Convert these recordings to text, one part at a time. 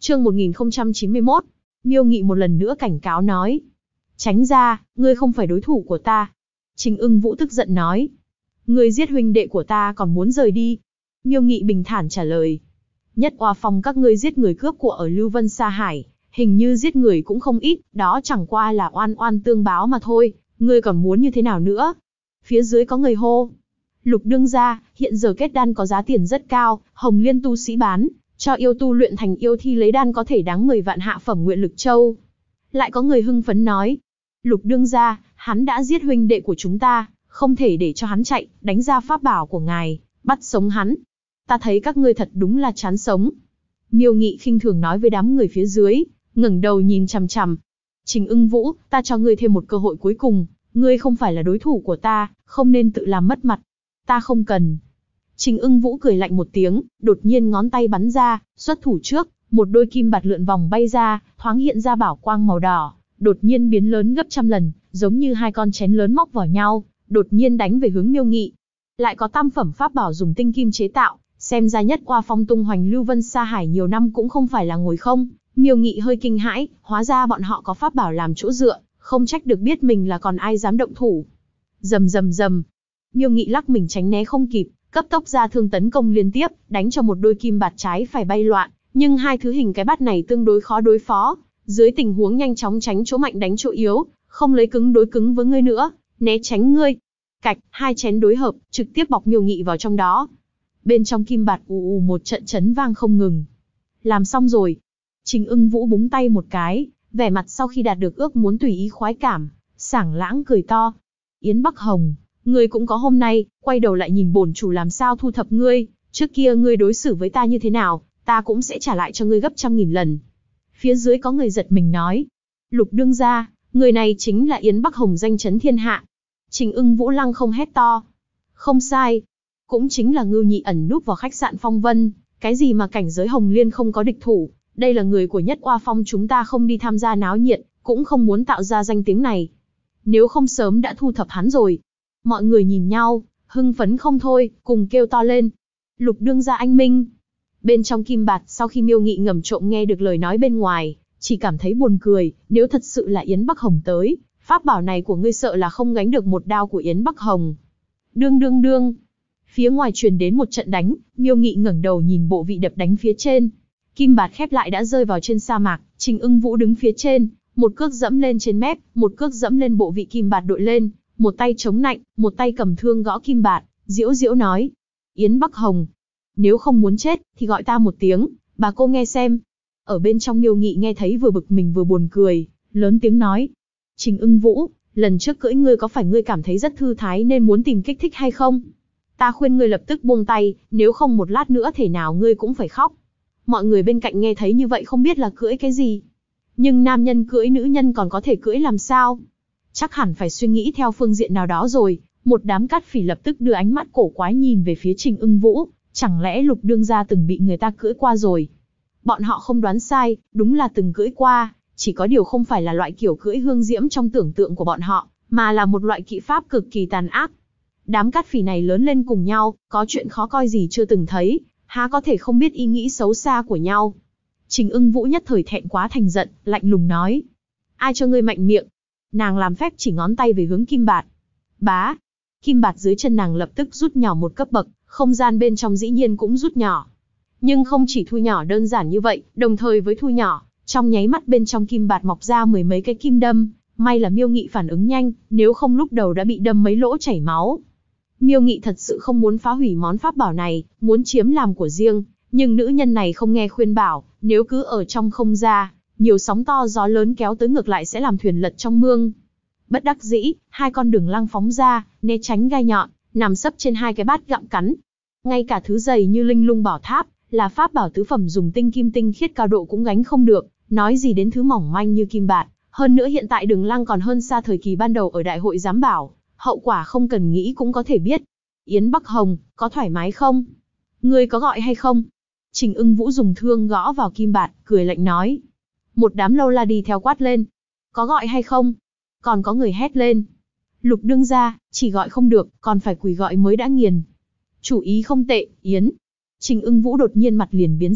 Chương 1091. Miêu Nghị một lần nữa cảnh cáo nói. Tránh ra, ngươi không phải đối thủ của ta. Trình Ưng Vũ tức giận nói. Ngươi giết huynh đệ của ta còn muốn rời đi. Miêu Nghị bình thản trả lời. Nhất Oa Phong các ngươi giết người cướp của ở Lưu Vân Sa Hải, hình như giết người cũng không ít, đó chẳng qua là oan oan tương báo mà thôi, ngươi còn muốn như thế nào nữa? Phía dưới có người hô. Lục đương gia, hiện giờ kết đan có giá tiền rất cao, Hồng Liên tu sĩ bán, cho yêu tu luyện thành yêu thi lấy đan có thể đáng 10 vạn hạ phẩm nguyện lực châu. Lại có người hưng phấn nói. Lục đương gia, hắn đã giết huynh đệ của chúng ta, không thể để cho hắn chạy, đánh ra pháp bảo của ngài, bắt sống hắn. Ta thấy các ngươi thật đúng là chán sống. Miêu Nghị khinh thường nói với đám người phía dưới, ngẩng đầu nhìn chằm chằm. Trình Ưng Vũ, ta cho ngươi thêm một cơ hội cuối cùng, ngươi không phải là đối thủ của ta, không nên tự làm mất mặt. Ta không cần. Trình Ưng Vũ cười lạnh một tiếng, đột nhiên ngón tay bắn ra, xuất thủ trước, một đôi kim bạt lượn vòng bay ra, thoáng hiện ra bảo quang màu đỏ, đột nhiên biến lớn gấp trăm lần, giống như hai con chén lớn móc vào nhau, đột nhiên đánh về hướng Miêu Nghị. Lại có tam phẩm pháp bảo dùng tinh kim chế tạo, xem ra Nhất Oa Phong tung hoành Lưu Vân Sa Hải nhiều năm cũng không phải là ngồi không. Miêu Nghị hơi kinh hãi, hóa ra bọn họ có pháp bảo làm chỗ dựa, không trách được biết mình là còn ai dám động thủ. Rầm rầm rầm. Miêu Nghị lắc mình tránh né không kịp, cấp tốc ra thương tấn công liên tiếp, đánh cho một đôi kim bạt trái phải bay loạn, nhưng hai thứ hình cái bát này tương đối khó đối phó, dưới tình huống nhanh chóng tránh chỗ mạnh đánh chỗ yếu, không lấy cứng đối cứng với ngươi nữa, né tránh ngươi. Cạch, hai chén đối hợp, trực tiếp bọc Miêu Nghị vào trong đó. Bên trong kim bạt ù ù một trận chấn vang không ngừng. Làm xong rồi. Trình Ưng Vũ búng tay một cái, vẻ mặt sau khi đạt được ước muốn tùy ý khoái cảm, sảng lãng cười to. Yến Bắc Hồng, ngươi cũng có hôm nay, quay đầu lại nhìn bổn chủ làm sao thu thập ngươi, trước kia ngươi đối xử với ta như thế nào, ta cũng sẽ trả lại cho ngươi gấp 100.000 lần. Phía dưới có người giật mình nói. Lục đương gia, người này chính là Yến Bắc Hồng danh chấn thiên hạ. Trình Ưng Vũ lăng không hét to. Không sai. Cũng chính là Ngưu Nhị ẩn núp vào khách sạn Phong Vân, cái gì mà cảnh giới Hồng Liên không có địch thủ, đây là người của Nhất Oa Phong chúng ta không đi tham gia náo nhiệt, cũng không muốn tạo ra danh tiếng này. Nếu không sớm đã thu thập hắn rồi. Mọi người nhìn nhau, hưng phấn không thôi, cùng kêu to lên. Lục đương gia anh minh. Bên trong kim bạt sau khi Miêu Nghị ngầm trộm nghe được lời nói bên ngoài, chỉ cảm thấy buồn cười, nếu thật sự là Yến Bắc Hồng tới, pháp bảo này của ngươi sợ là không gánh được một đao của Yến Bắc Hồng. Đương đương đương. Phía ngoài truyền đến một trận đánh, Miêu Nghị ngẩng đầu nhìn bộ vị đập đánh phía trên. Kim bạt khép lại đã rơi vào trên sa mạc, Trình Ưng Vũ đứng phía trên, một cước dẫm lên trên mép, một cước dẫm lên bộ vị kim bạt đội lên, một tay chống nạnh, một tay cầm thương gõ kim bạt, diễu diễu nói. Yến Bắc Hồng, nếu không muốn chết, thì gọi ta một tiếng, bà cô nghe xem. Ở bên trong Miêu Nghị nghe thấy vừa bực mình vừa buồn cười, lớn tiếng nói. Trình Ưng Vũ, lần trước cưỡi ngươi có phải ngươi cảm thấy rất thư thái nên muốn tìm kích thích hay không? Ta khuyên ngươi lập tức buông tay, nếu không một lát nữa thể nào ngươi cũng phải khóc. Mọi người bên cạnh nghe thấy như vậy không biết là cưỡi cái gì. Nhưng nam nhân cưỡi nữ nhân còn có thể cưỡi làm sao? Chắc hẳn phải suy nghĩ theo phương diện nào đó rồi. Một đám cát phỉ lập tức đưa ánh mắt cổ quái nhìn về phía Trình Ưng Vũ. Chẳng lẽ Lục đương gia từng bị người ta cưỡi qua rồi? Bọn họ không đoán sai, đúng là từng cưỡi qua. Chỉ có điều không phải là loại kiểu cưỡi hương diễm trong tưởng tượng của bọn họ, mà là một loại kỹ pháp cực kỳ tàn ác. Đám cát phỉ này lớn lên cùng nhau, có chuyện khó coi gì chưa từng thấy, há có thể không biết ý nghĩ xấu xa của nhau. Trình Ưng Vũ nhất thời thẹn quá thành giận, lạnh lùng nói. Ai cho ngươi mạnh miệng? Nàng làm phép chỉ ngón tay về hướng kim bạt. Bá! Kim bạt dưới chân nàng lập tức rút nhỏ một cấp bậc, không gian bên trong dĩ nhiên cũng rút nhỏ. Nhưng không chỉ thu nhỏ đơn giản như vậy, đồng thời với thu nhỏ, trong nháy mắt bên trong kim bạt mọc ra 10 mấy cái kim đâm. May là Miêu Nghị phản ứng nhanh, nếu không lúc đầu đã bị đâm mấy lỗ chảy máu. Miêu Nghị thật sự không muốn phá hủy món pháp bảo này, muốn chiếm làm của riêng, nhưng nữ nhân này không nghe khuyên bảo, nếu cứ ở trong không ra, nhiều sóng to gió lớn kéo tới ngược lại sẽ làm thuyền lật trong mương. Bất đắc dĩ, hai con đường lăng phóng ra, né tránh gai nhọn, nằm sấp trên hai cái bát gặm cắn. Ngay cả thứ dày như linh lung bảo tháp, là pháp bảo tứ phẩm dùng tinh kim tinh khiết cao độ cũng gánh không được, nói gì đến thứ mỏng manh như kim bạt. Hơn nữa hiện tại đường lăng còn hơn xa thời kỳ ban đầu ở đại hội giám bảo, hậu quả không cần nghĩ cũng có thể biết. Yến Bắc Hồng, có thoải mái không? Ngươi có gọi hay không? Trình Ưng Vũ dùng thương gõ vào kim bạt, cười lạnh nói. Một đám lâu la đi theo quát lên. Có gọi hay không? Còn có người hét lên. Lục đương gia, chỉ gọi không được, còn phải quỳ gọi mới đã nghiền. Chủ ý không tệ, Yến. Trình Ưng Vũ đột nhiên mặt liền biến sắc,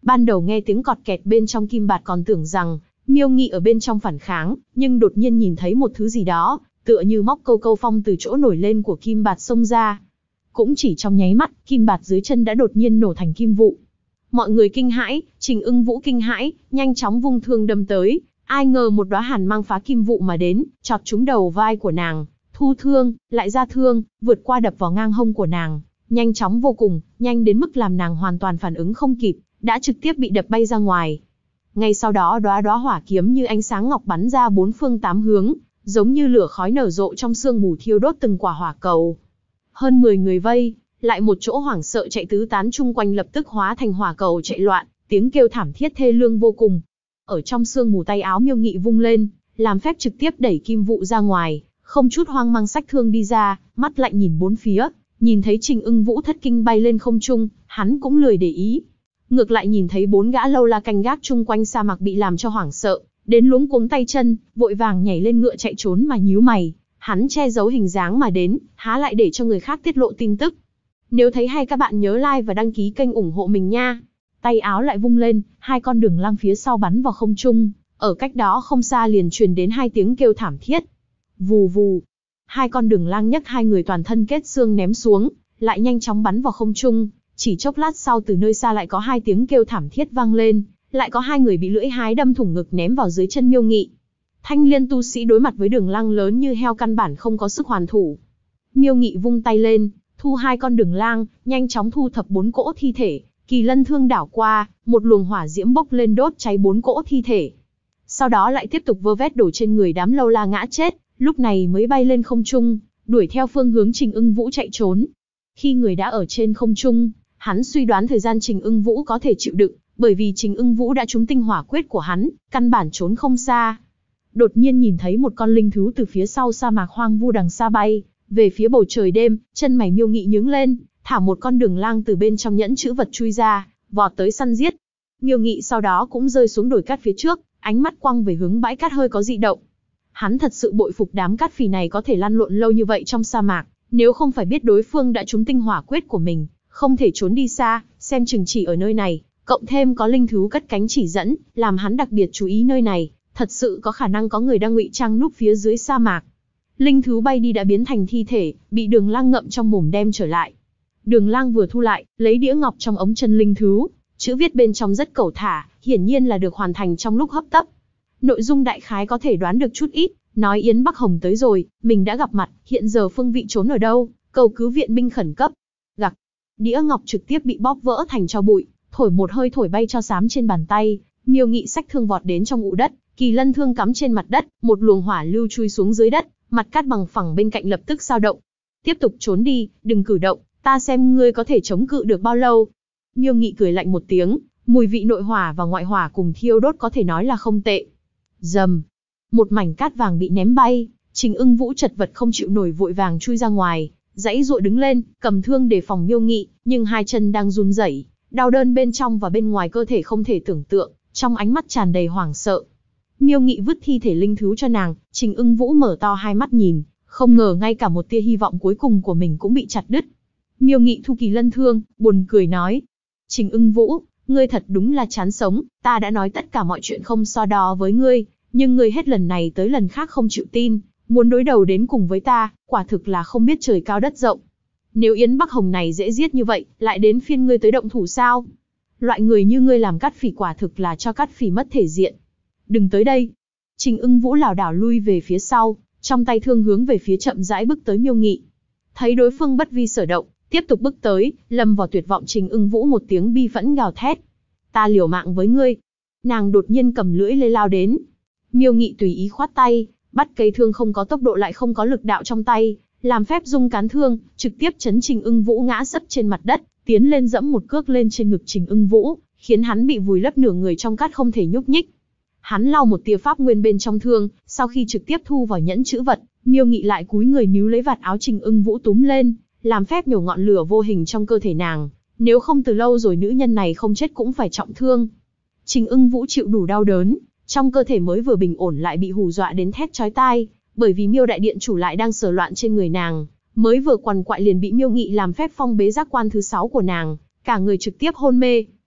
Ban đầu nghe tiếng cọt kẹt bên trong kim bạt còn tưởng rằng Miêu Nghị ở bên trong phản kháng, nhưng đột nhiên nhìn thấy một thứ gì đó, tựa như móc câu câu phong từ chỗ nổi lên của kim bạt xông ra. Cũng chỉ trong nháy mắt, kim bạt dưới chân đã đột nhiên nổ thành kim vụ. Mọi người kinh hãi, Trình Ưng Vũ kinh hãi, nhanh chóng vung thương đâm tới. Ai ngờ một đóa hàn mang phá kim vụ mà đến, chọt trúng đầu vai của nàng, thu thương, lại ra thương, vượt qua đập vào ngang hông của nàng, nhanh chóng vô cùng, nhanh đến mức làm nàng hoàn toàn phản ứng không kịp, đã trực tiếp bị đập bay ra ngoài. Ngay sau đó đóa đóa hỏa kiếm như ánh sáng ngọc bắn ra bốn phương tám hướng, giống như lửa khói nở rộ trong sương mù thiêu đốt từng quả hỏa cầu. Hơn 10 người vây, lại một chỗ hoảng sợ chạy tứ tán chung quanh lập tức hóa thành hỏa cầu chạy loạn, tiếng kêu thảm thiết thê lương vô cùng. Ở trong sương mù tay áo Miêu Nghị vung lên, làm phép trực tiếp đẩy kim vụ ra ngoài, không chút hoang mang xách thương đi ra, mắt lạnh nhìn bốn phía, nhìn thấy Trình Ưng Vũ thất kinh bay lên không trung, hắn cũng lười để ý. Ngược lại nhìn thấy 4 gã lâu la canh gác chung quanh sa mạc bị làm cho hoảng sợ, đến luống cuống tay chân, vội vàng nhảy lên ngựa chạy trốn mà nhíu mày, hắn che giấu hình dáng mà đến, há lại để cho người khác tiết lộ tin tức. Nếu thấy hay các bạn nhớ like và đăng ký kênh ủng hộ mình nha. Tay áo lại vung lên, 2 con đường lang phía sau bắn vào không trung, ở cách đó không xa liền truyền đến 2 tiếng kêu thảm thiết. Vù vù, 2 con đường lang nhấc 2 người toàn thân kết xương ném xuống, lại nhanh chóng bắn vào không trung. Chỉ chốc lát sau từ nơi xa lại có 2 tiếng kêu thảm thiết vang lên, lại có 2 người bị lưỡi hái đâm thủng ngực ném vào dưới chân Miêu Nghị. Thanh liên tu sĩ đối mặt với đường lang lớn như heo căn bản không có sức hoàn thủ. Miêu Nghị vung tay lên, thu 2 con đường lang, nhanh chóng thu thập 4 cỗ thi thể. Kỳ lân thương đảo qua, một luồng hỏa diễm bốc lên đốt cháy 4 cỗ thi thể. Sau đó lại tiếp tục vơ vét đổ trên người đám lâu la ngã chết, lúc này mới bay lên không trung, đuổi theo phương hướng Trình Ưng Vũ chạy trốn. Khi người đã ở trên không trung, hắn suy đoán thời gian Trình Ưng Vũ có thể chịu đựng, bởi vì Trình Ưng Vũ đã trúng tinh hỏa quyết của hắn, căn bản trốn không xa. Đột nhiên nhìn thấy một con linh thú từ phía sau sa mạc hoang vu đằng xa bay về phía bầu trời đêm, chân mày Miêu Nghị nhướng lên, thả một con đường lang từ bên trong nhẫn chữ vật chui ra, vọt tới săn giết. Miêu Nghị sau đó cũng rơi xuống đồi cát phía trước, ánh mắt quăng về hướng bãi cát hơi có dị động. Hắn thật sự bội phục đám cát phì này có thể lăn lộn lâu như vậy trong sa mạc, nếu không phải biết đối phương đã trúng tinh hỏa quyết của mình, không thể trốn đi xa, xem chừng chỉ ở nơi này, cộng thêm có linh thú cất cánh chỉ dẫn, làm hắn đặc biệt chú ý nơi này, thật sự có khả năng có người đang ngụy trang núp phía dưới sa mạc. Linh thú bay đi đã biến thành thi thể, bị đường lang ngậm trong mồm đem trở lại. Đường lang vừa thu lại, lấy đĩa ngọc trong ống chân linh thú, chữ viết bên trong rất cẩu thả, hiển nhiên là được hoàn thành trong lúc hấp tấp. Nội dung đại khái có thể đoán được chút ít, nói Yến Bắc Hồng tới rồi, mình đã gặp mặt, hiện giờ phương vị trốn ở đâu, cầu cứu viện binh khẩn cấp. Gặc, đĩa ngọc trực tiếp bị bóp vỡ thành tro bụi, thổi một hơi thổi bay tro xám trên bàn tay. Miêu Nghị xách thương vọt đến trong ụ đất, kỳ lân thương cắm trên mặt đất, một luồng hỏa lưu chui xuống dưới đất, mặt cát bằng phẳng bên cạnh lập tức dao động. Tiếp tục trốn đi, đừng cử động, ta xem ngươi có thể chống cự được bao lâu. Miêu Nghị cười lạnh một tiếng, mùi vị nội hỏa và ngoại hỏa cùng thiêu đốt có thể nói là không tệ. Rầm, một mảnh cát vàng bị ném bay, Trình Ưng Vũ chật vật không chịu nổi vội vàng chui ra ngoài, giãy giụa đứng lên, cầm thương để phòng Miêu Nghị, nhưng 2 chân đang run rẩy, đau đớn bên trong và bên ngoài cơ thể không thể tưởng tượng, trong ánh mắt tràn đầy hoảng sợ. Miêu Nghị vứt thi thể linh thú cho nàng, Trình Ưng Vũ mở to hai mắt nhìn, không ngờ ngay cả một tia hy vọng cuối cùng của mình cũng bị chặt đứt. Miêu Nghị thu kỳ lân thương, buồn cười nói: Trình Ưng Vũ, ngươi thật đúng là chán sống, ta đã nói tất cả mọi chuyện không so đo với ngươi, nhưng ngươi hết lần này tới lần khác không chịu tin, muốn đối đầu đến cùng với ta, quả thực là không biết trời cao đất rộng. Nếu Yến Bắc Hồng này dễ giết như vậy, lại đến phiên ngươi tới động thủ sao? Loại người như ngươi làm Cát Phỉ quả thực là cho Cát Phỉ mất thể diện. Đừng tới đây. Trình Ưng Vũ lảo đảo lui về phía sau, trong tay thương hướng về phía chậm rãi bước tới Miêu Nghị. Thấy đối phương bất vi sở động, tiếp tục bước tới, lâm vào tuyệt vọng Trình Ưng Vũ một tiếng bi phẫn gào thét: Ta liều mạng với ngươi. Nàng đột nhiên cầm lưỡi lê lao đến. Miêu Nghị tùy ý khoát tay, bắt cây thương không có tốc độ lại không có lực đạo trong tay, làm phép rung cán thương, trực tiếp chấn Trình Ưng Vũ ngã sấp trên mặt đất, tiến lên dẫm một cước lên trên ngực Trình Ưng Vũ, khiến hắn bị vùi lấp nửa người trong cát không thể nhúc nhích. Hắn lau một tia pháp nguyên bên trong thương, sau khi trực tiếp thu vào nhẫn chữ vật, Miêu Nghị lại cúi người níu lấy vạt áo Trình Ưng Vũ túm lên, làm phép nhổ ngọn lửa vô hình trong cơ thể nàng, nếu không từ lâu rồi nữ nhân này không chết cũng phải trọng thương. Trình Ưng Vũ chịu đủ đau đớn, trong cơ thể mới vừa bình ổn lại bị hù dọa đến thét chói tai, bởi vì Miêu đại điện chủ lại đang sờ loạn trên người nàng, mới vừa quằn quại liền bị Miêu Nghị làm phép phong bế giác quan thứ 6 của nàng, cả người trực tiếp hôn mê.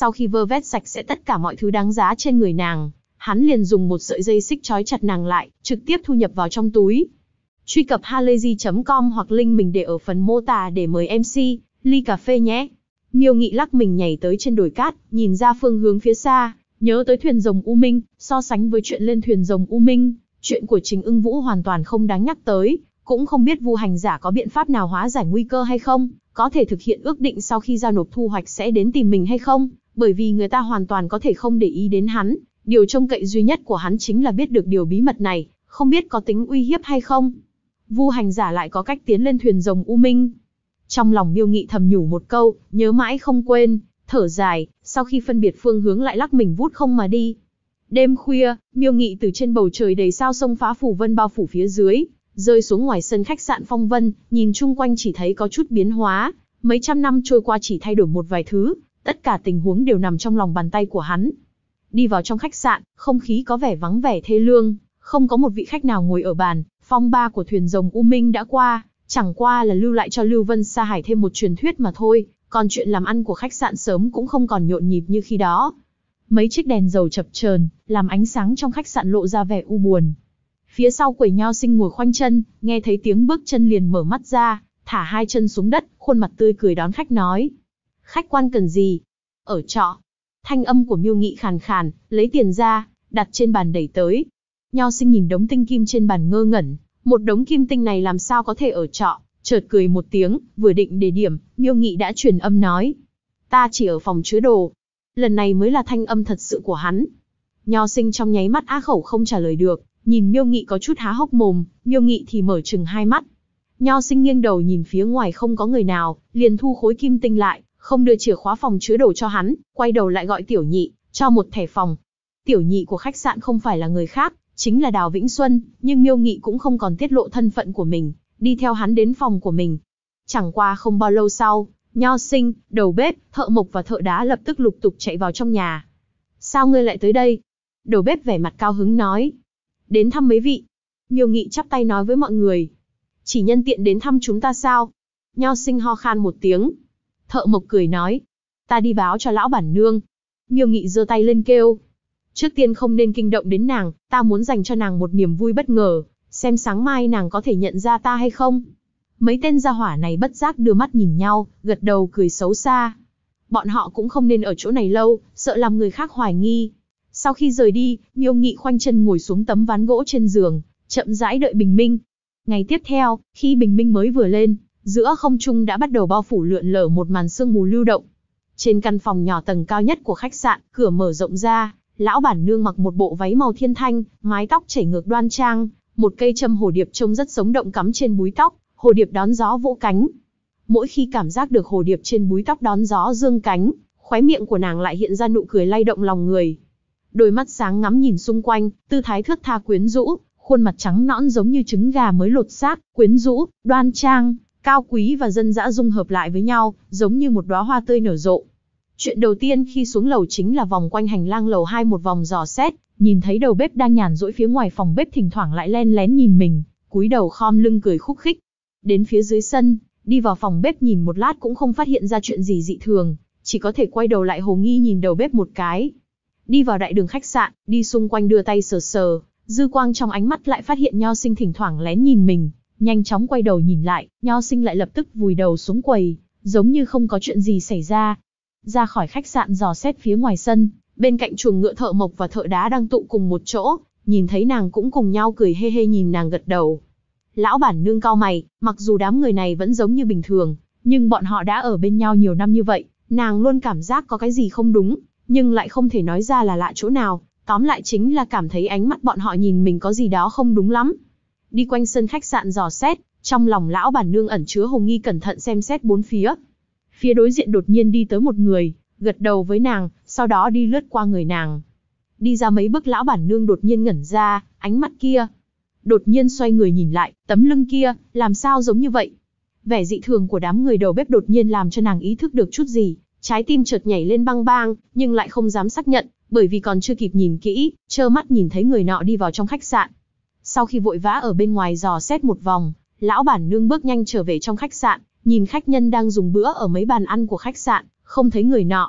Sau khi vơ vét sạch sẽ tất cả mọi thứ đáng giá trên người nàng, hắn liền dùng một sợi dây xích trói chặt nàng lại, trực tiếp thu nhập vào trong túi. Truy cập halayzi.com hoặc link mình để ở phần mô tả để mời MC, ly cà phê nhé. Miêu Nghị lắc mình nhảy tới trên đồi cát, nhìn ra phương hướng phía xa, nhớ tới thuyền rồng U Minh, so sánh với chuyện lên thuyền rồng U Minh, chuyện của Trình Ưng Vũ hoàn toàn không đáng nhắc tới, cũng không biết Vu hành giả có biện pháp nào hóa giải nguy cơ hay không, có thể thực hiện ước định sau khi giao nộp thu hoạch sẽ đến tìm mình hay không, bởi vì người ta hoàn toàn có thể không để ý đến hắn, điều trông cậy duy nhất của hắn chính là biết được điều bí mật này, không biết có tính uy hiếp hay không. Vu hành giả lại có cách tiến lên thuyền rồng U Minh. Trong lòng Miêu Nghị thầm nhủ một câu, nhớ mãi không quên, thở dài, sau khi phân biệt phương hướng lại lắc mình vút không mà đi. Đêm khuya, Miêu Nghị từ trên bầu trời đầy sao sông phá phủ vân bao phủ phía dưới, rơi xuống ngoài sân khách sạn Phong Vân, nhìn chung quanh chỉ thấy có chút biến hóa, mấy trăm năm trôi qua chỉ thay đổi một vài thứ, tất cả tình huống đều nằm trong lòng bàn tay của hắn. Đi vào trong khách sạn, không khí có vẻ vắng vẻ thê lương, không có một vị khách nào ngồi ở bàn, phong ba của thuyền rồng U Minh đã qua, chẳng qua là lưu lại cho Lưu Vân Sa Hải thêm một truyền thuyết mà thôi, còn chuyện làm ăn của khách sạn sớm cũng không còn nhộn nhịp như khi đó. Mấy chiếc đèn dầu chập chờn, làm ánh sáng trong khách sạn lộ ra vẻ u buồn. Phía sau quầy Nho Sinh ngồi khoanh chân, nghe thấy tiếng bước chân liền mở mắt ra, thả hai chân xuống đất, khuôn mặt tươi cười đón khách nói. Khách quan cần gì? Ở trọ. Thanh âm của Miêu Nghị khàn khàn, lấy tiền ra, đặt trên bàn đẩy tới. Nho Sinh nhìn đống tinh kim trên bàn ngơ ngẩn, một đống kim tinh này làm sao có thể ở trọ, chợt cười một tiếng, vừa định đề điểm, Miêu Nghị đã truyền âm nói. Ta chỉ ở phòng chứa đồ. Lần này mới là thanh âm thật sự của hắn. Nho Sinh trong nháy mắt á khẩu không trả lời được, nhìn Miêu Nghị có chút há hốc mồm, Miêu Nghị thì mở trừng hai mắt. Nho Sinh nghiêng đầu nhìn phía ngoài không có người nào, liền thu khối kim tinh lại, không đưa chìa khóa phòng chứa đồ cho hắn, quay đầu lại gọi Tiểu Nhị, cho một thẻ phòng. Tiểu Nhị của khách sạn không phải là người khác, chính là Đào Vĩnh Xuân, nhưng Miêu Nghị cũng không còn tiết lộ thân phận của mình, đi theo hắn đến phòng của mình. Chẳng qua không bao lâu sau, Nho Sinh, đầu bếp, thợ mộc và thợ đá lập tức lục tục chạy vào trong nhà. Sao ngươi lại tới đây? Đầu bếp vẻ mặt cao hứng nói. Đến thăm mấy vị. Miêu Nghị chắp tay nói với mọi người. Chỉ nhân tiện đến thăm chúng ta sao? Nho Sinh ho khan một tiếng. Thợ mộc cười nói. Ta đi báo cho lão bản nương. Miêu Nghị giơ tay lên kêu. Trước tiên không nên kinh động đến nàng, ta muốn dành cho nàng một niềm vui bất ngờ, xem sáng mai nàng có thể nhận ra ta hay không. Mấy tên gia hỏa này bất giác đưa mắt nhìn nhau, gật đầu cười xấu xa. Bọn họ cũng không nên ở chỗ này lâu, sợ làm người khác hoài nghi. Sau khi rời đi, Miêu Nghị khoanh chân ngồi xuống tấm ván gỗ trên giường, chậm rãi đợi bình minh. Ngày tiếp theo, khi bình minh mới vừa lên, giữa không trung đã bắt đầu bao phủ lượn lờ một màn sương mù lưu động. Trên căn phòng nhỏ tầng cao nhất của khách sạn, cửa mở rộng ra, lão bản nương mặc một bộ váy màu thiên thanh, mái tóc chảy ngược đoan trang, một cây châm hồ điệp trông rất sống động cắm trên búi tóc, hồ điệp đón gió vỗ cánh. Mỗi khi cảm giác được hồ điệp trên búi tóc đón gió dương cánh, khóe miệng của nàng lại hiện ra nụ cười lay động lòng người. Đôi mắt sáng ngắm nhìn xung quanh, tư thái thướt tha quyến rũ, khuôn mặt trắng nõn giống như trứng gà mới lột xác, quyến rũ, đoan trang, cao quý và dân dã dung hợp lại với nhau, giống như một đóa hoa tươi nở rộ. Chuyện đầu tiên khi xuống lầu chính là vòng quanh hành lang lầu 2 một vòng dò xét, nhìn thấy đầu bếp đang nhàn rỗi phía ngoài phòng bếp thỉnh thoảng lại len lén nhìn mình, cúi đầu khom lưng cười khúc khích. Đến phía dưới sân, đi vào phòng bếp nhìn một lát cũng không phát hiện ra chuyện gì dị thường, chỉ có thể quay đầu lại hồ nghi nhìn đầu bếp một cái. Đi vào đại đường khách sạn, đi xung quanh đưa tay sờ sờ, dư quang trong ánh mắt lại phát hiện Nho Sinh thỉnh thoảng lén nhìn mình, nhanh chóng quay đầu nhìn lại, Nho Sinh lại lập tức vùi đầu xuống quầy, giống như không có chuyện gì xảy ra. Ra khỏi khách sạn dò xét phía ngoài sân, bên cạnh chuồng ngựa thợ mộc và thợ đá đang tụ cùng một chỗ, nhìn thấy nàng cũng cùng nhau cười hê hê nhìn nàng gật đầu. Lão bản nương cau mày, mặc dù đám người này vẫn giống như bình thường, nhưng bọn họ đã ở bên nhau nhiều năm như vậy, nàng luôn cảm giác có cái gì không đúng, nhưng lại không thể nói ra là lạ chỗ nào, tóm lại chính là cảm thấy ánh mắt bọn họ nhìn mình có gì đó không đúng lắm. Đi quanh sân khách sạn dò xét, trong lòng lão bản nương ẩn chứa hồ nghi cẩn thận xem xét bốn phía. Phía đối diện đột nhiên đi tới một người, gật đầu với nàng, sau đó đi lướt qua người nàng. Đi ra mấy bước lão bản nương đột nhiên ngẩn ra, ánh mắt kia. Đột nhiên xoay người nhìn lại, tấm lưng kia, làm sao giống như vậy? Vẻ dị thường của đám người đầu bếp đột nhiên làm cho nàng ý thức được chút gì, trái tim chợt nhảy lên bang bang, nhưng lại không dám xác nhận, bởi vì còn chưa kịp nhìn kỹ, trơ mắt nhìn thấy người nọ đi vào trong khách sạn. Sau khi vội vã ở bên ngoài dò xét một vòng, lão bản nương bước nhanh trở về trong khách sạn, nhìn khách nhân đang dùng bữa ở mấy bàn ăn của khách sạn, không thấy người nọ.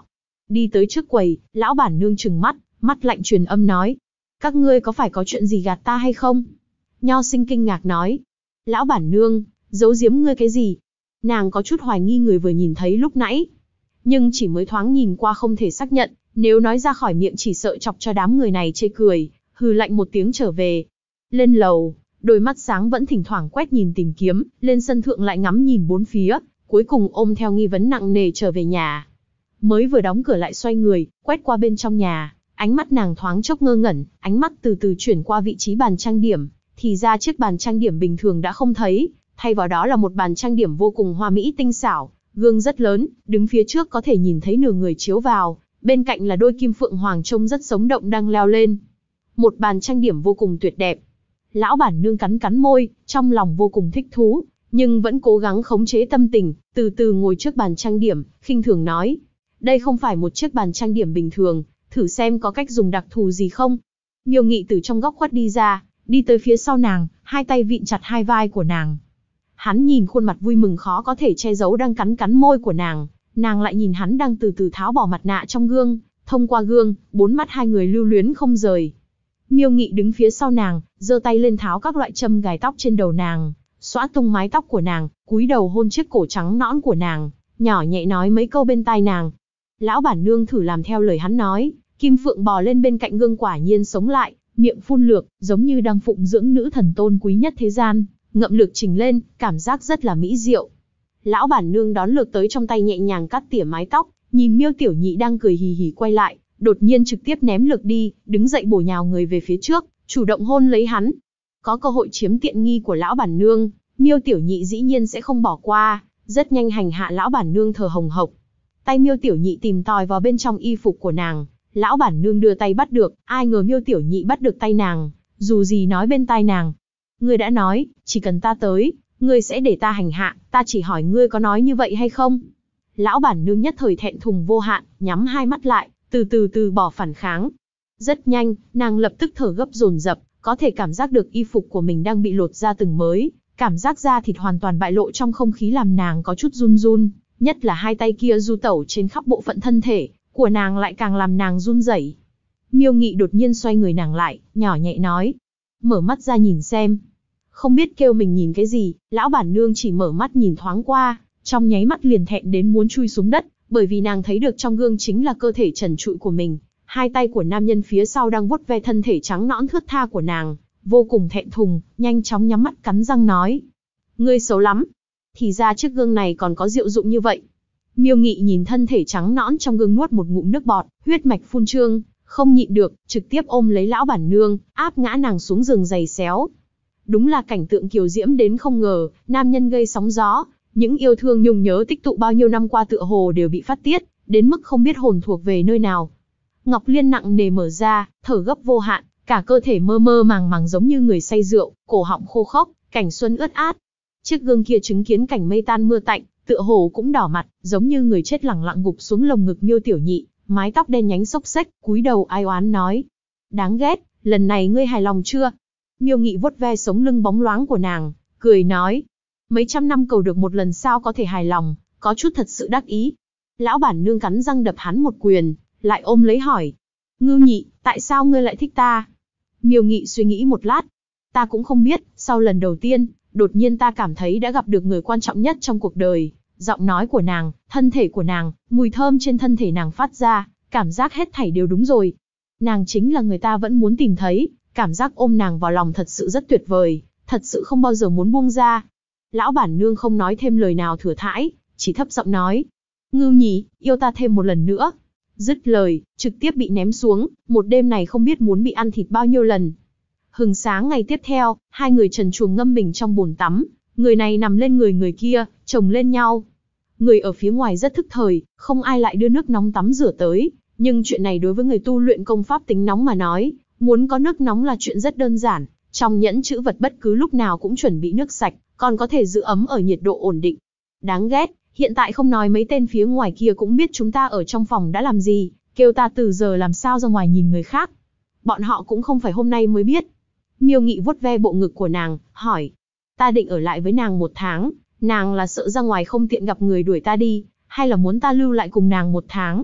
Đi tới trước quầy, lão bản nương trừng mắt, mắt lạnh truyền âm nói. Các ngươi có phải có chuyện gì gạt ta hay không? Nho sinh kinh ngạc nói. Lão bản nương, giấu giếm ngươi cái gì? Nàng có chút hoài nghi người vừa nhìn thấy lúc nãy. Nhưng chỉ mới thoáng nhìn qua không thể xác nhận, nếu nói ra khỏi miệng chỉ sợ chọc cho đám người này chê cười, hừ lạnh một tiếng trở về. Lên lầu, đôi mắt sáng vẫn thỉnh thoảng quét nhìn tìm kiếm, lên sân thượng lại ngắm nhìn bốn phía, cuối cùng ôm theo nghi vấn nặng nề trở về nhà. Mới vừa đóng cửa lại xoay người, quét qua bên trong nhà, ánh mắt nàng thoáng chốc ngơ ngẩn, ánh mắt từ từ chuyển qua vị trí bàn trang điểm, thì ra chiếc bàn trang điểm bình thường đã không thấy, thay vào đó là một bàn trang điểm vô cùng hoa mỹ tinh xảo, gương rất lớn, đứng phía trước có thể nhìn thấy nửa người chiếu vào, bên cạnh là đôi kim phượng hoàng trông rất sống động đang leo lên. Một bàn trang điểm vô cùng tuyệt đẹp. Lão bản nương cắn cắn môi, trong lòng vô cùng thích thú, nhưng vẫn cố gắng khống chế tâm tình, từ từ ngồi trước bàn trang điểm, khinh thường nói. Đây không phải một chiếc bàn trang điểm bình thường, thử xem có cách dùng đặc thù gì không. Miêu Nghị từ trong góc khuất đi ra, đi tới phía sau nàng, hai tay vịn chặt hai vai của nàng. Hắn nhìn khuôn mặt vui mừng khó có thể che giấu đang cắn cắn môi của nàng lại nhìn hắn đang từ từ tháo bỏ mặt nạ trong gương, thông qua gương, bốn mắt hai người lưu luyến không rời. Miêu Nghị đứng phía sau nàng, giơ tay lên tháo các loại châm gài tóc trên đầu nàng, xõa tung mái tóc của nàng, cúi đầu hôn chiếc cổ trắng nõn của nàng, nhỏ nhẹ nói mấy câu bên tai nàng. Lão bản nương thử làm theo lời hắn nói, kim phượng bò lên bên cạnh gương quả nhiên sống lại, miệng phun lược, giống như đang phụng dưỡng nữ thần tôn quý nhất thế gian, ngậm lược trình lên, cảm giác rất là mỹ diệu. Lão bản nương đón lược tới trong tay nhẹ nhàng cắt tỉa mái tóc, nhìn Miêu Tiểu Nhị đang cười hì hì quay lại, đột nhiên trực tiếp ném lược đi, đứng dậy bổ nhào người về phía trước, chủ động hôn lấy hắn. Có cơ hội chiếm tiện nghi của lão bản nương, Miêu Tiểu Nhị dĩ nhiên sẽ không bỏ qua, rất nhanh hành hạ lão bản nương thở hồng hộc. Tay Miêu Tiểu Nhị tìm tòi vào bên trong y phục của nàng, lão bản nương đưa tay bắt được, ai ngờ Miêu Tiểu Nhị bắt được tay nàng, dù gì nói bên tai nàng. Ngươi đã nói, chỉ cần ta tới, ngươi sẽ để ta hành hạ, ta chỉ hỏi ngươi có nói như vậy hay không? Lão bản nương nhất thời thẹn thùng vô hạn, nhắm hai mắt lại, từ bỏ phản kháng. Rất nhanh, nàng lập tức thở gấp dồn dập, có thể cảm giác được y phục của mình đang bị lột ra từng mới, cảm giác da thịt hoàn toàn bại lộ trong không khí làm nàng có chút run run, nhất là hai tay kia du tẩu trên khắp bộ phận thân thể của nàng lại càng làm nàng run rẩy. Miêu Nghị đột nhiên xoay người nàng lại, nhỏ nhẹ nói: "Mở mắt ra nhìn xem." Không biết kêu mình nhìn cái gì, lão bản nương chỉ mở mắt nhìn thoáng qua, trong nháy mắt liền thẹn đến muốn chui xuống đất, bởi vì nàng thấy được trong gương chính là cơ thể trần trụi của mình, hai tay của nam nhân phía sau đang vuốt ve thân thể trắng nõn thướt tha của nàng, vô cùng thẹn thùng, nhanh chóng nhắm mắt cắn răng nói: "Ngươi xấu lắm." Thì ra chiếc gương này còn có diệu dụng như vậy. Miêu Nghị nhìn thân thể trắng nõn trong gương nuốt một ngụm nước bọt, huyết mạch phun trương, không nhịn được, trực tiếp ôm lấy lão bản nương, áp ngã nàng xuống giường giày xéo. Đúng là cảnh tượng kiều diễm đến không ngờ, nam nhân gây sóng gió, những yêu thương nhung nhớ tích tụ bao nhiêu năm qua tựa hồ đều bị phát tiết, đến mức không biết hồn thuộc về nơi nào. Ngọc Liên nặng nề mở ra, thở gấp vô hạn, cả cơ thể mơ mơ màng màng giống như người say rượu, cổ họng khô khốc, cảnh xuân ướt át. Chiếc gương kia chứng kiến cảnh mây tan mưa tạnh, tựa hồ cũng đỏ mặt, giống như người chết lẳng lặng gục xuống lồng ngực Miêu Tiểu Nhị, mái tóc đen nhánh xốc xếch, cúi đầu ai oán nói: "Đáng ghét, lần này ngươi hài lòng chưa?" Miêu Nghị vuốt ve sống lưng bóng loáng của nàng, cười nói: "Mấy trăm năm cầu được một lần sao có thể hài lòng, có chút thật sự đắc ý." Lão bản nương cắn răng đập hắn một quyền, lại ôm lấy hỏi: "Ngưu Nhị, tại sao ngươi lại thích ta?" Miêu Nghị suy nghĩ một lát: "Ta cũng không biết, sau lần đầu tiên, đột nhiên ta cảm thấy đã gặp được người quan trọng nhất trong cuộc đời." Giọng nói của nàng, thân thể của nàng, mùi thơm trên thân thể nàng phát ra, cảm giác hết thảy đều đúng rồi. Nàng chính là người ta vẫn muốn tìm thấy, cảm giác ôm nàng vào lòng thật sự rất tuyệt vời, thật sự không bao giờ muốn buông ra. Lão bản nương không nói thêm lời nào thừa thãi, chỉ thấp giọng nói: "Ngưu Nhị, yêu ta thêm một lần nữa." Dứt lời, trực tiếp bị ném xuống, một đêm này không biết muốn bị ăn thịt bao nhiêu lần. Hừng sáng ngày tiếp theo, hai người trần truồng ngâm mình trong bồn tắm, người này nằm lên người kia, chồng lên nhau. Người ở phía ngoài rất thức thời, không ai lại đưa nước nóng tắm rửa tới, nhưng chuyện này đối với người tu luyện công pháp tính nóng mà nói, muốn có nước nóng là chuyện rất đơn giản, trong nhẫn trữ vật bất cứ lúc nào cũng chuẩn bị nước sạch, còn có thể giữ ấm ở nhiệt độ ổn định. Đáng ghét, hiện tại không nói mấy tên phía ngoài kia cũng biết chúng ta ở trong phòng đã làm gì, kêu ta từ giờ làm sao ra ngoài nhìn người khác. Bọn họ cũng không phải hôm nay mới biết. Miêu Nghị vuốt ve bộ ngực của nàng, hỏi: "Ta định ở lại với nàng 1 tháng, nàng là sợ ra ngoài không tiện gặp người đuổi ta đi, hay là muốn ta lưu lại cùng nàng 1 tháng?"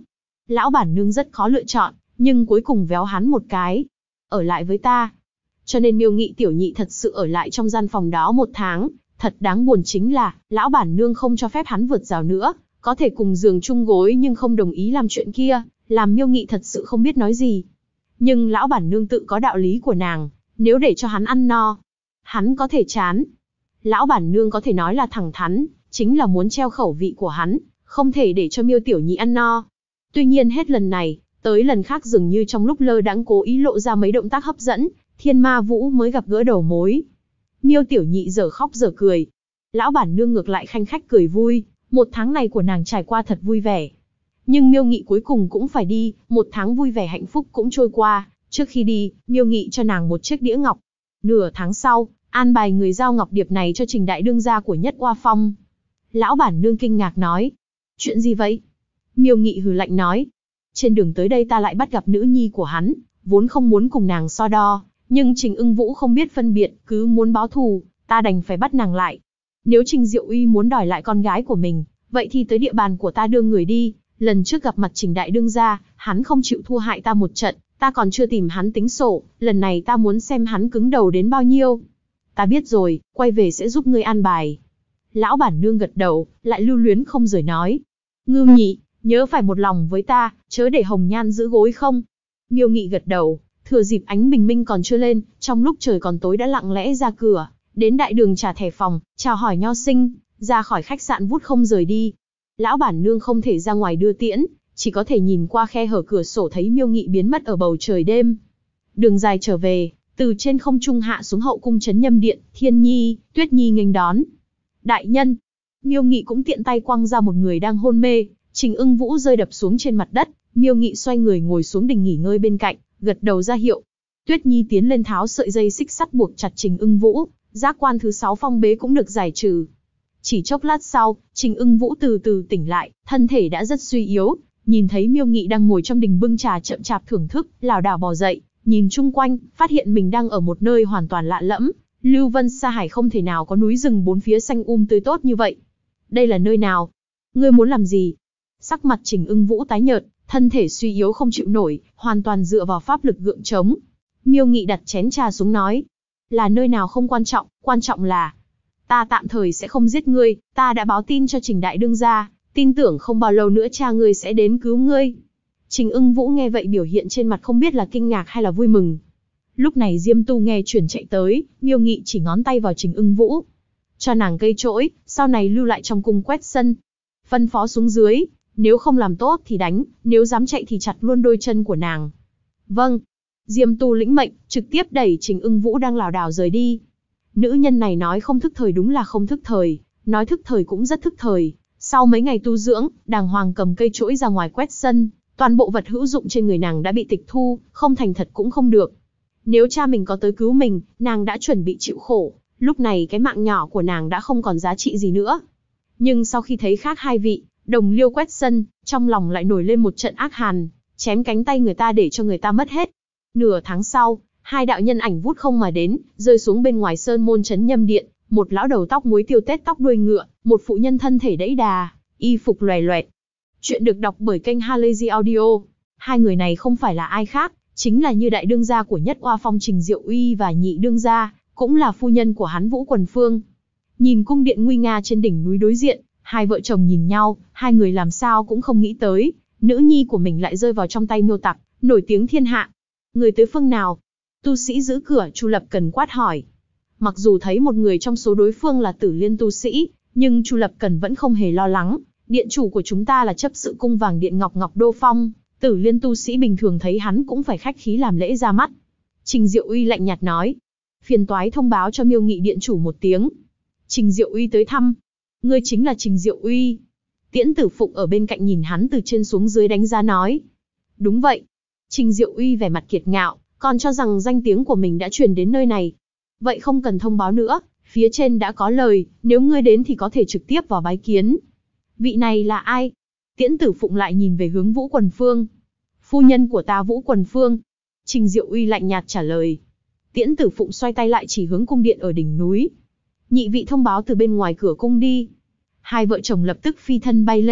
Lão bản nương rất khó lựa chọn, nhưng cuối cùng véo hắn một cái. Ở lại với ta. Cho nên Miêu Nghị tiểu nhị thật sự ở lại trong gian phòng đó 1 tháng. Thật đáng buồn chính là, lão bản nương không cho phép hắn vượt rào nữa, có thể cùng giường chung gối nhưng không đồng ý làm chuyện kia, làm Miêu Nghị thật sự không biết nói gì. Nhưng lão bản nương tự có đạo lý của nàng, nếu để cho hắn ăn no, hắn có thể chán. Lão bản nương có thể nói là thẳng thắn, chính là muốn treo khẩu vị của hắn, không thể để cho Miêu tiểu nhị ăn no. Tuy nhiên hết lần này, tới lần khác dường như trong lúc lơ đãng cố ý lộ ra mấy động tác hấp dẫn, Thiên Ma Vũ mới gặp gỡ đầu mối. Miêu tiểu nhị dở khóc dở cười. Lão bản nương ngược lại khanh khách cười vui, 1 tháng này của nàng trải qua thật vui vẻ. Nhưng Miêu Nghị cuối cùng cũng phải đi, 1 tháng vui vẻ hạnh phúc cũng trôi qua. Trước khi đi, Miêu Nghị cho nàng một chiếc đĩa ngọc. Nửa tháng sau, an bài người giao ngọc điệp này cho Trình đại đương gia của Nhất Oa Phong. Lão bản nương kinh ngạc nói. Chuyện gì vậy? Miêu Nghị hừ lạnh nói. Trên đường tới đây ta lại bắt gặp nữ nhi của hắn, vốn không muốn cùng nàng so đo. Nhưng Trình Ưng Vũ không biết phân biệt, cứ muốn báo thù, ta đành phải bắt nàng lại. Nếu Trình Diệu Uy muốn đòi lại con gái của mình, vậy thì tới địa bàn của ta đưa người đi. Lần trước gặp mặt Trình đại đương gia, hắn không chịu thua hại ta một trận, ta còn chưa tìm hắn tính sổ, lần này ta muốn xem hắn cứng đầu đến bao nhiêu. Ta biết rồi, quay về sẽ giúp ngươi an bài. Lão bản nương gật đầu, lại lưu luyến không rời nói. Ngưu Nhị, nhớ phải một lòng với ta, chớ để Hồng Nhan giữ gối không. Miêu Nghị gật đầu. Thừa dịp ánh bình minh còn chưa lên, trong lúc trời còn tối đã lặng lẽ ra cửa, đến đại đường trả thẻ phòng, chào hỏi Nho Sinh, ra khỏi khách sạn vút không rời đi. Lão bản nương không thể ra ngoài đưa tiễn, chỉ có thể nhìn qua khe hở cửa sổ thấy Miêu Nghị biến mất ở bầu trời đêm. Đường dài trở về, từ trên không trung hạ xuống hậu cung trấn Nhâm Điện, Thiên Nhi, Tuyết Nhi nghênh đón. Đại nhân, Miêu Nghị cũng tiện tay quăng ra một người đang hôn mê, Trình Ưng Vũ rơi đập xuống trên mặt đất, Miêu Nghị xoay người ngồi xuống đình nghỉ ngơi bên cạnh, gật đầu ra hiệu. Tuyết Nhi tiến lên tháo sợi dây xích sắt buộc chặt Trình Ưng Vũ, giác quan thứ 6 phong bế cũng được giải trừ. Chỉ chốc lát sau, Trình Ưng Vũ từ từ tỉnh lại, thân thể đã rất suy yếu, nhìn thấy Miêu Nghị đang ngồi trong đình bưng trà chậm chạp thưởng thức, lảo đảo bò dậy, nhìn chung quanh, phát hiện mình đang ở một nơi hoàn toàn lạ lẫm. Lưu Vân Sa Hải không thể nào có núi rừng bốn phía xanh tươi tốt như vậy. Đây là nơi nào? Ngươi muốn làm gì? Sắc mặt Trình Ưng Vũ tái nhợt, thân thể suy yếu không chịu nổi, hoàn toàn dựa vào pháp lực gượng chống. Miêu Nghị đặt chén trà xuống nói, là nơi nào không quan trọng là, ta tạm thời sẽ không giết ngươi, ta đã báo tin cho Trình đại đương gia, tin tưởng không bao lâu nữa cha ngươi sẽ đến cứu ngươi. Trình Ưng Vũ nghe vậy biểu hiện trên mặt không biết là kinh ngạc hay là vui mừng. Lúc này Diêm Tu nghe chuyển chạy tới, Miêu Nghị chỉ ngón tay vào Trình Ưng Vũ, cho nàng cây chổi, sau này lưu lại trong cung quét sân, phân phó xuống dưới. Nếu không làm tốt thì đánh, nếu dám chạy thì chặt luôn đôi chân của nàng. Vâng. Diêm Tu lĩnh mệnh, trực tiếp đẩy Trình Ưng Vũ đang lảo đảo rời đi. Nữ nhân này nói không thức thời đúng là không thức thời, nói thức thời cũng rất thức thời. Sau mấy ngày tu dưỡng, đàng hoàng cầm cây chổi ra ngoài quét sân, toàn bộ vật hữu dụng trên người nàng đã bị tịch thu, không thành thật cũng không được. Nếu cha mình có tới cứu mình, nàng đã chuẩn bị chịu khổ, lúc này cái mạng nhỏ của nàng đã không còn giá trị gì nữa. Nhưng sau khi thấy khác hai vị đồng liêu quét sân, trong lòng lại nổi lên một trận ác hàn, chém cánh tay người ta để cho người ta mất hết. Nửa tháng sau, 2 đạo nhân ảnh vút không mà đến, rơi xuống bên ngoài sơn môn trấn Nhâm Điện, một lão đầu tóc muối tiêu tết tóc đuôi ngựa, một phụ nhân thân thể đẫy đà, y phục loè loẹt. Chuyện được đọc bởi kênh Halazy Audio. 2 người này không phải là ai khác, chính là Như đại đương gia của Nhất Oa Phong Trình Diệu Uy và Nhị đương gia, cũng là phu nhân của hắn Vũ Quần Phương. Nhìn cung điện nguy nga trên đỉnh núi đối diện, 2 vợ chồng nhìn nhau, 2 người làm sao cũng không nghĩ tới, nữ nhi của mình lại rơi vào trong tay Miêu tặc, nổi tiếng thiên hạ. Người tới phương nào? Tu sĩ giữ cửa Chu Lập Cần quát hỏi. Mặc dù thấy một người trong số đối phương là Tử Liên tu sĩ, nhưng Chu Lập Cần vẫn không hề lo lắng. Điện chủ của chúng ta là chấp sự cung vàng điện Ngọc Ngọc Đô Phong, Tử Liên tu sĩ bình thường thấy hắn cũng phải khách khí làm lễ ra mắt. Trình Diệu Uy lạnh nhạt nói, phiền toái thông báo cho Miêu Nghị điện chủ một tiếng. Trình Diệu Uy tới thăm. Ngươi chính là Trình Diệu Uy. Tiễn Tử Phụng ở bên cạnh nhìn hắn từ trên xuống dưới đánh giá nói. Đúng vậy. Trình Diệu Uy vẻ mặt kiệt ngạo, còn cho rằng danh tiếng của mình đã truyền đến nơi này. Vậy không cần thông báo nữa, phía trên đã có lời, nếu ngươi đến thì có thể trực tiếp vào bái kiến. Vị này là ai? Tiễn Tử Phụng lại nhìn về hướng Vũ Quần Phương. Phu nhân của ta Vũ Quần Phương. Trình Diệu Uy lạnh nhạt trả lời. Tiễn Tử Phụng xoay tay lại chỉ hướng cung điện ở đỉnh núi. Nhị vị thông báo từ bên ngoài cửa cung đi. 2 vợ chồng lập tức phi thân bay lên,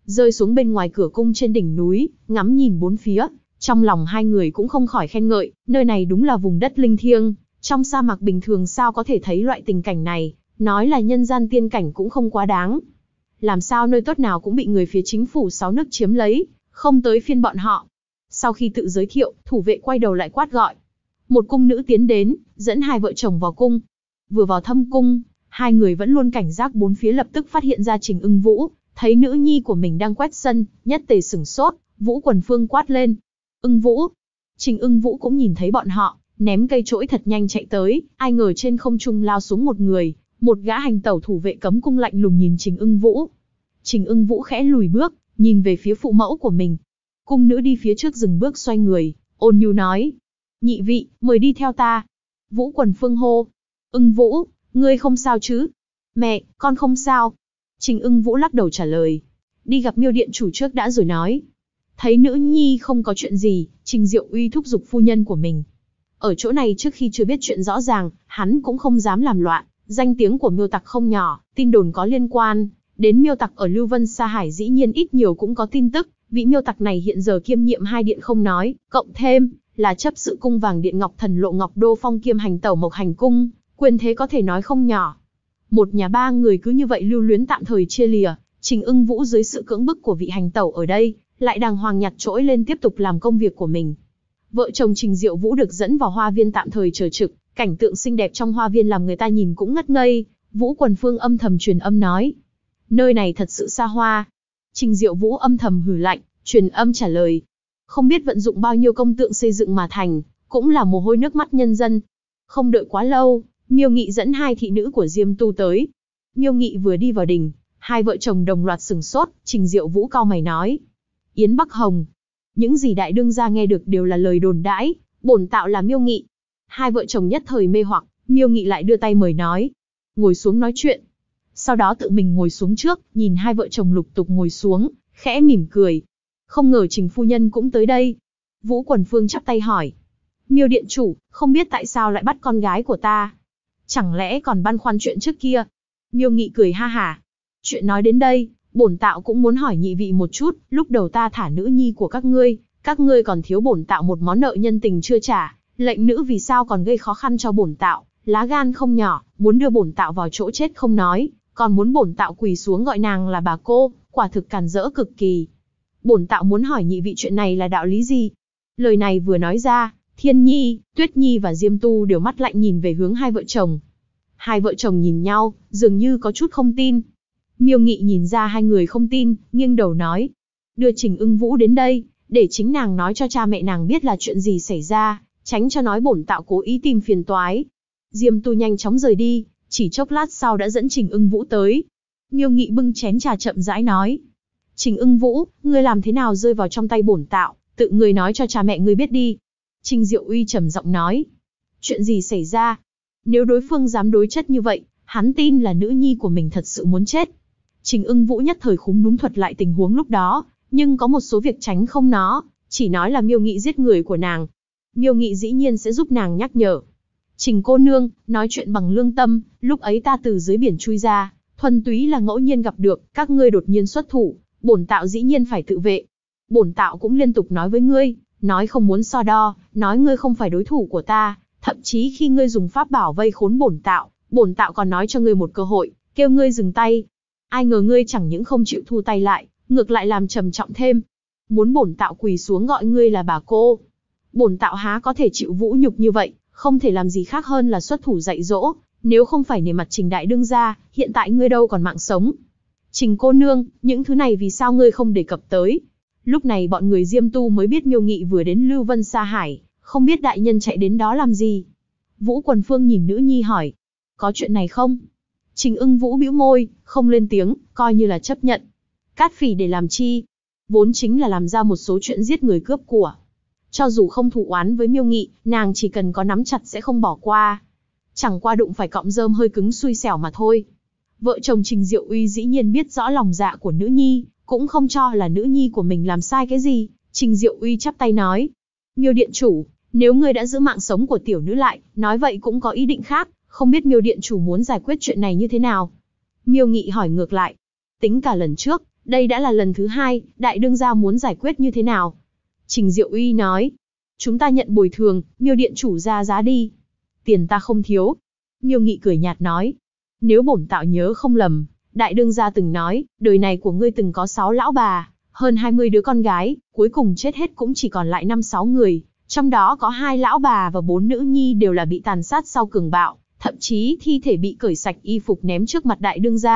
rơi xuống bên ngoài cửa cung trên đỉnh núi, ngắm nhìn bốn phía. Trong lòng hai người cũng không khỏi khen ngợi, nơi này đúng là vùng đất linh thiêng, trong sa mạc bình thường sao có thể thấy loại tình cảnh này, nói là nhân gian tiên cảnh cũng không quá đáng. Làm sao nơi tốt nào cũng bị người phía chính phủ 6 nước chiếm lấy, không tới phiên bọn họ. Sau khi tự giới thiệu, thủ vệ quay đầu lại quát gọi. Một cung nữ tiến đến, dẫn hai vợ chồng vào cung. Vừa vào thâm cung, hai người vẫn luôn cảnh giác bốn phía lập tức phát hiện ra Trình Ưng Vũ, thấy nữ nhi của mình đang quét sân, nhất tề sửng sốt, Vũ Quần Phương quát lên. Ưng Vũ. Trình Ưng Vũ cũng nhìn thấy bọn họ, ném cây chổi thật nhanh chạy tới, ai ngờ trên không trung lao xuống một người, một gã hành tẩu thủ vệ cấm cung lạnh lùng nhìn Trình Ưng Vũ. Trình Ưng Vũ khẽ lùi bước, nhìn về phía phụ mẫu của mình. Cung nữ đi phía trước dừng bước xoay người, ôn nhu nói. Nhị vị, mời đi theo ta. Vũ Quần Phương hô. Ưng Vũ, ngươi không sao chứ? Mẹ, con không sao. Trình Ưng Vũ lắc đầu trả lời. Đi gặp Miêu điện chủ trước đã rồi nói. Thấy nữ nhi không có chuyện gì, Trình Diệu Uy thúc giục phu nhân của mình. Ở chỗ này trước khi chưa biết chuyện rõ ràng, hắn cũng không dám làm loạn. Danh tiếng của Miêu tặc không nhỏ, tin đồn có liên quan đến Miêu tặc ở Lưu Vân Sa Hải dĩ nhiên ít nhiều cũng có tin tức. Vị Miêu tặc này hiện giờ kiêm nhiệm hai điện không nói, cộng thêm là chấp sự cung Vàng Điện Ngọc Thần Lộ Ngọc Đô Phong kiêm hành tẩu Mộc Hành Cung, quyền thế có thể nói không nhỏ. Một nhà ba người cứ như vậy lưu luyến tạm thời chia lìa, Trình Ưng Vũ dưới sự cưỡng bức của vị hành tẩu ở đây, lại đàng hoàng nhặt trỗi lên tiếp tục làm công việc của mình. Vợ chồng Trình Diệu Vũ được dẫn vào hoa viên tạm thời chờ trực, cảnh tượng xinh đẹp trong hoa viên làm người ta nhìn cũng ngất ngây. Vũ Quần Phương âm thầm truyền âm nói, nơi này thật sự xa hoa. Trình Diệu Vũ âm thầm hừ lạnh, truyền âm trả lời, không biết vận dụng bao nhiêu công tượng xây dựng mà thành, cũng là mồ hôi nước mắt nhân dân. Không đợi quá lâu, Miêu Nghị dẫn hai thị nữ của Diêm Tu tới. Miêu Nghị vừa đi vào đình, hai vợ chồng đồng loạt sửng sốt. Trình Diệu Vũ cau mày nói, Yến Bắc Hồng, những gì đại đương gia nghe được đều là lời đồn đãi, bổn tạo là Miêu Nghị. Hai vợ chồng nhất thời mê hoặc, Miêu Nghị lại đưa tay mời nói, ngồi xuống nói chuyện. Sau đó tự mình ngồi xuống trước, nhìn hai vợ chồng lục tục ngồi xuống, khẽ mỉm cười. Không ngờ Trình phu nhân cũng tới đây. Vũ Quần Phương chắp tay hỏi, Miêu điện chủ, không biết tại sao lại bắt con gái của ta? Chẳng lẽ còn băn khoăn chuyện trước kia? Miêu Nghị cười ha hả. Chuyện nói đến đây, bổn tạo cũng muốn hỏi nhị vị một chút, lúc đầu ta thả nữ nhi của các ngươi còn thiếu bổn tạo một món nợ nhân tình chưa trả, lệnh nữ vì sao còn gây khó khăn cho bổn tạo, lá gan không nhỏ, muốn đưa bổn tạo vào chỗ chết không nói, còn muốn bổn tạo quỳ xuống gọi nàng là bà cô, quả thực càn rỡ cực kỳ. Bổn tạo muốn hỏi nhị vị chuyện này là đạo lý gì? Lời này vừa nói ra, Thiên Nhi, Tuyết Nhi và Diêm Tu đều mắt lạnh nhìn về hướng hai vợ chồng. Hai vợ chồng nhìn nhau, dường như có chút không tin. Miêu Nghị nhìn ra hai người không tin, nghiêng đầu nói, đưa Trình Ưng Vũ đến đây, để chính nàng nói cho cha mẹ nàng biết là chuyện gì xảy ra, tránh cho nói bổn tạo cố ý tìm phiền toái. Diêm Tu nhanh chóng rời đi, chỉ chốc lát sau đã dẫn Trình Ưng Vũ tới. Miêu Nghị bưng chén trà chậm rãi nói, Trình Ưng Vũ, ngươi làm thế nào rơi vào trong tay bổn tạo, tự ngươi nói cho cha mẹ ngươi biết đi. Trình Diệu Uy trầm giọng nói, chuyện gì xảy ra? Nếu đối phương dám đối chất như vậy, hắn tin là nữ nhi của mình thật sự muốn chết. Trình Ưng Vũ nhất thời khúm núm thuật lại tình huống lúc đó, nhưng có một số việc tránh không nó, chỉ nói là Miêu Nghị giết người của nàng. Miêu Nghị dĩ nhiên sẽ giúp nàng nhắc nhở. Trình cô nương, nói chuyện bằng lương tâm, lúc ấy ta từ dưới biển chui ra, thuần túy là ngẫu nhiên gặp được, các ngươi đột nhiên xuất thủ, bổn tạo dĩ nhiên phải tự vệ. Bổn tạo cũng liên tục nói với ngươi, nói không muốn so đo, nói ngươi không phải đối thủ của ta, thậm chí khi ngươi dùng pháp bảo vây khốn bổn tạo còn nói cho ngươi một cơ hội, kêu ngươi dừng tay. Ai ngờ ngươi chẳng những không chịu thu tay lại, ngược lại làm trầm trọng thêm. Muốn bổn tạo quỳ xuống gọi ngươi là bà cô. Bổn tạo há có thể chịu vũ nhục như vậy, không thể làm gì khác hơn là xuất thủ dạy dỗ, nếu không phải nể mặt Trình đại đương gia, hiện tại ngươi đâu còn mạng sống. Trình cô nương, những thứ này vì sao ngươi không đề cập tới? Lúc này bọn người Diêm Tu mới biết Miêu Nghị vừa đến Lưu Vân Sa Hải, không biết đại nhân chạy đến đó làm gì. Vũ Quần Phương nhìn nữ nhi hỏi, có chuyện này không? Trình Ưng Vũ bĩu môi, không lên tiếng, coi như là chấp nhận. Cát phỉ để làm chi? Vốn chính là làm ra một số chuyện giết người cướp của. Cho dù không thù oán với Miêu Nghị, nàng chỉ cần có nắm chặt sẽ không bỏ qua. Chẳng qua đụng phải cọng rơm hơi cứng xui xẻo mà thôi. Vợ chồng Trình Diệu Uy dĩ nhiên biết rõ lòng dạ của nữ nhi, cũng không cho là nữ nhi của mình làm sai cái gì. Trình Diệu Uy chắp tay nói, Miêu điện chủ, nếu ngươi đã giữ mạng sống của tiểu nữ lại, nói vậy cũng có ý định khác, không biết Miêu điện chủ muốn giải quyết chuyện này như thế nào? Miêu Nghị hỏi ngược lại, tính cả lần trước, Đây đã là lần thứ hai, đại đương gia muốn giải quyết như thế nào? Trình Diệu Uy nói. Chúng ta nhận bồi thường, Miêu điện chủ ra giá đi. Tiền ta không thiếu. Miêu Nghị cười nhạt nói. Nếu bổn tạo nhớ không lầm, đại đương gia từng nói, đời này của ngươi từng có 6 lão bà, hơn 20 đứa con gái, cuối cùng chết hết cũng chỉ còn lại 5-6 người, trong đó có 2 lão bà và 4 nữ nhi đều là bị tàn sát sau cường bạo, thậm chí thi thể bị cởi sạch y phục ném trước mặt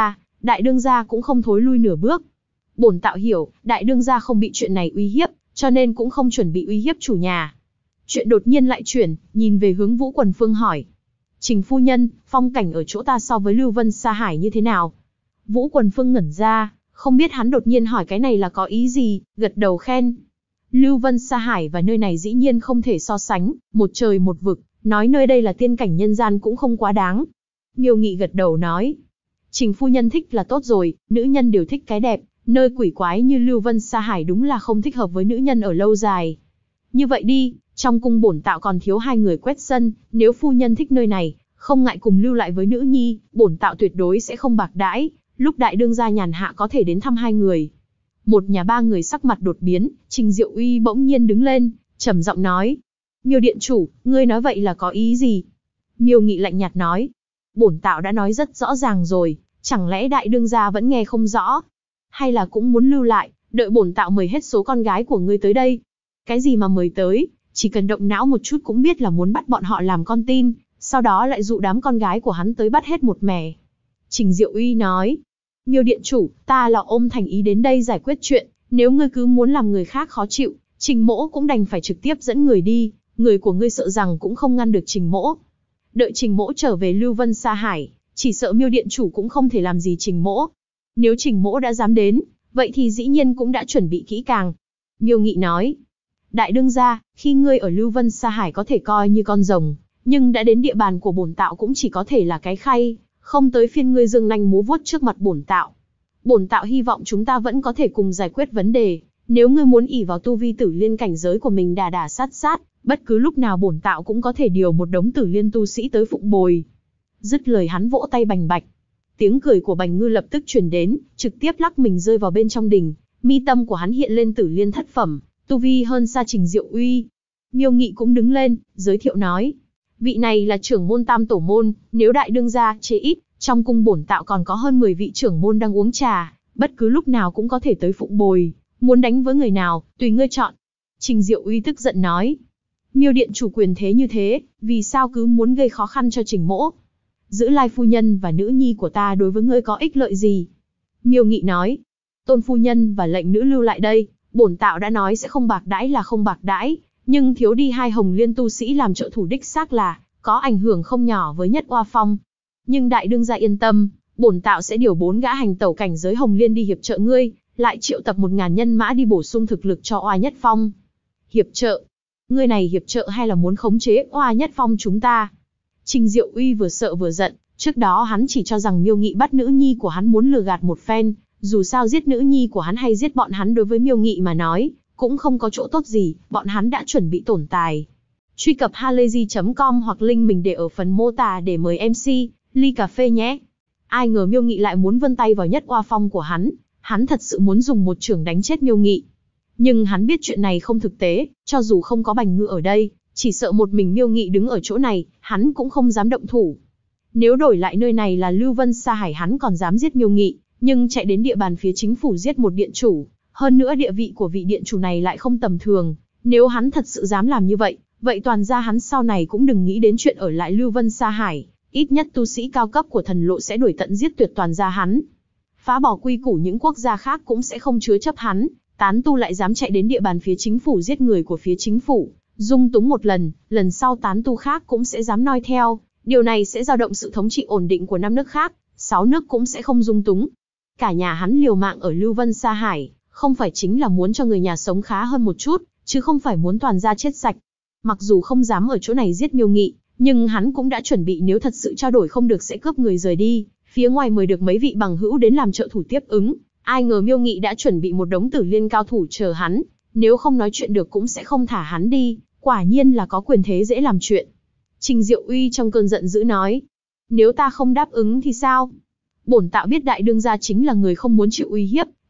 đại đương gia cũng không thối lui nửa bước. Bổn tạo hiểu, đại đương gia không bị chuyện này uy hiếp, cho nên cũng không chuẩn bị uy hiếp chủ nhà. Chuyện đột nhiên lại chuyển, nhìn về hướng Vũ Quần Phương hỏi. Trình phu nhân, phong cảnh ở chỗ ta so với Lưu Vân Sa Hải như thế nào? Vũ Quần Phương ngẩn ra, không biết hắn đột nhiên hỏi cái này là có ý gì, gật đầu khen. Lưu Vân Sa Hải và nơi này dĩ nhiên không thể so sánh, một trời một vực, nói nơi đây là tiên cảnh nhân gian cũng không quá đáng. Miêu Nghị gật đầu nói. Trình phu nhân thích là tốt rồi, nữ nhân đều thích cái đẹp, nơi quỷ quái như Lưu Vân Sa Hải đúng là không thích hợp với nữ nhân ở lâu dài. Như vậy đi, trong cung bổn tạo còn thiếu 2 người quét sân, nếu phu nhân thích nơi này, không ngại cùng lưu lại với nữ nhi, bổn tạo tuyệt đối sẽ không bạc đãi, lúc đại đương gia nhàn hạ có thể đến thăm 2 người. Một nhà 3 người sắc mặt đột biến, Trình Diệu Uy bỗng nhiên đứng lên, trầm giọng nói. Miêu điện chủ, ngươi nói vậy là có ý gì? Miêu Nghị lạnh nhạt nói. Bổn tạo đã nói rất rõ ràng rồi, chẳng lẽ đại đương gia vẫn nghe không rõ? Hay là cũng muốn lưu lại, đợi bổn tạo mời hết số con gái của ngươi tới đây? Cái gì mà mời tới, chỉ cần động não một chút cũng biết là muốn bắt bọn họ làm con tin, sau đó lại dụ đám con gái của hắn tới bắt hết một mẻ. Trình Diệu Uy nói. Miêu điện chủ, ta là ôm thành ý đến đây giải quyết chuyện, nếu ngươi cứ muốn làm người khác khó chịu, Trình mỗ cũng đành phải trực tiếp dẫn người đi, người của ngươi sợ rằng cũng không ngăn được Trình mỗ. Đợi Trình mỗ trở về Lưu Vân Sa Hải, chỉ sợ Miêu điện chủ cũng không thể làm gì Trình mỗ. Nếu Trình mỗ đã dám đến, vậy thì dĩ nhiên cũng đã chuẩn bị kỹ càng. Miêu Nghị nói. Đại đương gia, khi ngươi ở Lưu Vân Sa Hải có thể coi như con rồng, nhưng đã đến địa bàn của bổn tạo cũng chỉ có thể là cái khay, không tới phiên ngươi dương nanh múa vuốt trước mặt bổn tạo. Bổn tạo hy vọng chúng ta vẫn có thể cùng giải quyết vấn đề, nếu ngươi muốn ỷ vào tu vi tử liên cảnh giới của mình đả sát, bất cứ lúc nào bổn tạo cũng có thể điều một đống tử liên tu sĩ tới phụng bồi. Dứt lời hắn vỗ tay bành bạch. Tiếng cười của Bành Ngư lập tức truyền đến, trực tiếp lắc mình rơi vào bên trong đình, mi tâm của hắn hiện lên tử liên thất phẩm, tu vi hơn xa Trình Diệu Uy. Miêu Nghị cũng đứng lên, giới thiệu nói. Vị này là trưởng môn Tam Tổ Môn, nếu đại đương gia chế ít, trong cung bổn tạo còn có hơn 10 vị trưởng môn đang uống trà, bất cứ lúc nào cũng có thể tới phụng bồi, muốn đánh với người nào, tùy ngươi chọn. Trình Diệu Uy tức giận nói. Miêu điện chủ quyền thế như thế, vì sao cứ muốn gây khó khăn cho Trình mỗ? Giữ lai phu nhân và nữ nhi của ta đối với ngươi có ích lợi gì? Miêu Nghị nói. Tôn phu nhân và lệnh nữ lưu lại đây, bổn tạo đã nói sẽ không bạc đãi là không bạc đãi, nhưng thiếu đi 2 hồng liên tu sĩ làm trợ thủ đích xác là có ảnh hưởng không nhỏ với Nhất Oa Phong. Nhưng đại đương gia yên tâm, bổn tạo sẽ điều 4 gã hành tẩu cảnh giới hồng liên đi hiệp trợ ngươi, lại triệu tập 1000 nhân mã đi bổ sung thực lực cho Oa Nhất Phong. Hiệp trợ? Ngươi này hiệp trợ hay là muốn khống chế Oa Nhất Phong chúng ta? Trình Diệu Uy vừa sợ vừa giận, trước đó hắn chỉ cho rằng Miêu Nghị bắt nữ nhi của hắn muốn lừa gạt một phen, dù sao giết nữ nhi của hắn hay giết bọn hắn đối với Miêu Nghị mà nói, cũng không có chỗ tốt gì, bọn hắn đã chuẩn bị tổn tài. Truy cập halayzi.com hoặc link mình để ở phần mô tả để mời MC, ly cà phê nhé. Ai ngờ Miêu Nghị lại muốn vươn tay vào Nhất Oa Phong của hắn thật sự muốn dùng một chưởng đánh chết Miêu Nghị. Nhưng hắn biết chuyện này không thực tế, cho dù không có Bành Ngư ở đây, chỉ sợ một mình Miêu Nghị đứng ở chỗ này, hắn cũng không dám động thủ. Nếu đổi lại nơi này là Lưu Vân Sa Hải hắn còn dám giết Miêu Nghị, nhưng chạy đến địa bàn phía chính phủ giết một điện chủ, hơn nữa địa vị của vị điện chủ này lại không tầm thường, nếu hắn thật sự dám làm như vậy, vậy toàn ra hắn sau này cũng đừng nghĩ đến chuyện ở lại Lưu Vân Sa Hải, ít nhất tu sĩ cao cấp của thần lộ sẽ đuổi tận giết tuyệt toàn ra hắn. Phá bỏ quy củ những quốc gia khác cũng sẽ không chứa chấp hắn, tán tu lại dám chạy đến địa bàn phía chính phủ giết người của phía chính phủ, dung túng một lần, lần sau tán tu khác cũng sẽ dám noi theo, điều này sẽ dao động sự thống trị ổn định của 5 nước khác, 6 nước cũng sẽ không dung túng. Cả nhà hắn liều mạng ở Lưu Vân Sa Hải, không phải chính là muốn cho người nhà sống khá hơn một chút, chứ không phải muốn toàn gia chết sạch. Mặc dù không dám ở chỗ này giết Miêu Nghị, nhưng hắn cũng đã chuẩn bị nếu thật sự trao đổi không được sẽ cướp người rời đi, phía ngoài mời được mấy vị bằng hữu đến làm trợ thủ tiếp ứng. Ai ngờ Miêu Nghị đã chuẩn bị một đống tử liên cao thủ chờ hắn, nếu không nói chuyện được cũng sẽ không thả hắn đi, quả nhiên là có quyền thế dễ làm chuyện. Trình Diệu Uy trong cơn giận dữ nói, nếu ta không đáp ứng thì sao? Bổn tạo biết đại đương gia chính là người không muốn chịu uy hiếp,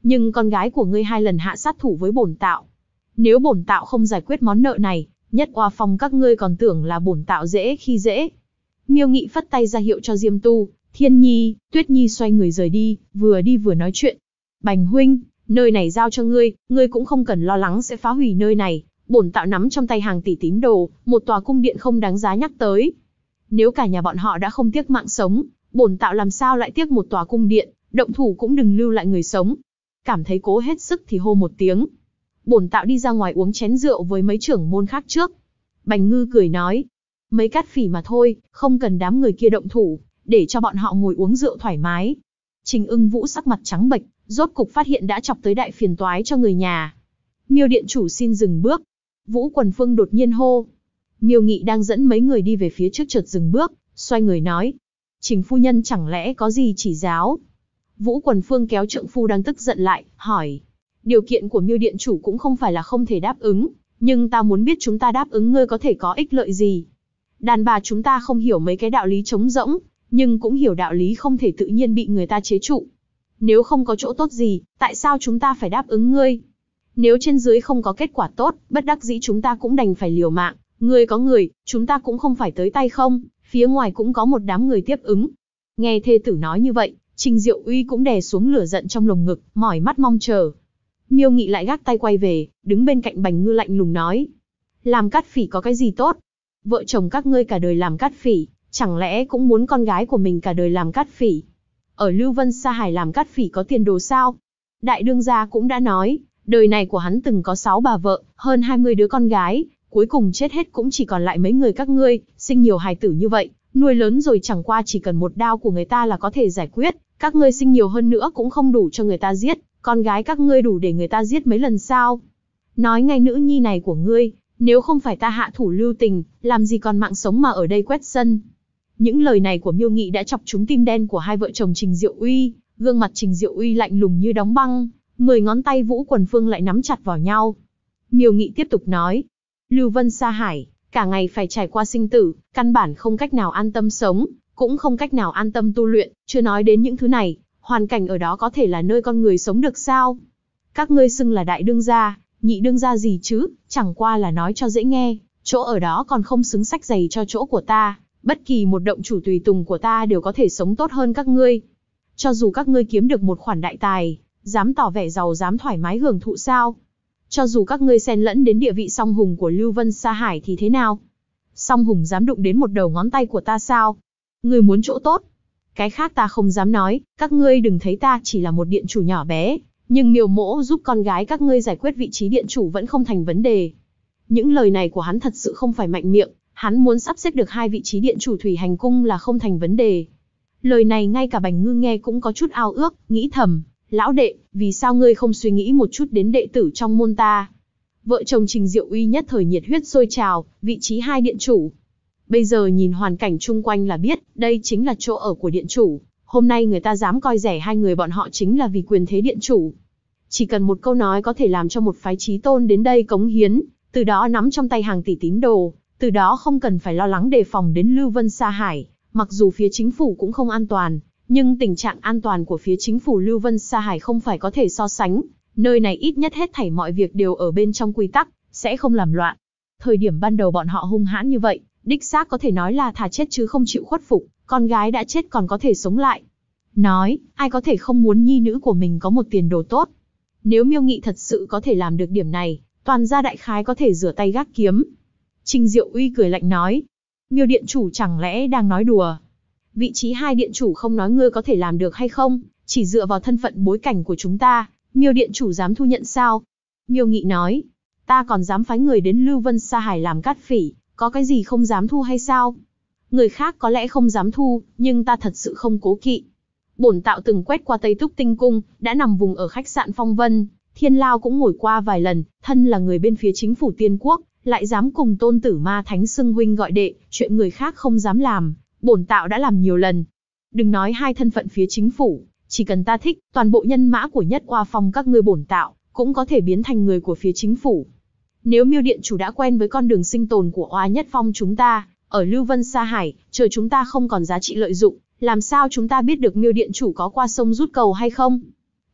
nhưng con gái của ngươi 2 lần hạ sát thủ với bổn tạo. Nếu bổn tạo không giải quyết món nợ này, Nhất Oa Phong các ngươi còn tưởng là bổn tạo dễ khi dễ. Miêu Nghị phất tay ra hiệu cho Diêm Tu, Thiên Nhi, Tuyết Nhi xoay người rời đi vừa nói chuyện. Bành huynh, nơi này giao cho ngươi cũng không cần lo lắng sẽ phá hủy nơi này. Bổn tạo nắm trong tay hàng tỷ tín đồ, một tòa cung điện không đáng giá nhắc tới. Nếu cả nhà bọn họ đã không tiếc mạng sống, bổn tạo làm sao lại tiếc một tòa cung điện, động thủ cũng đừng lưu lại người sống. Cảm thấy cố hết sức thì hô một tiếng. Bổn tạo đi ra ngoài uống chén rượu với mấy trưởng môn khác trước. Bành Ngư cười nói, mấy cát phỉ mà thôi, không cần đám người kia động thủ, để cho bọn họ ngồi uống rượu thoải mái. Trình Ưng Vũ sắc mặt trắng bệch, rốt cục phát hiện đã chọc tới đại phiền toái cho người nhà. Miêu điện chủ xin dừng bước. Vũ Quần Phương đột nhiên hô. Miêu Nghị đang dẫn mấy người đi về phía trước chợt dừng bước, xoay người nói, Trình phu nhân chẳng lẽ có gì chỉ giáo? Vũ Quần Phương kéo trượng phu đang tức giận lại, hỏi, điều kiện của Miêu điện chủ cũng không phải là không thể đáp ứng, nhưng ta muốn biết chúng ta đáp ứng ngươi có thể có ích lợi gì. Đàn bà chúng ta không hiểu mấy cái đạo lý trống rỗng, nhưng cũng hiểu đạo lý không thể tự nhiên bị người ta chế trụ. Nếu không có chỗ tốt gì, tại sao chúng ta phải đáp ứng ngươi? Nếu trên dưới không có kết quả tốt, bất đắc dĩ chúng ta cũng đành phải liều mạng. Ngươi có người, chúng ta cũng không phải tới tay không, phía ngoài cũng có một đám người tiếp ứng. Nghe thê tử nói như vậy, Trình Diệu Uy cũng đè xuống lửa giận trong lồng ngực, mỏi mắt mong chờ. Miêu Nghị lại gác tay quay về, đứng bên cạnh Bành Ngư lạnh lùng nói, làm cát phỉ có cái gì tốt? Vợ chồng các ngươi cả đời làm cát phỉ, chẳng lẽ cũng muốn con gái của mình cả đời làm cát phỉ? Ở Lưu Vân Sa Hải làm cát phỉ có tiền đồ sao? Đại đương gia cũng đã nói, đời này của hắn từng có 6 bà vợ, hơn 20 đứa con gái, cuối cùng chết hết cũng chỉ còn lại mấy người các ngươi, sinh nhiều hài tử như vậy, nuôi lớn rồi chẳng qua chỉ cần một đao của người ta là có thể giải quyết, các ngươi sinh nhiều hơn nữa cũng không đủ cho người ta giết, con gái các ngươi đủ để người ta giết mấy lần sao? Nói ngay nữ nhi này của ngươi, nếu không phải ta hạ thủ lưu tình, làm gì còn mạng sống mà ở đây quét sân. Những lời này của Miêu Nghị đã chọc trúng tim đen của hai vợ chồng Trình Diệu Uy, gương mặt Trình Diệu Uy lạnh lùng như đóng băng, 10 ngón tay Vũ Quần Phương lại nắm chặt vào nhau. Miêu Nghị tiếp tục nói, Lưu Vân Sa Hải, cả ngày phải trải qua sinh tử, căn bản không cách nào an tâm sống, cũng không cách nào an tâm tu luyện, chưa nói đến những thứ này, hoàn cảnh ở đó có thể là nơi con người sống được sao? Các ngươi xưng là đại đương gia, nhị đương gia gì chứ, chẳng qua là nói cho dễ nghe, chỗ ở đó còn không xứng sách giày cho chỗ của ta, bất kỳ một động chủ tùy tùng của ta đều có thể sống tốt hơn các ngươi. Cho dù các ngươi kiếm được một khoản đại tài, dám tỏ vẻ giàu dám thoải mái hưởng thụ sao? Cho dù các ngươi xen lẫn đến địa vị song hùng của Lưu Vân Sa Hải thì thế nào? Song hùng dám đụng đến một đầu ngón tay của ta sao? Ngươi muốn chỗ tốt? Cái khác ta không dám nói, các ngươi đừng thấy ta chỉ là một điện chủ nhỏ bé, nhưng Miêu Mỗ giúp con gái các ngươi giải quyết vị trí điện chủ vẫn không thành vấn đề. Những lời này của hắn thật sự không phải mạnh miệng, hắn muốn sắp xếp được 2 vị trí điện chủ thủy hành cung là không thành vấn đề. Lời này ngay cả Bành Ngư nghe cũng có chút ao ước, nghĩ thầm, lão đệ, vì sao ngươi không suy nghĩ một chút đến đệ tử trong môn ta? Vợ chồng Trình Diệu Uy nhất thời nhiệt huyết sôi trào, vị trí 2 điện chủ. Bây giờ nhìn hoàn cảnh chung quanh là biết, đây chính là chỗ ở của điện chủ. Hôm nay người ta dám coi rẻ 2 người bọn họ chính là vì quyền thế điện chủ. Chỉ cần một câu nói có thể làm cho một phái chí tôn đến đây cống hiến, từ đó nắm trong tay hàng tỷ tín đồ, từ đó không cần phải lo lắng đề phòng đến Lưu Vân Sa Hải. Mặc dù phía chính phủ cũng không an toàn, nhưng tình trạng an toàn của phía chính phủ Lưu Vân Sa Hải không phải có thể so sánh. Nơi này ít nhất hết thảy mọi việc đều ở bên trong quy tắc, sẽ không làm loạn. Thời điểm ban đầu bọn họ hung hãn như vậy, đích xác có thể nói là thà chết chứ không chịu khuất phục, con gái đã chết còn có thể sống lại. Nói, ai có thể không muốn nhi nữ của mình có một tiền đồ tốt. Nếu Miêu Nghị thật sự có thể làm được điểm này, toàn gia đại khái có thể rửa tay gác kiếm. Trình Diệu Uy cười lạnh nói, Miêu điện chủ chẳng lẽ đang nói đùa? Vị trí 2 điện chủ không nói ngươi có thể làm được hay không, chỉ dựa vào thân phận bối cảnh của chúng ta, Miêu điện chủ dám thu nhận sao? Miêu Nghị nói, ta còn dám phái người đến Lưu Vân Sa Hải làm cát phỉ, có cái gì không dám thu hay sao? Người khác có lẽ không dám thu, nhưng ta thật sự không cố kỵ. Bổn tạo từng quét qua Tây Túc Tinh Cung, đã nằm vùng ở khách sạn Phong Vân, Thiên Lao cũng ngồi qua vài lần, thân là người bên phía chính phủ Tiên Quốc, lại dám cùng Tôn Tử Ma Thánh xưng huynh gọi đệ, chuyện người khác không dám làm, bổn tạo đã làm nhiều lần. Đừng nói 2 thân phận phía chính phủ, chỉ cần ta thích, toàn bộ nhân mã của Nhất Oa Phong các ngươi bổn tạo cũng có thể biến thành người của phía chính phủ. Nếu Miêu điện chủ đã quen với con đường sinh tồn của Oa Nhất Phong chúng ta, ở Lưu Vân Sa Hải, chờ chúng ta không còn giá trị lợi dụng, làm sao chúng ta biết được Miêu điện chủ có qua sông rút cầu hay không?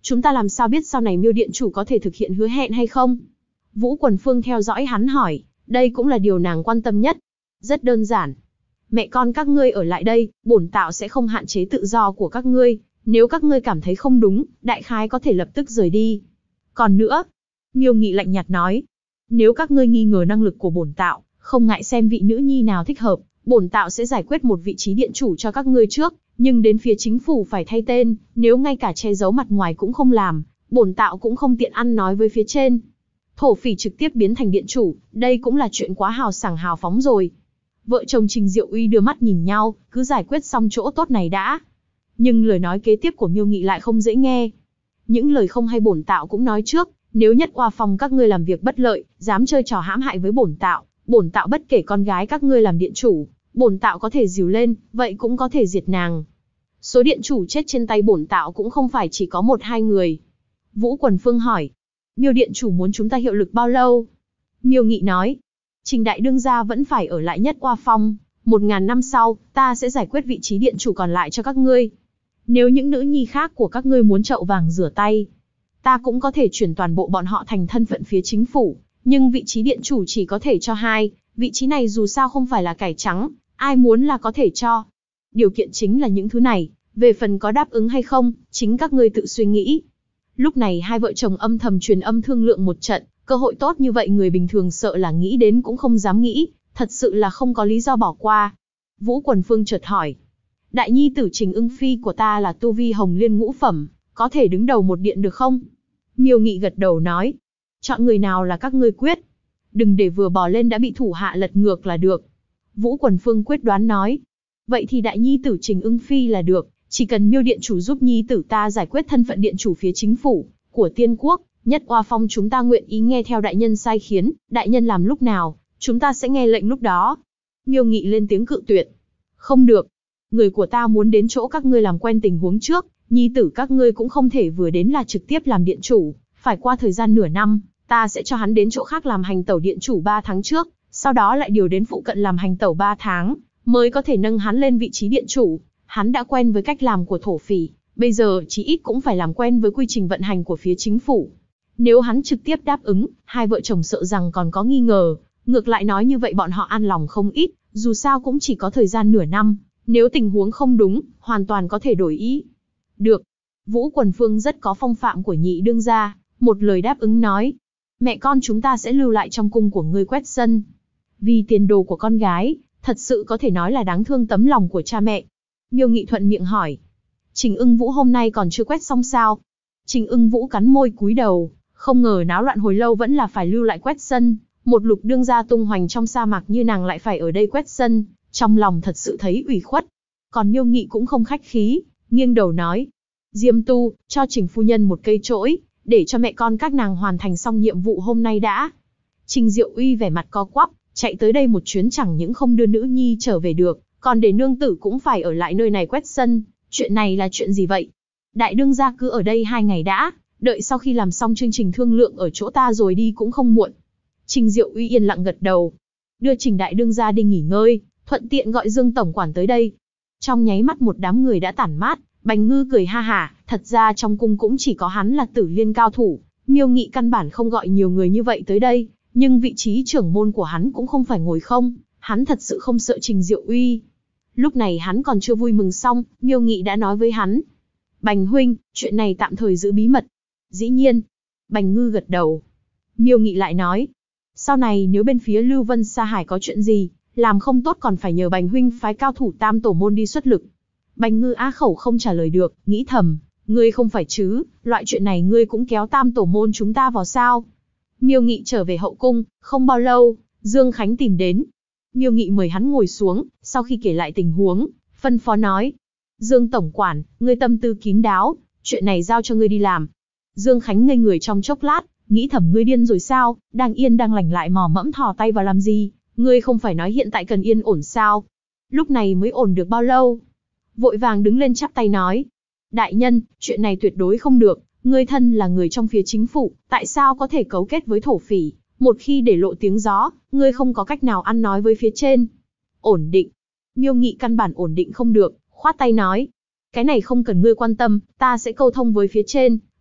chúng ta làm sao biết sau này Miêu điện chủ có thể thực hiện hứa hẹn hay không? Vũ Quần Phương theo dõi hắn hỏi, đây cũng là điều nàng quan tâm nhất. Rất đơn giản. Mẹ con các ngươi ở lại đây, bổn tạo sẽ không hạn chế tự do của các ngươi. Nếu các ngươi cảm thấy không đúng, đại khái có thể lập tức rời đi. Còn nữa, Miêu Nghị lạnh nhạt nói, nếu các ngươi nghi ngờ năng lực của bổn tạo, không ngại xem vị nữ nhi nào thích hợp, bổn tạo sẽ giải quyết một vị trí điện chủ cho các ngươi trước, nhưng đến phía chính phủ phải thay tên, nếu ngay cả che giấu mặt ngoài cũng không làm, bổn tạo cũng không tiện ăn nói với phía trên. Thổ phỉ trực tiếp biến thành điện chủ, đây cũng là chuyện quá hào sảng hào phóng rồi. Vợ chồng Trình Diệu Uy đưa mắt nhìn nhau, cứ giải quyết xong chỗ tốt này đã. Nhưng lời nói kế tiếp của Miêu Nghị lại không dễ nghe. Những lời không hay bổn tạo cũng nói trước, nếu Nhất Oa Phong các ngươi làm việc bất lợi, dám chơi trò hãm hại với bổn tạo bất kể con gái các ngươi làm điện chủ, bổn tạo có thể dìu lên, vậy cũng có thể diệt nàng. Số điện chủ chết trên tay bổn tạo cũng không phải chỉ có 1-2 người. Vũ Quần Phương hỏi, Miêu điện chủ muốn chúng ta hiệu lực bao lâu? Miêu Nghị nói, Trình đại đương gia vẫn phải ở lại Nhất Oa Phong, 1000 năm sau, ta sẽ giải quyết vị trí điện chủ còn lại cho các ngươi. Nếu những nữ nhi khác của các ngươi muốn chậu vàng rửa tay, ta cũng có thể chuyển toàn bộ bọn họ thành thân phận phía chính phủ, nhưng vị trí điện chủ chỉ có thể cho 2, vị trí này dù sao không phải là cải trắng, ai muốn là có thể cho. Điều kiện chính là những thứ này, về phần có đáp ứng hay không, chính các ngươi tự suy nghĩ. Lúc này hai vợ chồng âm thầm truyền âm thương lượng một trận, cơ hội tốt như vậy người bình thường sợ là nghĩ đến cũng không dám nghĩ, thật sự là không có lý do bỏ qua. Vũ Quần Phương chợt hỏi, đại nhi tử Trình Ưng Phi của ta là tu vi hồng liên ngũ phẩm, có thể đứng đầu một điện được không? Miêu Nghị gật đầu nói, chọn người nào là các ngươi quyết. Đừng để vừa bò lên đã bị thủ hạ lật ngược là được. Vũ Quần Phương quyết đoán nói, vậy thì đại nhi tử Trình Ưng Phi là được, chỉ cần Miêu điện chủ giúp nhi tử ta giải quyết thân phận điện chủ phía chính phủ của Tiên Quốc, Nhất Oa Phong chúng ta nguyện ý nghe theo đại nhân sai khiến, đại nhân làm lúc nào, chúng ta sẽ nghe lệnh lúc đó. Miêu Nghị lên tiếng cự tuyệt. Không được, người của ta muốn đến chỗ các ngươi làm quen tình huống trước, nhi tử các ngươi cũng không thể vừa đến là trực tiếp làm điện chủ, phải qua thời gian nửa năm, ta sẽ cho hắn đến chỗ khác làm hành tẩu điện chủ 3 tháng trước, sau đó lại điều đến phụ cận làm hành tẩu 3 tháng, mới có thể nâng hắn lên vị trí điện chủ. Hắn đã quen với cách làm của thổ phỉ, bây giờ chí ít cũng phải làm quen với quy trình vận hành của phía chính phủ. Nếu hắn trực tiếp đáp ứng, hai vợ chồng sợ rằng còn có nghi ngờ, ngược lại nói như vậy bọn họ an lòng không ít, dù sao cũng chỉ có thời gian nửa năm, nếu tình huống không đúng, hoàn toàn có thể đổi ý. Được. Vũ Quần Phương rất có phong phạm của nhị đương gia, một lời đáp ứng nói, mẹ con chúng ta sẽ lưu lại trong cung của ngươi quét sân. Vì tiền đồ của con gái, thật sự có thể nói là đáng thương tấm lòng của cha mẹ. Miêu Nghị thuận miệng hỏi, Trình Ưng Vũ hôm nay còn chưa quét xong sao? Trình Ưng Vũ cắn môi cúi đầu, không ngờ náo loạn hồi lâu vẫn là phải lưu lại quét sân, một lục đương gia tung hoành trong sa mạc như nàng lại phải ở đây quét sân, trong lòng thật sự thấy ủy khuất. Còn Miêu Nghị cũng không khách khí, nghiêng đầu nói, Diêm Tu, cho Trình phu nhân một cây chổi, để cho mẹ con các nàng hoàn thành xong nhiệm vụ hôm nay đã. Trình Diệu Uy vẻ mặt co quắp, chạy tới đây một chuyến chẳng những không đưa nữ nhi trở về được, còn để nương tử cũng phải ở lại nơi này quét sân, chuyện này là chuyện gì vậy? Đại đương gia cứ ở đây 2 ngày đã, đợi sau khi làm xong chương trình thương lượng ở chỗ ta rồi đi cũng không muộn. Trình Diệu Uy yên lặng gật đầu, đưa Trình đại đương gia đi nghỉ ngơi, thuận tiện gọi Dương tổng quản tới đây. Trong nháy mắt một đám người đã tản mát, Bành Ngư cười ha hả, thật ra trong cung cũng chỉ có hắn là Tử Liên cao thủ, Miêu Nghị căn bản không gọi nhiều người như vậy tới đây, nhưng vị trí trưởng môn của hắn cũng không phải ngồi không, hắn thật sự không sợ Trình Diệu Uy. Lúc này hắn còn chưa vui mừng xong, Miêu Nghị đã nói với hắn, Bành huynh, chuyện này tạm thời giữ bí mật. Dĩ nhiên. Bành Ngư gật đầu. Miêu Nghị lại nói, sau này nếu bên phía Lưu Vân Sa Hải có chuyện gì, làm không tốt còn phải nhờ Bành huynh phái cao thủ Tam tổ môn đi xuất lực. Bành Ngư á khẩu không trả lời được, nghĩ thầm, ngươi không phải chứ, loại chuyện này ngươi cũng kéo Tam tổ môn chúng ta vào sao? Miêu Nghị trở về hậu cung, không bao lâu, Dương Khánh tìm đến. Miêu Nghị mời hắn ngồi xuống, sau khi kể lại tình huống, phân phó nói, Dương tổng quản, ngươi tâm tư kín đáo, chuyện này giao cho ngươi đi làm. Dương Khánh ngây người trong chốc lát, nghĩ thầm ngươi điên rồi sao, đang yên đang lành lại mò mẫm thò tay vào làm gì, ngươi không phải nói hiện tại cần yên ổn sao? Lúc này mới ổn được bao lâu? Vội vàng đứng lên chắp tay nói, đại nhân, chuyện này tuyệt đối không được, ngươi thân là người trong phía chính phủ, tại sao có thể cấu kết với thổ phỉ, một khi để lộ tiếng gió, ngươi không có cách nào ăn nói với phía trên. Ổn định. Miêu Nghị căn bản ổn định không được, khoát tay nói, cái này không cần ngươi quan tâm, ta sẽ câu thông với phía trên,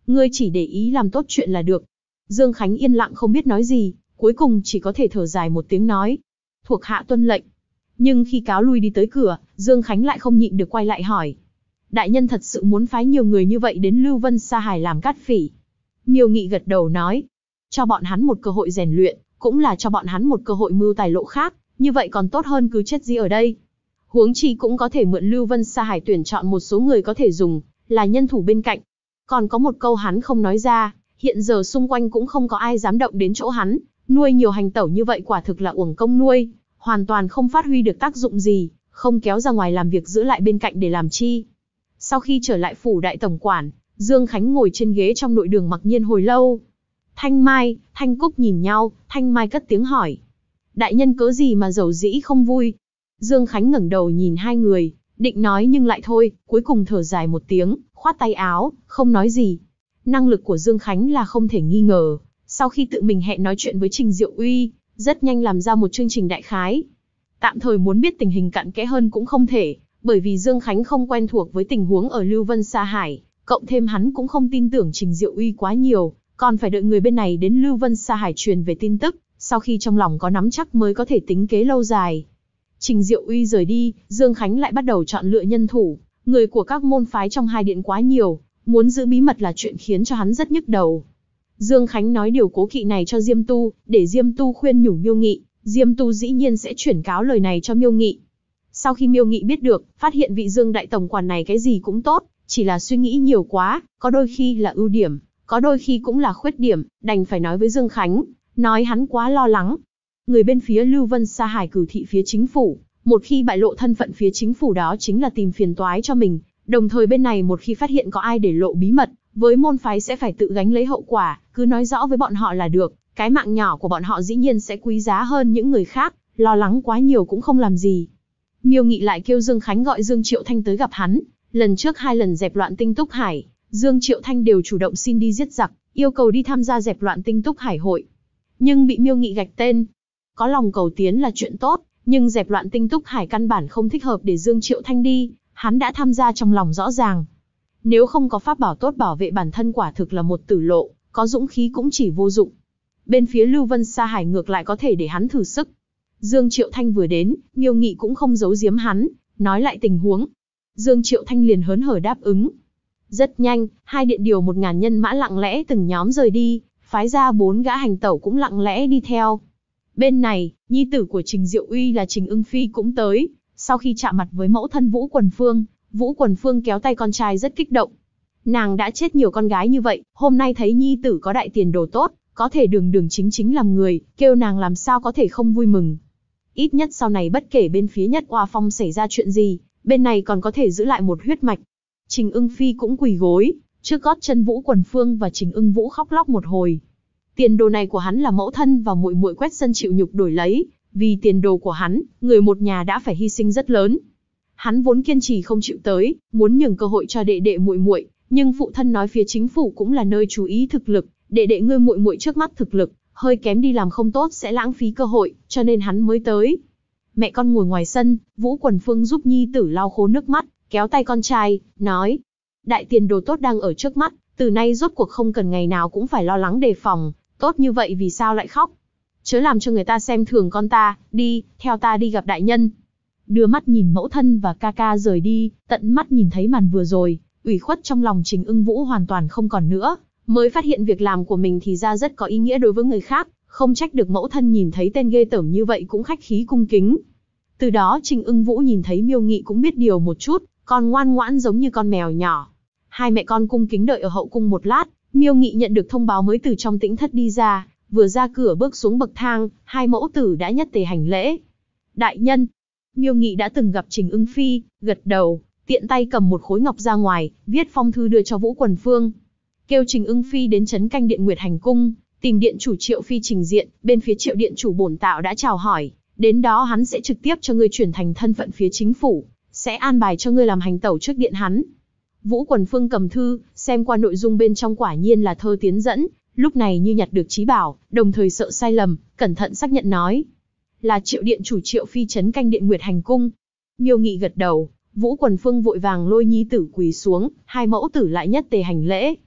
Ngươi chỉ để ý làm tốt chuyện là được. Dương Khánh yên lặng không biết nói gì, cuối cùng chỉ có thể thở dài một tiếng nói. Thuộc hạ tuân lệnh. Nhưng khi cáo lui đi tới cửa, Dương Khánh lại không nhịn được quay lại hỏi. Đại nhân thật sự muốn phái nhiều người như vậy đến Lưu Vân Sa Hải làm cát phỉ? Miêu Nghị gật đầu nói. Cho bọn hắn một cơ hội rèn luyện, cũng là cho bọn hắn một cơ hội mưu tài lộ khác, như vậy còn tốt hơn cứ chết gì ở đây. Huống chi cũng có thể mượn Lưu Vân Sa Hải tuyển chọn một số người có thể dùng, là nhân thủ bên cạnh. Còn có một câu hắn không nói ra, hiện giờ xung quanh cũng không có ai dám động đến chỗ hắn, nuôi nhiều hành tẩu như vậy quả thực là uổng công nuôi, hoàn toàn không phát huy được tác dụng gì, không kéo ra ngoài làm việc giữ lại bên cạnh để làm chi. Sau khi trở lại phủ đại tổng quản, Dương Khánh ngồi trên ghế trong nội đường mặc nhiên hồi lâu. Thanh Mai, Thanh Cúc nhìn nhau, Thanh Mai cất tiếng hỏi. Đại nhân cớ gì mà giàu dĩ không vui? Dương Khánh ngẩng đầu nhìn hai người, định nói nhưng lại thôi, cuối cùng thở dài một tiếng, khoát tay áo, không nói gì. Năng lực của Dương Khánh là không thể nghi ngờ, sau khi tự mình hẹn nói chuyện với Trình Diệu Uy, rất nhanh làm ra một chương trình đại khái. Tạm thời muốn biết tình hình cặn kẽ hơn cũng không thể, bởi vì Dương Khánh không quen thuộc với tình huống ở Lưu Vân Sa Hải, cộng thêm hắn cũng không tin tưởng Trình Diệu Uy quá nhiều, còn phải đợi người bên này đến Lưu Vân Sa Hải truyền về tin tức, sau khi trong lòng có nắm chắc mới có thể tính kế lâu dài. Trình Diệu Uy rời đi, Dương Khánh lại bắt đầu chọn lựa nhân thủ, người của các môn phái trong hai điện quá nhiều, muốn giữ bí mật là chuyện khiến cho hắn rất nhức đầu. Dương Khánh nói điều cố kỵ này cho Diêm Tu, để Diêm Tu khuyên nhủ Miêu Nghị, Diêm Tu dĩ nhiên sẽ chuyển cáo lời này cho Miêu Nghị. Sau khi Miêu Nghị biết được, phát hiện vị Dương đại tổng quản này cái gì cũng tốt, chỉ là suy nghĩ nhiều quá, có đôi khi là ưu điểm, có đôi khi cũng là khuyết điểm, đành phải nói với Dương Khánh, nói hắn quá lo lắng. Người bên phía Lưu Vân Sa Hải cử thị phía chính phủ, một khi bại lộ thân phận phía chính phủ đó chính là tìm phiền toái cho mình, đồng thời bên này một khi phát hiện có ai để lộ bí mật, với môn phái sẽ phải tự gánh lấy hậu quả, cứ nói rõ với bọn họ là được, cái mạng nhỏ của bọn họ dĩ nhiên sẽ quý giá hơn những người khác, lo lắng quá nhiều cũng không làm gì. Miêu Nghị lại kêu Dương Khánh gọi Dương Triệu Thanh tới gặp hắn, lần trước 2 lần dẹp loạn Tinh Túc Hải, Dương Triệu Thanh đều chủ động xin đi giết giặc, yêu cầu đi tham gia dẹp loạn Tinh Túc Hải hội. Nhưng bị Miêu Nghị gạch tên. Có lòng cầu tiến là chuyện tốt, nhưng dẹp loạn Tinh Túc Hải căn bản không thích hợp để Dương Triệu Thanh đi, hắn đã tham gia trong lòng rõ ràng. Nếu không có pháp bảo tốt bảo vệ bản thân quả thực là một tử lộ, có dũng khí cũng chỉ vô dụng. Bên phía Lưu Vân Sa Hải ngược lại có thể để hắn thử sức. Dương Triệu Thanh vừa đến, Miêu Nghị cũng không giấu giếm hắn, nói lại tình huống. Dương Triệu Thanh liền hớn hở đáp ứng. Rất nhanh, hai điện điều 1000 nhân mã lặng lẽ từng nhóm rời đi, phái ra 4 gã hành tẩu cũng lặng lẽ đi theo. Bên này, nhi tử của Trình Diệu Uy là Trình Ưng Phi cũng tới, sau khi chạm mặt với mẫu thân Vũ Quần Phương kéo tay con trai rất kích động. Nàng đã chết nhiều con gái như vậy, hôm nay thấy nhi tử có đại tiền đồ tốt, có thể đường đường chính chính làm người, kêu nàng làm sao có thể không vui mừng. Ít nhất sau này bất kể bên phía Nhất Oa Phong xảy ra chuyện gì, bên này còn có thể giữ lại một huyết mạch. Trình Ưng Phi cũng quỳ gối, trước gót chân Vũ Quần Phương và Trình Ưng Vũ khóc lóc một hồi. Tiền đồ này của hắn là mẫu thân và muội muội quét sân chịu nhục đổi lấy, vì tiền đồ của hắn, người một nhà đã phải hy sinh rất lớn. Hắn vốn kiên trì không chịu tới, muốn nhường cơ hội cho đệ đệ muội muội, nhưng phụ thân nói phía chính phủ cũng là nơi chú ý thực lực, đệ đệ ngươi muội muội trước mắt thực lực hơi kém đi làm không tốt sẽ lãng phí cơ hội, cho nên hắn mới tới. Mẹ con ngồi ngoài sân, Vũ Quần Phương giúp nhi tử lau khô nước mắt, kéo tay con trai, nói: đại tiền đồ tốt đang ở trước mắt, từ nay rốt cuộc không cần ngày nào cũng phải lo lắng đề phòng, tốt như vậy vì sao lại khóc? Chớ làm cho người ta xem thường con ta, đi, theo ta đi gặp đại nhân. Đưa mắt nhìn mẫu thân và ca ca rời đi, tận mắt nhìn thấy màn vừa rồi, ủy khuất trong lòng Trình Ưng Vũ hoàn toàn không còn nữa, mới phát hiện việc làm của mình thì ra rất có ý nghĩa đối với người khác, không trách được mẫu thân nhìn thấy tên ghê tởm như vậy cũng khách khí cung kính. Từ đó Trình Ưng Vũ nhìn thấy Miêu Nghị cũng biết điều một chút, còn ngoan ngoãn giống như con mèo nhỏ. Hai mẹ con cung kính đợi ở hậu cung một lát, Miêu Nghị nhận được thông báo mới từ trong tĩnh thất đi ra, vừa ra cửa bước xuống bậc thang, hai mẫu tử đã nhất tề hành lễ. Đại nhân. Miêu Nghị đã từng gặp Trình Ưng Phi, gật đầu, tiện tay cầm một khối ngọc ra ngoài, viết phong thư đưa cho Vũ Quần Phương. Kêu Trình Ưng Phi đến trấn canh điện Nguyệt Hành Cung, tìm điện chủ Triệu Phi trình diện, bên phía Triệu điện chủ bổn tạo đã chào hỏi, đến đó hắn sẽ trực tiếp cho ngươi chuyển thành thân phận phía chính phủ, sẽ an bài cho ngươi làm hành tẩu trước điện hắn. Vũ Quần Phương cầm thư, xem qua nội dung bên trong quả nhiên là thơ tiến dẫn, lúc này như nhặt được trí bảo, đồng thời sợ sai lầm, cẩn thận xác nhận nói: là Triệu điện chủ Triệu Phi trấn canh điện Nguyệt Hành Cung. Miêu Nghị gật đầu, Vũ Quần Phương vội vàng lôi nhi tử quỳ xuống, hai mẫu tử lại nhất tề hành lễ.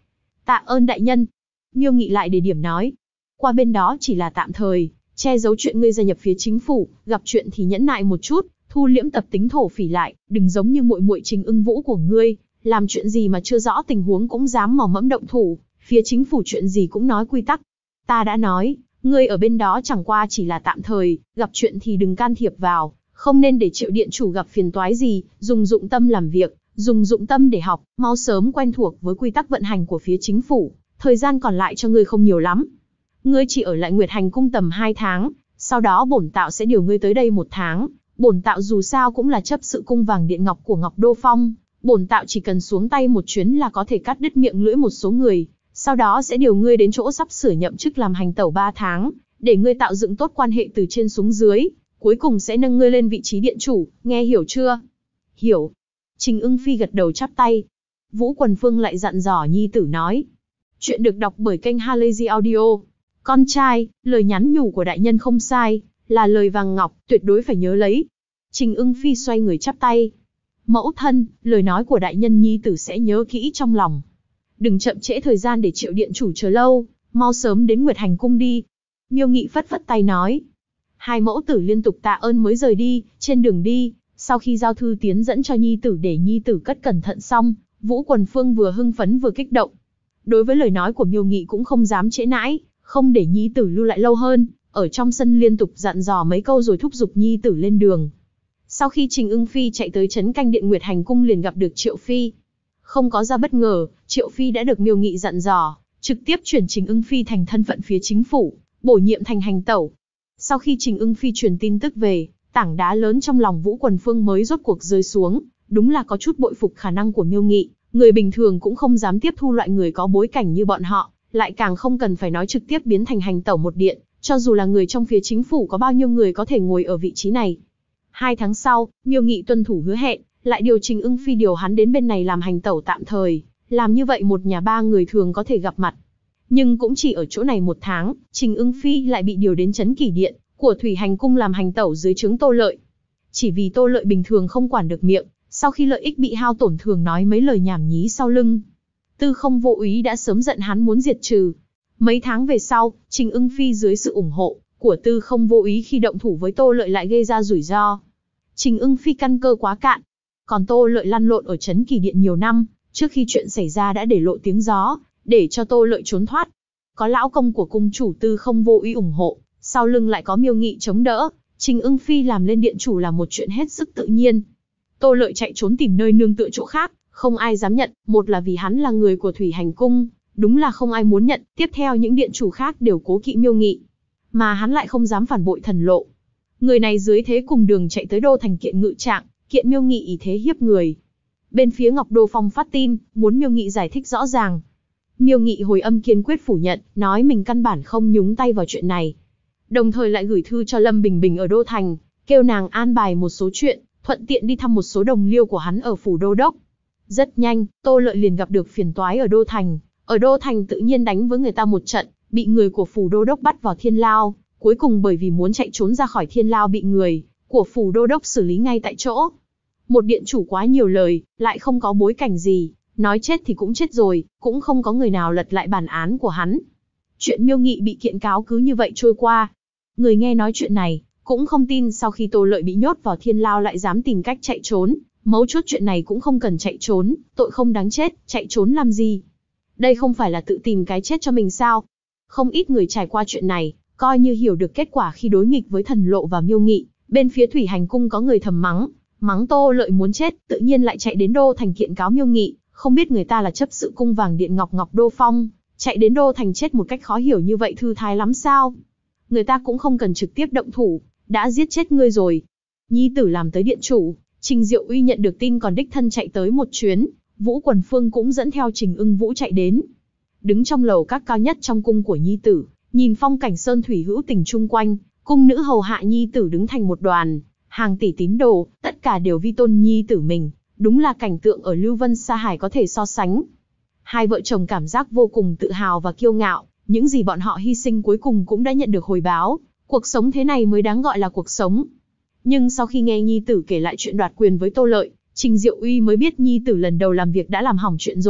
Tạ ơn đại nhân. Miêu Nghị lại đề điểm nói. Qua bên đó chỉ là tạm thời, che giấu chuyện ngươi gia nhập phía chính phủ, gặp chuyện thì nhẫn nại một chút, thu liễm tập tính thổ phỉ lại, đừng giống như muội muội Trình Ưng Vũ của ngươi, làm chuyện gì mà chưa rõ tình huống cũng dám mò mẫm động thủ, phía chính phủ chuyện gì cũng nói quy tắc. Ta đã nói, ngươi ở bên đó chẳng qua chỉ là tạm thời, gặp chuyện thì đừng can thiệp vào, không nên để Triệu điện chủ gặp phiền toái gì, dùng dụng tâm làm việc, dùng dụng tâm để học, mau sớm quen thuộc với quy tắc vận hành của phía chính phủ, thời gian còn lại cho ngươi không nhiều lắm. Ngươi chỉ ở lại Nguyệt Hành cung tầm 2 tháng, sau đó bổn tạo sẽ điều ngươi tới đây 1 tháng, bổn tạo dù sao cũng là chấp sự cung vàng điện ngọc của Ngọc Đô Phong, bổn tạo chỉ cần xuống tay một chuyến là có thể cắt đứt miệng lưỡi một số người, sau đó sẽ điều ngươi đến chỗ sắp sửa nhậm chức làm hành tẩu 3 tháng, để ngươi tạo dựng tốt quan hệ từ trên xuống dưới, cuối cùng sẽ nâng ngươi lên vị trí điện chủ, nghe hiểu chưa? Hiểu. Trình Ưng Phi gật đầu chắp tay. Vũ Quần Phương lại dặn dò nhi tử nói. Chuyện được đọc bởi kênh Halazy Audio. Con trai, lời nhắn nhủ của đại nhân không sai, là lời vàng ngọc, tuyệt đối phải nhớ lấy. Trình Ưng Phi xoay người chắp tay. Mẫu thân, lời nói của đại nhân nhi tử sẽ nhớ kỹ trong lòng. Đừng chậm trễ thời gian để Triệu điện chủ chờ lâu, mau sớm đến Nguyệt Hành cung đi. Miêu Nghị phất phất tay nói. Hai mẫu tử liên tục tạ ơn mới rời đi, trên đường đi, sau khi giao thư tiến dẫn cho nhi tử để nhi tử cất cẩn thận xong, Vũ Quần Phương vừa hưng phấn vừa kích động. Đối với lời nói của Miêu Nghị cũng không dám trễ nãi, không để nhi tử lưu lại lâu hơn, ở trong sân liên tục dặn dò mấy câu rồi thúc giục nhi tử lên đường. Sau khi Trình Ưng Phi chạy tới trấn canh điện Nguyệt Hành cung liền gặp được Triệu Phi. Không có ra bất ngờ, Triệu Phi đã được Miêu Nghị dặn dò, trực tiếp chuyển Trình Ưng Phi thành thân phận phía chính phủ, bổ nhiệm thành hành tẩu. Sau khi Trình Ưng Phi truyền tin tức về, tảng đá lớn trong lòng Vũ Quần Phương mới rốt cuộc rơi xuống, đúng là có chút bội phục khả năng của Miêu Nghị, người bình thường cũng không dám tiếp thu loại người có bối cảnh như bọn họ, lại càng không cần phải nói trực tiếp biến thành hành tẩu một điện, cho dù là người trong phía chính phủ có bao nhiêu người có thể ngồi ở vị trí này. 2 tháng sau, Miêu Nghị tuân thủ hứa hẹn, lại điều Trình Ưng Phi điều hắn đến bên này làm hành tẩu tạm thời, làm như vậy một nhà 3 người thường có thể gặp mặt. Nhưng cũng chỉ ở chỗ này 1 tháng, Trình Ưng Phi lại bị điều đến trấn Kỷ Điện của Thủy Hành cung làm hành tẩu dưới trướng Tô Lợi. Chỉ vì Tô Lợi bình thường không quản được miệng, sau khi lợi ích bị hao tổn thường nói mấy lời nhảm nhí sau lưng. Tư Không Vô Úy đã sớm giận hắn muốn diệt trừ. Mấy tháng về sau, Trình Ưng Phi dưới sự ủng hộ của Tư Không Vô Úy khi động thủ với Tô Lợi lại gây ra rủi ro. Trình Ưng Phi căn cơ quá cạn, còn Tô Lợi lăn lộn ở trấn Kỷ Điện nhiều năm, trước khi chuyện xảy ra đã để lộ tiếng gió, để cho Tô Lợi trốn thoát. Có lão công của cung chủ Tư Không Vô Úy ủng hộ, sau lưng lại có Miêu Nghị chống đỡ, Trình Ưng Phi làm lên điện chủ là một chuyện hết sức tự nhiên. Tô Lợi chạy trốn tìm nơi nương tựa chỗ khác, không ai dám nhận, một là vì hắn là người của Thủy Hành cung, đúng là không ai muốn nhận, tiếp theo những điện chủ khác đều cố kỵ Miêu Nghị, mà hắn lại không dám phản bội thần lộ. Người này dưới thế cùng đường chạy tới đô thành kiện ngự trạng, kiện Miêu Nghị ý thế hiếp người. Bên phía Ngọc Đô Phong phát tin, muốn Miêu Nghị giải thích rõ ràng. Miêu Nghị hồi âm kiên quyết phủ nhận, nói mình căn bản không nhúng tay vào chuyện này. Đồng thời lại gửi thư cho Lâm Bình Bình ở Đô Thành, kêu nàng an bài một số chuyện, thuận tiện đi thăm một số đồng liêu của hắn ở phủ Đô Đốc. Rất nhanh, Tô Lợi liền gặp được phiền toái ở Đô Thành. Ở Đô Thành tự nhiên đánh với người ta một trận, bị người của phủ Đô Đốc bắt vào Thiên Lao. Cuối cùng bởi vì muốn chạy trốn ra khỏi Thiên Lao bị người của phủ Đô Đốc xử lý ngay tại chỗ. Một điện chủ quá nhiều lời, lại không có bối cảnh gì, nói chết thì cũng chết rồi, cũng không có người nào lật lại bản án của hắn. Chuyện Miêu Nghị bị kiện cáo cứ như vậy trôi qua. Người nghe nói chuyện này, cũng không tin sau khi Tô Lợi bị nhốt vào Thiên Lao lại dám tìm cách chạy trốn. Mấu chốt chuyện này cũng không cần chạy trốn, tội không đáng chết, chạy trốn làm gì? Đây không phải là tự tìm cái chết cho mình sao? Không ít người trải qua chuyện này, coi như hiểu được kết quả khi đối nghịch với thần lộ và Miêu Nghị. Bên phía Thủy Hành cung có người thầm mắng Tô Lợi muốn chết, tự nhiên lại chạy đến Đô Thành kiện cáo Miêu Nghị, không biết người ta là chấp sự cung vàng điện ngọc Ngọc Đô Phong, chạy đến Đô Thành chết một cách khó hiểu như vậy thư thái lắm sao? Người ta cũng không cần trực tiếp động thủ, đã giết chết ngươi rồi. Nhi tử làm tới điện chủ, Trình Diệu Uy nhận được tin còn đích thân chạy tới một chuyến, Vũ Quần Phương cũng dẫn theo Trình Ưng Vũ chạy đến. Đứng trong lầu các cao nhất trong cung của nhi tử, nhìn phong cảnh sơn thủy hữu tình chung quanh, cung nữ hầu hạ nhi tử đứng thành một đoàn, hàng tỷ tín đồ, tất cả đều vi tôn nhi tử mình, đúng là cảnh tượng ở Lưu Vân Sa Hải có thể so sánh. Hai vợ chồng cảm giác vô cùng tự hào và kiêu ngạo, những gì bọn họ hy sinh cuối cùng cũng đã nhận được hồi báo, cuộc sống thế này mới đáng gọi là cuộc sống. Nhưng sau khi nghe nhi tử kể lại chuyện đoạt quyền với Tô Lợi, Trình Diệu Uy mới biết nhi tử lần đầu làm việc đã làm hỏng chuyện rồi,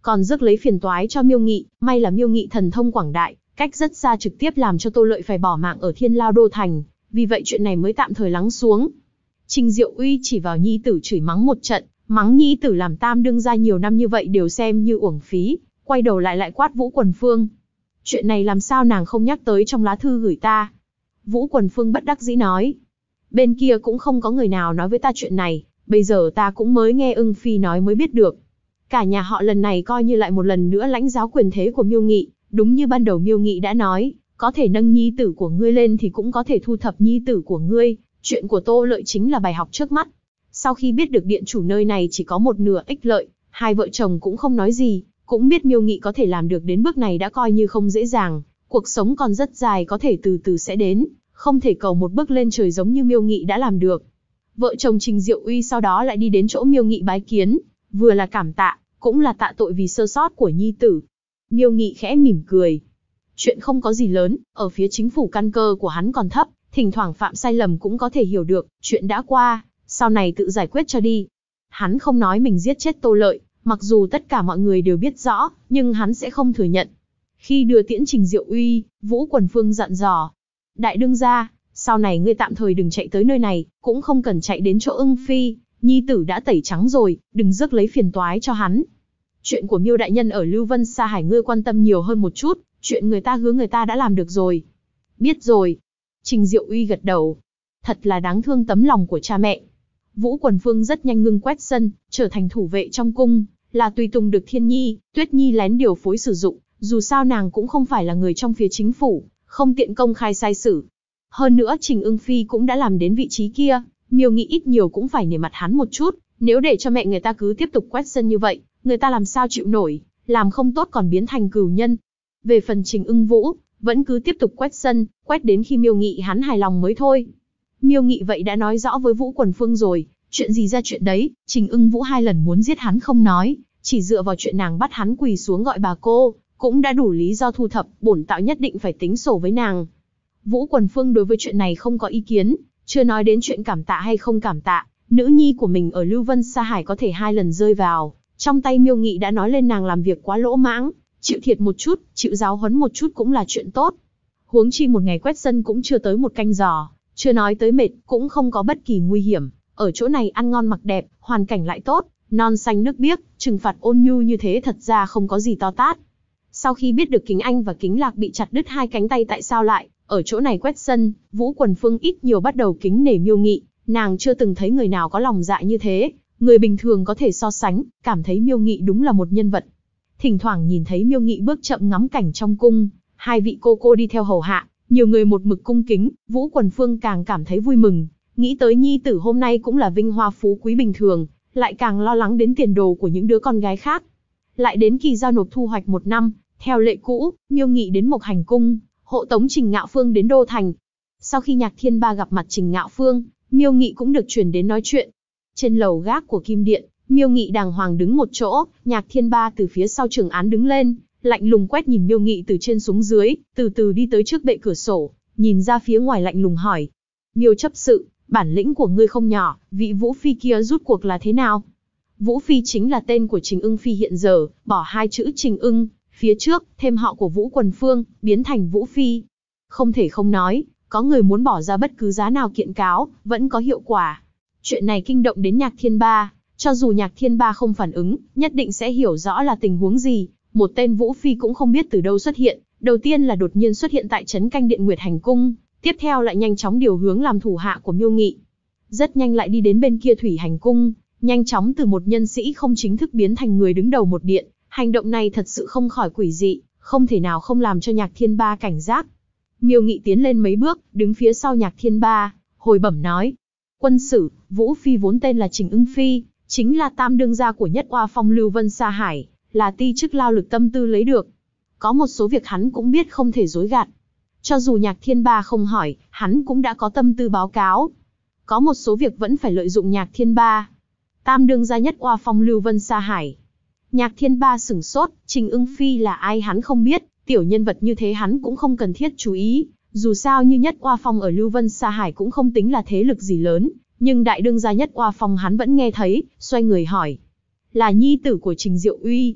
còn rước lấy phiền toái cho Miêu Nghị. May là Miêu Nghị thần thông quảng đại, cách rất xa trực tiếp làm cho Tô Lợi phải bỏ mạng ở Thiên Lao Đô thành, vì vậy chuyện này mới tạm thời lắng xuống. Trình Diệu Uy chỉ vào nhi tử chửi mắng một trận, mắng nhi tử làm tam đương gia nhiều năm như vậy đều xem như uổng phí, quay đầu lại quát Vũ Quần Phương. Chuyện này làm sao nàng không nhắc tới trong lá thư gửi ta? Vũ Quần Phương bất đắc dĩ nói. Bên kia cũng không có người nào nói với ta chuyện này, bây giờ ta cũng mới nghe Ưng Phi nói mới biết được. Cả nhà họ lần này coi như lại một lần nữa lãnh giáo quyền thế của Miêu Nghị, đúng như ban đầu Miêu Nghị đã nói, có thể nâng nhi tử của ngươi lên thì cũng có thể thu thập nhi tử của ngươi, chuyện của Tô Lợi chính là bài học trước mắt. Sau khi biết được điện chủ nơi này chỉ có một nửa ích lợi, hai vợ chồng cũng không nói gì, cũng biết Miêu Nghị có thể làm được đến bước này đã coi như không dễ dàng, cuộc sống còn rất dài có thể từ từ sẽ đến, không thể cầu một bước lên trời giống như Miêu Nghị đã làm được. Vợ chồng Trình Diệu Uy sau đó lại đi đến chỗ Miêu Nghị bái kiến, vừa là cảm tạ, cũng là tạ tội vì sơ sót của nhi tử. Miêu Nghị khẽ mỉm cười. Chuyện không có gì lớn, ở phía chính phủ căn cơ của hắn còn thấp, thỉnh thoảng phạm sai lầm cũng có thể hiểu được, chuyện đã qua, sau này tự giải quyết cho đi. Hắn không nói mình giết chết Tô Lợi, mặc dù tất cả mọi người đều biết rõ, nhưng hắn sẽ không thừa nhận. Khi đưa tiễn Trình Diệu Uy, Vũ Quần Phương dặn dò. Đại đương gia, sau này ngươi tạm thời đừng chạy tới nơi này, cũng không cần chạy đến chỗ Ưng Phi, nhi tử đã tẩy trắng rồi, đừng rước lấy phiền toái cho hắn. Chuyện của Miêu đại nhân ở Lưu Vân Sa Hải ngươi quan tâm nhiều hơn một chút, chuyện người ta hứa người ta đã làm được rồi. Biết rồi. Trình Diệu Uy gật đầu. Thật là đáng thương tấm lòng của cha mẹ. Vũ Quần Phương rất nhanh ngưng quét sân, trở thành thủ vệ trong cung, là tùy tùng được Thiên Nhi, Tuyết Nhi lén điều phối sử dụng, dù sao nàng cũng không phải là người trong phía chính phủ, không tiện công khai sai sử. Hơn nữa Trình Ưng Phi cũng đã làm đến vị trí kia, Miêu Nghị ít nhiều cũng phải nể mặt hắn một chút, nếu để cho mẹ người ta cứ tiếp tục quét sân như vậy, người ta làm sao chịu nổi, làm không tốt còn biến thành cừu nhân. Về phần Trình Ưng Vũ, vẫn cứ tiếp tục quét sân, quét đến khi Miêu Nghị hắn hài lòng mới thôi. Miêu Nghị vậy đã nói rõ với Vũ Quần Phương rồi, chuyện gì ra chuyện đấy, Trình Ưng Vũ 2 lần muốn giết hắn không nói, chỉ dựa vào chuyện nàng bắt hắn quỳ xuống gọi bà cô, cũng đã đủ lý do thu thập, bổn tạo nhất định phải tính sổ với nàng. Vũ Quần Phương đối với chuyện này không có ý kiến, chưa nói đến chuyện cảm tạ hay không cảm tạ, nữ nhi của mình ở Lưu Vân Sa Hải có thể 2 lần rơi vào trong tay Miêu Nghị đã nói lên nàng làm việc quá lỗ mãng, chịu thiệt một chút, chịu giáo huấn một chút cũng là chuyện tốt. Huống chi một ngày quét sân cũng chưa tới 1 canh giờ, chưa nói tới mệt, cũng không có bất kỳ nguy hiểm, ở chỗ này ăn ngon mặc đẹp, hoàn cảnh lại tốt, non xanh nước biếc, trừng phạt ôn nhu như thế thật ra không có gì to tát. Sau khi biết được Kính Anh và Kính Lạc bị chặt đứt 2 cánh tay tại sao lại ở chỗ này quét sân, Vũ Quần Phương ít nhiều bắt đầu kính nể Miêu Nghị, nàng chưa từng thấy người nào có lòng dạ như thế, người bình thường có thể so sánh, cảm thấy Miêu Nghị đúng là một nhân vật. Thỉnh thoảng nhìn thấy Miêu Nghị bước chậm ngắm cảnh trong cung, 2 vị cô đi theo hầu hạ, nhiều người một mực cung kính, Vũ Quần Phương càng cảm thấy vui mừng, nghĩ tới nhi tử hôm nay cũng là vinh hoa phú quý bình thường, lại càng lo lắng đến tiền đồ của những đứa con gái khác. Lại đến kỳ giao nộp thu hoạch 1 năm, theo lệ cũ, Miêu Nghị đến Mộc Hành cung, hộ tống Trình Ngạo Phương đến đô thành. Sau khi Nhạc Thiên Ba gặp mặt Trình Ngạo Phương, Miêu Nghị cũng được chuyển đến nói chuyện. Trên lầu gác của Kim Điện, Miêu Nghị đàng hoàng đứng một chỗ, Nhạc Thiên Ba từ phía sau trường án đứng lên, lạnh lùng quét nhìn Miêu Nghị từ trên xuống dưới, từ từ đi tới trước bệ cửa sổ, nhìn ra phía ngoài lạnh lùng hỏi. Miêu chấp sự, bản lĩnh của ngươi không nhỏ, vị Vũ Phi kia rút cuộc là thế nào? Vũ Phi chính là tên của Trình Ưng Phi hiện giờ, bỏ 2 chữ Trình Ưng, phía trước, thêm họ của Vũ Quần Phương, biến thành Vũ Phi. Không thể không nói, có người muốn bỏ ra bất cứ giá nào kiện cáo, vẫn có hiệu quả. Chuyện này kinh động đến Nhạc Thiên Ba, cho dù Nhạc Thiên Ba không phản ứng, nhất định sẽ hiểu rõ là tình huống gì. Một tên Vũ Phi cũng không biết từ đâu xuất hiện, đầu tiên là đột nhiên xuất hiện tại trấn canh điện Nguyệt Hành cung, tiếp theo lại nhanh chóng điều hướng làm thủ hạ của Miêu Nghị. Rất nhanh lại đi đến bên kia Thủy Hành cung, nhanh chóng từ một nhân sĩ không chính thức biến thành người đứng đầu một điện. Hành động này thật sự không khỏi quỷ dị, không thể nào không làm cho Nhạc Thiên Ba cảnh giác. Miêu Nghị tiến lên mấy bước, đứng phía sau Nhạc Thiên Ba, hồi bẩm nói. Quân sử, Vũ Phi vốn tên là Trình Ưng Phi, chính là tam đương gia của Nhất Oa Phong Lưu Vân Sa Hải, là ti chức lao lực tâm tư lấy được. Có một số việc hắn cũng biết không thể dối gạt. Cho dù Nhạc Thiên Ba không hỏi, hắn cũng đã có tâm tư báo cáo. Có một số việc vẫn phải lợi dụng Nhạc Thiên Ba. Tam đương gia Nhất Oa Phong Lưu Vân Sa Hải. Nhạc Thiên Ba sửng sốt, Trình Ưng Phi là ai hắn không biết, tiểu nhân vật như thế hắn cũng không cần thiết chú ý, dù sao như Nhất Oa Phong ở Lưu Vân Sa Hải cũng không tính là thế lực gì lớn, nhưng đại đương gia Nhất Oa Phong hắn vẫn nghe thấy, xoay người hỏi. Là nhi tử của Trình Diệu Uy.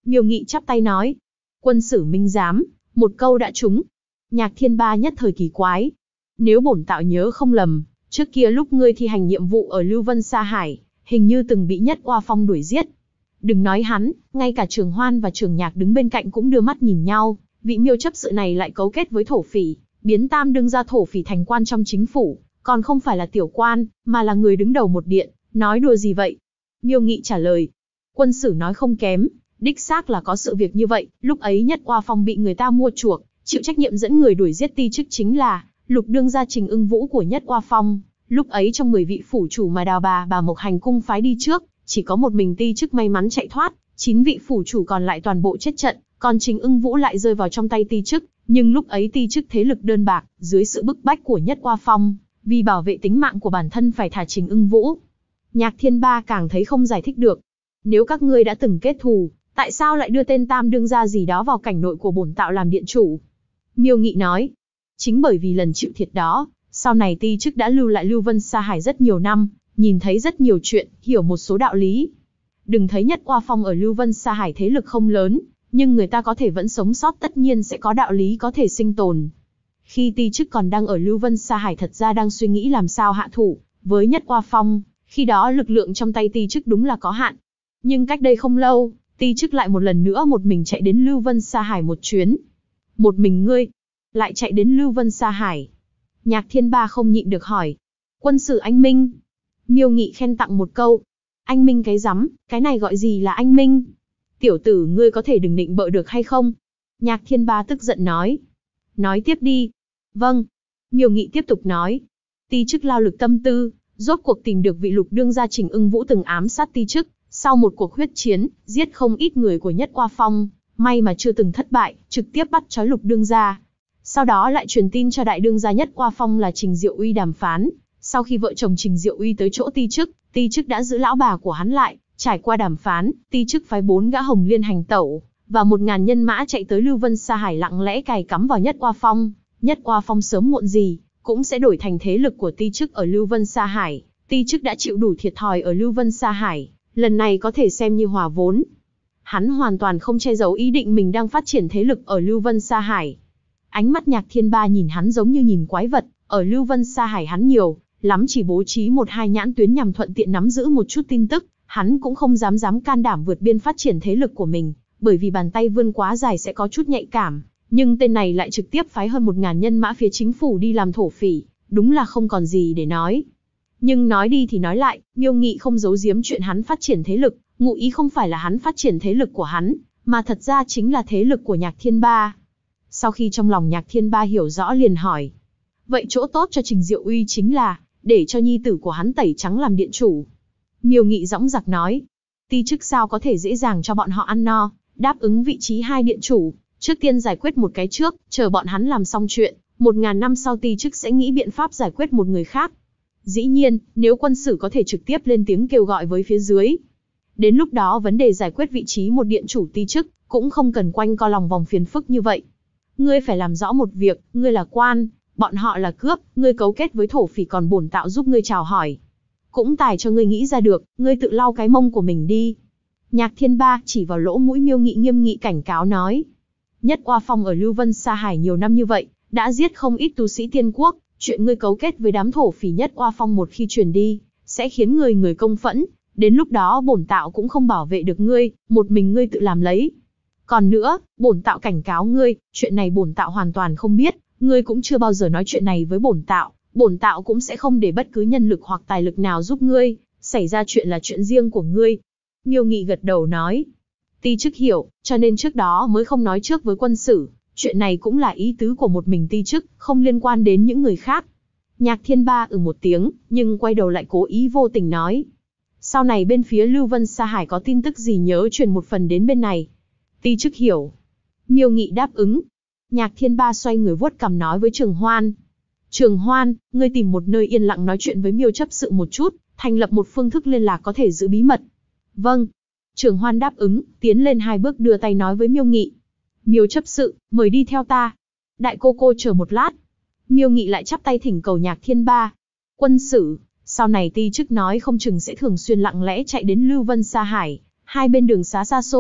Miêu Nghị chắp tay nói. Quân sử minh giám, một câu đã trúng. Nhạc Thiên Ba nhất thời kỳ quái. Nếu bổn tạo nhớ không lầm, trước kia lúc ngươi thi hành nhiệm vụ ở Lưu Vân Sa Hải, hình như từng bị Nhất Oa Phong đuổi giết. Đừng nói hắn, ngay cả Trường Hoan và Trường Nhạc đứng bên cạnh cũng đưa mắt nhìn nhau, vị Miêu chấp sự này lại cấu kết với thổ phỉ, biến Tam đương gia thổ phỉ thành quan trong chính phủ, còn không phải là tiểu quan, mà là người đứng đầu một điện, nói đùa gì vậy? Miêu Nghị trả lời. Quân sử nói không kém, đích xác là có sự việc như vậy, lúc ấy Nhất Oa Phong bị người ta mua chuộc, chịu trách nhiệm dẫn người đuổi giết Ti chức chính là Lục đương gia Trình Ưng Vũ của Nhất Oa Phong. Lúc ấy trong 10 vị phủ chủ mà Đào bà Mộc Hành cung phái đi trước, chỉ có một mình Ti chức may mắn chạy thoát, 9 vị phủ chủ còn lại toàn bộ chết trận, còn Trình Ưng Vũ lại rơi vào trong tay Ti chức. Nhưng lúc ấy Ti chức thế lực đơn bạc, dưới sự bức bách của Nhất Oa Phong, vì bảo vệ tính mạng của bản thân phải thả Trình Ưng Vũ. Nhạc Thiên Ba càng thấy không giải thích được. Nếu các ngươi đã từng kết thù, tại sao lại đưa tên Tam đương gia gì đó vào cảnh nội của bổn tạo làm điện chủ? Miêu Nghị nói. Chính bởi vì lần chịu thiệt đó, sau này Ti chức đã lưu lại Lưu Vân Sa Hải rất nhiều năm, nhìn thấy rất nhiều chuyện, hiểu một số đạo lý. Đừng thấy Nhất Oa Phong ở Lưu Vân Sa Hải thế lực không lớn, nhưng người ta có thể vẫn sống sót tất nhiên sẽ có đạo lý có thể sinh tồn. Khi Ti chức còn đang ở Lưu Vân Sa Hải thật ra đang suy nghĩ làm sao hạ thủ với Nhất Oa Phong, khi đó lực lượng trong tay Ti chức đúng là có hạn. Nhưng cách đây không lâu, Ti chức lại một lần nữa một mình chạy đến Lưu Vân Sa Hải một chuyến. Một mình ngươi, lại chạy đến Lưu Vân Sa Hải? Nhạc Thiên Ba không nhịn được hỏi. Quân sử anh minh. Miêu Nghị khen tặng một câu. Anh minh cái rắm, cái này gọi gì là anh minh? Tiểu tử ngươi có thể đừng nịnh bợ được hay không? Nhạc Thiên Ba tức giận nói. Nói tiếp đi. Vâng. Miêu Nghị tiếp tục nói. Ti chức lao lực tâm tư, rốt cuộc tìm được vị Lục đương gia Trình Ưng Vũ từng ám sát Ti chức. Sau một cuộc huyết chiến, giết không ít người của Nhất Oa Phong, may mà chưa từng thất bại, trực tiếp bắt trói Lục đương gia. Sau đó lại truyền tin cho đại đương gia Nhất Oa Phong là Trình Diệu Uy đàm phán. Sau khi vợ chồng Trình Diệu Uy tới chỗ Ti chức đã giữ lão bà của hắn lại. Trải qua đàm phán, Ti chức phái 4 gã Hồng Liên hành tẩu, và 1000 nhân mã chạy tới Lưu Vân Sa Hải lặng lẽ cài cắm vào Nhất Oa Phong. Nhất Oa Phong sớm muộn gì cũng sẽ đổi thành thế lực của Ti chức ở Lưu Vân Sa Hải. Ti chức đã chịu đủ thiệt thòi ở Lưu Vân Sa Hải, lần này có thể xem như hòa vốn. Hắn hoàn toàn không che giấu ý định mình đang phát triển thế lực ở Lưu Vân Sa Hải. Ánh mắt Nhạc Thiên Ba nhìn hắn giống như nhìn quái vật, ở Lưu Vân Sa Hải hắn nhiều lắm chỉ bố trí 1-2 nhãn tuyến nhằm thuận tiện nắm giữ một chút tin tức, hắn cũng không dám can đảm vượt biên phát triển thế lực của mình, bởi vì bàn tay vươn quá dài sẽ có chút nhạy cảm, nhưng tên này lại trực tiếp phái hơn 1000 nhân mã phía chính phủ đi làm thổ phỉ, đúng là không còn gì để nói. Nhưng nói đi thì nói lại, Miêu Nghị không giấu giếm chuyện hắn phát triển thế lực, ngụ ý không phải là hắn phát triển thế lực của hắn, mà thật ra chính là thế lực của Nhạc Thiên Ba. Sau khi trong lòng Nhạc Thiên Ba hiểu rõ liền hỏi. Vậy chỗ tốt cho Trình Diệu Uy chính là, để cho nhi tử của hắn tẩy trắng làm điện chủ. Miêu Nghị dõng dạc nói. Ti chức sao có thể dễ dàng cho bọn họ ăn no, đáp ứng vị trí 2 điện chủ, trước tiên giải quyết một cái trước, chờ bọn hắn làm xong chuyện, 1000 năm sau Ti chức sẽ nghĩ biện pháp giải quyết một người khác. Dĩ nhiên, nếu quân sử có thể trực tiếp lên tiếng kêu gọi với phía dưới. Đến lúc đó vấn đề giải quyết vị trí một điện chủ Ti chức, cũng không cần quanh co lòng vòng phiền phức như vậy. Ngươi phải làm rõ một việc, ngươi là quan, bọn họ là cướp, ngươi cấu kết với thổ phỉ còn bổn tạo giúp ngươi chào hỏi. Cũng tài cho ngươi nghĩ ra được, ngươi tự lau cái mông của mình đi. Nhạc Thiên Ba chỉ vào lỗ mũi Miêu Nghị nghiêm nghị cảnh cáo nói. Nhất Oa Phong ở Lưu Vân Sa Hải nhiều năm như vậy, đã giết không ít tu sĩ tiên quốc, chuyện ngươi cấu kết với đám thổ phỉ Nhất Oa Phong một khi truyền đi, sẽ khiến người công phẫn, đến lúc đó bổn tạo cũng không bảo vệ được ngươi, một mình ngươi tự làm lấy. Còn nữa, bổn tạo cảnh cáo ngươi, chuyện này bổn tạo hoàn toàn không biết, ngươi cũng chưa bao giờ nói chuyện này với bổn tạo cũng sẽ không để bất cứ nhân lực hoặc tài lực nào giúp ngươi, xảy ra chuyện là chuyện riêng của ngươi. Miêu Nghị gật đầu nói. Ti chức hiểu, cho nên trước đó mới không nói trước với quân sử, chuyện này cũng là ý tứ của một mình Ti chức, không liên quan đến những người khác. Nhạc Thiên Ba một tiếng, nhưng quay đầu lại cố ý vô tình nói. Sau này bên phía Lưu Vân Sa Hải có tin tức gì nhớ truyền một phần đến bên này. Ti chức hiểu. Miêu Nghị đáp ứng. Nhạc Thiên Ba xoay người vuốt cằm nói với Trường Hoan. Trường Hoan, ngươi tìm một nơi yên lặng nói chuyện với Miêu chấp sự một chút, thành lập một phương thức liên lạc có thể giữ bí mật. Vâng. Trường Hoan đáp ứng, tiến lên 2 bước đưa tay nói với Miêu Nghị. Miêu chấp sự, mời đi theo ta. Đại cô chờ một lát. Miêu Nghị lại chắp tay thỉnh cầu Nhạc Thiên Ba. Quân sử, sau này Ti chức nói không chừng sẽ thường xuyên lặng lẽ chạy đến Lưu Vân Sa Hải, hai bên đường xá xa xôi,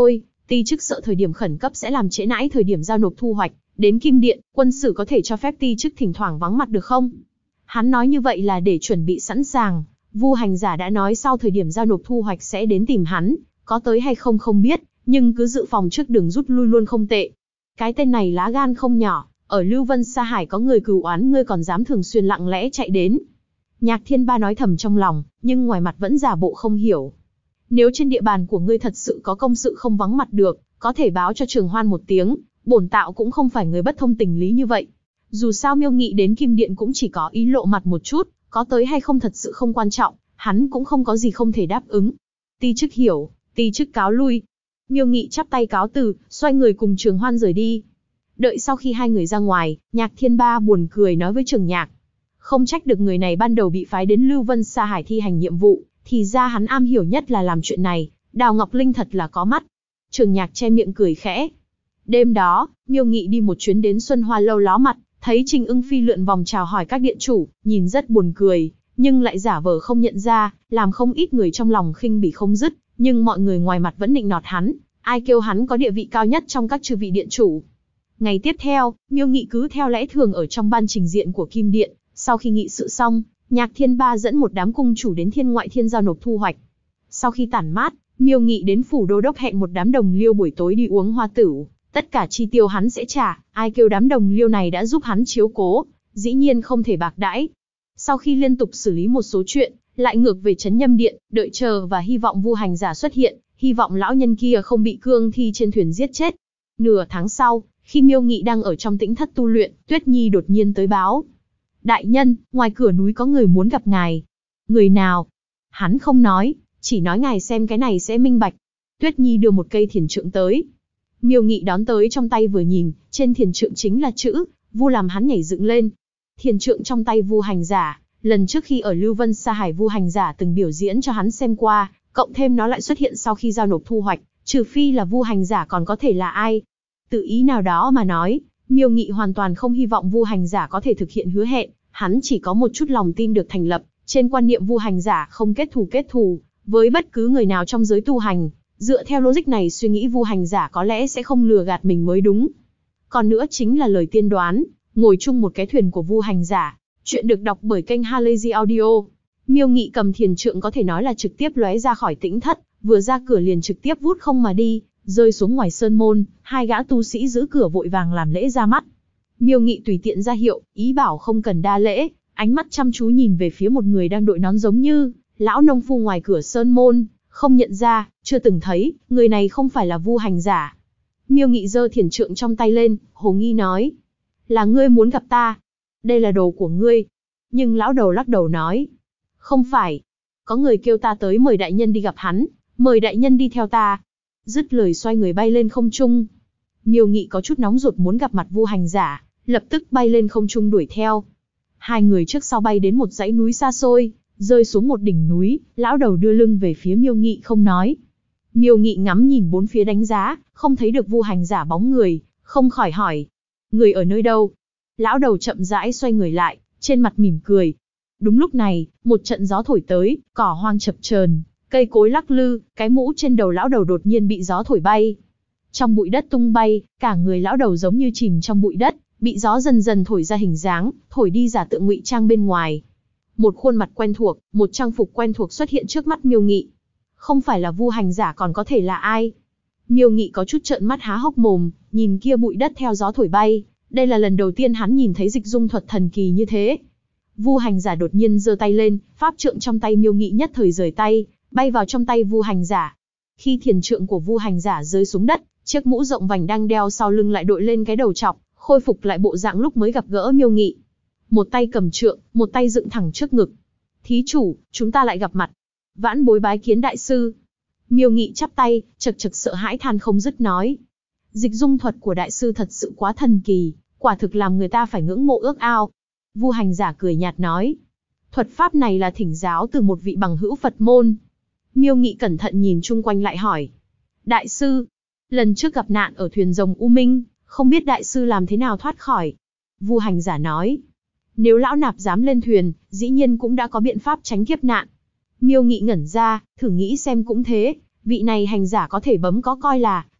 Ti chức sợ thời điểm khẩn cấp sẽ làm trễ nãi thời điểm giao nộp thu hoạch, đến Kim Điện, quân sử có thể cho phép ti chức thỉnh thoảng vắng mặt được không? Hắn nói như vậy là để chuẩn bị sẵn sàng, Vu hành giả đã nói sau thời điểm giao nộp thu hoạch sẽ đến tìm hắn, có tới hay không không biết, nhưng cứ dự phòng trước đường rút lui luôn không tệ. Cái tên này lá gan không nhỏ, ở Lưu Vân Sa Hải có người cừu oán ngươi còn dám thường xuyên lặng lẽ chạy đến. Nhạc Thiên Ba nói thầm trong lòng, nhưng ngoài mặt vẫn giả bộ không hiểu. Nếu trên địa bàn của ngươi thật sự có công sự không vắng mặt được, có thể báo cho Trường Hoan một tiếng, bổn tạo cũng không phải người bất thông tình lý như vậy. Dù sao Miêu Nghị đến Kim Điện cũng chỉ có ý lộ mặt một chút, có tới hay không thật sự không quan trọng, hắn cũng không có gì không thể đáp ứng. Ti chức hiểu, ti chức cáo lui. Miêu Nghị chắp tay cáo từ, xoay người cùng Trường Hoan rời đi. Đợi sau khi hai người ra ngoài, Nhạc Thiên Ba buồn cười nói với Trường Nhạc. Không trách được người này ban đầu bị phái đến Lưu Vân Sa Hải thi hành nhiệm vụ, thì ra hắn am hiểu nhất là làm chuyện này, Đào Ngọc Linh thật là có mắt. Trường Nhạc che miệng cười khẽ. Đêm đó, Miêu Nghị đi một chuyến đến Xuân Hoa Lâu ló mặt, thấy Trình Ưng Phi lượn vòng chào hỏi các điện chủ, nhìn rất buồn cười, nhưng lại giả vờ không nhận ra, làm không ít người trong lòng khinh bỉ không dứt, nhưng mọi người ngoài mặt vẫn nịnh nọt hắn, ai kêu hắn có địa vị cao nhất trong các chư vị điện chủ. Ngày tiếp theo, Miêu Nghị cứ theo lẽ thường ở trong ban trình diện của Kim Điện, sau khi nghị sự xong, Nhạc Thiên Ba dẫn một đám cung chủ đến Thiên Ngoại Thiên giao nộp thu hoạch. Sau khi tản mát, Miêu Nghị đến phủ đô đốc hẹn một đám đồng liêu buổi tối đi uống hoa tửu, tất cả chi tiêu hắn sẽ trả, ai kêu đám đồng liêu này đã giúp hắn chiếu cố, dĩ nhiên không thể bạc đãi. Sau khi liên tục xử lý một số chuyện, lại ngược về trấn Nhâm Điện, đợi chờ và hy vọng Vu hành giả xuất hiện, hy vọng lão nhân kia không bị cương thi trên thuyền giết chết. Nửa tháng sau, khi Miêu Nghị đang ở trong tĩnh thất tu luyện, Tuyết Nhi đột nhiên tới báo. Đại nhân, ngoài cửa núi có người muốn gặp ngài. Người nào? Hắn không nói, chỉ nói ngài xem cái này sẽ minh bạch. Tuyết Nhi đưa một cây thiền trượng tới. Miêu Nghị đón tới trong tay vừa nhìn, trên thiền trượng chính là chữ, Vu làm hắn nhảy dựng lên. Thiền trượng trong tay Vu hành giả, lần trước khi ở Lưu Vân Sa Hải Vu hành giả từng biểu diễn cho hắn xem qua, cộng thêm nó lại xuất hiện sau khi giao nộp thu hoạch, trừ phi là Vu hành giả còn có thể là ai. Tự ý nào đó mà nói, Miêu Nghị hoàn toàn không hy vọng Vu hành giả có thể thực hiện hứa hẹn, hắn chỉ có một chút lòng tin được thành lập, trên quan niệm Vu hành giả không kết thù với bất cứ người nào trong giới tu hành. Dựa theo logic này suy nghĩ Vu hành giả có lẽ sẽ không lừa gạt mình mới đúng. Còn nữa chính là lời tiên đoán, ngồi chung một cái thuyền của Vu hành giả. Chuyện được đọc bởi kênh Halazy Audio. Miêu Nghị cầm thiền trượng có thể nói là trực tiếp lóe ra khỏi tĩnh thất, vừa ra cửa liền trực tiếp vút không mà đi, rơi xuống ngoài sơn môn, hai gã tu sĩ giữ cửa vội vàng làm lễ ra mắt. Miêu Nghị tùy tiện ra hiệu, ý bảo không cần đa lễ, ánh mắt chăm chú nhìn về phía một người đang đội nón giống như lão nông phu ngoài cửa sơn môn, không nhận ra, chưa từng thấy, người này không phải là Vu hành giả. Miêu Nghị giơ thiền trượng trong tay lên, hồ nghi nói: "Là ngươi muốn gặp ta? Đây là đồ của ngươi." Nhưng lão đầu lắc đầu nói: "Không phải. Có người kêu ta tới mời đại nhân đi gặp hắn, mời đại nhân đi theo ta." Dứt lời xoay người bay lên không trung. Miêu Nghị có chút nóng ruột muốn gặp mặt Vu hành giả, lập tức bay lên không trung đuổi theo. Hai người trước sau bay đến một dãy núi xa xôi, rơi xuống một đỉnh núi, lão đầu đưa lưng về phía Miêu Nghị không nói. Miêu Nghị ngắm nhìn bốn phía đánh giá, không thấy được Vu hành giả bóng người, không khỏi hỏi: "Người ở nơi đâu?" Lão đầu chậm rãi xoay người lại, trên mặt mỉm cười. Đúng lúc này, một trận gió thổi tới, cỏ hoang chập chờn, cây cối lắc lư, cái mũ trên đầu lão đầu đột nhiên bị gió thổi bay. Trong bụi đất tung bay, cả người lão đầu giống như chìm trong bụi đất, bị gió dần dần thổi ra hình dáng, thổi đi giả tượng ngụy trang bên ngoài. Một khuôn mặt quen thuộc, một trang phục quen thuộc xuất hiện trước mắt Miêu Nghị. Không phải là Vu hành giả còn có thể là ai? Miêu Nghị có chút trợn mắt há hốc mồm, nhìn kia bụi đất theo gió thổi bay, đây là lần đầu tiên hắn nhìn thấy dịch dung thuật thần kỳ như thế. Vu hành giả đột nhiên giơ tay lên, pháp trượng trong tay Miêu Nghị nhất thời rời tay, bay vào trong tay Vu hành giả. Khi thiền trượng của Vu hành giả rơi xuống đất, chiếc mũ rộng vành đang đeo sau lưng lại đội lên cái đầu trọc, khôi phục lại bộ dạng lúc mới gặp gỡ Miêu Nghị. Một tay cầm trượng, một tay dựng thẳng trước ngực. "Thí chủ, chúng ta lại gặp mặt. Vãn bối bái kiến đại sư." Miêu Nghị chắp tay, chật chật sợ hãi than không dứt nói: "Dịch dung thuật của đại sư thật sự quá thần kỳ, quả thực làm người ta phải ngưỡng mộ ước ao." Vu hành giả cười nhạt nói: "Thuật pháp này là thỉnh giáo từ một vị bằng hữu Phật môn." Miêu Nghị cẩn thận nhìn chung quanh lại hỏi: "Đại sư, lần trước gặp nạn ở thuyền rồng U Minh, không biết đại sư làm thế nào thoát khỏi?" Vu hành giả nói: "Nếu lão nạp dám lên thuyền, dĩ nhiên cũng đã có biện pháp tránh kiếp nạn." Miêu Nghị ngẩn ra, thử nghĩ xem cũng thế, vị này hành giả có thể bấm có coi là,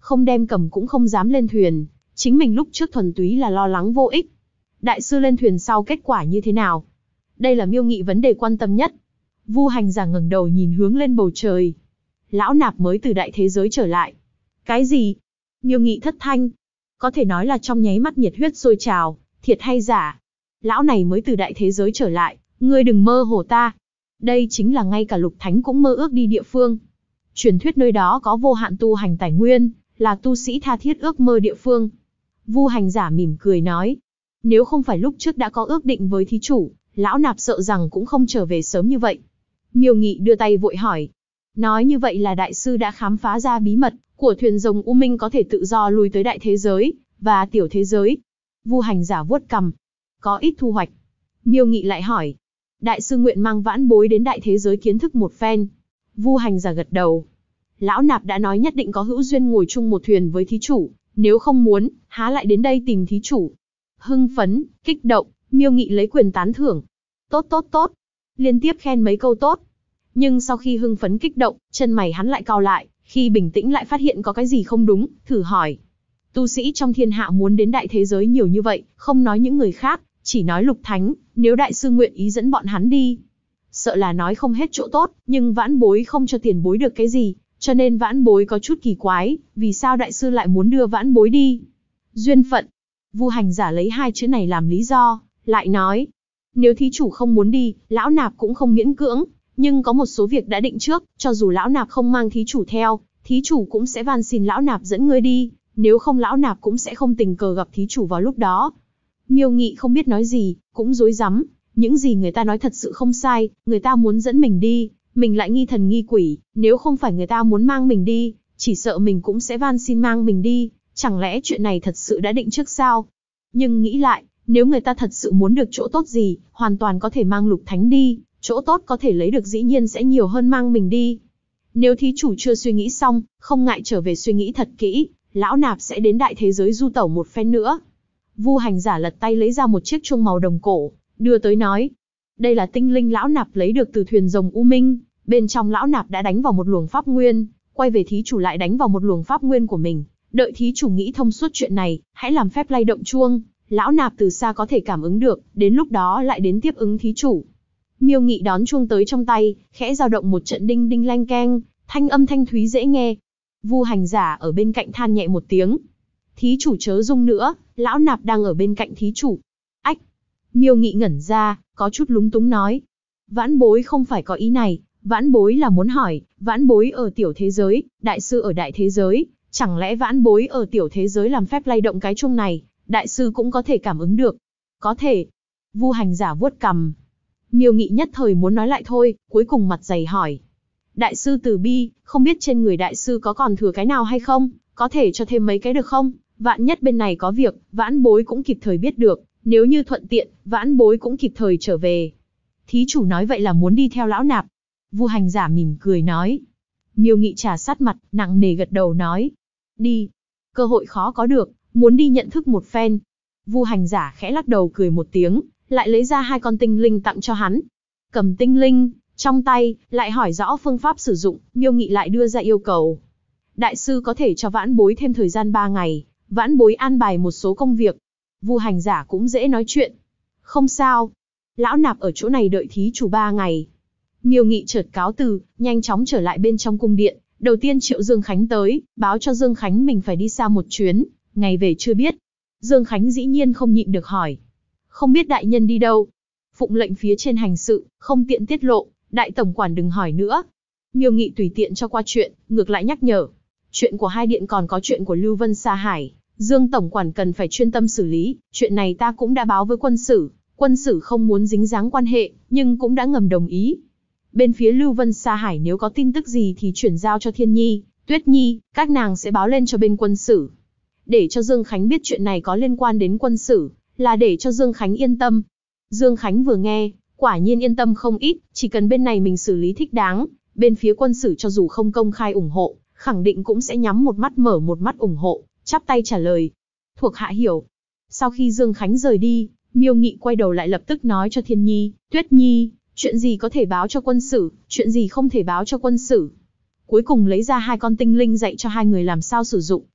không đem cầm cũng không dám lên thuyền, chính mình lúc trước thuần túy là lo lắng vô ích. Đại sư lên thuyền sau kết quả như thế nào? Đây là Miêu Nghị vấn đề quan tâm nhất. Vu Hành Giả ngẩng đầu nhìn hướng lên bầu trời. Lão nạp mới từ đại thế giới trở lại. Cái gì? Miêu Nghị thất thanh. Có thể nói là trong nháy mắt nhiệt huyết sôi trào, thiệt hay giả? Lão này mới từ đại thế giới trở lại, ngươi đừng mơ hồ ta. Đây chính là ngay cả Lục Thánh cũng mơ ước đi địa phương. Truyền thuyết nơi đó có vô hạn tu hành tài nguyên, là tu sĩ tha thiết ước mơ địa phương. Vu Hành Giả mỉm cười nói. Nếu không phải lúc trước đã có ước định với thí chủ, lão nạp sợ rằng cũng không trở về sớm như vậy. Miêu Nghị đưa tay vội hỏi. Nói như vậy là đại sư đã khám phá ra bí mật của thuyền rồng U Minh có thể tự do lui tới đại thế giới và tiểu thế giới. Vu Hành Giả vuốt cằm. Có ít thu hoạch. Miêu Nghị lại hỏi. Đại sư nguyện mang vãn bối đến đại thế giới kiến thức một phen. Vu Hành Giả gật đầu. Lão nạp đã nói nhất định có hữu duyên ngồi chung một thuyền với thí chủ, nếu không muốn, há lại đến đây tìm thí chủ. Hưng phấn, kích động, Miêu Nghị lấy quyền tán thưởng. Tốt tốt tốt. Liên tiếp khen mấy câu tốt. Nhưng sau khi hưng phấn kích động, chân mày hắn lại cau lại, khi bình tĩnh lại phát hiện có cái gì không đúng, thử hỏi. Tu sĩ trong thiên hạ muốn đến đại thế giới nhiều như vậy, không nói những người khác, chỉ nói Lục Thánh, nếu đại sư nguyện ý dẫn bọn hắn đi. Sợ là nói không hết chỗ tốt, nhưng vãn bối không cho tiền bối được cái gì, cho nên vãn bối có chút kỳ quái, vì sao đại sư lại muốn đưa vãn bối đi? Duyên phận. Vu Hành Giả lấy hai chữ này làm lý do, lại nói. Nếu thí chủ không muốn đi, lão nạp cũng không miễn cưỡng, nhưng có một số việc đã định trước, cho dù lão nạp không mang thí chủ theo, thí chủ cũng sẽ van xin lão nạp dẫn ngươi đi, nếu không lão nạp cũng sẽ không tình cờ gặp thí chủ vào lúc đó. Miêu Nghị không biết nói gì, cũng rối rắm, những gì người ta nói thật sự không sai, người ta muốn dẫn mình đi, mình lại nghi thần nghi quỷ, nếu không phải người ta muốn mang mình đi, chỉ sợ mình cũng sẽ van xin mang mình đi, chẳng lẽ chuyện này thật sự đã định trước sao? Nhưng nghĩ lại, nếu người ta thật sự muốn được chỗ tốt gì, hoàn toàn có thể mang Lục Thánh đi, chỗ tốt có thể lấy được dĩ nhiên sẽ nhiều hơn mang mình đi. Nếu thí chủ chưa suy nghĩ xong, không ngại trở về suy nghĩ thật kỹ, lão nạp sẽ đến đại thế giới du tẩu một phen nữa. Vu Hành Giả lật tay lấy ra một chiếc chuông màu đồng cổ, đưa tới nói. Đây là tinh linh lão nạp lấy được từ thuyền rồng U Minh, bên trong lão nạp đã đánh vào một luồng pháp nguyên, quay về thí chủ lại đánh vào một luồng pháp nguyên của mình. Đợi thí chủ nghĩ thông suốt chuyện này, hãy làm phép lay động chuông, lão nạp từ xa có thể cảm ứng được, đến lúc đó lại đến tiếp ứng thí chủ. Miêu Nghị đón chuông tới trong tay, khẽ dao động một trận đinh đinh leng keng, thanh âm thanh thúy dễ nghe. Vu Hành Giả ở bên cạnh than nhẹ một tiếng. Thí chủ chớ rung nữa, lão nạp đang ở bên cạnh thí chủ. Ách! Miêu Nghị ngẩn ra, có chút lúng túng nói. Vãn bối không phải có ý này, vãn bối là muốn hỏi, vãn bối ở tiểu thế giới, đại sư ở đại thế giới, chẳng lẽ vãn bối ở tiểu thế giới làm phép lay động cái chuông này, đại sư cũng có thể cảm ứng được? Có thể. Vu Hành Giả vuốt cằm. Miêu Nghị nhất thời muốn nói lại thôi, cuối cùng mặt dày hỏi. Đại sư từ bi, không biết trên người đại sư có còn thừa cái nào hay không, có thể cho thêm mấy cái được không? Vạn nhất bên này có việc, vãn bối cũng kịp thời biết được, nếu như thuận tiện, vãn bối cũng kịp thời trở về. Thí chủ nói vậy là muốn đi theo lão nạp. Vu Hành Giả mỉm cười nói. Miêu Nghị trà sát mặt, nặng nề gật đầu nói. Đi. Cơ hội khó có được, muốn đi nhận thức một phen. Vu Hành Giả khẽ lắc đầu cười một tiếng, lại lấy ra hai con tinh linh tặng cho hắn. Cầm tinh linh trong tay, lại hỏi rõ phương pháp sử dụng, Miêu Nghị lại đưa ra yêu cầu. Đại sư có thể cho vãn bối thêm thời gian 3 ngày, vãn bối an bài một số công việc. Vu Hành Giả cũng dễ nói chuyện. Không sao. Lão nạp ở chỗ này đợi thí chủ 3 ngày. Miêu Nghị chợt cáo từ, nhanh chóng trở lại bên trong cung điện. Đầu tiên triệu Dương Khánh tới, báo cho Dương Khánh mình phải đi xa một chuyến, ngày về chưa biết. Dương Khánh dĩ nhiên không nhịn được hỏi. Không biết đại nhân đi đâu? Phụng lệnh phía trên hành sự, không tiện tiết lộ, đại tổng quản đừng hỏi nữa. Miêu Nghị tùy tiện cho qua chuyện, ngược lại nhắc nhở. Chuyện của hai điện còn có chuyện của Lưu Vân Sa Hải, Dương tổng quản cần phải chuyên tâm xử lý, chuyện này ta cũng đã báo với quân sử không muốn dính dáng quan hệ, nhưng cũng đã ngầm đồng ý. Bên phía Lưu Vân Sa Hải nếu có tin tức gì thì chuyển giao cho Thiên Nhi, Tuyết Nhi, các nàng sẽ báo lên cho bên quân sử. Để cho Dương Khánh biết chuyện này có liên quan đến quân sử, là để cho Dương Khánh yên tâm. Dương Khánh vừa nghe, quả nhiên yên tâm không ít, chỉ cần bên này mình xử lý thích đáng, bên phía quân sử cho dù không công khai ủng hộ, khẳng định cũng sẽ nhắm một mắt mở một mắt ủng hộ, chắp tay trả lời. Thuộc hạ hiểu. Sau khi Dương Khánh rời đi, Miêu Nghị quay đầu lại lập tức nói cho Thiên Nhi, Tuyết Nhi, chuyện gì có thể báo cho quân sử, chuyện gì không thể báo cho quân sử. Cuối cùng lấy ra hai con tinh linh dạy cho hai người làm sao sử dụng,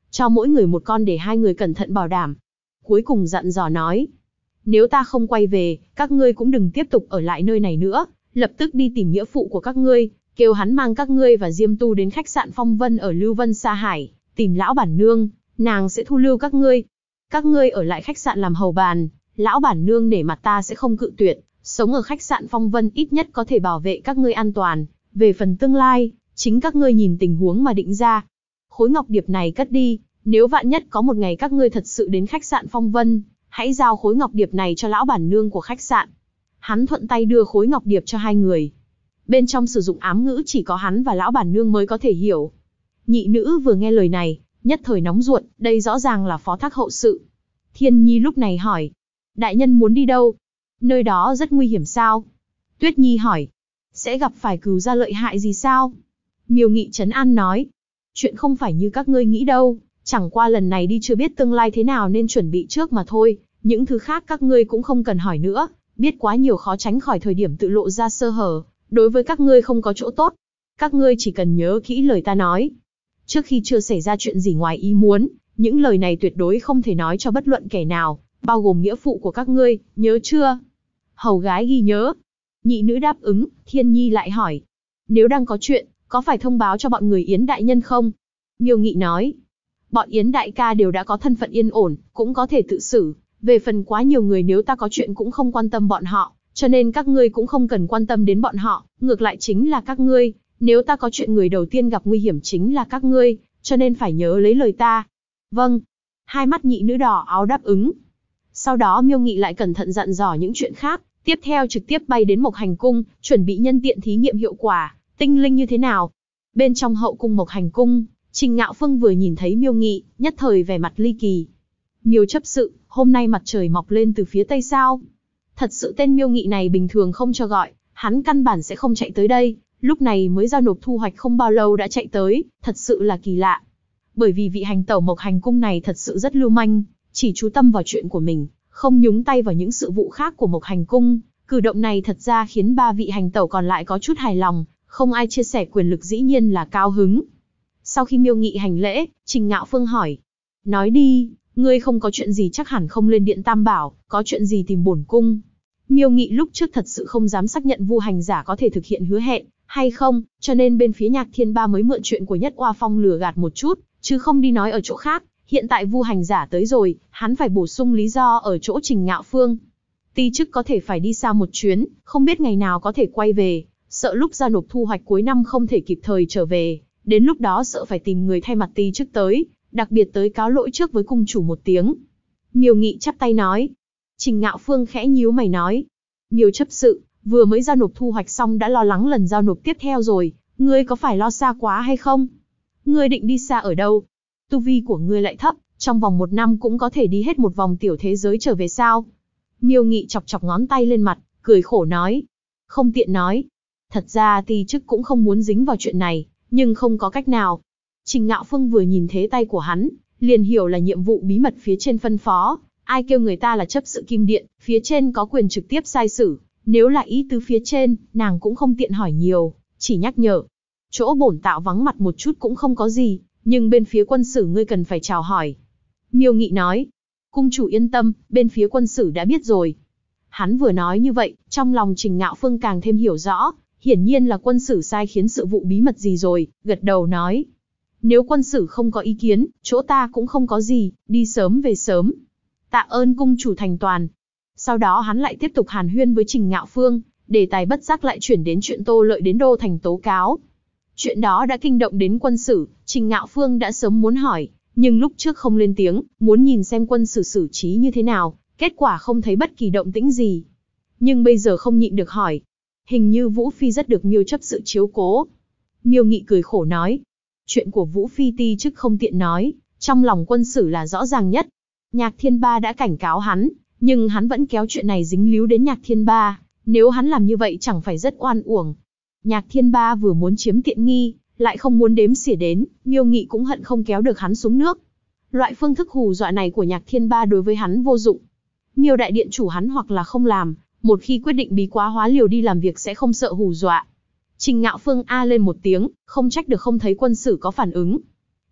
cho mỗi người một con để hai người cẩn thận bảo đảm. Cuối cùng dặn dò nói, nếu ta không quay về, các ngươi cũng đừng tiếp tục ở lại nơi này nữa, lập tức đi tìm nghĩa phụ của các ngươi, kêu hắn mang các ngươi và Diêm Tu đến khách sạn Phong Vân ở Lưu Vân Sa Hải, tìm lão bản nương, nàng sẽ thu lưu các ngươi. Các ngươi ở lại khách sạn làm hầu bàn, lão bản nương nể mặt ta sẽ không cự tuyệt, sống ở khách sạn Phong Vân ít nhất có thể bảo vệ các ngươi an toàn, về phần tương lai, chính các ngươi nhìn tình huống mà định ra. Khối ngọc điệp này cất đi, nếu vạn nhất có một ngày các ngươi thật sự đến khách sạn Phong Vân, hãy giao khối ngọc điệp này cho lão bản nương của khách sạn. Hắn thuận tay đưa khối ngọc điệp cho hai người. Bên trong sử dụng ám ngữ chỉ có hắn và lão bản nương mới có thể hiểu. Nhị nữ vừa nghe lời này, nhất thời nóng ruột, đây rõ ràng là phó thác hậu sự. Thiên Nhi lúc này hỏi, đại nhân muốn đi đâu? Nơi đó rất nguy hiểm sao? Tuyết Nhi hỏi, sẽ gặp phải cừu gia lợi hại gì sao? Miêu Nghị trấn an nói, chuyện không phải như các ngươi nghĩ đâu, chẳng qua lần này đi chưa biết tương lai thế nào nên chuẩn bị trước mà thôi, những thứ khác các ngươi cũng không cần hỏi nữa, biết quá nhiều khó tránh khỏi thời điểm tự lộ ra sơ hở, đối với các ngươi không có chỗ tốt. Các ngươi chỉ cần nhớ kỹ lời ta nói. Trước khi chưa xảy ra chuyện gì ngoài ý muốn, những lời này tuyệt đối không thể nói cho bất luận kẻ nào, bao gồm nghĩa phụ của các ngươi, nhớ chưa? Hầu gái ghi nhớ. Nhị nữ đáp ứng, Thiên Nhi lại hỏi, nếu đang có chuyện, có phải thông báo cho bọn người Yến đại nhân không? Miêu Nghị nói, bọn Yến đại ca đều đã có thân phận yên ổn, cũng có thể tự xử, về phần quá nhiều người nếu ta có chuyện cũng không quan tâm bọn họ, cho nên các ngươi cũng không cần quan tâm đến bọn họ, ngược lại chính là các ngươi, nếu ta có chuyện người đầu tiên gặp nguy hiểm chính là các ngươi, cho nên phải nhớ lấy lời ta. Vâng. Hai mắt nhị nữ đỏ áo đáp ứng. Sau đó Miêu Nghị lại cẩn thận dặn dò những chuyện khác, tiếp theo trực tiếp bay đến Mộc Hành Cung, chuẩn bị nhân tiện thí nghiệm hiệu quả, tinh linh như thế nào. Bên trong hậu cung Mộc Hành Cung, Trình Ngạo Phương vừa nhìn thấy Miêu Nghị, nhất thời vẻ mặt ly kỳ. Miêu chấp sự, hôm nay mặt trời mọc lên từ phía tây sao? Thật sự tên Miêu Nghị này bình thường không cho gọi, hắn căn bản sẽ không chạy tới đây, lúc này mới giao nộp thu hoạch không bao lâu đã chạy tới, thật sự là kỳ lạ. Bởi vì vị hành tẩu Mộc Hành Cung này thật sự rất lưu manh, chỉ chú tâm vào chuyện của mình, không nhúng tay vào những sự vụ khác của Mộc Hành Cung. Cử động này thật ra khiến ba vị hành tẩu còn lại có chút hài lòng, không ai chia sẻ quyền lực dĩ nhiên là cao hứng. Sau khi Miêu Nghị hành lễ, Trình Ngạo Phương hỏi, nói đi, ngươi không có chuyện gì chắc hẳn không lên điện Tam Bảo, có chuyện gì tìm bổn cung. Miêu Nghị lúc trước thật sự không dám xác nhận Vu hành giả có thể thực hiện hứa hẹn hay không, cho nên bên phía Nhạc Thiên Ba mới mượn chuyện của Nhất Oa Phong lừa gạt một chút, chứ không đi nói ở chỗ khác. Hiện tại Vu hành giả tới rồi, hắn phải bổ sung lý do ở chỗ Trình Ngạo Phương. Ti chức có thể phải đi xa một chuyến, không biết ngày nào có thể quay về, sợ lúc giao nộp thu hoạch cuối năm không thể kịp thời trở về, đến lúc đó sợ phải tìm người thay mặt ti chức tới, đặc biệt tới cáo lỗi trước với cung chủ một tiếng. Miêu Nghị chắp tay nói. Trình Ngạo Phương khẽ nhíu mày nói, Miêu chấp sự, vừa mới giao nộp thu hoạch xong đã lo lắng lần giao nộp tiếp theo rồi, ngươi có phải lo xa quá hay không? Ngươi định đi xa ở đâu? Tu vi của ngươi lại thấp, trong vòng 1 năm cũng có thể đi hết một vòng tiểu thế giới trở về sao? Miêu Nghị chọc chọc ngón tay lên mặt, cười khổ nói. Không tiện nói. Thật ra ti chức cũng không muốn dính vào chuyện này, nhưng không có cách nào. Trình Ngạo Phương vừa nhìn thế tay của hắn, liền hiểu là nhiệm vụ bí mật phía trên phân phó. Ai kêu người ta là chấp sự Kim Điện, phía trên có quyền trực tiếp sai xử. Nếu là ý tứ phía trên, nàng cũng không tiện hỏi nhiều, chỉ nhắc nhở. Chỗ bổn tạo vắng mặt một chút cũng không có gì, nhưng bên phía quân sử ngươi cần phải chào hỏi. Miêu Nghị nói. Cung chủ yên tâm, bên phía quân sử đã biết rồi. Hắn vừa nói như vậy, trong lòng Trình Ngạo Phương càng thêm hiểu rõ, hiển nhiên là quân sử sai khiến sự vụ bí mật gì rồi, gật đầu nói. Nếu quân sử không có ý kiến, chỗ ta cũng không có gì, đi sớm về sớm. Tạ ơn cung chủ thành toàn. Sau đó hắn lại tiếp tục hàn huyên với Trình Ngạo Phương, đề tài bất giác lại chuyển đến chuyện Tô Lợi đến đô thành tố cáo. Chuyện đó đã kinh động đến quân sử, Trình Ngạo Phương đã sớm muốn hỏi, nhưng lúc trước không lên tiếng, muốn nhìn xem quân sử xử trí như thế nào, kết quả không thấy bất kỳ động tĩnh gì. Nhưng bây giờ không nhịn được hỏi. Hình như Vũ Phi rất được Miêu chấp sự chiếu cố. Miêu Nghị cười khổ nói. Chuyện của Vũ Phi ti chức không tiện nói, trong lòng quân sử là rõ ràng nhất. Nhạc Thiên Ba đã cảnh cáo hắn, nhưng hắn vẫn kéo chuyện này dính líu đến Nhạc Thiên Ba, nếu hắn làm như vậy chẳng phải rất oan uổng. Nhạc Thiên Ba vừa muốn chiếm tiện nghi, lại không muốn đếm xỉa đến, Miêu Nghị cũng hận không kéo được hắn xuống nước. Loại phương thức hù dọa này của Nhạc Thiên Ba đối với hắn vô dụng. Miêu đại điện chủ hắn hoặc là không làm, một khi quyết định bí quá hóa liều đi làm việc sẽ không sợ hù dọa. Trình Ngạo Phương a lên một tiếng, không trách được không thấy quân sử có phản ứng.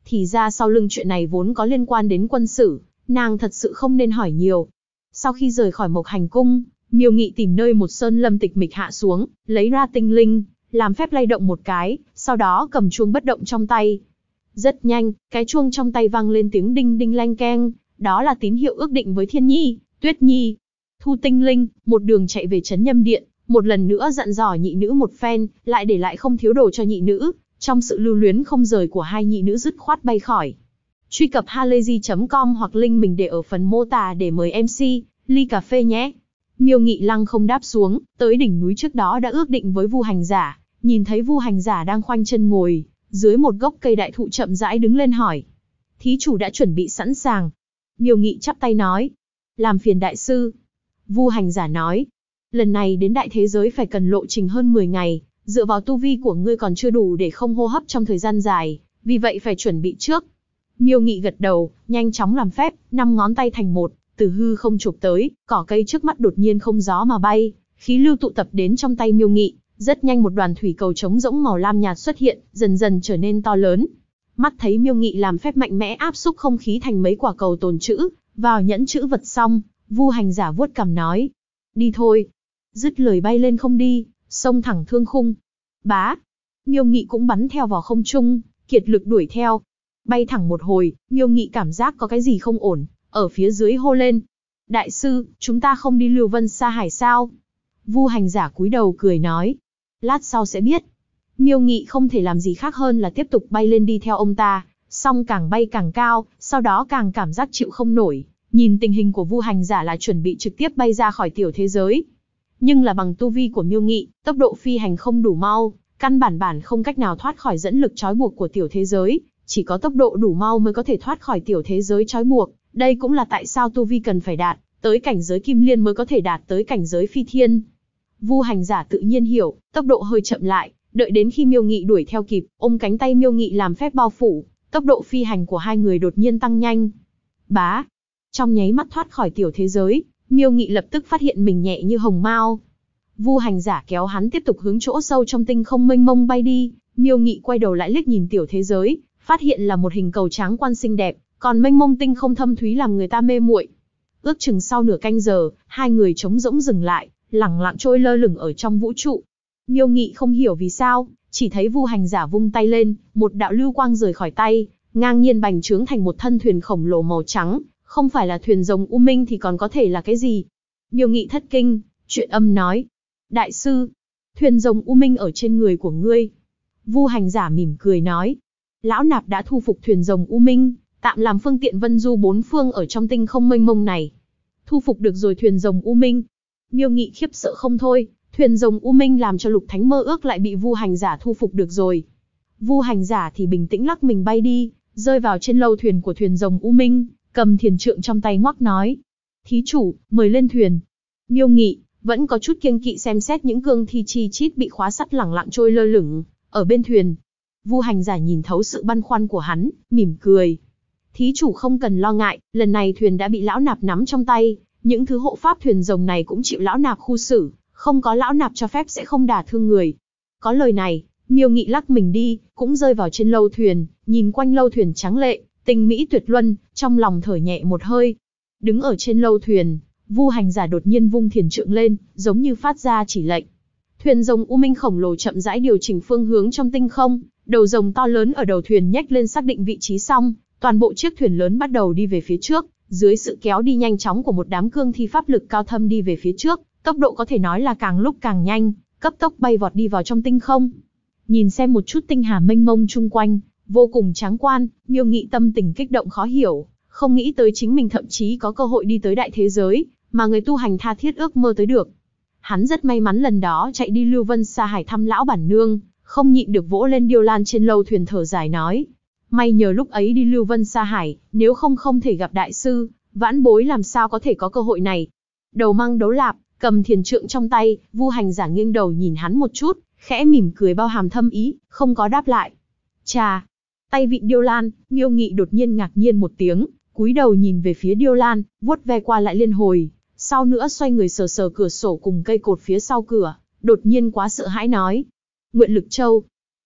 Thì ra sau lưng chuyện này vốn có liên quan đến quân sử, nàng thật sự không nên hỏi nhiều. Sau khi rời khỏi Mộc Hành Cung, Miêu Nghị tìm nơi một sơn lâm tịch mịch hạ xuống, lấy ra tinh linh, làm phép lay động một cái, sau đó cầm chuông bất động trong tay. Rất nhanh, cái chuông trong tay vang lên tiếng đinh đinh leng keng, đó là tín hiệu ước định với Thiên Nhi, Tuyết Nhi. Thu tinh linh, một đường chạy về trấn Nhâm Điện, một lần nữa dặn dò nhị nữ một phen, lại để lại không thiếu đồ cho nhị nữ. Trong sự lưu luyến không rời của hai nhị nữ dứt khoát bay khỏi. Truy cập halayzi.com hoặc link mình để ở phần mô tả để mời MC, ly cà phê nhé. Miêu Nghị lăng không đáp xuống, tới đỉnh núi trước đó đã ước định với Vu Hành Giả, nhìn thấy Vu Hành Giả đang khoanh chân ngồi, dưới một gốc cây đại thụ chậm rãi đứng lên hỏi. Thí chủ đã chuẩn bị sẵn sàng. Miêu Nghị chắp tay nói. Làm phiền đại sư. Vu Hành Giả nói. Lần này đến đại thế giới phải cần lộ trình hơn 10 ngày, dựa vào tu vi của ngươi còn chưa đủ để không hô hấp trong thời gian dài, vì vậy phải chuẩn bị trước. Miêu Nghị gật đầu, nhanh chóng làm phép, 5 ngón tay thành một, từ hư không chụp tới, cỏ cây trước mắt đột nhiên không gió mà bay, khí lưu tụ tập đến trong tay Miêu Nghị, rất nhanh một đoàn thủy cầu trống rỗng màu lam nhạt xuất hiện, dần dần trở nên to lớn. Mắt thấy Miêu Nghị làm phép mạnh mẽ áp xúc không khí thành mấy quả cầu tồn trữ, vào nhẫn trữ vật xong, Vu Hành Giả vuốt cằm nói: "Đi thôi." Dứt lời bay lên không đi, xông thẳng thương khung. Bá! Miêu Nghị cũng bắn theo vào không trung, kiệt lực đuổi theo. Bay thẳng một hồi, Miêu Nghị cảm giác có cái gì không ổn, ở phía dưới hô lên. Đại sư, chúng ta không đi Lưu Vân Sa Hải sao? Vu Hành Giả cúi đầu cười nói. Lát sau sẽ biết. Miêu Nghị không thể làm gì khác hơn là tiếp tục bay lên đi theo ông ta, song càng bay càng cao, sau đó càng cảm giác chịu không nổi. Nhìn tình hình của Vu Hành Giả là chuẩn bị trực tiếp bay ra khỏi tiểu thế giới. Nhưng là bằng tu vi của Miêu Nghị, tốc độ phi hành không đủ mau, căn bản không cách nào thoát khỏi dẫn lực trói buộc của tiểu thế giới, chỉ có tốc độ đủ mau mới có thể thoát khỏi tiểu thế giới trói buộc. Đây cũng là tại sao tu vi cần phải đạt tới cảnh giới Kim Liên mới có thể đạt tới cảnh giới Phi Thiên. Vu Hành Giả tự nhiên hiểu, tốc độ hơi chậm lại, đợi đến khi Miêu Nghị đuổi theo kịp, ôm cánh tay Miêu Nghị làm phép bao phủ, tốc độ phi hành của hai người đột nhiên tăng nhanh. Bá! Trong nháy mắt thoát khỏi tiểu thế giới, Miêu Nghị lập tức phát hiện mình nhẹ như hồng mao. Vu Hành Giả kéo hắn tiếp tục hướng chỗ sâu trong tinh không mênh mông bay đi. Miêu Nghị quay đầu lại liếc nhìn tiểu thế giới, phát hiện là một hình cầu tráng quan xinh đẹp, còn mênh mông tinh không thâm thúy làm người ta mê muội. Ước chừng sau nửa canh giờ, hai người trống rỗng dừng lại, lẳng lặng trôi lơ lửng ở trong vũ trụ. Miêu Nghị không hiểu vì sao, chỉ thấy Vu Hành Giả vung tay lên, một đạo lưu quang rời khỏi tay, ngang nhiên bành trướng thành một thân thuyền khổng lồ màu trắng, không phải là thuyền rồng U Minh thì còn có thể là cái gì? Miêu Nghị thất kinh, Chuyện Âm nói: Đại sư, thuyền rồng U Minh ở trên người của ngươi. Vu Hành Giả mỉm cười nói: Lão nạp đã thu phục thuyền rồng U Minh, tạm làm phương tiện vân du bốn phương ở trong tinh không mênh mông này. Thu phục được rồi thuyền rồng U Minh. Miêu Nghị khiếp sợ không thôi, thuyền rồng U Minh làm cho Lục Thánh mơ ước lại bị Vu Hành Giả thu phục được rồi. Vu Hành Giả thì bình tĩnh lắc mình bay đi, rơi vào trên lâu thuyền của thuyền rồng U Minh, cầm thiền trượng trong tay ngoắc nói: Thí chủ, mời lên thuyền. Miêu Nghị vẫn có chút kiêng kỵ xem xét những cương thi chi chít bị khóa sắt lẳng lặng trôi lơ lửng ở bên thuyền. Vu Hành Giả nhìn thấu sự băn khoăn của hắn, mỉm cười: Thí chủ không cần lo ngại, lần này thuyền đã bị lão nạp nắm trong tay, những thứ hộ pháp thuyền rồng này cũng chịu lão nạp khu xử, không có lão nạp cho phép sẽ không đả thương người. Có lời này, Miêu Nghị lắc mình đi, cũng rơi vào trên lâu thuyền, nhìn quanh lâu thuyền trắng lệ, tinh mỹ tuyệt luân, trong lòng thở nhẹ một hơi. Đứng ở trên lâu thuyền, Vu Hành Giả đột nhiên vung thiền trượng lên, giống như phát ra chỉ lệnh. Thuyền rồng U Minh khổng lồ chậm rãi điều chỉnh phương hướng trong tinh không, đầu rồng to lớn ở đầu thuyền nhếch lên xác định vị trí xong, toàn bộ chiếc thuyền lớn bắt đầu đi về phía trước, dưới sự kéo đi nhanh chóng của một đám cương thi pháp lực cao thâm đi về phía trước, tốc độ có thể nói là càng lúc càng nhanh, cấp tốc bay vọt đi vào trong tinh không. Nhìn xem một chút tinh hà mênh mông chung quanh, vô cùng tráng quan, Miêu Nghị tâm tình kích động khó hiểu, không nghĩ tới chính mình thậm chí có cơ hội đi tới đại thế giới, mà người tu hành tha thiết ước mơ tới được. Hắn rất may mắn lần đó chạy đi Lưu Vân Sa Hải thăm lão bản nương, không nhịn được vỗ lên điêu lan trên lâu thuyền thở dài nói: May nhờ lúc ấy đi Lưu Vân Sa Hải, nếu không thể gặp đại sư, vãn bối làm sao có thể có cơ hội này. Đầu Măng Đấu Lạp cầm thiền trượng trong tay, Vu Hành Giả nghiêng đầu nhìn hắn một chút, khẽ mỉm cười bao hàm thâm ý, không có đáp lại. Chà, tay vịn điêu lan, Miêu Nghị đột nhiên ngạc nhiên một tiếng, cúi đầu nhìn về phía điêu lan, vuốt ve qua lại liên hồi, sau nữa xoay người sờ sờ cửa sổ cùng cây cột phía sau cửa, đột nhiên quá sợ hãi nói: Nguyện Lực Châu.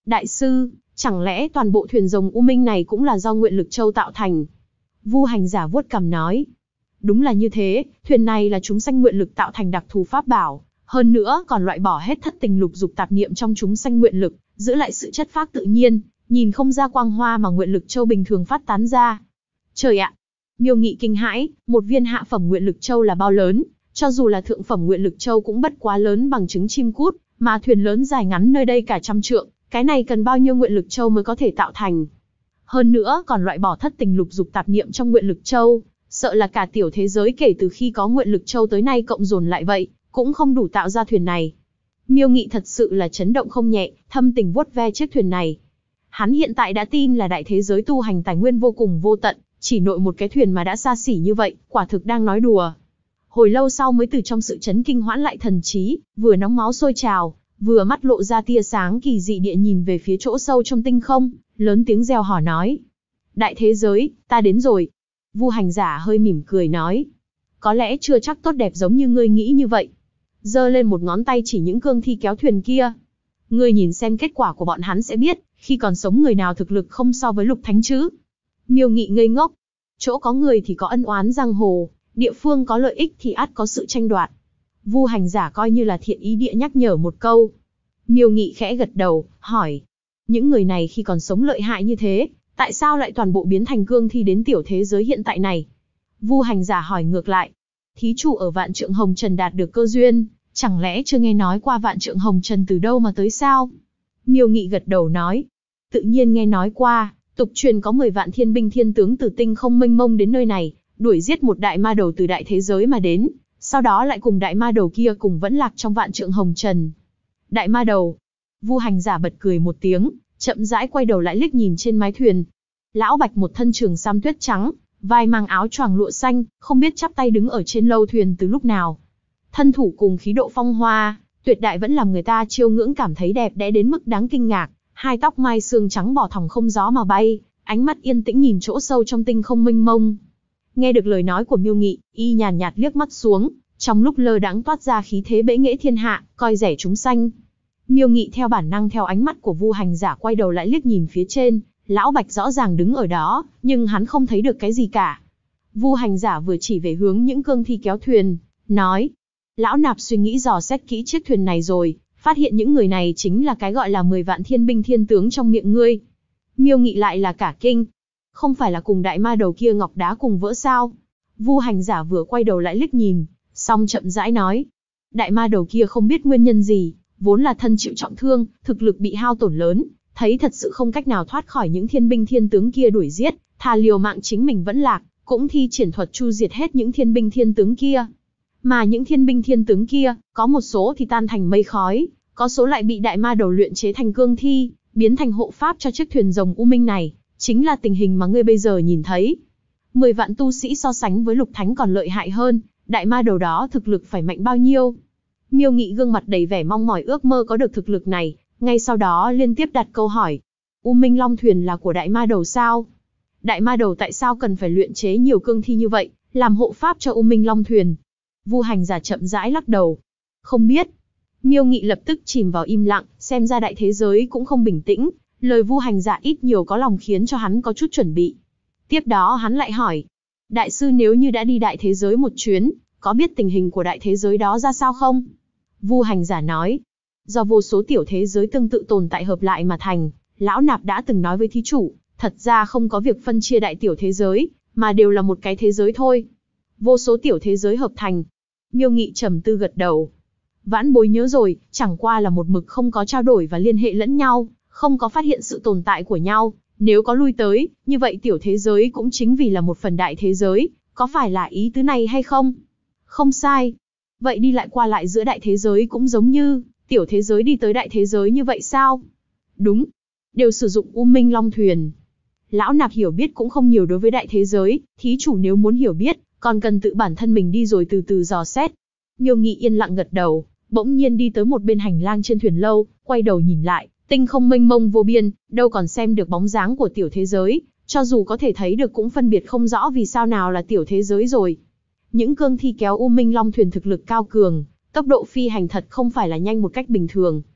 Đại sư, chẳng lẽ toàn bộ thuyền rồng U Minh này cũng là do Nguyện Lực Châu tạo thành? Vu Hành Giả vuốt cằm nói. Đúng là như thế, thuyền này là chúng sanh nguyện lực tạo thành đặc thù pháp bảo, hơn nữa còn loại bỏ hết thất tình lục dục tạp niệm trong chúng sanh nguyện lực, giữ lại sự chất phác tự nhiên, nhìn không ra quang hoa mà Nguyện Lực Châu bình thường phát tán ra. Trời ạ! Miêu Nghị kinh hãi, một viên hạ phẩm Nguyện Lực Châu là bao lớn, cho dù là thượng phẩm Nguyện Lực Châu cũng bất quá lớn bằng trứng chim cút, mà thuyền lớn dài ngắn nơi đây cả trăm trượng, cái này cần bao nhiêu Nguyện Lực Châu mới có thể tạo thành? Hơn nữa còn loại bỏ thất tình lục dục tạp niệm trong Nguyện Lực Châu, sợ là cả tiểu thế giới kể từ khi có Nguyện Lực Châu tới nay cộng dồn lại vậy, cũng không đủ tạo ra thuyền này. Miêu Nghị thật sự là chấn động không nhẹ, thâm tình vuốt ve chiếc thuyền này. Hắn hiện tại đã tin là đại thế giới tu hành tài nguyên vô cùng vô tận, chỉ nội một cái thuyền mà đã xa xỉ như vậy, quả thực đang nói đùa. Hồi lâu sau mới từ trong sự chấn kinh hoãn lại thần trí, vừa nóng máu sôi trào, vừa mắt lộ ra tia sáng kỳ dị địa nhìn về phía chỗ sâu trong tinh không, lớn tiếng reo hò nói. Đại thế giới, ta đến rồi. Vu Hành Giả hơi mỉm cười nói. Có lẽ chưa chắc tốt đẹp giống như ngươi nghĩ như vậy. Giơ lên một ngón tay chỉ những cương thi kéo thuyền kia. Ngươi nhìn xem kết quả của bọn hắn sẽ biết, khi còn sống người nào thực lực không so với Lục Thánh chứ. Miêu Nghị ngây ngốc. Chỗ có người thì có ân oán giang hồ, địa phương có lợi ích thì ắt có sự tranh đoạt. Vu Hành Giả coi như là thiện ý địa nhắc nhở một câu. Miêu Nghị khẽ gật đầu, hỏi. Những người này khi còn sống lợi hại như thế, tại sao lại toàn bộ biến thành cương thi đến tiểu thế giới hiện tại này? Vu Hành Giả hỏi ngược lại. Thí chủ ở Vạn Trượng Hồng Trần đạt được cơ duyên, chẳng lẽ chưa nghe nói qua Vạn Trượng Hồng Trần từ đâu mà tới sao? Miêu Nghị gật đầu nói. Tự nhiên nghe nói qua, tục truyền có 10 vạn thiên binh thiên tướng từ tinh không mênh mông đến nơi này, đuổi giết một đại ma đầu từ đại thế giới mà đến, sau đó lại cùng đại ma đầu kia cùng vẫn lạc trong Vạn Trượng Hồng Trần. Đại ma đầu. Vu Hành Giả bật cười một tiếng, chậm rãi quay đầu lại liếc nhìn trên mái thuyền. Lão Bạch một thân trường sam tuyết trắng, vai mang áo choàng lụa xanh, không biết chắp tay đứng ở trên lâu thuyền từ lúc nào. Thân thủ cùng khí độ phong hoa, tuyệt đại vẫn làm người ta chiêu ngưỡng cảm thấy đẹp đẽ đến mức đáng kinh ngạc. Hai tóc mai sương trắng bỏ thòng không gió mà bay, ánh mắt yên tĩnh nhìn chỗ sâu trong tinh không mênh mông. Nghe được lời nói của Miêu Nghị, y nhàn nhạt liếc mắt xuống, trong lúc lơ đãng toát ra khí thế bẽ nghễ thiên hạ, coi rẻ chúng sanh. Miêu Nghị theo bản năng theo ánh mắt của Vu Hành Giả quay đầu lại liếc nhìn phía trên, Lão Bạch rõ ràng đứng ở đó, nhưng hắn không thấy được cái gì cả. Vu Hành Giả vừa chỉ về hướng những cương thi kéo thuyền, nói. Lão Nạp suy nghĩ dò xét kỹ chiếc thuyền này rồi, phát hiện những người này chính là cái gọi là 10 vạn thiên binh thiên tướng trong miệng ngươi. Miêu Nghị lại là cả kinh. Không phải là cùng đại ma đầu kia ngọc đá cùng vỡ sao? Vu Hành Giả vừa quay đầu lại liếc nhìn, xong chậm rãi nói. Đại ma đầu kia không biết nguyên nhân gì, vốn là thân chịu trọng thương, thực lực bị hao tổn lớn, thấy thật sự không cách nào thoát khỏi những thiên binh thiên tướng kia đuổi giết, thà liều mạng chính mình vẫn lạc, cũng thi triển thuật chu diệt hết những thiên binh thiên tướng kia. Mà những thiên binh thiên tướng kia, có một số thì tan thành mây khói, có số lại bị đại ma đầu luyện chế thành cương thi, biến thành hộ pháp cho chiếc thuyền rồng U Minh này, chính là tình hình mà ngươi bây giờ nhìn thấy. 10 vạn tu sĩ so sánh với Lục Thánh còn lợi hại hơn, đại ma đầu đó thực lực phải mạnh bao nhiêu? Miêu Nghị gương mặt đầy vẻ mong mỏi ước mơ có được thực lực này, ngay sau đó liên tiếp đặt câu hỏi. U Minh Long thuyền là của đại ma đầu sao? Đại ma đầu tại sao cần phải luyện chế nhiều cương thi như vậy, làm hộ pháp cho U Minh Long thuyền? Vu Hành Giả chậm rãi lắc đầu. Không biết. Miêu Nghị lập tức chìm vào im lặng, xem ra đại thế giới cũng không bình tĩnh, lời Vu Hành Giả ít nhiều có lòng khiến cho hắn có chút chuẩn bị. Tiếp đó hắn lại hỏi. Đại sư nếu như đã đi đại thế giới một chuyến, có biết tình hình của đại thế giới đó ra sao không? Vu Hành Giả nói. Do vô số tiểu thế giới tương tự tồn tại hợp lại mà thành, Lão Nạp đã từng nói với thí chủ, thật ra không có việc phân chia đại tiểu thế giới, mà đều là một cái thế giới thôi. Vô số tiểu thế giới hợp thành. Miêu Nghị trầm tư gật đầu. Vãn bối nhớ rồi, chẳng qua là một mực không có trao đổi và liên hệ lẫn nhau, không có phát hiện sự tồn tại của nhau. Nếu có lui tới, như vậy tiểu thế giới cũng chính vì là một phần đại thế giới, có phải là ý tứ này hay không? Không sai. Vậy đi lại qua lại giữa đại thế giới cũng giống như tiểu thế giới đi tới đại thế giới như vậy sao? Đúng. Đều sử dụng U Minh Long thuyền. Lão Nạp hiểu biết cũng không nhiều đối với đại thế giới, thí chủ nếu muốn hiểu biết, còn cần tự bản thân mình đi rồi từ từ dò xét. Miêu Nghị yên lặng gật đầu, bỗng nhiên đi tới một bên hành lang trên thuyền lâu, quay đầu nhìn lại, tinh không mênh mông vô biên, đâu còn xem được bóng dáng của tiểu thế giới, cho dù có thể thấy được cũng phân biệt không rõ vì sao nào là tiểu thế giới rồi. Những cương thi kéo U Minh Long thuyền thực lực cao cường, tốc độ phi hành thật không phải là nhanh một cách bình thường.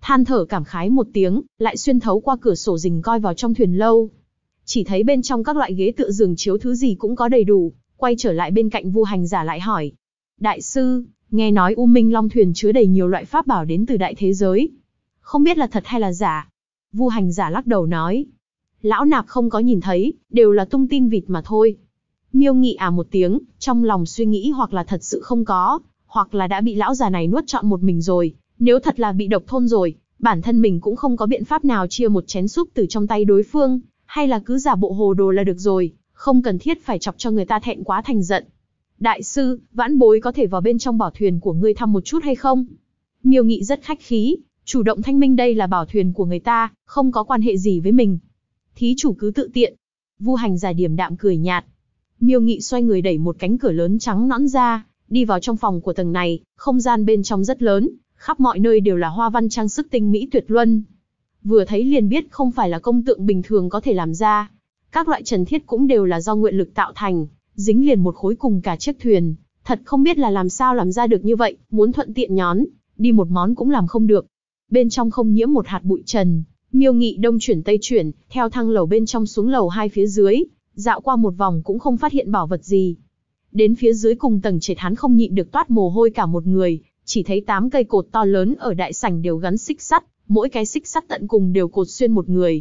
than thở cảm khái một tiếng, lại xuyên thấu qua cửa sổ rình coi vào trong thuyền lâu. Chỉ thấy bên trong các loại ghế tựa giường chiếu thứ gì cũng có đầy đủ, quay trở lại bên cạnh Vu Hành Giả lại hỏi. Đại sư, nghe nói U Minh Long thuyền chứa đầy nhiều loại pháp bảo đến từ đại thế giới. Không biết là thật hay là giả? Vu Hành Giả lắc đầu nói. Lão nạp không có nhìn thấy, đều là tung tin vịt mà thôi. Miêu Nghị một tiếng, trong lòng suy nghĩ hoặc là thật sự không có, hoặc là đã bị lão già này nuốt trọn một mình rồi. Nếu thật là bị độc thôn rồi, bản thân mình cũng không có biện pháp nào chia một chén súp từ trong tay đối phương, hay là cứ giả bộ hồ đồ là được rồi, không cần thiết phải chọc cho người ta thẹn quá thành giận. Đại sư, vãn bối có thể vào bên trong bảo thuyền của ngươi thăm một chút hay không? Miêu Nghị rất khách khí, chủ động thanh minh đây là bảo thuyền của người ta, không có quan hệ gì với mình. Thí chủ cứ tự tiện. Vu Hành Giả điềm đạm cười nhạt. Miêu Nghị xoay người đẩy một cánh cửa lớn trắng nõn ra, đi vào trong phòng của tầng này, không gian bên trong rất lớn, khắp mọi nơi đều là hoa văn trang sức tinh mỹ tuyệt luân. Vừa thấy liền biết không phải là công tượng bình thường có thể làm ra. Các loại trần thiết cũng đều là do nguyện lực tạo thành, dính liền một khối cùng cả chiếc thuyền. Thật không biết là làm sao làm ra được như vậy, muốn thuận tiện nhón, đi một món cũng làm không được. Bên trong không nhiễm một hạt bụi trần, Miêu Nghị đông chuyển tây chuyển, theo thang lầu bên trong xuống lầu 2 phía dưới, dạo qua một vòng cũng không phát hiện bảo vật gì. Đến phía dưới cùng tầng trệt hắn không nhịn được toát mồ hôi cả một người, chỉ thấy 8 cây cột to lớn ở đại sảnh đều gắn xích sắt, mỗi cái xích sắt tận cùng đều cột xuyên một người.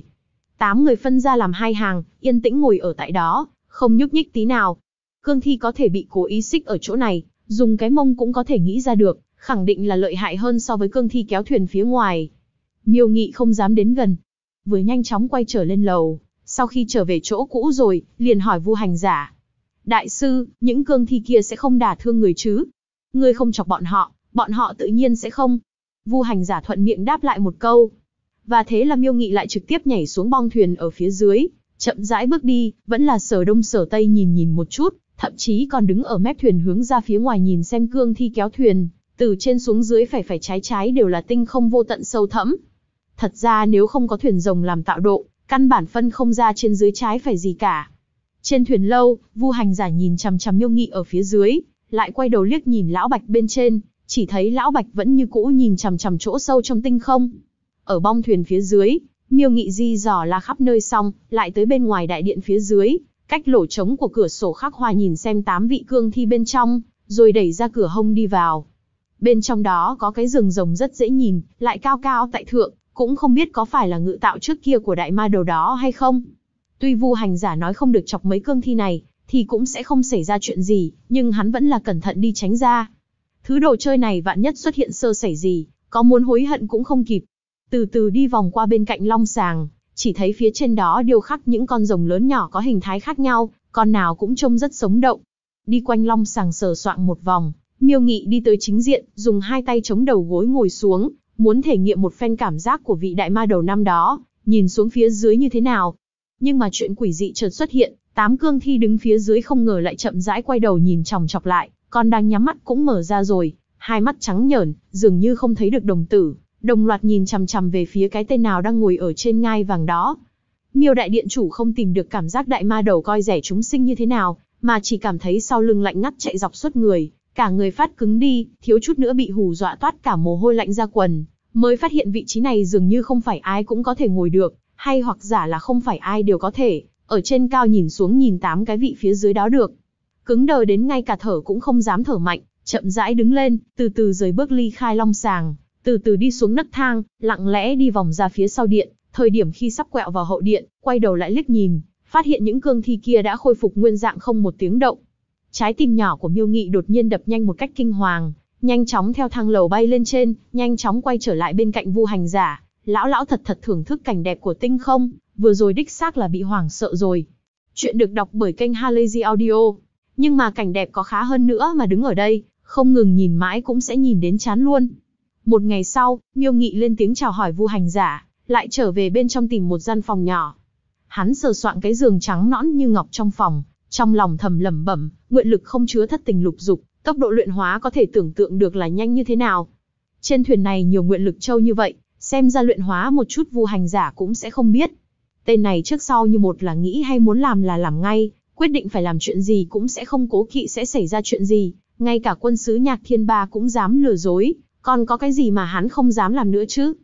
8 người phân ra làm 2 hàng, yên tĩnh ngồi ở tại đó, không nhúc nhích tí nào. Cương thi có thể bị cố ý xích ở chỗ này, dùng cái mông cũng có thể nghĩ ra được, khẳng định là lợi hại hơn so với cương thi kéo thuyền phía ngoài. Miêu Nghị không dám đến gần, vừa nhanh chóng quay trở lên lầu, sau khi trở về chỗ cũ rồi, liền hỏi Vu Hành Giả. Đại sư, những cương thi kia sẽ không đả thương người chứ? Ngươi không chọc bọn họ tự nhiên sẽ không. Vu Hành Giả thuận miệng đáp lại một câu. Và thế là Miêu Nghị lại trực tiếp nhảy xuống bong thuyền ở phía dưới, chậm rãi bước đi, vẫn là sở đông sở tây nhìn một chút, thậm chí còn đứng ở mép thuyền hướng ra phía ngoài nhìn xem cương thi kéo thuyền, từ trên xuống dưới phải trái đều là tinh không vô tận sâu thẫm. Thật ra nếu không có thuyền rồng làm tạo độ, căn bản phân không ra trên dưới trái phải gì cả. Trên thuyền lâu, Vu Hành Giả nhìn chằm chằm Miêu Nghị ở phía dưới, lại quay đầu liếc nhìn Lão Bạch bên trên, chỉ thấy Lão Bạch vẫn như cũ nhìn chằm chằm chỗ sâu trong tinh không. Ở bong thuyền phía dưới, Miêu Nghị di dò la khắp nơi xong, lại tới bên ngoài đại điện phía dưới, cách lỗ trống của cửa sổ khắc hoa nhìn xem 8 vị cương thi bên trong, rồi đẩy ra cửa hông đi vào. Bên trong đó có cái giường rồng rất dễ nhìn, lại cao cao tại thượng, cũng không biết có phải là ngự tạo trước kia của đại ma đầu đó hay không. Tuy Vu Hành Giả nói không được chọc mấy cương thi này, thì cũng sẽ không xảy ra chuyện gì, nhưng hắn vẫn là cẩn thận đi tránh ra. Thứ đồ chơi này vạn nhất xuất hiện sơ sẩy gì, có muốn hối hận cũng không kịp. Từ từ đi vòng qua bên cạnh long sàng, chỉ thấy phía trên đó điêu khắc những con rồng lớn nhỏ có hình thái khác nhau, con nào cũng trông rất sống động. Đi quanh long sàng sờ soạng một vòng, Miêu Nghị đi tới chính diện, dùng 2 tay chống đầu gối ngồi xuống, muốn thể nghiệm một phen cảm giác của vị đại ma đầu năm đó, nhìn xuống phía dưới như thế nào. Nhưng mà chuyện quỷ dị chợt xuất hiện, 8 cương thi đứng phía dưới không ngờ lại chậm rãi quay đầu nhìn chòng chọc lại, còn đang nhắm mắt cũng mở ra rồi, hai mắt trắng nhởn, dường như không thấy được đồng tử, đồng loạt nhìn chằm chằm về phía cái tên nào đang ngồi ở trên ngai vàng đó. Miêu đại điện chủ không tìm được cảm giác đại ma đầu coi rẻ chúng sinh như thế nào, mà chỉ cảm thấy sau lưng lạnh ngắt chạy dọc suốt người, cả người phát cứng đi, thiếu chút nữa bị hù dọa toát cả mồ hôi lạnh ra quần, mới phát hiện vị trí này dường như không phải ai cũng có thể ngồi được, hay hoặc giả là không phải ai đều có thể ở trên cao nhìn xuống nhìn 8 cái vị phía dưới đó được. Cứng đờ đến ngay cả thở cũng không dám thở mạnh, chậm rãi đứng lên, từ từ rời bước ly khai long sàng, từ từ đi xuống nấc thang, lặng lẽ đi vòng ra phía sau điện, thời điểm khi sắp quẹo vào hậu điện, quay đầu lại liếc nhìn, phát hiện những cương thi kia đã khôi phục nguyên dạng không một tiếng động. Trái tim nhỏ của Miêu Nghị đột nhiên đập nhanh một cách kinh hoàng, nhanh chóng theo thang lầu bay lên trên, nhanh chóng quay trở lại bên cạnh Vu Hành Giả, lão thật thưởng thức cảnh đẹp của tinh không, vừa rồi đích xác là bị hoảng sợ rồi. Chuyện được đọc bởi kênh Halazy Audio. Nhưng mà cảnh đẹp có khá hơn nữa mà đứng ở đây, không ngừng nhìn mãi cũng sẽ nhìn đến chán luôn. Một ngày sau, Miêu Nghị lên tiếng chào hỏi Vu Hành Giả, lại trở về bên trong tìm một gian phòng nhỏ. Hắn sờ soạng cái giường trắng nõn như ngọc trong phòng, trong lòng thầm lẩm bẩm, nguyện lực không chứa thất tình lục dục, tốc độ luyện hóa có thể tưởng tượng được là nhanh như thế nào. Trên thuyền này nhiều nguyện lực châu như vậy, xem ra luyện hóa một chút Vu Hành Giả cũng sẽ không biết. Tên này trước sau như một là nghĩ hay muốn làm là làm ngay, quyết định phải làm chuyện gì cũng sẽ không cố kỵ sẽ xảy ra chuyện gì, ngay cả quân sứ Nhạc Thiên Ba cũng dám lừa dối, còn có cái gì mà hắn không dám làm nữa chứ?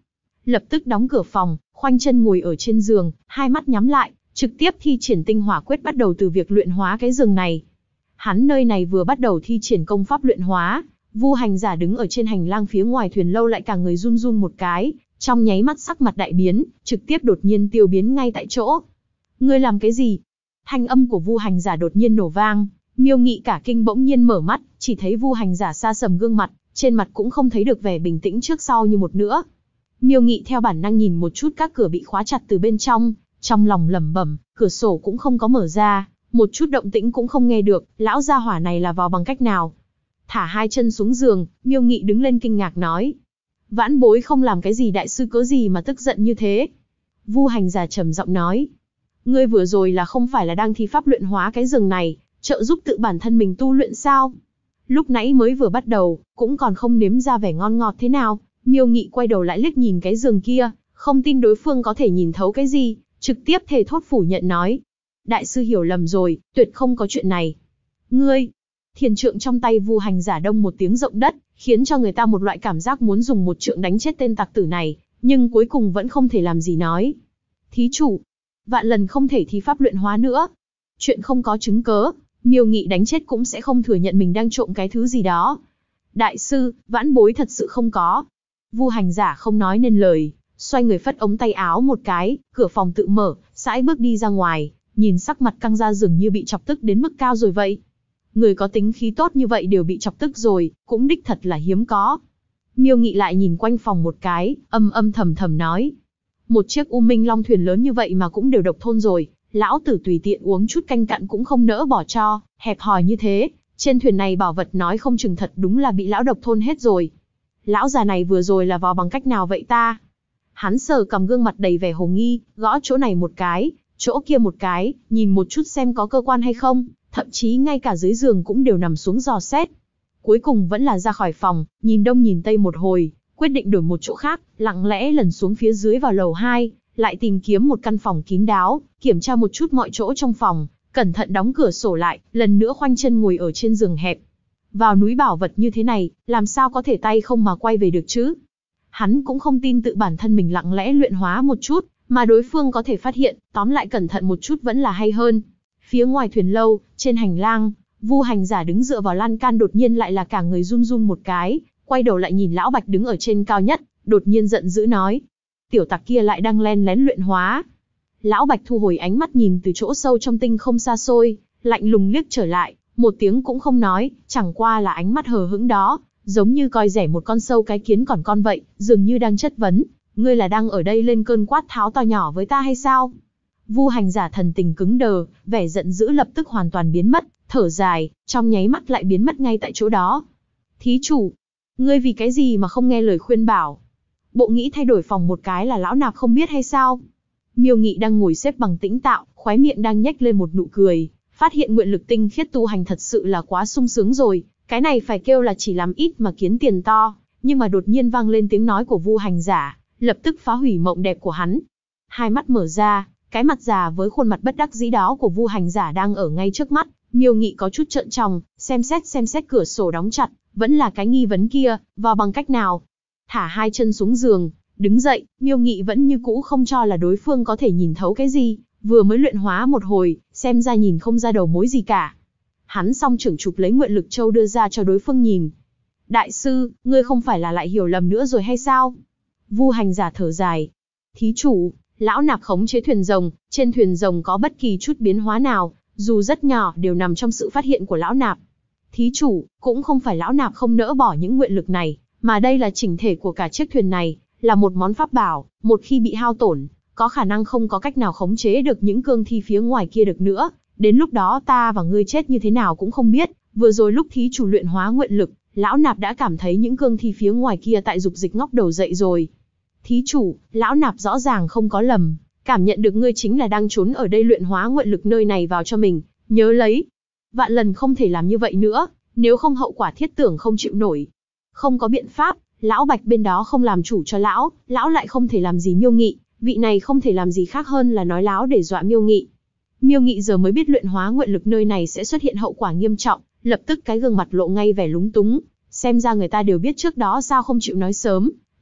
lập tức đóng cửa phòng, khoanh chân ngồi ở trên giường, hai mắt nhắm lại, trực tiếp thi triển tinh hỏa quyết bắt đầu từ việc luyện hóa cái giường này. Hắn nơi này vừa bắt đầu thi triển công pháp luyện hóa, Vu Hành Giả đứng ở trên hành lang phía ngoài thuyền lâu lại cả người run run một cái, trong nháy mắt sắc mặt đại biến, trực tiếp đột nhiên tiêu biến ngay tại chỗ. Ngươi làm cái gì? Thanh âm của Vu Hành Giả đột nhiên nổ vang, Miêu Nghị cả kinh bỗng nhiên mở mắt, chỉ thấy Vu Hành Giả xa sầm gương mặt, trên mặt cũng không thấy được vẻ bình tĩnh trước sau như một nữa. Miêu Nghị theo bản năng nhìn một chút các cửa bị khóa chặt từ bên trong lòng lẩm bẩm, cửa sổ cũng không có mở ra, một chút động tĩnh cũng không nghe được, lão gia hỏa này là vào bằng cách nào? Thả hai chân xuống giường, Miêu Nghị đứng lên kinh ngạc nói. Vãn bối không làm cái gì đại sư cớ gì mà tức giận như thế. Vu Hành Giả trầm giọng nói. Ngươi vừa rồi là không phải là đang thi pháp luyện hóa cái giường này, trợ giúp tự bản thân mình tu luyện sao? Lúc nãy mới vừa bắt đầu, cũng còn không nếm ra vẻ ngon ngọt thế nào. Miêu Nghị quay đầu lại liếc nhìn cái giường kia, không tin đối phương có thể nhìn thấu cái gì, trực tiếp thề thốt phủ nhận nói. Đại sư hiểu lầm rồi, tuyệt không có chuyện này. Ngươi, thiền trượng trong tay Vu Hành Giả đông một tiếng rộng đất, khiến cho người ta một loại cảm giác muốn dùng một trượng đánh chết tên tặc tử này, nhưng cuối cùng vẫn không thể làm gì nói. Thí chủ, vạn lần không thể thi pháp luyện hóa nữa. Chuyện không có chứng cớ, Miêu Nghị đánh chết cũng sẽ không thừa nhận mình đang trộm cái thứ gì đó. Đại sư, vãn bối thật sự không có. Vu Hành Giả không nói nên lời, xoay người phất ống tay áo một cái, cửa phòng tự mở, sải bước đi ra ngoài, nhìn sắc mặt căng ra dường như bị chọc tức đến mức cao rồi vậy. Người có tính khí tốt như vậy đều bị chọc tức rồi, cũng đích thật là hiếm có. Miêu Nghị lại nhìn quanh phòng một cái, âm thầm nói. Một chiếc U Minh Long thuyền lớn như vậy mà cũng đều độc thôn rồi, lão tử tùy tiện uống chút canh cạn cũng không nỡ bỏ cho, hẹp hòi như thế, trên thuyền này bảo vật nói không chừng thật đúng là bị lão độc thôn hết rồi. Lão già này vừa rồi là vào bằng cách nào vậy ta? Hắn sờ cầm gương mặt đầy vẻ hồ nghi, gõ chỗ này một cái, chỗ kia một cái, nhìn một chút xem có cơ quan hay không, thậm chí ngay cả dưới giường cũng đều nằm xuống dò xét. Cuối cùng vẫn là ra khỏi phòng, nhìn đông nhìn tây một hồi, quyết định đổi một chỗ khác, lặng lẽ lần xuống phía dưới vào lầu 2, lại tìm kiếm một căn phòng kín đáo, kiểm tra một chút mọi chỗ trong phòng, cẩn thận đóng cửa sổ lại, lần nữa khoanh chân ngồi ở trên giường hẹp. Vào núi bảo vật như thế này, làm sao có thể tay không mà quay về được chứ? Hắn cũng không tin tự bản thân mình lặng lẽ luyện hóa một chút, mà đối phương có thể phát hiện, tóm lại cẩn thận một chút vẫn là hay hơn. Phía ngoài thuyền lâu, trên hành lang, Vu Hành Giả đứng dựa vào lan can đột nhiên lại là cả người run run một cái, quay đầu lại nhìn Lão Bạch đứng ở trên cao nhất, đột nhiên giận dữ nói. Tiểu tặc kia lại đang len lén luyện hóa. Lão Bạch thu hồi ánh mắt nhìn từ chỗ sâu trong tinh không xa xôi, lạnh lùng liếc trở lại, một tiếng cũng không nói, chẳng qua là ánh mắt hờ hững đó, giống như coi rẻ một con sâu cái kiến còn con vậy, dường như đang chất vấn, ngươi là đang ở đây lên cơn quát tháo to nhỏ với ta hay sao? Vu Hành Giả thần tình cứng đờ, vẻ giận dữ lập tức hoàn toàn biến mất, thở dài, trong nháy mắt lại biến mất ngay tại chỗ đó. Thí chủ, ngươi vì cái gì mà không nghe lời khuyên bảo? Bộ nghĩ thay đổi phòng một cái là lão nạp không biết hay sao? Miêu Nghị đang ngồi xếp bằng tĩnh tạo, khóe miệng đang nhếch lên một nụ cười, phát hiện nguyện lực tinh khiết tu hành thật sự là quá sung sướng rồi, cái này phải kêu là chỉ làm ít mà kiếm tiền to, nhưng mà đột nhiên vang lên tiếng nói của Vu Hành Giả, lập tức phá hủy mộng đẹp của hắn. Hai mắt mở ra, cái mặt già với khuôn mặt bất đắc dĩ đó của Vu Hành Giả đang ở ngay trước mắt, Miêu Nghị có chút trợn tròng, xem xét cửa sổ đóng chặt, vẫn là cái nghi vấn kia, vào bằng cách nào? Thả hai chân xuống giường, đứng dậy, Miêu Nghị vẫn như cũ không cho là đối phương có thể nhìn thấu cái gì, vừa mới luyện hóa một hồi, xem ra nhìn không ra đầu mối gì cả. Hắn song trưởng chụp lấy nguyện lực châu đưa ra cho đối phương nhìn. Đại sư, ngươi không phải là lại hiểu lầm nữa rồi hay sao? Vu Hành Giả thở dài. Thí chủ, lão nạp khống chế thuyền rồng, trên thuyền rồng có bất kỳ chút biến hóa nào, dù rất nhỏ đều nằm trong sự phát hiện của lão nạp. Thí chủ, cũng không phải lão nạp không nỡ bỏ những nguyện lực này, mà đây là chỉnh thể của cả chiếc thuyền này, là một món pháp bảo, một khi bị hao tổn, có khả năng không có cách nào khống chế được những cương thi phía ngoài kia được nữa, đến lúc đó ta và ngươi chết như thế nào cũng không biết. Vừa rồi lúc thí chủ luyện hóa nguyện lực, lão nạp đã cảm thấy những cương thi phía ngoài kia tại dục dịch ngóc đầu dậy rồi. Thí chủ, lão nạp rõ ràng không có lầm, cảm nhận được ngươi chính là đang trốn ở đây luyện hóa nguyện lực nơi này vào cho mình, nhớ lấy. Vạn lần không thể làm như vậy nữa, nếu không hậu quả thiết tưởng không chịu nổi. Không có biện pháp, lão Bạch bên đó không làm chủ cho lão lại không thể làm gì Miêu Nghị, vị này không thể làm gì khác hơn là nói láo để dọa Miêu Nghị. Miêu Nghị giờ mới biết luyện hóa nguyện lực nơi này sẽ xuất hiện hậu quả nghiêm trọng, lập tức cái gương mặt lộ ngay vẻ lúng túng, xem ra người ta đều biết trước đó sao không chịu nói sớm,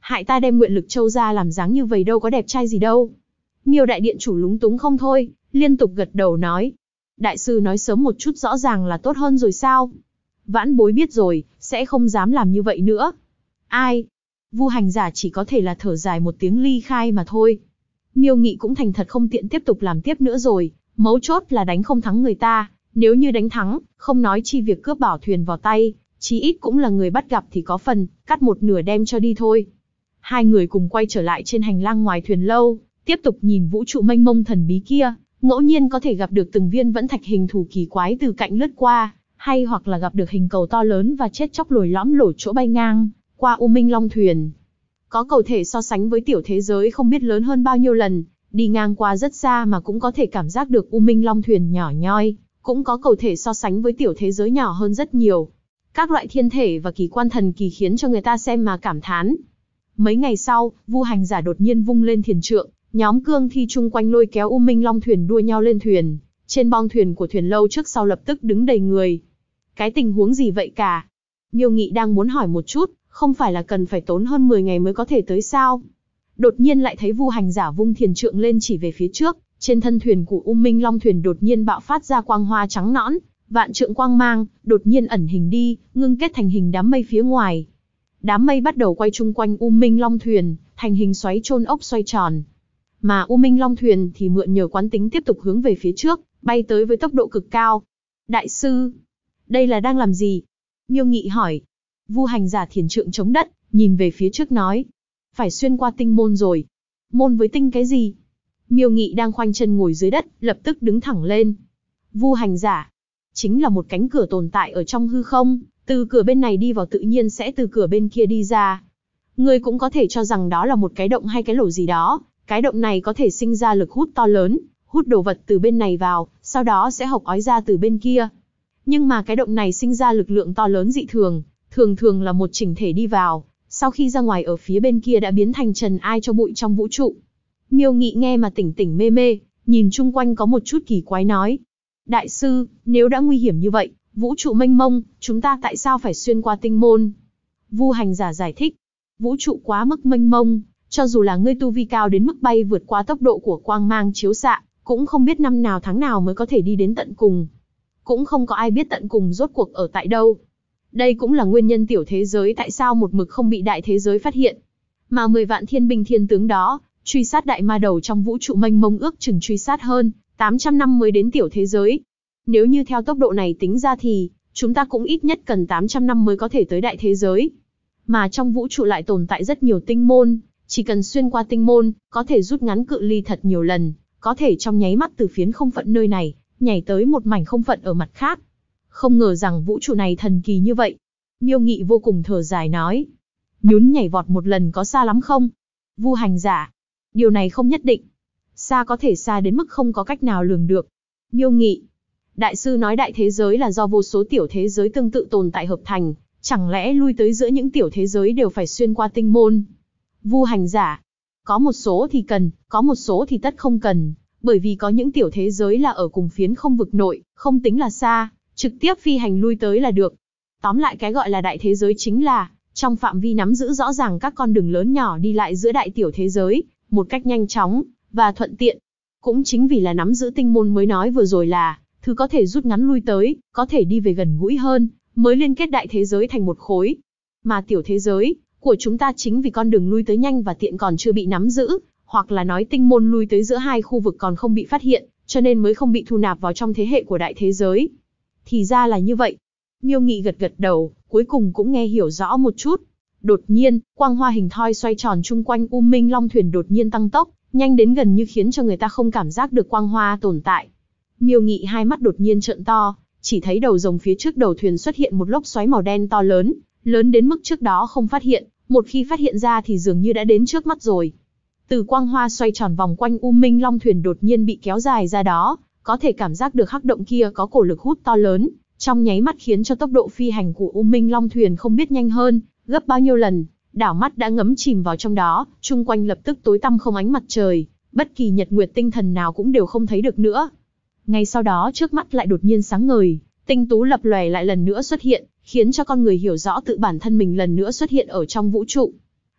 Hại ta đem nguyện lực châu ra làm dáng như vậy đâu có đẹp trai gì đâu. Miêu đại điện chủ lúng túng không thôi, liên tục gật đầu nói. Đại sư nói sớm một chút rõ ràng là tốt hơn rồi sao? Vãn bối biết rồi, sẽ không dám làm như vậy nữa. Ai? Vu hành giả chỉ có thể là thở dài một tiếng ly khai mà thôi. Miêu Nghị cũng thành thật không tiện tiếp tục làm tiếp nữa rồi, mấu chốt là đánh không thắng người ta, nếu như đánh thắng, không nói chi việc cướp bảo thuyền vào tay, chí ít cũng là người bắt gặp thì có phần, cắt một nửa đem cho đi thôi. Hai người cùng quay trở lại trên hành lang ngoài thuyền lâu, tiếp tục nhìn vũ trụ mênh mông thần bí kia, ngẫu nhiên có thể gặp được từng viên vẫn thạch hình thù kỳ quái từ cạnh lướt qua, hay hoặc là gặp được hình cầu to lớn và chết chóc lồi lõm lổ chỗ bay ngang qua U Minh Long thuyền. Có cầu thể so sánh với tiểu thế giới không biết lớn hơn bao nhiêu lần, đi ngang qua rất xa mà cũng có thể cảm giác được U Minh Long thuyền nhỏ nhoi, cũng có cầu thể so sánh với tiểu thế giới nhỏ hơn rất nhiều. Các loại thiên thể và kỳ quan thần kỳ khiến cho người ta xem mà cảm thán. Mấy ngày sau, Vu hành giả đột nhiên vung lên thiền trượng, nhóm cương thi chung quanh lôi kéo U Minh Long thuyền đua nhau lên thuyền. Trên bong thuyền của thuyền lâu trước sau lập tức đứng đầy người. Cái tình huống gì vậy cả? Miêu Nghị đang muốn hỏi một chút, không phải là cần phải tốn hơn 10 ngày mới có thể tới sao? Đột nhiên lại thấy Vu hành giả vung thiền trượng lên chỉ về phía trước, trên thân thuyền của U Minh Long thuyền đột nhiên bạo phát ra quang hoa trắng nõn, vạn trượng quang mang, đột nhiên ẩn hình đi, ngưng kết thành hình đám mây phía ngoài. Đám mây bắt đầu quay chung quanh U Minh Long thuyền, thành hình xoáy chôn ốc xoay tròn. Mà U Minh Long thuyền thì mượn nhờ quán tính tiếp tục hướng về phía trước, bay tới với tốc độ cực cao. Đại sư, đây là đang làm gì? Miêu Nghị hỏi. Vu hành giả thiền trượng chống đất, nhìn về phía trước nói. Phải xuyên qua tinh môn rồi. Môn với tinh cái gì? Miêu Nghị đang khoanh chân ngồi dưới đất, lập tức đứng thẳng lên. Vu hành giả, chính là một cánh cửa tồn tại ở trong hư không, từ cửa bên này đi vào tự nhiên sẽ từ cửa bên kia đi ra. Ngươi cũng có thể cho rằng đó là một cái động hay cái lỗ gì đó, cái động này có thể sinh ra lực hút to lớn, hút đồ vật từ bên này vào, sau đó sẽ hộc ói ra từ bên kia. Nhưng mà cái động này sinh ra lực lượng to lớn dị thường, thường thường là một chỉnh thể đi vào, sau khi ra ngoài ở phía bên kia đã biến thành trần ai cho bụi trong vũ trụ. Miêu Nghị nghe mà tỉnh tỉnh mê mê, nhìn chung quanh có một chút kỳ quái nói. Đại sư, nếu đã nguy hiểm như vậy, vũ trụ mênh mông, chúng ta tại sao phải xuyên qua tinh môn? Vu hành giả giải thích. Vũ trụ quá mức mênh mông, cho dù là ngươi tu vi cao đến mức bay vượt qua tốc độ của quang mang chiếu xạ, cũng không biết năm nào tháng nào mới có thể đi đến tận cùng. Cũng không có ai biết tận cùng rốt cuộc ở tại đâu. Đây cũng là nguyên nhân tiểu thế giới tại sao một mực không bị đại thế giới phát hiện. Mà 10 vạn thiên binh thiên tướng đó, truy sát đại ma đầu trong vũ trụ mênh mông ước chừng truy sát hơn 800 năm mới đến tiểu thế giới. Nếu như theo tốc độ này tính ra thì, chúng ta cũng ít nhất cần 800 năm mới có thể tới đại thế giới. Mà trong vũ trụ lại tồn tại rất nhiều tinh môn, chỉ cần xuyên qua tinh môn, có thể rút ngắn cự ly thật nhiều lần, có thể trong nháy mắt từ phiến không phận nơi này, nhảy tới một mảnh không phận ở mặt khác. Không ngờ rằng vũ trụ này thần kỳ như vậy. Miêu Nghị vô cùng thở dài nói. Nhún nhảy vọt một lần có xa lắm không? Vu hành giả. Điều này không nhất định. Xa có thể xa đến mức không có cách nào lường được. Miêu Nghị. Đại sư nói đại thế giới là do vô số tiểu thế giới tương tự tồn tại hợp thành, chẳng lẽ lui tới giữa những tiểu thế giới đều phải xuyên qua tinh môn? Vu hành giả. Có một số thì cần, có một số thì tất không cần, bởi vì có những tiểu thế giới là ở cùng phiến không vực nội, không tính là xa, trực tiếp phi hành lui tới là được. Tóm lại cái gọi là đại thế giới chính là, trong phạm vi nắm giữ rõ ràng các con đường lớn nhỏ đi lại giữa đại tiểu thế giới, một cách nhanh chóng, và thuận tiện. Cũng chính vì là nắm giữ tinh môn mới nói vừa rồi là, thứ có thể rút ngắn lui tới, có thể đi về gần gũi hơn, mới liên kết đại thế giới thành một khối. Mà tiểu thế giới của chúng ta chính vì con đường lui tới nhanh và tiện còn chưa bị nắm giữ, hoặc là nói tinh môn lui tới giữa hai khu vực còn không bị phát hiện, cho nên mới không bị thu nạp vào trong thế hệ của đại thế giới. Thì ra là như vậy. Miêu Nghị gật gật đầu, cuối cùng cũng nghe hiểu rõ một chút. Đột nhiên, quang hoa hình thoi xoay tròn chung quanh U Minh Long thuyền đột nhiên tăng tốc, nhanh đến gần như khiến cho người ta không cảm giác được quang hoa tồn tại. Miêu Nghị hai mắt đột nhiên trợn to, chỉ thấy đầu rồng phía trước đầu thuyền xuất hiện một lốc xoáy màu đen to lớn, lớn đến mức trước đó không phát hiện, một khi phát hiện ra thì dường như đã đến trước mắt rồi. Từ quang hoa xoay tròn vòng quanh U Minh Long thuyền đột nhiên bị kéo dài ra đó, có thể cảm giác được hắc động kia có cổ lực hút to lớn, trong nháy mắt khiến cho tốc độ phi hành của U Minh Long thuyền không biết nhanh hơn, gấp bao nhiêu lần, đảo mắt đã ngấm chìm vào trong đó, chung quanh lập tức tối tăm không ánh mặt trời, bất kỳ nhật nguyệt tinh thần nào cũng đều không thấy được nữa. Ngay sau đó trước mắt lại đột nhiên sáng ngời, tinh tú lập lòe lại lần nữa xuất hiện, khiến cho con người hiểu rõ tự bản thân mình lần nữa xuất hiện ở trong vũ trụ.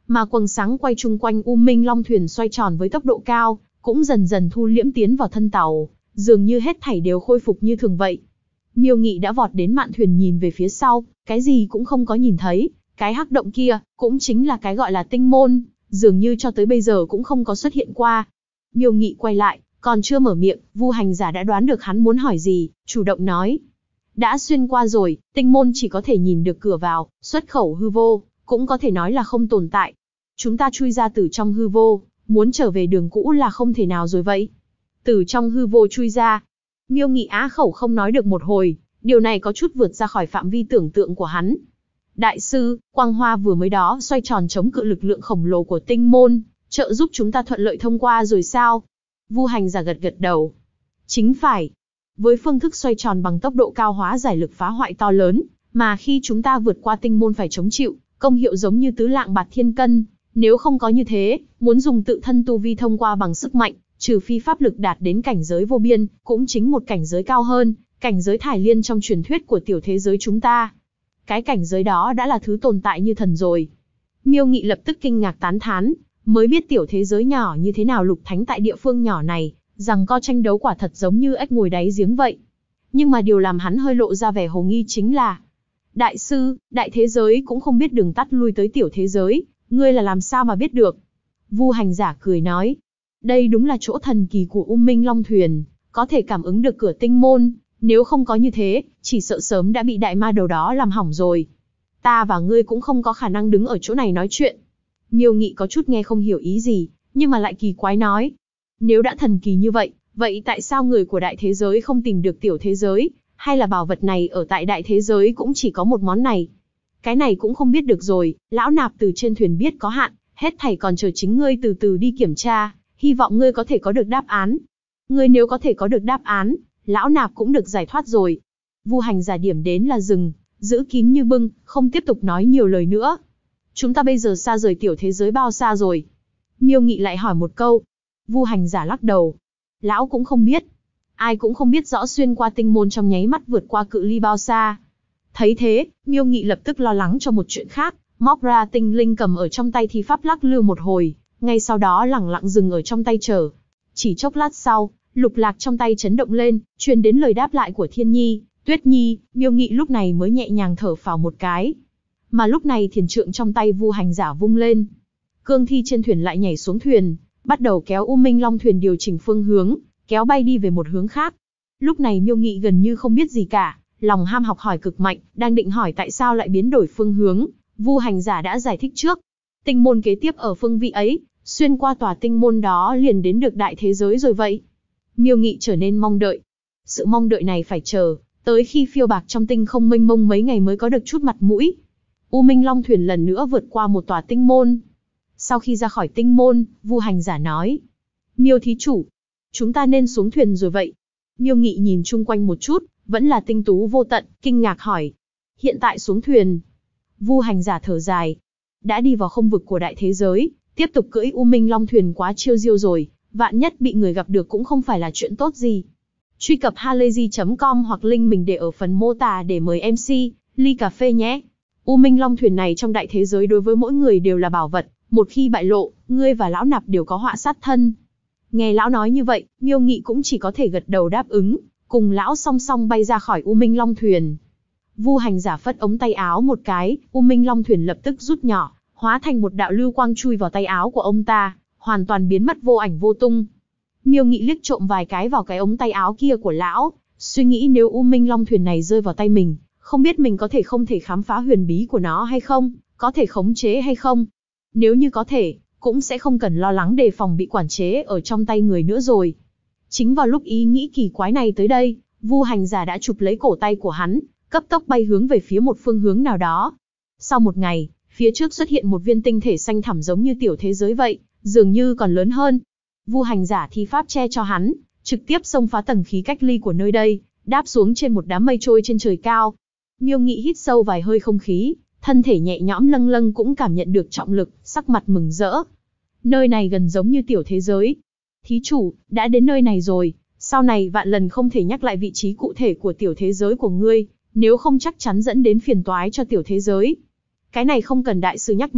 Mà quầng sáng quay chung quanh U Minh Long thuyền xoay tròn với tốc độ cao, cũng dần dần thu liễm tiến vào thân tàu, dường như hết thảy đều khôi phục như thường vậy. Miêu Nghị đã vọt đến mạn thuyền nhìn về phía sau, cái gì cũng không có nhìn thấy, cái hắc động kia, cũng chính là cái gọi là tinh môn, dường như cho tới bây giờ cũng không có xuất hiện qua. Miêu Nghị quay lại, còn chưa mở miệng, Vu Hành Giả đã đoán được hắn muốn hỏi gì, chủ động nói. Đã xuyên qua rồi, tinh môn chỉ có thể nhìn được cửa vào, xuất khẩu hư vô, cũng có thể nói là không tồn tại. Chúng ta chui ra từ trong hư vô, muốn trở về đường cũ là không thể nào rồi vậy. Từ trong hư vô chui ra. Miêu Nghị á khẩu không nói được một hồi, điều này có chút vượt ra khỏi phạm vi tưởng tượng của hắn. Đại sư, quang hoa vừa mới đó xoay tròn chống cự lực lượng khổng lồ của tinh môn, trợ giúp chúng ta thuận lợi thông qua rồi sao? Vu Hành Giả gật gật đầu. Chính phải. Với phương thức xoay tròn bằng tốc độ cao hóa giải lực phá hoại to lớn, mà khi chúng ta vượt qua tinh môn phải chống chịu, công hiệu giống như tứ lạng bạt thiên cân. Nếu không có như thế, muốn dùng tự thân tu vi thông qua bằng sức mạnh, trừ phi pháp lực đạt đến cảnh giới vô biên, cũng chính một cảnh giới cao hơn, cảnh giới thải liên trong truyền thuyết của tiểu thế giới chúng ta. Cái cảnh giới đó đã là thứ tồn tại như thần rồi. Miêu Nghị lập tức kinh ngạc tán thán, mới biết tiểu thế giới nhỏ như thế nào Lục Thánh tại địa phương nhỏ này, rằng co tranh đấu quả thật giống như ếch ngồi đáy giếng vậy. Nhưng mà điều làm hắn hơi lộ ra vẻ hồ nghi chính là, đại sư, đại thế giới cũng không biết đường tắt lui tới tiểu thế giới, ngươi là làm sao mà biết được? Vu Hành Giả cười nói, đây đúng là chỗ thần kỳ của U Minh Long thuyền, có thể cảm ứng được cửa tinh môn, nếu không có như thế, chỉ sợ sớm đã bị đại ma đầu đó làm hỏng rồi. Ta và ngươi cũng không có khả năng đứng ở chỗ này nói chuyện. Miêu Nghị có chút nghe không hiểu ý gì, nhưng mà lại kỳ quái nói, nếu đã thần kỳ như vậy, vậy tại sao người của đại thế giới không tìm được tiểu thế giới, hay là bảo vật này ở tại đại thế giới cũng chỉ có một món này? Cái này cũng không biết được rồi, lão nạp từ trên thuyền biết có hạn, hết thảy còn chờ chính ngươi từ từ đi kiểm tra, hy vọng ngươi có thể có được đáp án. Ngươi nếu có thể có được đáp án, lão nạp cũng được giải thoát rồi. Vu Hành Giả điểm đến là dừng, giữ kín như bưng, không tiếp tục nói nhiều lời nữa. Chúng ta bây giờ xa rời tiểu thế giới bao xa rồi? Miêu Nghị lại hỏi một câu. Vu Hành Giả lắc đầu. Lão cũng không biết. Ai cũng không biết rõ xuyên qua tinh môn trong nháy mắt vượt qua cự ly bao xa. Thấy thế, Miêu Nghị lập tức lo lắng cho một chuyện khác, móc ra tinh linh cầm ở trong tay thi pháp lắc lư một hồi, ngay sau đó lẳng lặng dừng ở trong tay chờ. Chỉ chốc lát sau, lục lạc trong tay chấn động lên, truyền đến lời đáp lại của Thiên Nhi, Tuyết Nhi, Miêu Nghị lúc này mới nhẹ nhàng thở phào một cái. Mà lúc này thiền trượng trong tay Vu Hành Giả vung lên. Cương thi trên thuyền lại nhảy xuống thuyền, bắt đầu kéo U Minh Long thuyền điều chỉnh phương hướng, kéo bay đi về một hướng khác. Lúc này Miêu Nghị gần như không biết gì cả, lòng ham học hỏi cực mạnh, đang định hỏi tại sao lại biến đổi phương hướng, Vu Hành Giả đã giải thích trước. Tinh môn kế tiếp ở phương vị ấy, xuyên qua tòa tinh môn đó liền đến được đại thế giới rồi vậy. Miêu Nghị trở nên mong đợi. Sự mong đợi này phải chờ, tới khi phiêu bạc trong tinh không mênh mông mấy ngày mới có được chút mặt mũi. U Minh Long thuyền lần nữa vượt qua một tòa tinh môn. Sau khi ra khỏi tinh môn, Vu Hành Giả nói. Miêu thí chủ, chúng ta nên xuống thuyền rồi vậy. Miêu Nghị nhìn chung quanh một chút, vẫn là tinh tú vô tận, kinh ngạc hỏi. Hiện tại xuống thuyền. Vu Hành Giả thở dài. Đã đi vào không vực của đại thế giới, tiếp tục cưỡi U Minh Long thuyền quá chiêu diêu rồi, vạn nhất bị người gặp được cũng không phải là chuyện tốt gì. Truy cập halayzi.com hoặc link mình để ở phần mô tả để mời MC, ly cà phê nhé. U Minh Long thuyền này trong đại thế giới đối với mỗi người đều là bảo vật, một khi bại lộ, ngươi và lão nạp đều có họa sát thân. Nghe lão nói như vậy, Miêu Nghị cũng chỉ có thể gật đầu đáp ứng, cùng lão song song bay ra khỏi U Minh Long thuyền. Vu Hành Giả phất ống tay áo một cái, U Minh Long thuyền lập tức rút nhỏ, hóa thành một đạo lưu quang chui vào tay áo của ông ta, hoàn toàn biến mất vô ảnh vô tung. Miêu Nghị liếc trộm vài cái vào cái ống tay áo kia của lão, suy nghĩ nếu U Minh Long thuyền này rơi vào tay mình, không biết mình có thể không thể khám phá huyền bí của nó hay không, có thể khống chế hay không. Nếu như có thể, cũng sẽ không cần lo lắng đề phòng bị quản chế ở trong tay người nữa rồi. Chính vào lúc ý nghĩ kỳ quái này tới đây, Vu Hành Giả đã chụp lấy cổ tay của hắn, cấp tốc bay hướng về phía một phương hướng nào đó. Sau một ngày, phía trước xuất hiện một viên tinh thể xanh thẳm giống như tiểu thế giới vậy, dường như còn lớn hơn. Vu Hành Giả thi pháp che cho hắn, trực tiếp xông phá tầng khí cách ly của nơi đây, đáp xuống trên một đám mây trôi trên trời cao. Miêu Nghị hít sâu vài hơi không khí, thân thể nhẹ nhõm lâng lâng cũng cảm nhận được trọng lực, sắc mặt mừng rỡ. Nơi này gần giống như tiểu thế giới. Thí chủ, đã đến nơi này rồi, sau này vạn lần không thể nhắc lại vị trí cụ thể của tiểu thế giới của ngươi, nếu không chắc chắn dẫn đến phiền toái cho tiểu thế giới. Cái này không cần đại sư nhắc nhở,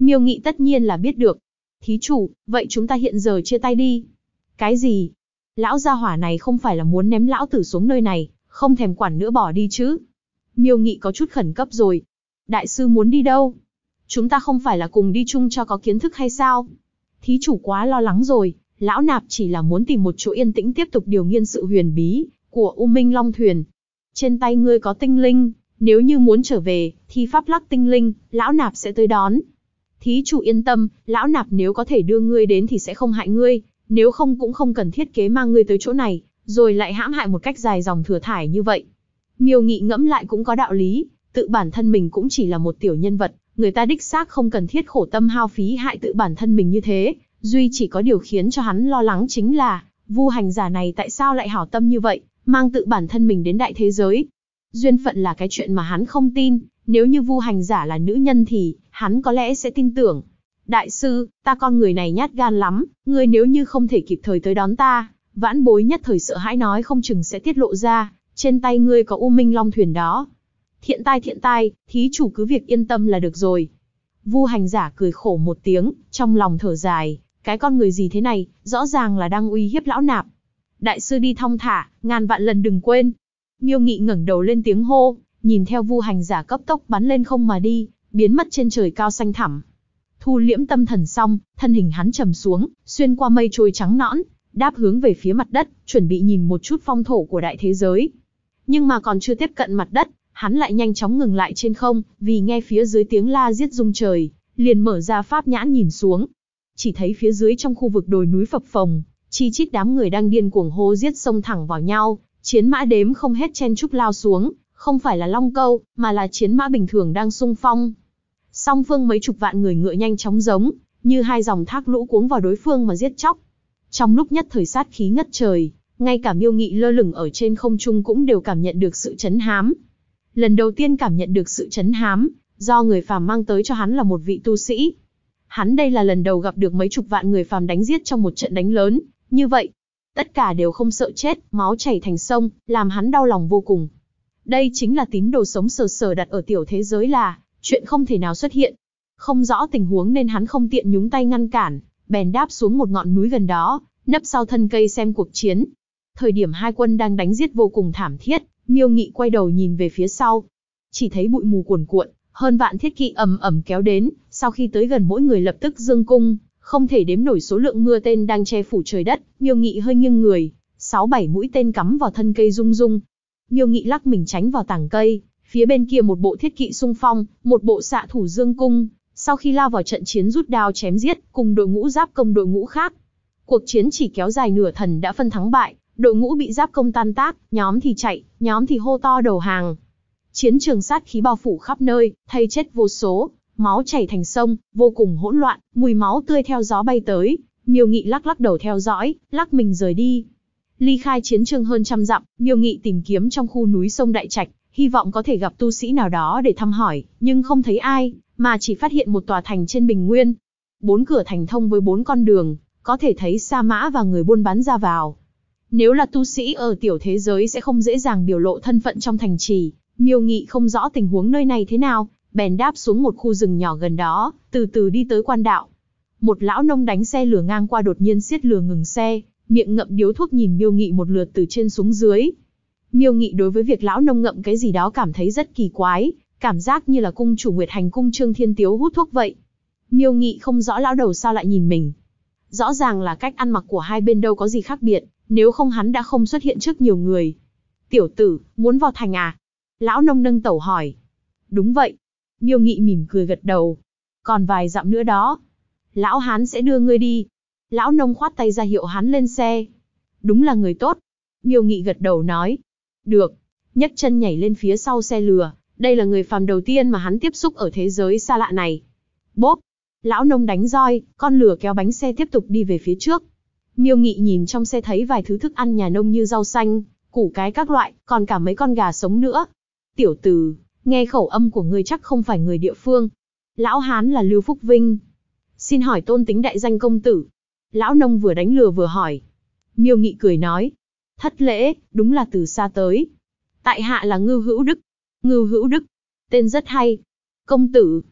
Miêu Nghị tất nhiên là biết được. Thí chủ, vậy chúng ta hiện giờ chia tay đi. Cái gì? Lão gia hỏa này không phải là muốn ném lão tử xuống nơi này, không thèm quản nữa bỏ đi chứ? Miêu Nghị có chút khẩn cấp rồi. Đại sư muốn đi đâu? Chúng ta không phải là cùng đi chung cho có kiến thức hay sao? Thí chủ quá lo lắng rồi, lão nạp chỉ là muốn tìm một chỗ yên tĩnh tiếp tục điều nghiên sự huyền bí của U Minh Long Thuyền. Trên tay ngươi có tinh linh, nếu như muốn trở về, thì pháp lắc tinh linh, lão nạp sẽ tới đón. Thí chủ yên tâm, lão nạp nếu có thể đưa ngươi đến thì sẽ không hại ngươi, nếu không cũng không cần thiết kế mang ngươi tới chỗ này, rồi lại hãm hại một cách dài dòng thừa thải như vậy. Miêu Nghị ngẫm lại cũng có đạo lý, tự bản thân mình cũng chỉ là một tiểu nhân vật, người ta đích xác không cần thiết khổ tâm hao phí hại tự bản thân mình như thế, duy chỉ có điều khiến cho hắn lo lắng chính là, Vu hành giả này tại sao lại hảo tâm như vậy, mang tự bản thân mình đến đại thế giới. Duyên phận là cái chuyện mà hắn không tin, nếu như Vu hành giả là nữ nhân thì, hắn có lẽ sẽ tin tưởng. Đại sư, ta con người này nhát gan lắm, ngươi nếu như không thể kịp thời tới đón ta, vãn bối nhất thời sợ hãi nói không chừng sẽ tiết lộ ra, trên tay ngươi có U Minh Long Thuyền đó. Thiện tai, thí chủ cứ việc yên tâm là được rồi. Vu hành giả cười khổ một tiếng, trong lòng thở dài, cái con người gì thế này, rõ ràng là đang uy hiếp lão nạp. Đại sư đi thong thả, ngàn vạn lần đừng quên. Miêu Nghị ngẩng đầu lên tiếng hô, nhìn theo Vu hành giả cấp tốc bắn lên không mà đi, biến mất trên trời cao xanh thẳm. Thu liễm tâm thần xong, thân hình hắn trầm xuống, xuyên qua mây trôi trắng nõn, đáp hướng về phía mặt đất, chuẩn bị nhìn một chút phong thổ của đại thế giới. Nhưng mà còn chưa tiếp cận mặt đất, hắn lại nhanh chóng ngừng lại trên không, vì nghe phía dưới tiếng la giết rung trời, liền mở ra pháp nhãn nhìn xuống. Chỉ thấy phía dưới trong khu vực đồi núi phập phồng, chi chít đám người đang điên cuồng hô giết xông thẳng vào nhau, chiến mã đếm không hết chen chúc lao xuống, không phải là long câu, mà là chiến mã bình thường đang xung phong. Song phương mấy chục vạn người ngựa nhanh chóng giống, như hai dòng thác lũ cuống vào đối phương mà giết chóc. Trong lúc nhất thời sát khí ngất trời, ngay cả Miêu Nghị lơ lửng ở trên không trung cũng đều cảm nhận được sự chấn hám. Lần đầu tiên cảm nhận được sự chấn hám, do người phàm mang tới cho hắn là một vị tu sĩ. Hắn đây là lần đầu gặp được mấy chục vạn người phàm đánh giết trong một trận đánh lớn, như vậy. Tất cả đều không sợ chết, máu chảy thành sông, làm hắn đau lòng vô cùng. Đây chính là tín đồ sống sờ sờ đặt ở tiểu thế giới là, chuyện không thể nào xuất hiện. Không rõ tình huống nên hắn không tiện nhúng tay ngăn cản, bèn đáp xuống một ngọn núi gần đó, nấp sau thân cây xem cuộc chiến. Thời điểm hai quân đang đánh giết vô cùng thảm thiết, Miêu Nghị quay đầu nhìn về phía sau. Chỉ thấy bụi mù cuồn cuộn, hơn vạn thiết kỵ ầm ầm kéo đến, sau khi tới gần mỗi người lập tức giương cung, không thể đếm nổi số lượng mưa tên đang che phủ trời đất. Miêu Nghị hơi nghiêng người, 6-7 mũi tên cắm vào thân cây rung rung. Miêu Nghị lắc mình tránh vào tảng cây, phía bên kia một bộ thiết kỵ xung phong, một bộ xạ thủ dương cung, sau khi lao vào trận chiến rút đao chém giết, cùng đội ngũ giáp công đội ngũ khác. Cuộc chiến chỉ kéo dài nửa thần đã phân thắng bại, đội ngũ bị giáp công tan tác, nhóm thì chạy, nhóm thì hô to đầu hàng. Chiến trường sát khí bao phủ khắp nơi, thây chết vô số, máu chảy thành sông, vô cùng hỗn loạn, mùi máu tươi theo gió bay tới. Miêu Nghị lắc lắc đầu theo dõi, lắc mình rời đi. Ly khai chiến trường hơn trăm dặm, Miêu Nghị tìm kiếm trong khu núi sông Đại Trạch, hy vọng có thể gặp tu sĩ nào đó để thăm hỏi, nhưng không thấy ai, mà chỉ phát hiện một tòa thành trên bình nguyên. 4 cửa thành thông với 4 con đường, có thể thấy sa mã và người buôn bán ra vào. Nếu là tu sĩ ở tiểu thế giới sẽ không dễ dàng biểu lộ thân phận trong thành trì. Miêu Nghị không rõ tình huống nơi này thế nào, bèn đáp xuống một khu rừng nhỏ gần đó, từ từ đi tới quan đạo. Một lão nông đánh xe lửa ngang qua đột nhiên xiết lừa ngừng xe, miệng ngậm điếu thuốc nhìn Miêu Nghị một lượt từ trên xuống dưới. Miêu Nghị đối với việc lão nông ngậm cái gì đó cảm thấy rất kỳ quái, cảm giác như là cung chủ Nguyệt Hành cung Trương Thiên Tiếu hút thuốc vậy. Miêu Nghị không rõ lão đầu sao lại nhìn mình. Rõ ràng là cách ăn mặc của hai bên đâu có gì khác biệt, nếu không hắn đã không xuất hiện trước nhiều người. Tiểu tử, muốn vào thành à? Lão nông nâng tẩu hỏi. Đúng vậy. Miêu Nghị mỉm cười gật đầu. Còn vài dặm nữa đó. Lão hán sẽ đưa ngươi đi. Lão nông khoát tay ra hiệu hắn lên xe. Đúng là người tốt. Miêu Nghị gật đầu nói. Được. Nhấc chân nhảy lên phía sau xe lừa. Đây là người phàm đầu tiên mà hắn tiếp xúc ở thế giới xa lạ này. Bốp. Lão nông đánh roi, con lừa kéo bánh xe tiếp tục đi về phía trước. Miêu Nghị nhìn trong xe thấy vài thứ thức ăn nhà nông như rau xanh, củ cái các loại, còn cả mấy con gà sống nữa. Tiểu tử, nghe khẩu âm của ngươi chắc không phải người địa phương. Lão hán là Lưu Phúc Vinh. Xin hỏi tôn tính đại danh công tử. Lão nông vừa đánh lừa vừa hỏi. Miêu Nghị cười nói. Thất lễ, đúng là từ xa tới. Tại hạ là Ngưu Hữu Đức. Ngưu Hữu Đức. Tên rất hay. Công tử.